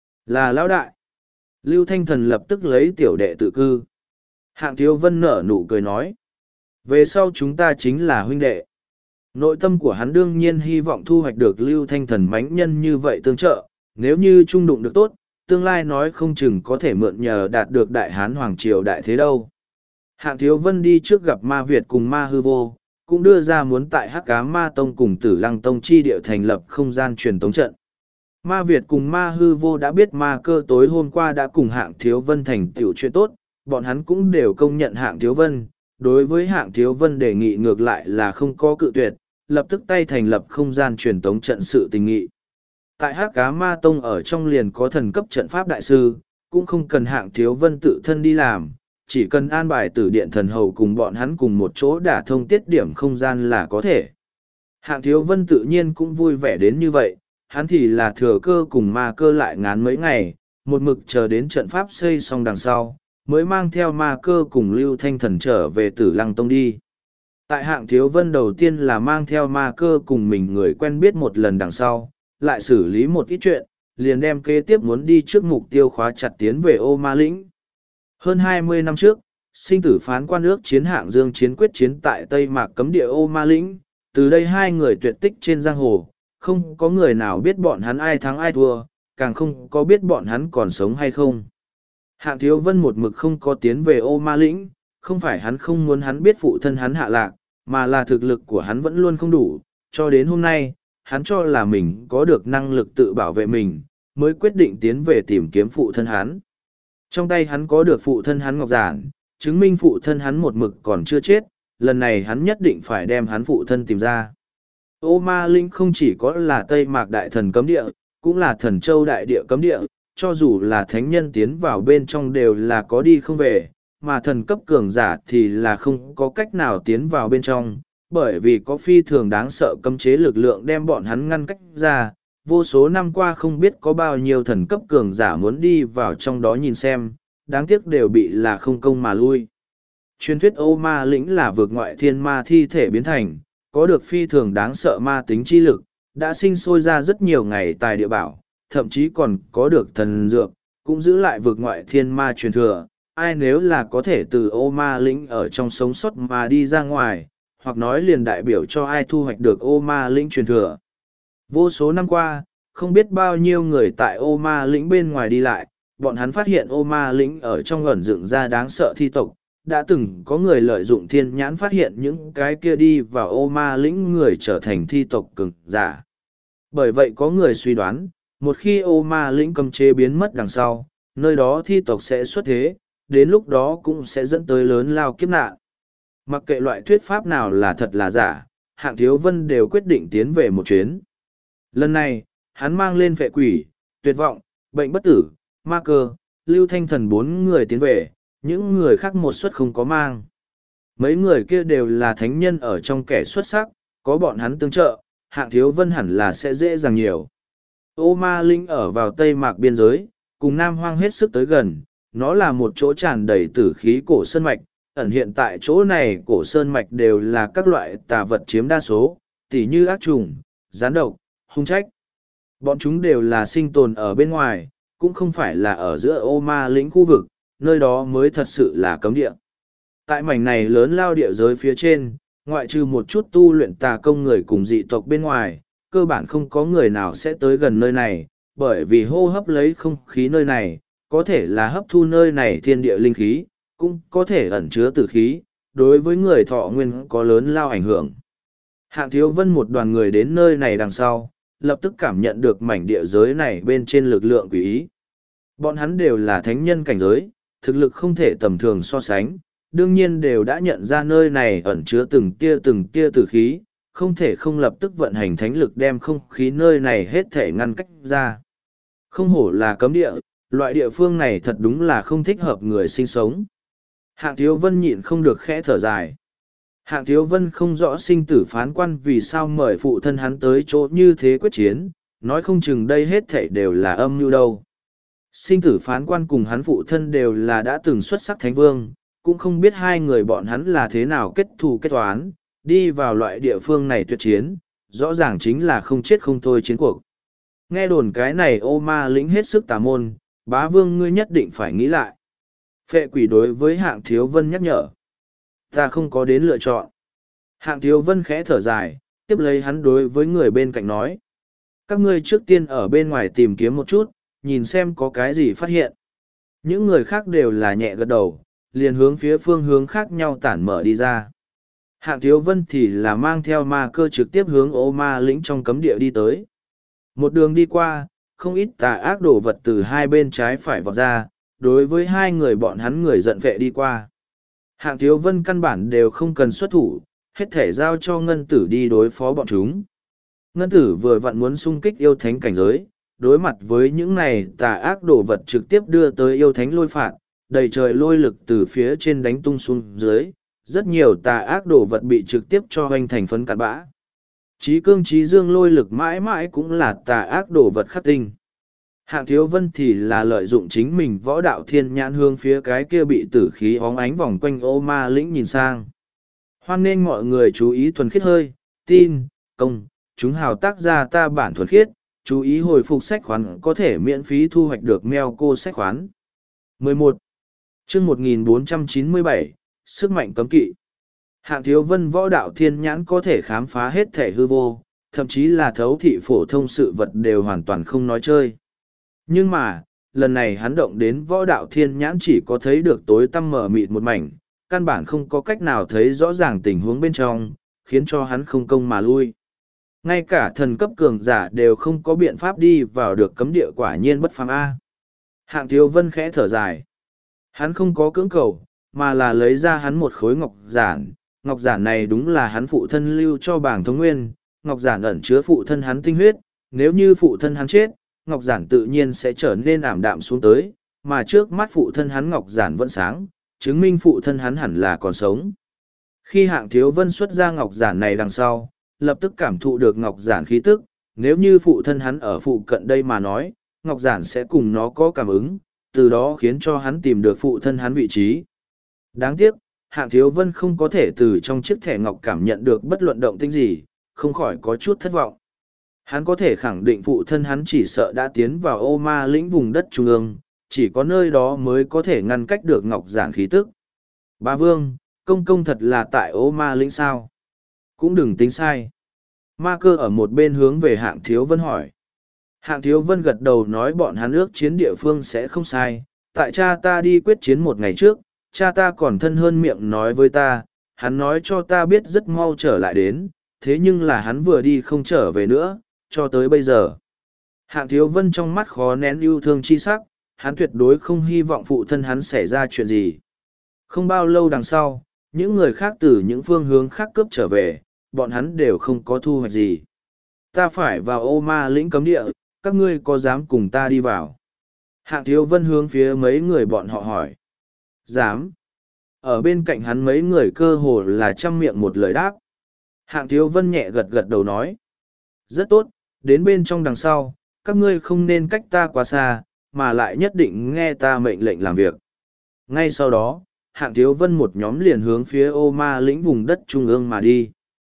Là lão đại. Lưu Thanh Thần lập tức lấy tiểu đệ tự cư. Hạng Thiếu Vân nở nụ cười nói. Về sau chúng ta chính là huynh đệ. Nội tâm của hắn đương nhiên hy vọng thu hoạch được Lưu Thanh Thần mãnh nhân như vậy tương trợ, nếu như trung đụng được tốt, tương lai nói không chừng có thể mượn nhờ đạt được đại hán hoàng triều đại thế đâu. Hạng Thiếu Vân đi trước gặp ma Việt cùng ma hư vô, cũng đưa ra muốn tại Hắc Ám Ma Tông cùng Tử Lăng Tông chi địa thành lập không gian truyền tống trận. Ma Việt cùng ma hư vô đã biết ma cơ tối hôm qua đã cùng Hạng Thiếu Vân thành tiểu chuyện tốt, bọn hắn cũng đều công nhận Hạng Thiếu Vân. Đối với Hạng Thiếu Vân đề nghị ngược lại là không có cự tuyệt, lập tức tay thành lập không gian truyền tống trận sự tình nghị. Tại Hắc Ám Ma Tông ở trong liền có thần cấp trận pháp đại sư, cũng không cần Hạng Thiếu Vân tự thân đi làm, chỉ cần an bài tử điện thần hầu cùng bọn hắn cùng một chỗ đả thông tiết điểm không gian là có thể. Hạng Thiếu Vân tự nhiên cũng vui vẻ đến như vậy, hắn thì là thừa cơ cùng ma cơ lại ngán mấy ngày, một mực chờ đến trận pháp xây xong đằng sau, mới mang theo ma cơ cùng Lưu Thanh Thần trở về Tử Lăng Tông đi. Tại Hạng Thiếu Vân đầu tiên là mang theo ma cơ cùng mình người quen biết một lần đằng sau, lại xử lý một ít chuyện, liền đem kế tiếp muốn đi trước mục tiêu khóa chặt tiến về ô ma lĩnh. Hơn 20 năm trước, sinh tử phán quan ước chiến Hạng Dương chiến quyết chiến tại Tây Mạc cấm địa ô ma lĩnh, từ đây hai người tuyệt tích trên giang hồ, không có người nào biết bọn hắn ai thắng ai thua, càng không có biết bọn hắn còn sống hay không. Hạng Thiếu Vân một mực không có tiến về ô ma lĩnh, không phải hắn không muốn hắn biết phụ thân hắn hạ lạc, mà là thực lực của hắn vẫn luôn không đủ, cho đến hôm nay, hắn cho là mình có được năng lực tự bảo vệ mình, mới quyết định tiến về tìm kiếm phụ thân hắn. Trong tay hắn có được phụ thân hắn ngọc giản, chứng minh phụ thân hắn một mực còn chưa chết, lần này hắn nhất định phải đem hắn phụ thân tìm ra. Ô ma linh không chỉ có là Tây Mạc Đại Thần cấm địa, cũng là Thần Châu Đại Địa cấm địa, cho dù là thánh nhân tiến vào bên trong đều là có đi không về, mà thần cấp cường giả thì là không có cách nào tiến vào bên trong, bởi vì có phi thường đáng sợ cấm chế lực lượng đem bọn hắn ngăn cách ra. Vô số năm qua không biết có bao nhiêu thần cấp cường giả muốn đi vào trong đó nhìn xem, đáng tiếc đều bị là không công mà lui. Truyền thuyết Ô Ma Lĩnh là vượt ngoại thiên ma thi thể biến thành, có được phi thường đáng sợ ma tính chi lực, đã sinh sôi ra rất nhiều ngày tài địa bảo, thậm chí còn có được thần dược, cũng giữ lại vượt ngoại thiên ma truyền thừa. Ai nếu là có thể từ Ô Ma Lĩnh ở trong sống sót mà đi ra ngoài, hoặc nói liền đại biểu cho ai thu hoạch được Ô Ma Lĩnh truyền thừa. Vô số năm qua, không biết bao nhiêu người tại Ô Ma Lĩnh bên ngoài đi lại, bọn hắn phát hiện Ô Ma Lĩnh ở trong ẩn dựng ra đáng sợ thi tộc. Đã từng có người lợi dụng thiên nhãn phát hiện những cái kia đi vào Ô Ma Lĩnh người trở thành thi tộc cường giả. Bởi vậy có người suy đoán, một khi Ô Ma Lĩnh cấm chế biến mất đằng sau, nơi đó thi tộc sẽ xuất thế, đến lúc đó cũng sẽ dẫn tới lớn lao kiếp nạn. Mặc kệ loại thuyết pháp nào là thật là giả, Hạng Thiếu Vân đều quyết định tiến về một chuyến. Lần này, hắn mang lên Phệ Quỷ, Tuyệt Vọng, Bệnh Bất Tử, Ma Cơ, Lưu Thanh Thần 4 người tiến về, những người khác một suất không có mang. Mấy người kia đều là thánh nhân ở trong kẻ xuất sắc, có bọn hắn tương trợ, Hạng Thiếu Vân hẳn là sẽ dễ dàng nhiều. Ô Ma Linh ở vào Tây Mạc biên giới, cùng Nam Hoang hết sức tới gần, nó là một chỗ tràn đầy tử khí cổ sơn mạch, ẩn hiện tại chỗ này cổ sơn mạch đều là các loại tà vật chiếm đa số, tỉ như ác trùng, gián độc, hung trách. Bọn chúng đều là sinh tồn ở bên ngoài, cũng không phải là ở giữa Ô Ma Lĩnh khu vực, nơi đó mới thật sự là cấm địa. Tại mảnh này lớn lao địa giới phía trên, ngoại trừ một chút tu luyện tà công người cùng dị tộc bên ngoài, cơ bản không có người nào sẽ tới gần nơi này, bởi vì hô hấp lấy không khí nơi này, có thể là hấp thu nơi này thiên địa linh khí, cũng có thể ẩn chứa tử khí, đối với người thọ nguyên có lớn lao ảnh hưởng. Hạng Thiếu Vân một đoàn người đến nơi này đằng sau, lập tức cảm nhận được mảnh địa giới này bên trên lực lượng quỷ ý. Bọn hắn đều là thánh nhân cảnh giới, thực lực không thể tầm thường so sánh, đương nhiên đều đã nhận ra nơi này ẩn chứa từng tia tử khí, không thể không lập tức vận hành thánh lực đem không khí nơi này hết thể ngăn cách ra. Không hổ là cấm địa, loại địa phương này thật đúng là không thích hợp người sinh sống. Hạng Thiếu Vân nhịn không được khẽ thở dài. Hạng Thiếu Vân không rõ sinh tử phán quan vì sao mời phụ thân hắn tới chỗ như thế quyết chiến, nói không chừng đây hết thảy đều là âm mưu đâu. Sinh tử phán quan cùng hắn phụ thân đều là đã từng xuất sắc thánh vương, cũng không biết hai người bọn hắn là thế nào kết thù kết toán, đi vào loại địa phương này tuyệt chiến, rõ ràng chính là không chết không thôi chiến cuộc. Nghe đồn cái này Ô Ma Lĩnh hết sức tà môn, bá vương ngươi nhất định phải nghĩ lại. Phệ Quỷ đối với Hạng Thiếu Vân nhắc nhở. Ta không có đến lựa chọn. Hạng Thiếu Vân khẽ thở dài, tiếp lấy hắn đối với người bên cạnh nói. Các ngươi trước tiên ở bên ngoài tìm kiếm một chút, nhìn xem có cái gì phát hiện. Những người khác đều là nhẹ gật đầu, liền hướng phía phương hướng khác nhau tản mở đi ra. Hạng Thiếu Vân thì là mang theo ma cơ trực tiếp hướng Ô Ma Lĩnh trong cấm địa đi tới. Một đường đi qua, không ít tà ác đồ vật từ hai bên trái phải vọt ra, đối với hai người bọn hắn người giận vệ đi qua. Hạng Thiếu Vân căn bản đều không cần xuất thủ, hết thể giao cho Ngân Tử đi đối phó bọn chúng. Ngân Tử vừa vặn muốn xung kích yêu thánh cảnh giới, đối mặt với những này tà ác đồ vật trực tiếp đưa tới yêu thánh lôi phạt, đầy trời lôi lực từ phía trên đánh tung xuống dưới, rất nhiều tà ác đồ vật bị trực tiếp cho hoành thành phấn cát bã. Chí cương chí dương lôi lực mãi mãi cũng là tà ác đồ vật khắc tinh. Hạng Thiếu Vân thì là lợi dụng chính mình võ đạo thiên nhãn hướng phía cái kia bị tử khí óng ánh vòng quanh Ô Ma Lĩnh nhìn sang. Hoan nên mọi người chú ý thuần khiết hơi, tin, công, chúng hào tác gia ta bản thuần khiết, chú ý hồi phục sách khoán có thể miễn phí thu hoạch được mail cô sách khoán. 11. Chương 1497, Sức mạnh cấm kỵ. Hạng Thiếu Vân võ đạo thiên nhãn có thể khám phá hết thể hư vô, thậm chí là thấu thị phổ thông sự vật đều hoàn toàn không nói chơi. Nhưng mà, lần này hắn động đến võ đạo thiên nhãn chỉ có thấy được tối tăm mở mịt một mảnh, căn bản không có cách nào thấy rõ ràng tình huống bên trong, khiến cho hắn không công mà lui. Ngay cả thần cấp cường giả đều không có biện pháp đi vào được cấm địa quả nhiên bất phàm A. Hạng Thiếu Vân khẽ thở dài. Hắn không có cưỡng cầu, mà là lấy ra hắn một khối ngọc giản này đúng là hắn phụ thân lưu cho bảng thống nguyên, ngọc giản ẩn chứa phụ thân hắn tinh huyết, nếu như phụ thân hắn chết, ngọc giản tự nhiên sẽ trở nên ảm đạm xuống tới, mà trước mắt phụ thân hắn ngọc giản vẫn sáng, chứng minh phụ thân hắn hẳn là còn sống. Khi Hạng Thiếu Vân xuất ra ngọc giản này đằng sau, lập tức cảm thụ được ngọc giản khí tức, nếu như phụ thân hắn ở phụ cận đây mà nói, ngọc giản sẽ cùng nó có cảm ứng, từ đó khiến cho hắn tìm được phụ thân hắn vị trí. Đáng tiếc, Hạng Thiếu Vân không có thể từ trong chiếc thẻ ngọc cảm nhận được bất luận động tĩnh gì, không khỏi có chút thất vọng. Hắn có thể khẳng định phụ thân hắn chỉ sợ đã tiến vào ô ma lĩnh vùng đất trung ương, chỉ có nơi đó mới có thể ngăn cách được ngọc giản khí tức. Bá Vương, công công thật là tại ô ma lĩnh sao? Cũng đừng tính sai. Ma Cơ ở một bên hướng về Hạng Thiếu Vân hỏi. Hạng Thiếu Vân gật đầu nói bọn hắn ước chiến địa phương sẽ không sai. Tại cha ta đi quyết chiến một ngày trước, cha ta còn thân hơn miệng nói với ta, hắn nói cho ta biết rất mau trở lại đến, thế nhưng là hắn vừa đi không trở về nữa, cho tới bây giờ. Hạng Thiếu Vân trong mắt khó nén yêu thương chi sắc, hắn tuyệt đối không hy vọng phụ thân hắn xảy ra chuyện gì. Không bao lâu đằng sau, những người khác từ những phương hướng khác cướp trở về, bọn hắn đều không có thu hoạch gì. Ta phải vào ô ma lĩnh cấm địa, các ngươi có dám cùng ta đi vào? Hạng Thiếu Vân hướng phía mấy người bọn họ hỏi. Dám. Ở bên cạnh hắn mấy người cơ hồ là chăm miệng một lời đáp. Hạng Thiếu Vân nhẹ gật gật đầu nói. Rất tốt, đến bên trong đằng sau, các ngươi không nên cách ta quá xa, mà lại nhất định nghe ta mệnh lệnh làm việc. Ngay sau đó, Hạng Thiếu Vân một nhóm liền hướng phía ô ma lĩnh vùng đất trung ương mà đi.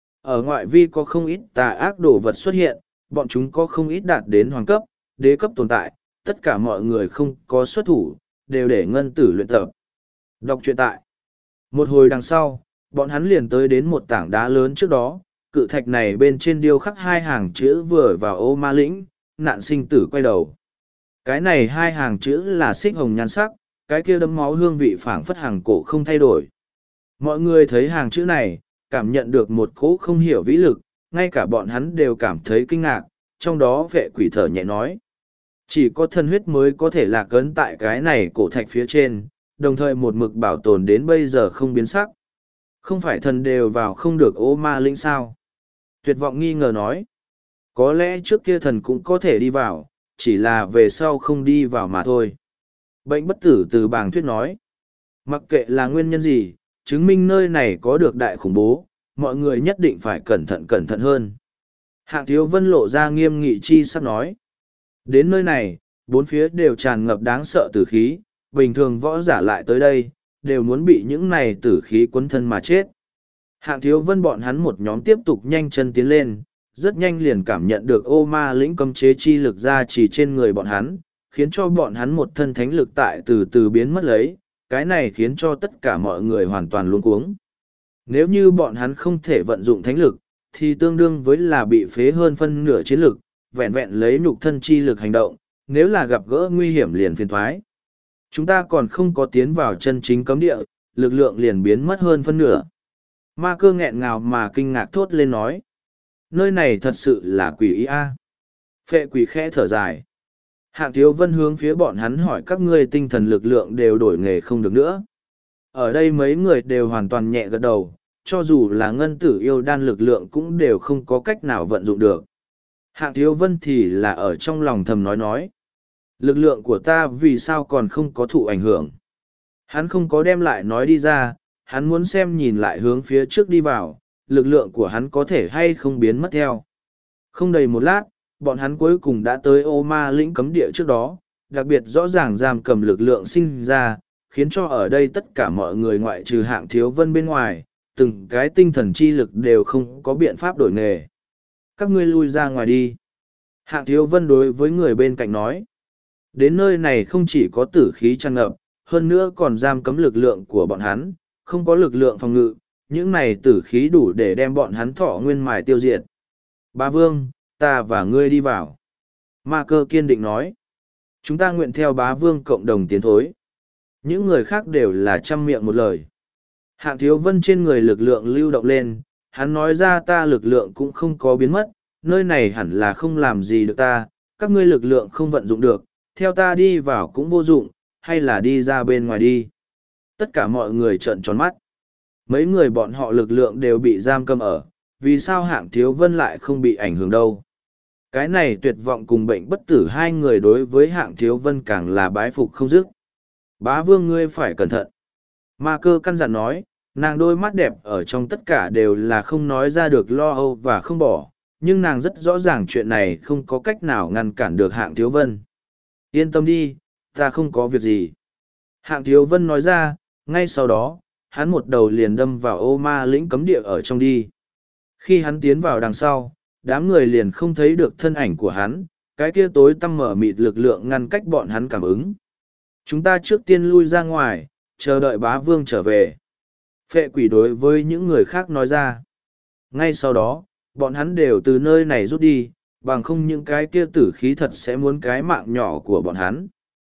Ở ngoại vi có không ít tà ác đồ vật xuất hiện, bọn chúng có không ít đạt đến hoàng cấp, đế cấp tồn tại, tất cả mọi người không có xuất thủ, đều để ngân tử luyện tập. Đọc truyện tại. Một hồi đằng sau, bọn hắn liền tới đến một tảng đá lớn trước đó, cự thạch này bên trên điêu khắc hai hàng chữ vừa vào ô ma lĩnh, nạn sinh tử quay đầu. Cái này hai hàng chữ là xích hồng nhan sắc, cái kia đấm máu hương vị phảng phất hàng cổ không thay đổi. Mọi người thấy hàng chữ này, cảm nhận được một cỗ không hiểu vĩ lực, ngay cả bọn hắn đều cảm thấy kinh ngạc, trong đó vệ quỷ thở nhẹ nói. Chỉ có thân huyết mới có thể lạc ấn tại cái này cổ thạch phía trên, đồng thời một mực bảo tồn đến bây giờ không biến sắc. Không phải thần đều vào không được ô ma linh sao? Tuyệt vọng nghi ngờ nói. Có lẽ trước kia thần cũng có thể đi vào, chỉ là về sau không đi vào mà thôi. Bệnh bất tử từ bàng thuyết nói. Mặc kệ là nguyên nhân gì, chứng minh nơi này có được đại khủng bố, mọi người nhất định phải cẩn thận hơn. Hạng Thiếu Vân lộ ra nghiêm nghị chi sắp nói. Đến nơi này, bốn phía đều tràn ngập đáng sợ tử khí, bình thường võ giả lại tới đây, đều muốn bị những này tử khí quấn thân mà chết. Hạng Thiếu Vân bọn hắn một nhóm tiếp tục nhanh chân tiến lên, rất nhanh liền cảm nhận được ô ma lĩnh cấm chế chi lực ra chỉ trên người bọn hắn, khiến cho bọn hắn một thân thánh lực tại từ từ biến mất lấy, cái này khiến cho tất cả mọi người hoàn toàn luống cuống. Nếu như bọn hắn không thể vận dụng thánh lực, thì tương đương với là bị phế hơn phân nửa chiến lực, vẹn vẹn lấy nhục thân chi lực hành động, nếu là gặp gỡ nguy hiểm liền phiền thoái. Chúng ta còn không có tiến vào chân chính cấm địa, lực lượng liền biến mất hơn phân nửa. Ma Cơ nghẹn ngào mà kinh ngạc thốt lên nói. Nơi này thật sự là quỷ ý a. Phệ quỷ khẽ thở dài. Hạng Thiếu Vân hướng phía bọn hắn hỏi các ngươi tinh thần lực lượng đều đổi nghề không được nữa. Ở đây mấy người đều hoàn toàn nhẹ gật đầu, cho dù là ngân tử yêu đan lực lượng cũng đều không có cách nào vận dụng được. Hạng Thiếu Vân thì là ở trong lòng thầm nói. Lực lượng của ta vì sao còn không có thụ ảnh hưởng. Hắn không có đem lại nói đi ra, hắn muốn xem nhìn lại hướng phía trước đi vào, lực lượng của hắn có thể hay không biến mất theo. Không đầy một lát, bọn hắn cuối cùng đã tới ô ma lĩnh cấm địa trước đó, đặc biệt rõ ràng giam cầm lực lượng sinh ra, khiến cho ở đây tất cả mọi người ngoại trừ Hạng Thiếu Vân bên ngoài, từng cái tinh thần chi lực đều không có biện pháp đổi nghề. Các ngươi lui ra ngoài đi. Hạng Thiếu Vân đối với người bên cạnh nói. Đến nơi này không chỉ có tử khí tràn ngập, hơn nữa còn giam cấm lực lượng của bọn hắn, không có lực lượng phòng ngự, những này tử khí đủ để đem bọn hắn thọ nguyên mài tiêu diệt. Bá Vương, ta và ngươi đi vào. Ma Cơ kiên định nói. Chúng ta nguyện theo Bá Vương cộng đồng tiến thối. Những người khác đều là chăm miệng một lời. Hạng Thiếu Vân trên người lực lượng lưu động lên, hắn nói ra ta lực lượng cũng không có biến mất, nơi này hẳn là không làm gì được ta, các ngươi lực lượng không vận dụng được, theo ta đi vào cũng vô dụng, hay là đi ra bên ngoài đi. Tất cả mọi người trợn tròn mắt. Mấy người bọn họ lực lượng đều bị giam cầm ở, vì sao Hạng Thiếu Vân lại không bị ảnh hưởng đâu. Cái này tuyệt vọng cùng bệnh bất tử hai người đối với Hạng Thiếu Vân càng là bái phục không dứt. Bá Vương ngươi phải cẩn thận. Ma Cơ căn dặn nói, nàng đôi mắt đẹp ở trong tất cả đều là không nói ra được lo âu và không bỏ, nhưng nàng rất rõ ràng chuyện này không có cách nào ngăn cản được Hạng Thiếu Vân. Yên tâm đi, ta không có việc gì. Hạng Thiếu Vân nói ra, ngay sau đó, hắn một đầu liền đâm vào ô ma lĩnh cấm địa ở trong đi. Khi hắn tiến vào đằng sau, đám người liền không thấy được thân ảnh của hắn, cái kia tối tăm mở mịt lực lượng ngăn cách bọn hắn cảm ứng. Chúng ta trước tiên lui ra ngoài, chờ đợi bá vương trở về. Phệ quỷ đối với những người khác nói ra. Ngay sau đó, bọn hắn đều từ nơi này rút đi, bằng không những cái kia tử khí thật sẽ muốn cái mạng nhỏ của bọn hắn.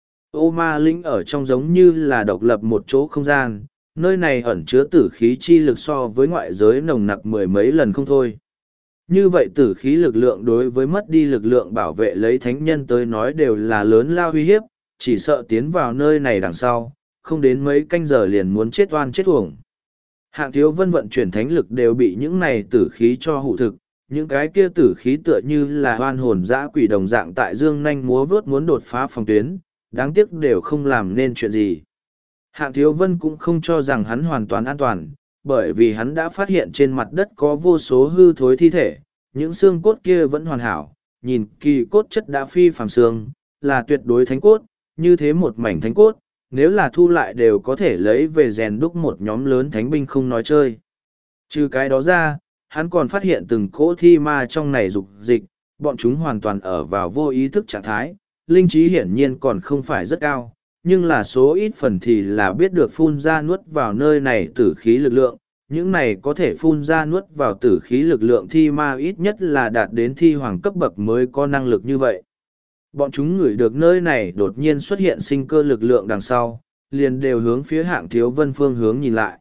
Ô ma linh ở trong giống như là độc lập một chỗ không gian, nơi này ẩn chứa tử khí chi lực so với ngoại giới nồng nặc mười mấy lần không thôi. Như vậy tử khí lực lượng đối với mất đi lực lượng bảo vệ lấy thánh nhân tới nói đều là lớn lao uy hiếp, chỉ sợ tiến vào nơi này đằng sau, không đến mấy canh giờ liền muốn chết oan chết uổng. Hạng Thiếu Vân vận chuyển thánh lực đều bị những này tử khí cho hụ thực, những cái kia tử khí tựa như là oan hồn dã quỷ đồng dạng tại dương nanh múa vớt muốn đột phá phòng tuyến, đáng tiếc đều không làm nên chuyện gì. Hạng Thiếu Vân cũng không cho rằng hắn hoàn toàn an toàn, bởi vì hắn đã phát hiện trên mặt đất có vô số hư thối thi thể, những xương cốt kia vẫn hoàn hảo, nhìn kỳ cốt chất đã phi phàm xương, là tuyệt đối thánh cốt, như thế một mảnh thánh cốt, nếu là thu lại đều có thể lấy về rèn đúc một nhóm lớn thánh binh không nói chơi. Trừ cái đó ra, hắn còn phát hiện từng cỗ thi ma trong này dục dịch, bọn chúng hoàn toàn ở vào vô ý thức trạng thái, linh trí hiển nhiên còn không phải rất cao, nhưng là số ít phần thì là biết được phun ra nuốt vào nơi này tử khí lực lượng, những này có thể phun ra nuốt vào tử khí lực lượng thi ma ít nhất là đạt đến thi hoàng cấp bậc mới có năng lực như vậy. Bọn chúng ngửi được nơi này đột nhiên xuất hiện sinh cơ lực lượng đằng sau, liền đều hướng phía Hạng Thiếu Vân phương hướng nhìn lại.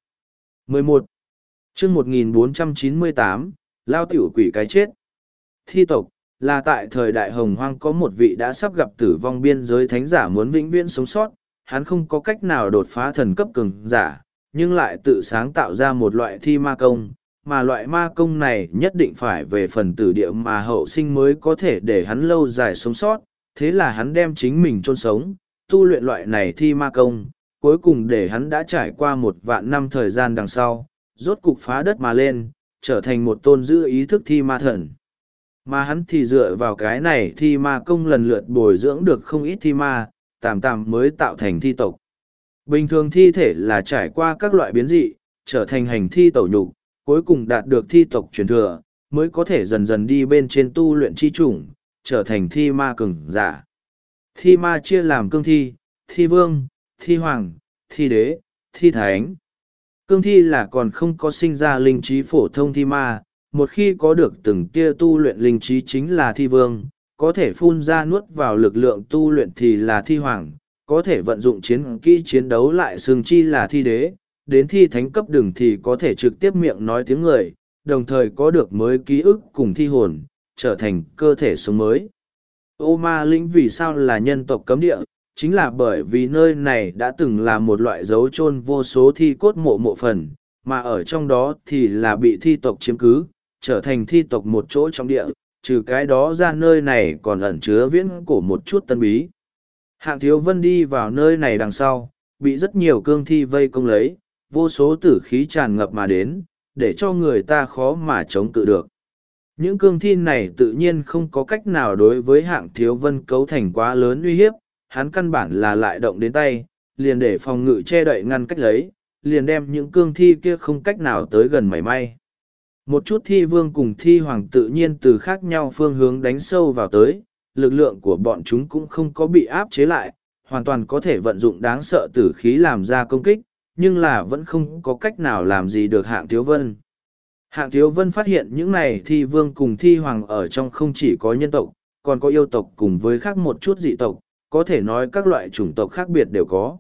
11. Chương 1498, Lao tiểu quỷ cái chết. Thi tộc, là tại thời đại hồng hoang có một vị đã sắp gặp tử vong biên giới thánh giả muốn vĩnh viễn sống sót, hắn không có cách nào đột phá thần cấp cường giả, nhưng lại tự sáng tạo ra một loại thi ma công, mà loại ma công này nhất định phải về phần tử địa mà hậu sinh mới có thể để hắn lâu dài sống sót, thế là hắn đem chính mình chôn sống, tu luyện loại này thi ma công, cuối cùng để hắn đã trải qua 1.000 năm thời gian đằng sau, rốt cục phá đất mà lên, trở thành một tôn giữ ý thức thi ma thần. Mà hắn thì dựa vào cái này thi ma công lần lượt bồi dưỡng được không ít thi ma, tạm tạm mới tạo thành thi tộc. Bình thường thi thể là trải qua các loại biến dị, trở thành hành thi tẩu nhục, cuối cùng đạt được thi tộc truyền thừa, mới có thể dần dần đi bên trên tu luyện chi chủng, trở thành thi ma cường giả. Thi ma chia làm cương thi, thi vương, thi hoàng, thi đế, thi thánh. Cương thi là còn không có sinh ra linh trí phổ thông thi ma, một khi có được từng tia tu luyện linh trí chính là thi vương, có thể phun ra nuốt vào lực lượng tu luyện thì là thi hoàng, có thể vận dụng chiến kỹ chiến đấu lại xương chi là thi đế, đến thi thánh cấp đường thì có thể trực tiếp miệng nói tiếng người, đồng thời có được mới ký ức cùng thi hồn, trở thành cơ thể sống mới. Ô ma lĩnh vì sao là nhân tộc cấm địa, chính là bởi vì nơi này đã từng là một loại dấu chôn vô số thi cốt mộ phần, mà ở trong đó thì là bị thi tộc chiếm cứ, trở thành thi tộc một chỗ trong địa, trừ cái đó ra nơi này còn ẩn chứa viễn cổ một chút tân bí. Hạng Thiếu Vân đi vào nơi này đằng sau, bị rất nhiều cương thi vây công lấy, vô số tử khí tràn ngập mà đến, để cho người ta khó mà chống cự được. Những cương thi này tự nhiên không có cách nào đối với Hạng Thiếu Vân cấu thành quá lớn uy hiếp, hắn căn bản là lại động đến tay, liền để phòng ngự che đậy ngăn cách lấy, liền đem những cương thi kia không cách nào tới gần mảy may. Một chút thi vương cùng thi hoàng tự nhiên từ khác nhau phương hướng đánh sâu vào tới, lực lượng của bọn chúng cũng không có bị áp chế lại, hoàn toàn có thể vận dụng đáng sợ tử khí làm ra công kích, nhưng là vẫn không có cách nào làm gì được Hạng Thiếu Vân. Hạng Thiếu Vân phát hiện những này thi vương cùng thi hoàng ở trong không chỉ có nhân tộc, còn có yêu tộc cùng với khác một chút dị tộc, có thể nói các loại chủng tộc khác biệt đều có.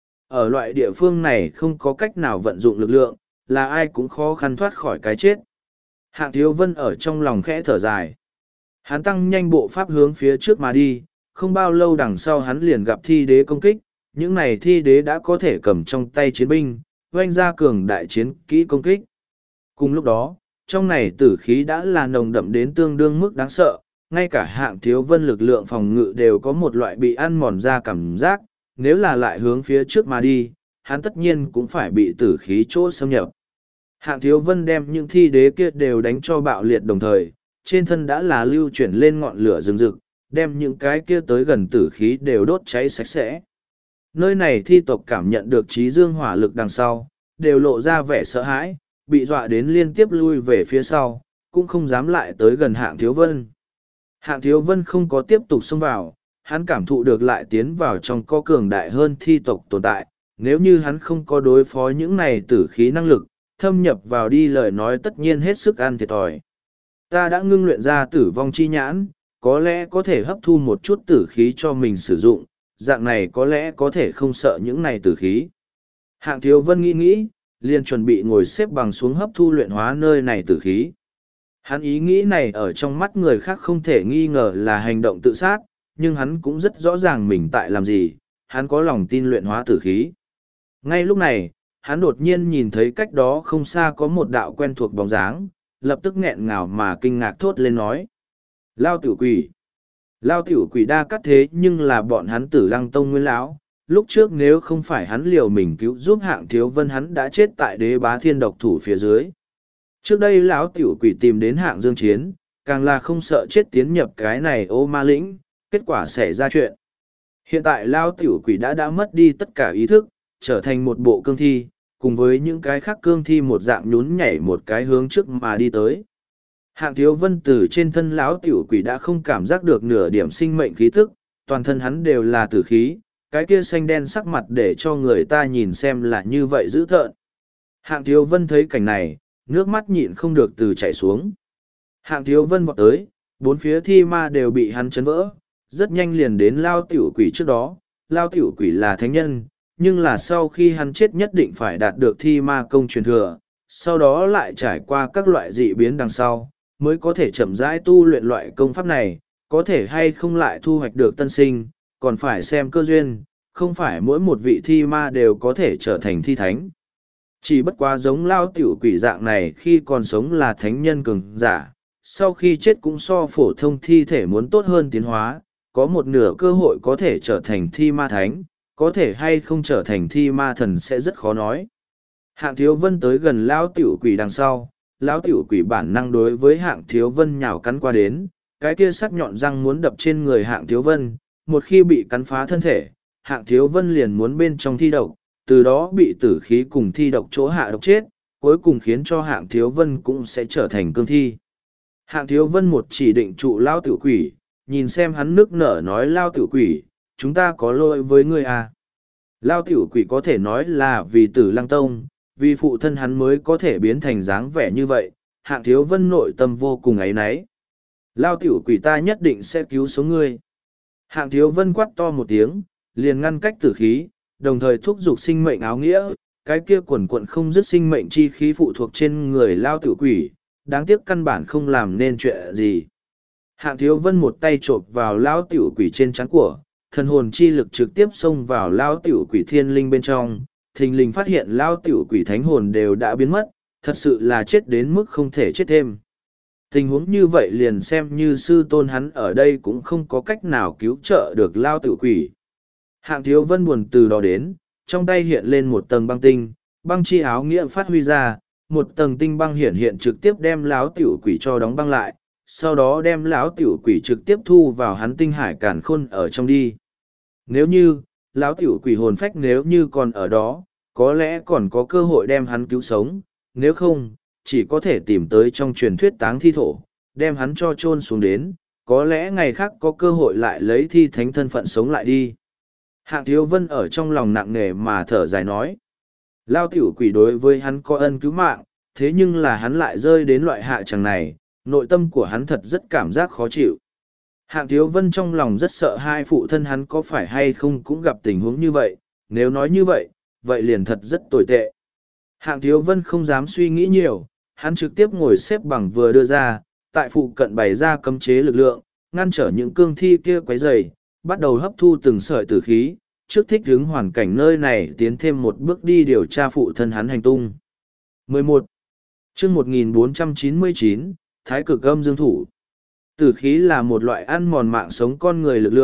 Ở loại địa phương này không có cách nào vận dụng lực lượng, là ai cũng khó khăn thoát khỏi cái chết. Hạng Thiếu Vân ở trong lòng khẽ thở dài. Hắn tăng nhanh bộ pháp hướng phía trước mà đi, không bao lâu đằng sau hắn liền gặp thi đế công kích, những này thi đế đã có thể cầm trong tay chiến binh, oanh ra cường đại chiến kỹ công kích. Cùng lúc đó, trong này tử khí đã là nồng đậm đến tương đương mức đáng sợ, ngay cả Hạng Thiếu Vân lực lượng phòng ngự đều có một loại bị ăn mòn ra cảm giác, nếu là lại hướng phía trước mà đi, hắn tất nhiên cũng phải bị tử khí chỗ xâm nhập. Hạng Thiếu Vân đem những thi đế kia đều đánh cho bạo liệt đồng thời, trên thân đã là lưu chuyển lên ngọn lửa rừng rực, đem những cái kia tới gần tử khí đều đốt cháy sạch sẽ. Nơi này thi tộc cảm nhận được trí dương hỏa lực đằng sau, đều lộ ra vẻ sợ hãi, bị dọa đến liên tiếp lui về phía sau, cũng không dám lại tới gần Hạng Thiếu Vân. Hạng Thiếu Vân không có tiếp tục xông vào, hắn cảm thụ được lại tiến vào trong có cường đại hơn thi tộc tồn tại, nếu như hắn không có đối phó những này tử khí năng lực, thâm nhập vào đi lời nói tất nhiên hết sức ăn thiệt thòi. Ta đã ngưng luyện ra tử vong chi nhãn, có lẽ có thể hấp thu một chút tử khí cho mình sử dụng, dạng này có lẽ có thể không sợ những này tử khí. Hạng Thiếu Vân nghĩ, liền chuẩn bị ngồi xếp bằng xuống hấp thu luyện hóa nơi này tử khí. Hắn ý nghĩ này ở trong mắt người khác không thể nghi ngờ là hành động tự sát, nhưng hắn cũng rất rõ ràng mình tại làm gì, hắn có lòng tin luyện hóa tử khí. Ngay lúc này, hắn đột nhiên nhìn thấy cách đó không xa có một đạo quen thuộc bóng dáng, lập tức nghẹn ngào mà kinh ngạc thốt lên nói. Lao tiểu quỷ. Lao tiểu quỷ đa cắt thế nhưng là bọn hắn Tử Lăng Tông nguyên lão. Lúc trước nếu không phải hắn liều mình cứu giúp Hạng Thiếu Vân hắn đã chết tại Đế Bá Thiên độc thủ phía dưới. Trước đây lão tiểu quỷ tìm đến Hạng Dương Chiến, càng là không sợ chết tiến nhập cái này ô ma lĩnh, kết quả xảy ra chuyện. Hiện tại Lao tiểu quỷ đã mất đi tất cả ý thức, trở thành một bộ cương thi, cùng với những cái khác cương thi một dạng nhún nhảy một cái hướng trước mà đi tới. Hạng Thiếu Vân từ trên thân lão tiểu quỷ đã không cảm giác được nửa điểm sinh mệnh khí tức, toàn thân hắn đều là tử khí, cái kia xanh đen sắc mặt để cho người ta nhìn xem là như vậy dữ tợn. Hạng Thiếu Vân thấy cảnh này, nước mắt nhịn không được từ chảy xuống. Hạng Thiếu Vân vọt tới, bốn phía thi ma đều bị hắn chấn vỡ, rất nhanh liền đến lao tiểu quỷ trước đó. Lao tiểu quỷ là thánh nhân, nhưng là sau khi hắn chết nhất định phải đạt được thi ma công truyền thừa, sau đó lại trải qua các loại dị biến đằng sau, mới có thể chậm rãi tu luyện loại công pháp này, có thể hay không lại thu hoạch được tân sinh, còn phải xem cơ duyên, không phải mỗi một vị thi ma đều có thể trở thành thi thánh. Chỉ bất quá giống lao tiểu quỷ dạng này khi còn sống là thánh nhân cường giả, sau khi chết cũng so phổ thông thi thể muốn tốt hơn tiến hóa, có một nửa cơ hội có thể trở thành thi ma thánh, có thể hay không trở thành thi ma thần sẽ rất khó nói. Hạng Thiếu Vân tới gần lão tiểu quỷ đằng sau, lão tiểu quỷ bản năng đối với Hạng Thiếu Vân nhào cắn qua đến, cái kia sắc nhọn răng muốn đập trên người Hạng Thiếu Vân, một khi bị cắn phá thân thể, Hạng Thiếu Vân liền muốn bên trong thi độc, từ đó bị tử khí cùng thi độc chỗ hạ độc chết, cuối cùng khiến cho Hạng Thiếu Vân cũng sẽ trở thành cương thi. Hạng Thiếu Vân một chỉ định trụ lão tiểu quỷ, nhìn xem hắn nước nở nói lao tiểu quỷ, chúng ta có lỗi với ngươi à. Lao tiểu quỷ có thể nói là vì Tử Lăng Tông, vì phụ thân hắn mới có thể biến thành dáng vẻ như vậy, Hạng Thiếu Vân nội tâm vô cùng áy náy. Lao tiểu quỷ ta nhất định sẽ cứu sống ngươi. Hạng Thiếu Vân quát to một tiếng, liền ngăn cách tử khí, đồng thời thúc giục sinh mệnh áo nghĩa, cái kia quần quận không dứt sinh mệnh chi khí phụ thuộc trên người Lao tiểu quỷ, đáng tiếc căn bản không làm nên chuyện gì. Hạng Thiếu Vân một tay chộp vào Lao tiểu quỷ trên trán của, thần hồn chi lực trực tiếp xông vào Lao tiểu quỷ thiên linh bên trong, thình lình phát hiện Lao tiểu quỷ thánh hồn đều đã biến mất, thật sự là chết đến mức không thể chết thêm. Tình huống như vậy liền xem như sư tôn hắn ở đây cũng không có cách nào cứu trợ được Lao tiểu quỷ. Hạng Thiếu Vân buồn từ đó đến, trong tay hiện lên một tầng băng tinh, băng chi áo nghĩa phát huy ra, một tầng tinh băng hiện trực tiếp đem Lão tiểu quỷ cho đóng băng lại, sau đó đem Lão tiểu quỷ trực tiếp thu vào hắn tinh hải càn khôn ở trong đi. Nếu như, Lão tiểu quỷ hồn phách nếu như còn ở đó, có lẽ còn có cơ hội đem hắn cứu sống, nếu không, chỉ có thể tìm tới trong truyền thuyết táng thi thổ, đem hắn cho chôn xuống đến, có lẽ ngày khác có cơ hội lại lấy thi thánh thân phận sống lại đi. Hạng Thiếu Vân ở trong lòng nặng nề mà thở dài nói. Lao tiểu quỷ đối với hắn có ân cứu mạng, thế nhưng là hắn lại rơi đến loại hạ chẳng này, nội tâm của hắn thật rất cảm giác khó chịu. Hạng Thiếu Vân trong lòng rất sợ hai phụ thân hắn có phải hay không cũng gặp tình huống như vậy, nếu nói như vậy, vậy liền thật rất tồi tệ. Hạng Thiếu Vân không dám suy nghĩ nhiều, hắn trực tiếp ngồi xếp bằng vừa đưa ra, tại phụ cận bày ra cấm chế lực lượng, ngăn trở những cương thi kia quấy rầy, bắt đầu hấp thu từng sợi tử khí, trước thích ứng hoàn cảnh nơi này tiến thêm một bước đi điều tra phụ thân hắn hành tung. 11. Chương 1499, Thái cực âm dương thủ. Tử khí là một loại ăn mòn mạng sống con người lực lượng,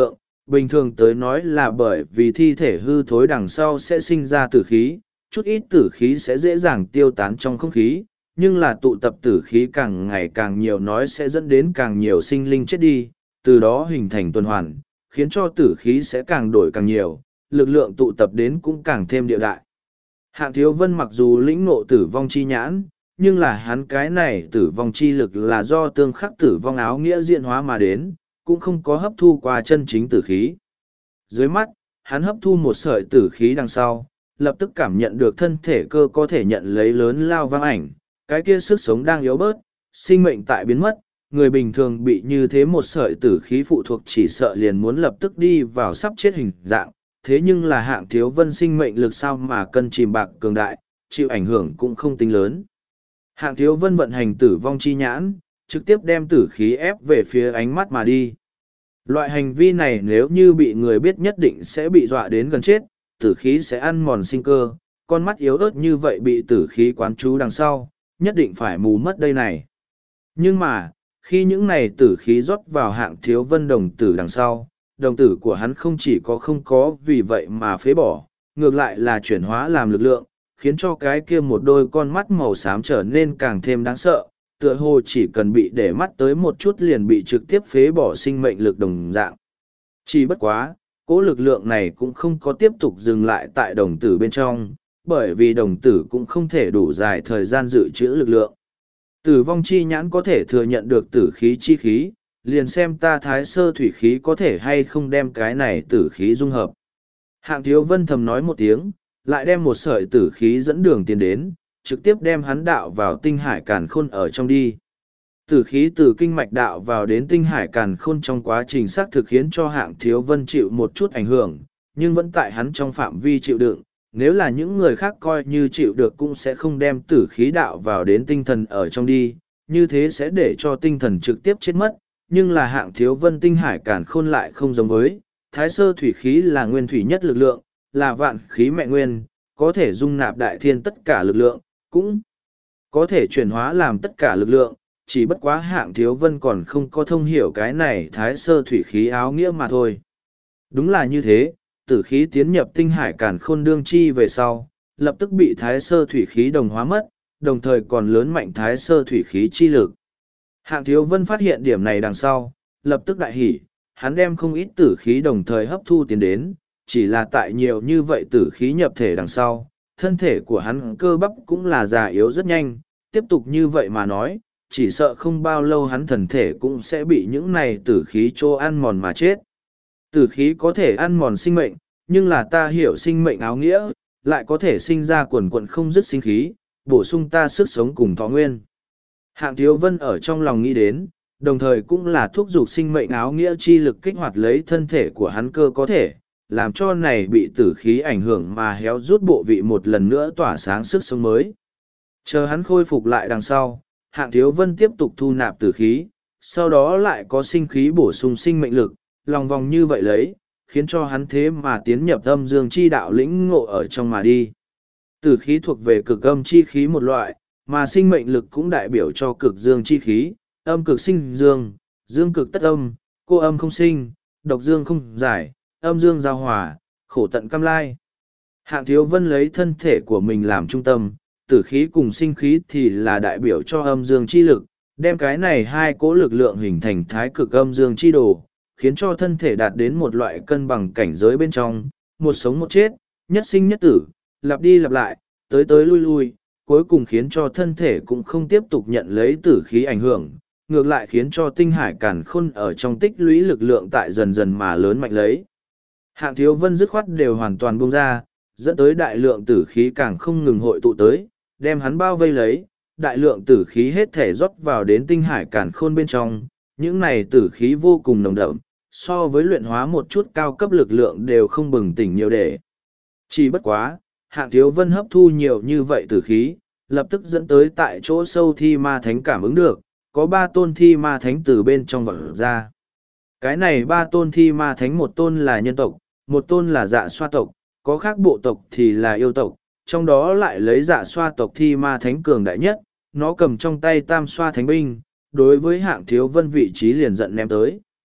Bình thường tới nói là bởi vì thi thể hư thối đằng sau sẽ sinh ra tử khí, chút ít tử khí sẽ dễ dàng tiêu tán trong không khí, nhưng là tụ tập tử khí càng ngày càng nhiều nói sẽ dẫn đến càng nhiều sinh linh chết đi, từ đó hình thành tuần hoàn, khiến cho tử khí sẽ càng đổi càng nhiều, lực lượng tụ tập đến cũng càng thêm địa đại. Hạng Thiếu Vân mặc dù lĩnh ngộ tử vong chi nhãn, nhưng là hắn cái này tử vong chi lực là do tương khắc tử vong áo nghĩa diễn hóa mà đến, cũng không có hấp thu qua chân chính tử khí. Dưới mắt, hắn hấp thu một sợi tử khí đằng sau, lập tức cảm nhận được thân thể cơ có thể nhận lấy lớn lao vang ảnh, cái kia sức sống đang yếu bớt, sinh mệnh tại biến mất, người bình thường bị như thế một sợi tử khí phụ thuộc chỉ sợ liền muốn lập tức đi vào sắp chết hình dạng, thế nhưng là Hạng Thiếu Vân sinh mệnh lực sao mà cân chìm bạc cường đại, chịu ảnh hưởng cũng không tính lớn. Hạng Thiếu Vân vận hành tử vong chi nhãn, trực tiếp đem tử khí ép về phía ánh mắt mà đi. Loại hành vi này nếu như bị người biết nhất định sẽ bị dọa đến gần chết, tử khí sẽ ăn mòn sinh cơ, con mắt yếu ớt như vậy bị tử khí quán trú đằng sau, nhất định phải mù mất đây này. Nhưng mà, khi những này tử khí rót vào Hạng Thiếu Vân đồng tử đằng sau, đồng tử của hắn không chỉ không có vì vậy mà phế bỏ, ngược lại là chuyển hóa làm lực lượng, khiến cho cái kia một đôi con mắt màu xám trở nên càng thêm đáng sợ, tựa hồ chỉ cần bị để mắt tới một chút liền bị trực tiếp phế bỏ sinh mệnh lực đồng dạng. Chỉ bất quá, cỗ lực lượng này cũng không có tiếp tục dừng lại tại đồng tử bên trong, bởi vì đồng tử cũng không thể đủ dài thời gian dự trữ lực lượng. Tử vong chi nhãn có thể thừa nhận được tử khí chi khí, liền xem ta thái sơ thủy khí có thể hay không đem cái này tử khí dung hợp. Hạng Thiếu Vân thầm nói một tiếng, lại đem một sợi tử khí dẫn đường tiến đến, trực tiếp đem hắn đạo vào tinh hải càn khôn ở trong đi. Tử khí từ kinh mạch đạo vào đến tinh hải càn khôn trong quá trình xác thực khiến cho Hạng Thiếu Vân chịu một chút ảnh hưởng, nhưng vẫn tại hắn trong phạm vi chịu đựng. Nếu là những người khác coi như chịu được cũng sẽ không đem tử khí đạo vào đến tinh thần ở trong đi, như thế sẽ để cho tinh thần trực tiếp chết mất. Nhưng là Hạng Thiếu Vân tinh hải càn khôn lại không giống với, thái sơ thủy khí là nguyên thủy nhất lực lượng, là vạn khí mẹ nguyên, có thể dung nạp đại thiên tất cả lực lượng, cũng có thể chuyển hóa làm tất cả lực lượng, chỉ bất quá Hạng Thiếu Vân còn không có thông hiểu cái này thái sơ thủy khí áo nghĩa mà thôi. Đúng là như thế, tử khí tiến nhập tinh hải càn khôn đương chi về sau, lập tức bị thái sơ thủy khí đồng hóa mất, đồng thời còn lớn mạnh thái sơ thủy khí chi lực. Hạng Thiếu Vân phát hiện điểm này đằng sau, lập tức đại hỉ, hắn đem không ít tử khí đồng thời hấp thu tiến đến, chỉ là tại nhiều như vậy tử khí nhập thể đằng sau, thân thể của hắn cơ bắp cũng là già yếu rất nhanh, tiếp tục như vậy mà nói, chỉ sợ không bao lâu hắn thần thể cũng sẽ bị những này tử khí trô ăn mòn mà chết. Tử khí có thể ăn mòn sinh mệnh, nhưng là ta hiểu sinh mệnh áo nghĩa, lại có thể sinh ra quần quận không dứt sinh khí, bổ sung ta sức sống cùng thọ nguyên. Hạng Thiếu Vân ở trong lòng nghĩ đến, đồng thời cũng là thúc giục sinh mệnh áo nghĩa chi lực kích hoạt lấy thân thể của hắn cơ có thể, làm cho này bị tử khí ảnh hưởng mà héo rút bộ vị một lần nữa tỏa sáng sức sống mới. Chờ hắn khôi phục lại đằng sau, Hạng Thiếu Vân tiếp tục thu nạp tử khí, sau đó lại có sinh khí bổ sung sinh mệnh lực, lòng vòng như vậy lấy, khiến cho hắn thế mà tiến nhập âm dương chi đạo lĩnh ngộ ở trong mà đi. Tử khí thuộc về cực âm chi khí một loại, mà sinh mệnh lực cũng đại biểu cho cực dương chi khí, âm cực sinh dương, dương cực tất âm, cô âm không sinh, độc dương không giải, âm dương giao hòa, khổ tận cam lai. Hạng Thiếu Vân lấy thân thể của mình làm trung tâm, tử khí cùng sinh khí thì là đại biểu cho âm dương chi lực, đem cái này hai cỗ lực lượng hình thành thái cực âm dương chi đồ, khiến cho thân thể đạt đến một loại cân bằng cảnh giới bên trong, một sống một chết, nhất sinh nhất tử, lặp đi lặp lại, tới tới lui lui, cuối cùng khiến cho thân thể cũng không tiếp tục nhận lấy tử khí ảnh hưởng, ngược lại khiến cho tinh hải càn khôn ở trong tích lũy lực lượng tại dần dần mà lớn mạnh lấy. Hạng Thiếu Vân dứt khoát đều hoàn toàn buông ra, dẫn tới đại lượng tử khí càng không ngừng hội tụ tới, đem hắn bao vây lấy, đại lượng tử khí hết thể rót vào đến tinh hải càn khôn bên trong, những này tử khí vô cùng nồng đậm, so với luyện hóa một chút cao cấp lực lượng đều không bừng tỉnh nhiều để. Chỉ bất quá, Hạng Thiếu Vân hấp thu nhiều như vậy tử khí, lập tức dẫn tới tại chỗ sâu thi ma thánh cảm ứng được, có 3 tôn thi ma thánh từ bên trong vọt ra. Cái này 3 tôn thi ma thánh, một tôn là nhân tộc, một tôn là dạ xoa tộc, có khác bộ tộc thì là yêu tộc, trong đó lại lấy dạ xoa tộc thi ma thánh cường đại nhất, nó cầm trong tay tam xoa thánh binh, đối với Hạng Thiếu Vân vị trí liền giận ném tới.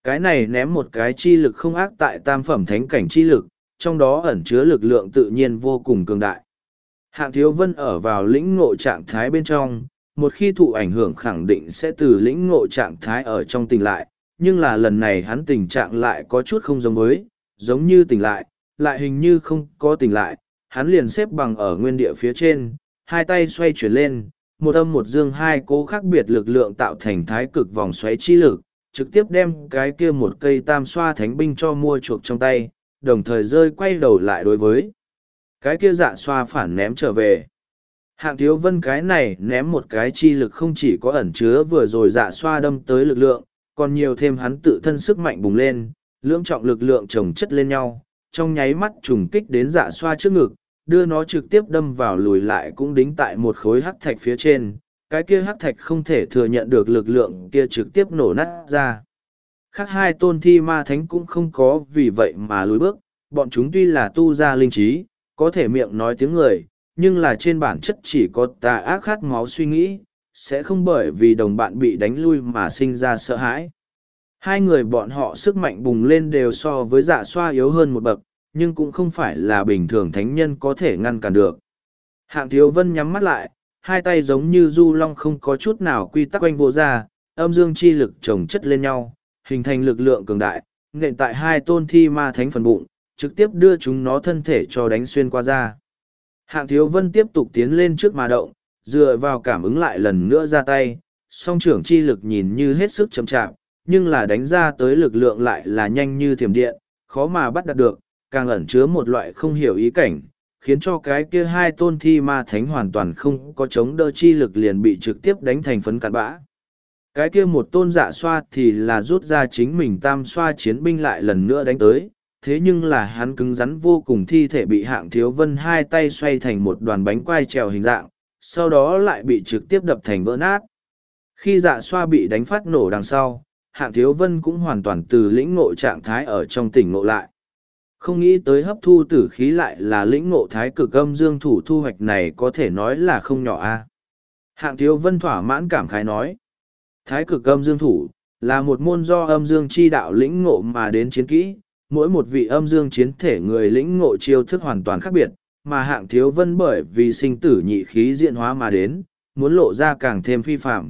Cái này ném một cái chi lực không ác tại tam phẩm thánh cảnh chi lực, trong đó ẩn chứa lực lượng tự nhiên vô cùng cường đại. Hạng Thiếu Vân ở vào lĩnh ngộ trạng thái bên trong, một khi thụ ảnh hưởng khẳng định sẽ từ lĩnh ngộ trạng thái ở trong tỉnh lại, nhưng là lần này hắn tình trạng lại có chút không giống với, giống như tỉnh lại, lại hình như không có tỉnh lại, hắn liền xếp bằng ở nguyên địa phía trên, hai tay xoay chuyển lên, một âm một dương hai cố khác biệt lực lượng tạo thành thái cực vòng xoáy chi lực, trực tiếp đem cái kia một cây tam xoa thánh binh cho mua chuộc trong tay, đồng thời rơi quay đầu lại đối với cái kia dạ xoa phản ném trở về. Hạng Thiếu Vân cái này ném một cái chi lực không chỉ có ẩn chứa vừa rồi dạ xoa đâm tới lực lượng, còn nhiều thêm hắn tự thân sức mạnh bùng lên, lưỡng trọng lực lượng chồng chất lên nhau, trong nháy mắt trùng kích đến dạ xoa trước ngực, đưa nó trực tiếp đâm vào lùi lại cũng đính tại một khối hắc thạch phía trên, cái kia hắc thạch không thể thừa nhận được lực lượng kia trực tiếp nổ nát ra. Khác hai tôn thi ma thánh cũng không có vì vậy mà lùi bước, bọn chúng tuy là tu ra linh trí, có thể miệng nói tiếng người, nhưng là trên bản chất chỉ có tà ác khát máu suy nghĩ, sẽ không bởi vì đồng bạn bị đánh lui mà sinh ra sợ hãi. Hai người bọn họ sức mạnh bùng lên đều so với dạ xoa yếu hơn một bậc, nhưng cũng không phải là bình thường thánh nhân có thể ngăn cản được. Hạng Thiếu Vân nhắm mắt lại, hai tay giống như du long không có chút nào quy tắc quanh vô ra, âm dương chi lực chồng chất lên nhau, hình thành lực lượng cường đại, nện tại hai tôn thi ma thánh phần bụng, trực tiếp đưa chúng nó thân thể cho đánh xuyên qua ra. Hạng Thiếu Vân tiếp tục tiến lên trước mà động, dựa vào cảm ứng lại lần nữa ra tay, song trưởng chi lực nhìn như hết sức chậm chạp, nhưng là đánh ra tới lực lượng lại là nhanh như thiểm điện, khó mà bắt đạt được, càng ẩn chứa một loại không hiểu ý cảnh, khiến cho cái kia hai tôn thi ma thánh hoàn toàn không có chống đỡ chi lực liền bị trực tiếp đánh thành phấn cặn bã. Cái kia một tôn dạ xoa thì là rút ra chính mình tam xoa chiến binh lại lần nữa đánh tới, thế nhưng là hắn cứng rắn vô cùng, thi thể bị Hạng Thiếu Vân hai tay xoay thành một đoàn bánh quai trèo hình dạng, sau đó lại bị trực tiếp đập thành vỡ nát. Khi dạ xoa bị đánh phát nổ đằng sau, Hạng Thiếu Vân cũng hoàn toàn từ lĩnh ngộ trạng thái ở trong tỉnh ngộ lại. Không nghĩ tới hấp thu tử khí lại là lĩnh ngộ thái cực âm dương thủ, thu hoạch này có thể nói là không nhỏ a. Hạng Thiếu Vân thỏa mãn cảm khái nói. Thái cực âm dương thủ là một môn do âm dương chi đạo lĩnh ngộ mà đến chiến kỹ, mỗi một vị âm dương chiến thể người lĩnh ngộ chiêu thức hoàn toàn khác biệt, mà Hạng Thiếu Vân bởi vì sinh tử nhị khí diễn hóa mà đến, muốn lộ ra càng thêm phi phạm.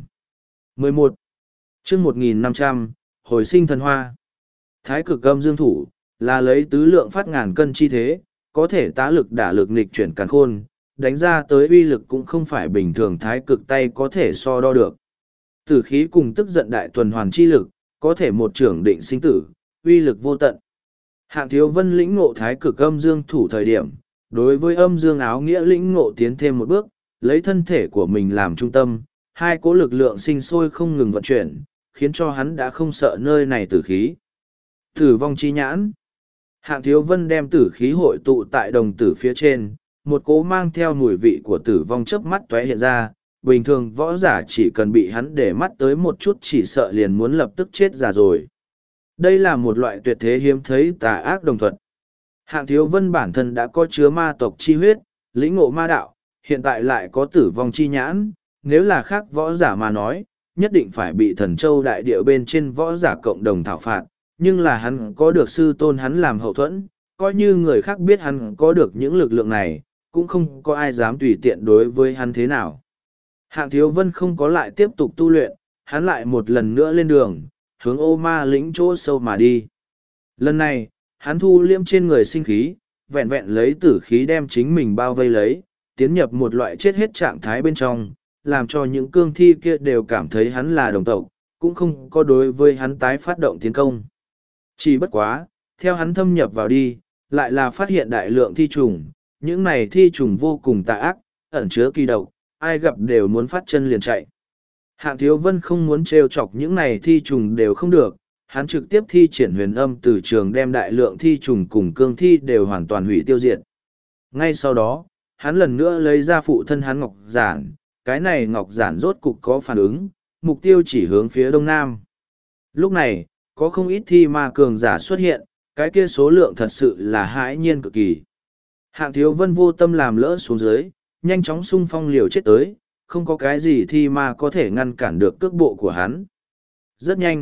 11. Chương 1500, Hồi sinh thần hoa. Thái cực âm dương thủ là lấy tứ lượng phát ngàn cân chi thế, có thể tá lực đả lực nghịch chuyển càn khôn, đánh ra tới uy lực cũng không phải bình thường thái cực tay có thể so đo được. Tử khí cùng tức giận đại tuần hoàn chi lực, có thể một trưởng định sinh tử, uy lực vô tận. Hạng Thiếu Vân lĩnh ngộ thái cực âm dương thủ thời điểm, đối với âm dương áo nghĩa lĩnh ngộ tiến thêm một bước, lấy thân thể của mình làm trung tâm, hai cỗ lực lượng sinh sôi không ngừng vận chuyển, khiến cho hắn đã không sợ nơi này tử khí. Tử vong chi nhãn. Hạng Thiếu Vân đem tử khí hội tụ tại đồng tử phía trên, một cỗ mang theo mùi vị của tử vong chớp mắt tóe hiện ra, bình thường võ giả chỉ cần bị hắn để mắt tới một chút chỉ sợ liền muốn lập tức chết già rồi. Đây là một loại tuyệt thế hiếm thấy tà ác đồng thuật. Hạng Thiếu Vân bản thân đã có chứa ma tộc chi huyết, lĩnh ngộ ma đạo, hiện tại lại có tử vong chi nhãn, nếu là khác võ giả mà nói, nhất định phải bị Thần Châu đại địa bên trên võ giả cộng đồng thảo phạt, nhưng là hắn có được sư tôn hắn làm hậu thuẫn, coi như người khác biết hắn có được những lực lượng này, cũng không có ai dám tùy tiện đối với hắn thế nào. Hạng Thiếu Vân không có lại tiếp tục tu luyện, hắn lại một lần nữa lên đường, hướng ô ma lĩnh chỗ sâu mà đi. Lần này, hắn thu liêm trên người sinh khí, vẹn vẹn lấy tử khí đem chính mình bao vây lấy, tiến nhập một loại chết hết trạng thái bên trong, làm cho những cương thi kia đều cảm thấy hắn là đồng tộc, cũng không có đối với hắn tái phát động tiến công. Chỉ bất quá, theo hắn thâm nhập vào đi, lại là phát hiện đại lượng thi trùng, những này thi trùng vô cùng tà ác, ẩn chứa kỳ độc, ai gặp đều muốn phát chân liền chạy. Hạng Thiếu Vân không muốn trêu chọc những này thi trùng đều không được, hắn trực tiếp thi triển huyền âm từ trường đem đại lượng thi trùng cùng cương thi đều hoàn toàn hủy tiêu diệt. Ngay sau đó, hắn lần nữa lấy ra phụ thân hắn ngọc giản, cái này ngọc giản rốt cục có phản ứng, mục tiêu chỉ hướng phía đông nam. Lúc này, có không ít thi ma cường giả xuất hiện, cái kia số lượng thật sự là hãi nhiên cực kỳ. Hạng Thiếu Vân vô tâm làm lỡ xuống dưới, nhanh chóng xung phong liều chết tới, không có cái gì thi ma có thể ngăn cản được cước bộ của hắn. Rất nhanh,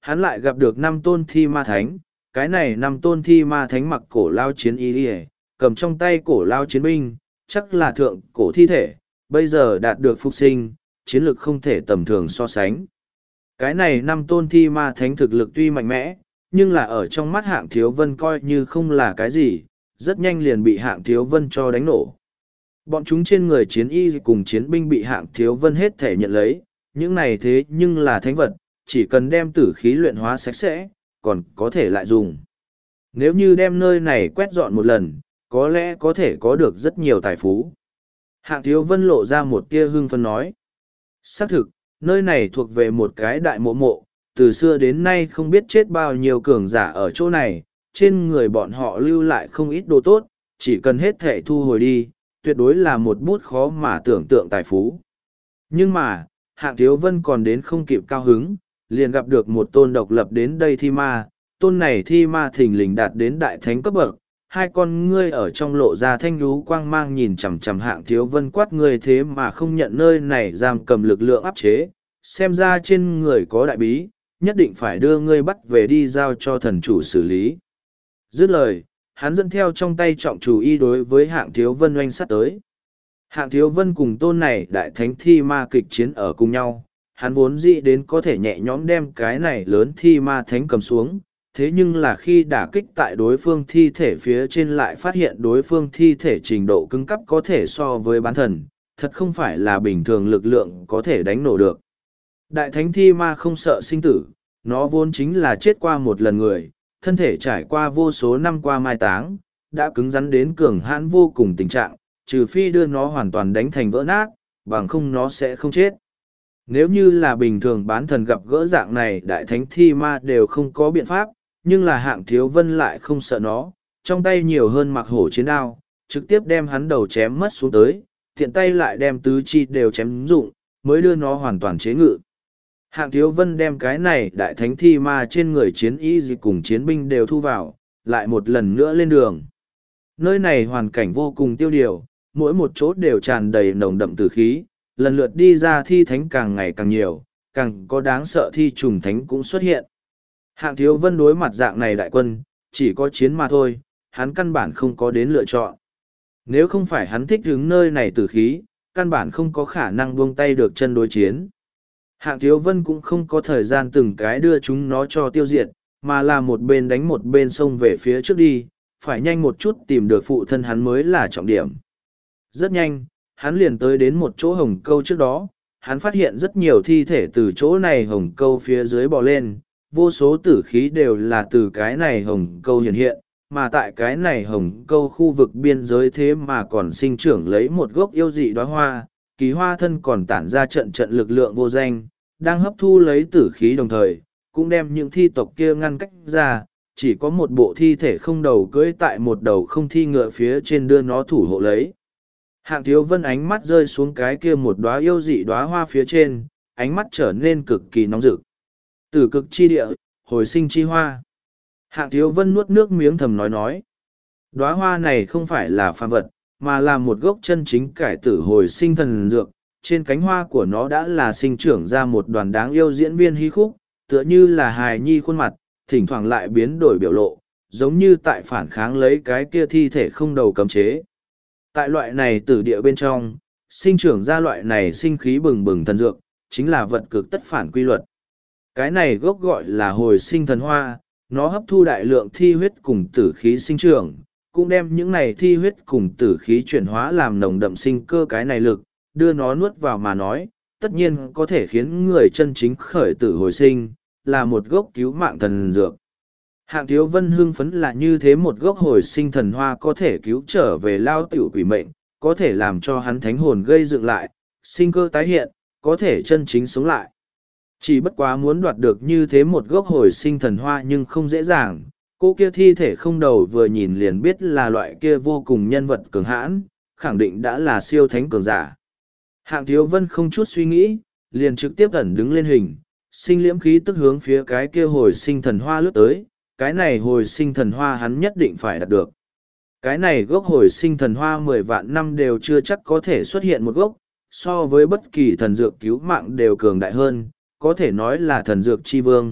hắn lại gặp được 5 tôn thi ma thánh. Cái này 5 tôn thi ma thánh mặc cổ lao chiến y, cầm trong tay cổ lao chiến binh, chắc là thượng cổ thi thể, bây giờ đạt được phục sinh, chiến lực không thể tầm thường so sánh. Cái này 5 tôn thi ma thánh thực lực tuy mạnh mẽ, nhưng là ở trong mắt Hạng Thiếu Vân coi như không là cái gì, rất nhanh liền bị Hạng Thiếu Vân cho đánh nổ. Bọn chúng trên người chiến y cùng chiến binh bị Hạng Thiếu Vân hết thể nhận lấy, những này thế nhưng là thánh vật, chỉ cần đem tử khí luyện hóa sạch sẽ, còn có thể lại dùng. Nếu như đem nơi này quét dọn một lần, có lẽ có thể có được rất nhiều tài phú. Hạng Thiếu Vân lộ ra một tia hưng phấn nói. Xác thực, nơi này thuộc về một cái đại mộ mộ, từ xưa đến nay không biết chết bao nhiêu cường giả ở chỗ này, trên người bọn họ lưu lại không ít đồ tốt, chỉ cần hết thể thu hồi đi, tuyệt đối là một bút khó mà tưởng tượng tài phú. Nhưng mà, Hạng Thiếu Vân còn đến không kịp cao hứng, liền gặp được một tôn độc lập đến đây thi ma, tôn này thi ma thình lình đạt đến đại thánh cấp bậc, hai con ngươi ở trong lộ ra thanh lú quang mang nhìn chằm chằm Hạng Thiếu Vân quát ngươi thế mà không nhận nơi này giam cầm lực lượng áp chế, xem ra trên người có đại bí, nhất định phải đưa ngươi bắt về đi giao cho thần chủ xử lý. Dứt lời, hắn dẫn theo trong tay trọng chủ y đối với Hạng Thiếu Vân oanh sát tới. Hạng Thiếu Vân cùng tôn này đại thánh thi ma kịch chiến ở cùng nhau, hắn vốn dĩ đến có thể nhẹ nhõm đem cái này lớn thi ma thánh cầm xuống, thế nhưng là khi đả kích tại đối phương thi thể phía trên lại phát hiện đối phương thi thể trình độ cứng cắp có thể so với bán thần, thật không phải là bình thường lực lượng có thể đánh nổ được. Đại thánh thi ma không sợ sinh tử, nó vốn chính là chết qua một lần người, thân thể trải qua vô số năm qua mai táng, đã cứng rắn đến cường hãn vô cùng tình trạng, trừ phi đưa nó hoàn toàn đánh thành vỡ nát, bằng không nó sẽ không chết. Nếu như là bình thường bán thần gặp gỡ dạng này đại thánh thi ma đều không có biện pháp, nhưng là Hạng Thiếu Vân lại không sợ nó, trong tay nhiều hơn mặc hổ chiến đao, trực tiếp đem hắn đầu chém mất xuống tới, thiện tay lại đem tứ chi đều chém dụng, mới đưa nó hoàn toàn chế ngự. Hạng Thiếu Vân đem cái này đại thánh thi ma trên người chiến y gì cùng chiến binh đều thu vào, lại một lần nữa lên đường. Nơi này hoàn cảnh vô cùng tiêu điều, mỗi một chỗ đều tràn đầy nồng đậm tử khí, lần lượt đi ra thi thánh càng ngày càng nhiều, càng có đáng sợ thi trùng thánh cũng xuất hiện. Hạng Thiếu Vân đối mặt dạng này đại quân, chỉ có chiến mà thôi, hắn căn bản không có đến lựa chọn. Nếu không phải hắn thích hứng nơi này tử khí, căn bản không có khả năng buông tay được chân đối chiến. Hạng Thiếu Vân cũng không có thời gian từng cái đưa chúng nó cho tiêu diệt, mà là một bên đánh một bên xông về phía trước đi, phải nhanh một chút tìm được phụ thân hắn mới là trọng điểm. Rất nhanh, hắn liền tới đến một chỗ hồng câu trước đó, hắn phát hiện rất nhiều thi thể từ chỗ này hồng câu phía dưới bò lên, vô số tử khí đều là từ cái này hồng câu hiện hiện, mà tại cái này hồng câu khu vực biên giới thế mà còn sinh trưởng lấy một gốc yêu dị đóa hoa, kỳ hoa thân còn tản ra trận trận lực lượng vô danh, đang hấp thu lấy tử khí đồng thời, cũng đem những thi tộc kia ngăn cách ra, chỉ có một bộ thi thể không đầu cưỡi tại một đầu không thi ngựa phía trên đưa nó thủ hộ lấy. Hạng Thiếu Vân ánh mắt rơi xuống cái kia một đóa yêu dị đóa hoa phía trên, ánh mắt trở nên cực kỳ nóng rực. Tử cực chi địa, hồi sinh chi hoa. Hạng Thiếu Vân nuốt nước miếng thầm nói. Đóa hoa này không phải là phàm vật, mà là một gốc chân chính cải tử hồi sinh thần dược. Trên cánh hoa của nó đã là sinh trưởng ra một đoàn đáng yêu diễn viên hí khúc, tựa như là hài nhi khuôn mặt, thỉnh thoảng lại biến đổi biểu lộ, giống như tại phản kháng lấy cái kia thi thể không đầu cấm chế. Tại loại này tử địa bên trong, sinh trưởng ra loại này sinh khí bừng bừng thần dược, chính là vật cực tất phản quy luật. Cái này gốc gọi là hồi sinh thần hoa, nó hấp thu đại lượng thi huyết cùng tử khí sinh trưởng, cũng đem những này thi huyết cùng tử khí chuyển hóa làm nồng đậm sinh cơ cái này lực, đưa nó nuốt vào mà nói, tất nhiên có thể khiến người chân chính khởi tử hồi sinh, là một gốc cứu mạng thần dược. Hạng Thiếu Vân hưng phấn là như thế một gốc hồi sinh thần hoa có thể cứu trở về lao tiểu quỷ mệnh, có thể làm cho hắn thánh hồn gây dựng lại, sinh cơ tái hiện, có thể chân chính sống lại. Chỉ bất quá muốn đoạt được như thế một gốc hồi sinh thần hoa nhưng không dễ dàng, cô kia thi thể không đầu vừa nhìn liền biết là loại kia vô cùng nhân vật cường hãn, khẳng định đã là siêu thánh cường giả. Hạng Thiếu Vân không chút suy nghĩ, liền trực tiếp ẩn đứng lên hình, sinh liễm khí tức hướng phía cái kia hồi sinh thần hoa lướt tới, cái này hồi sinh thần hoa hắn nhất định phải đạt được. Cái này gốc hồi sinh thần hoa 10 vạn năm đều chưa chắc có thể xuất hiện một gốc, so với bất kỳ thần dược cứu mạng đều cường đại hơn, có thể nói là thần dược chi vương,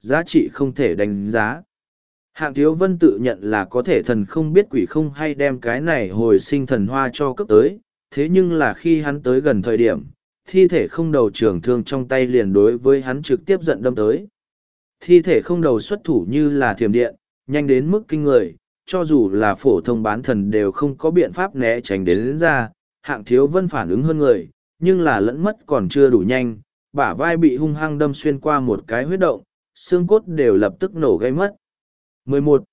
giá trị không thể đánh giá. Hạng Thiếu Vân tự nhận là có thể thần không biết quỷ không hay đem cái này hồi sinh thần hoa cho cấp tới, thế nhưng là khi hắn tới gần thời điểm, thi thể không đầu trường thương trong tay liền đối với hắn trực tiếp giận đâm tới. Thi thể không đầu xuất thủ như là thiểm điện, nhanh đến mức kinh người, cho dù là phổ thông bán thần đều không có biện pháp né tránh đến ra, Hạng Thiếu Vân phản ứng hơn người, nhưng là lẫn mất còn chưa đủ nhanh, bả vai bị hung hăng đâm xuyên qua một cái huyết động, xương cốt đều lập tức nổ gây mất. 11.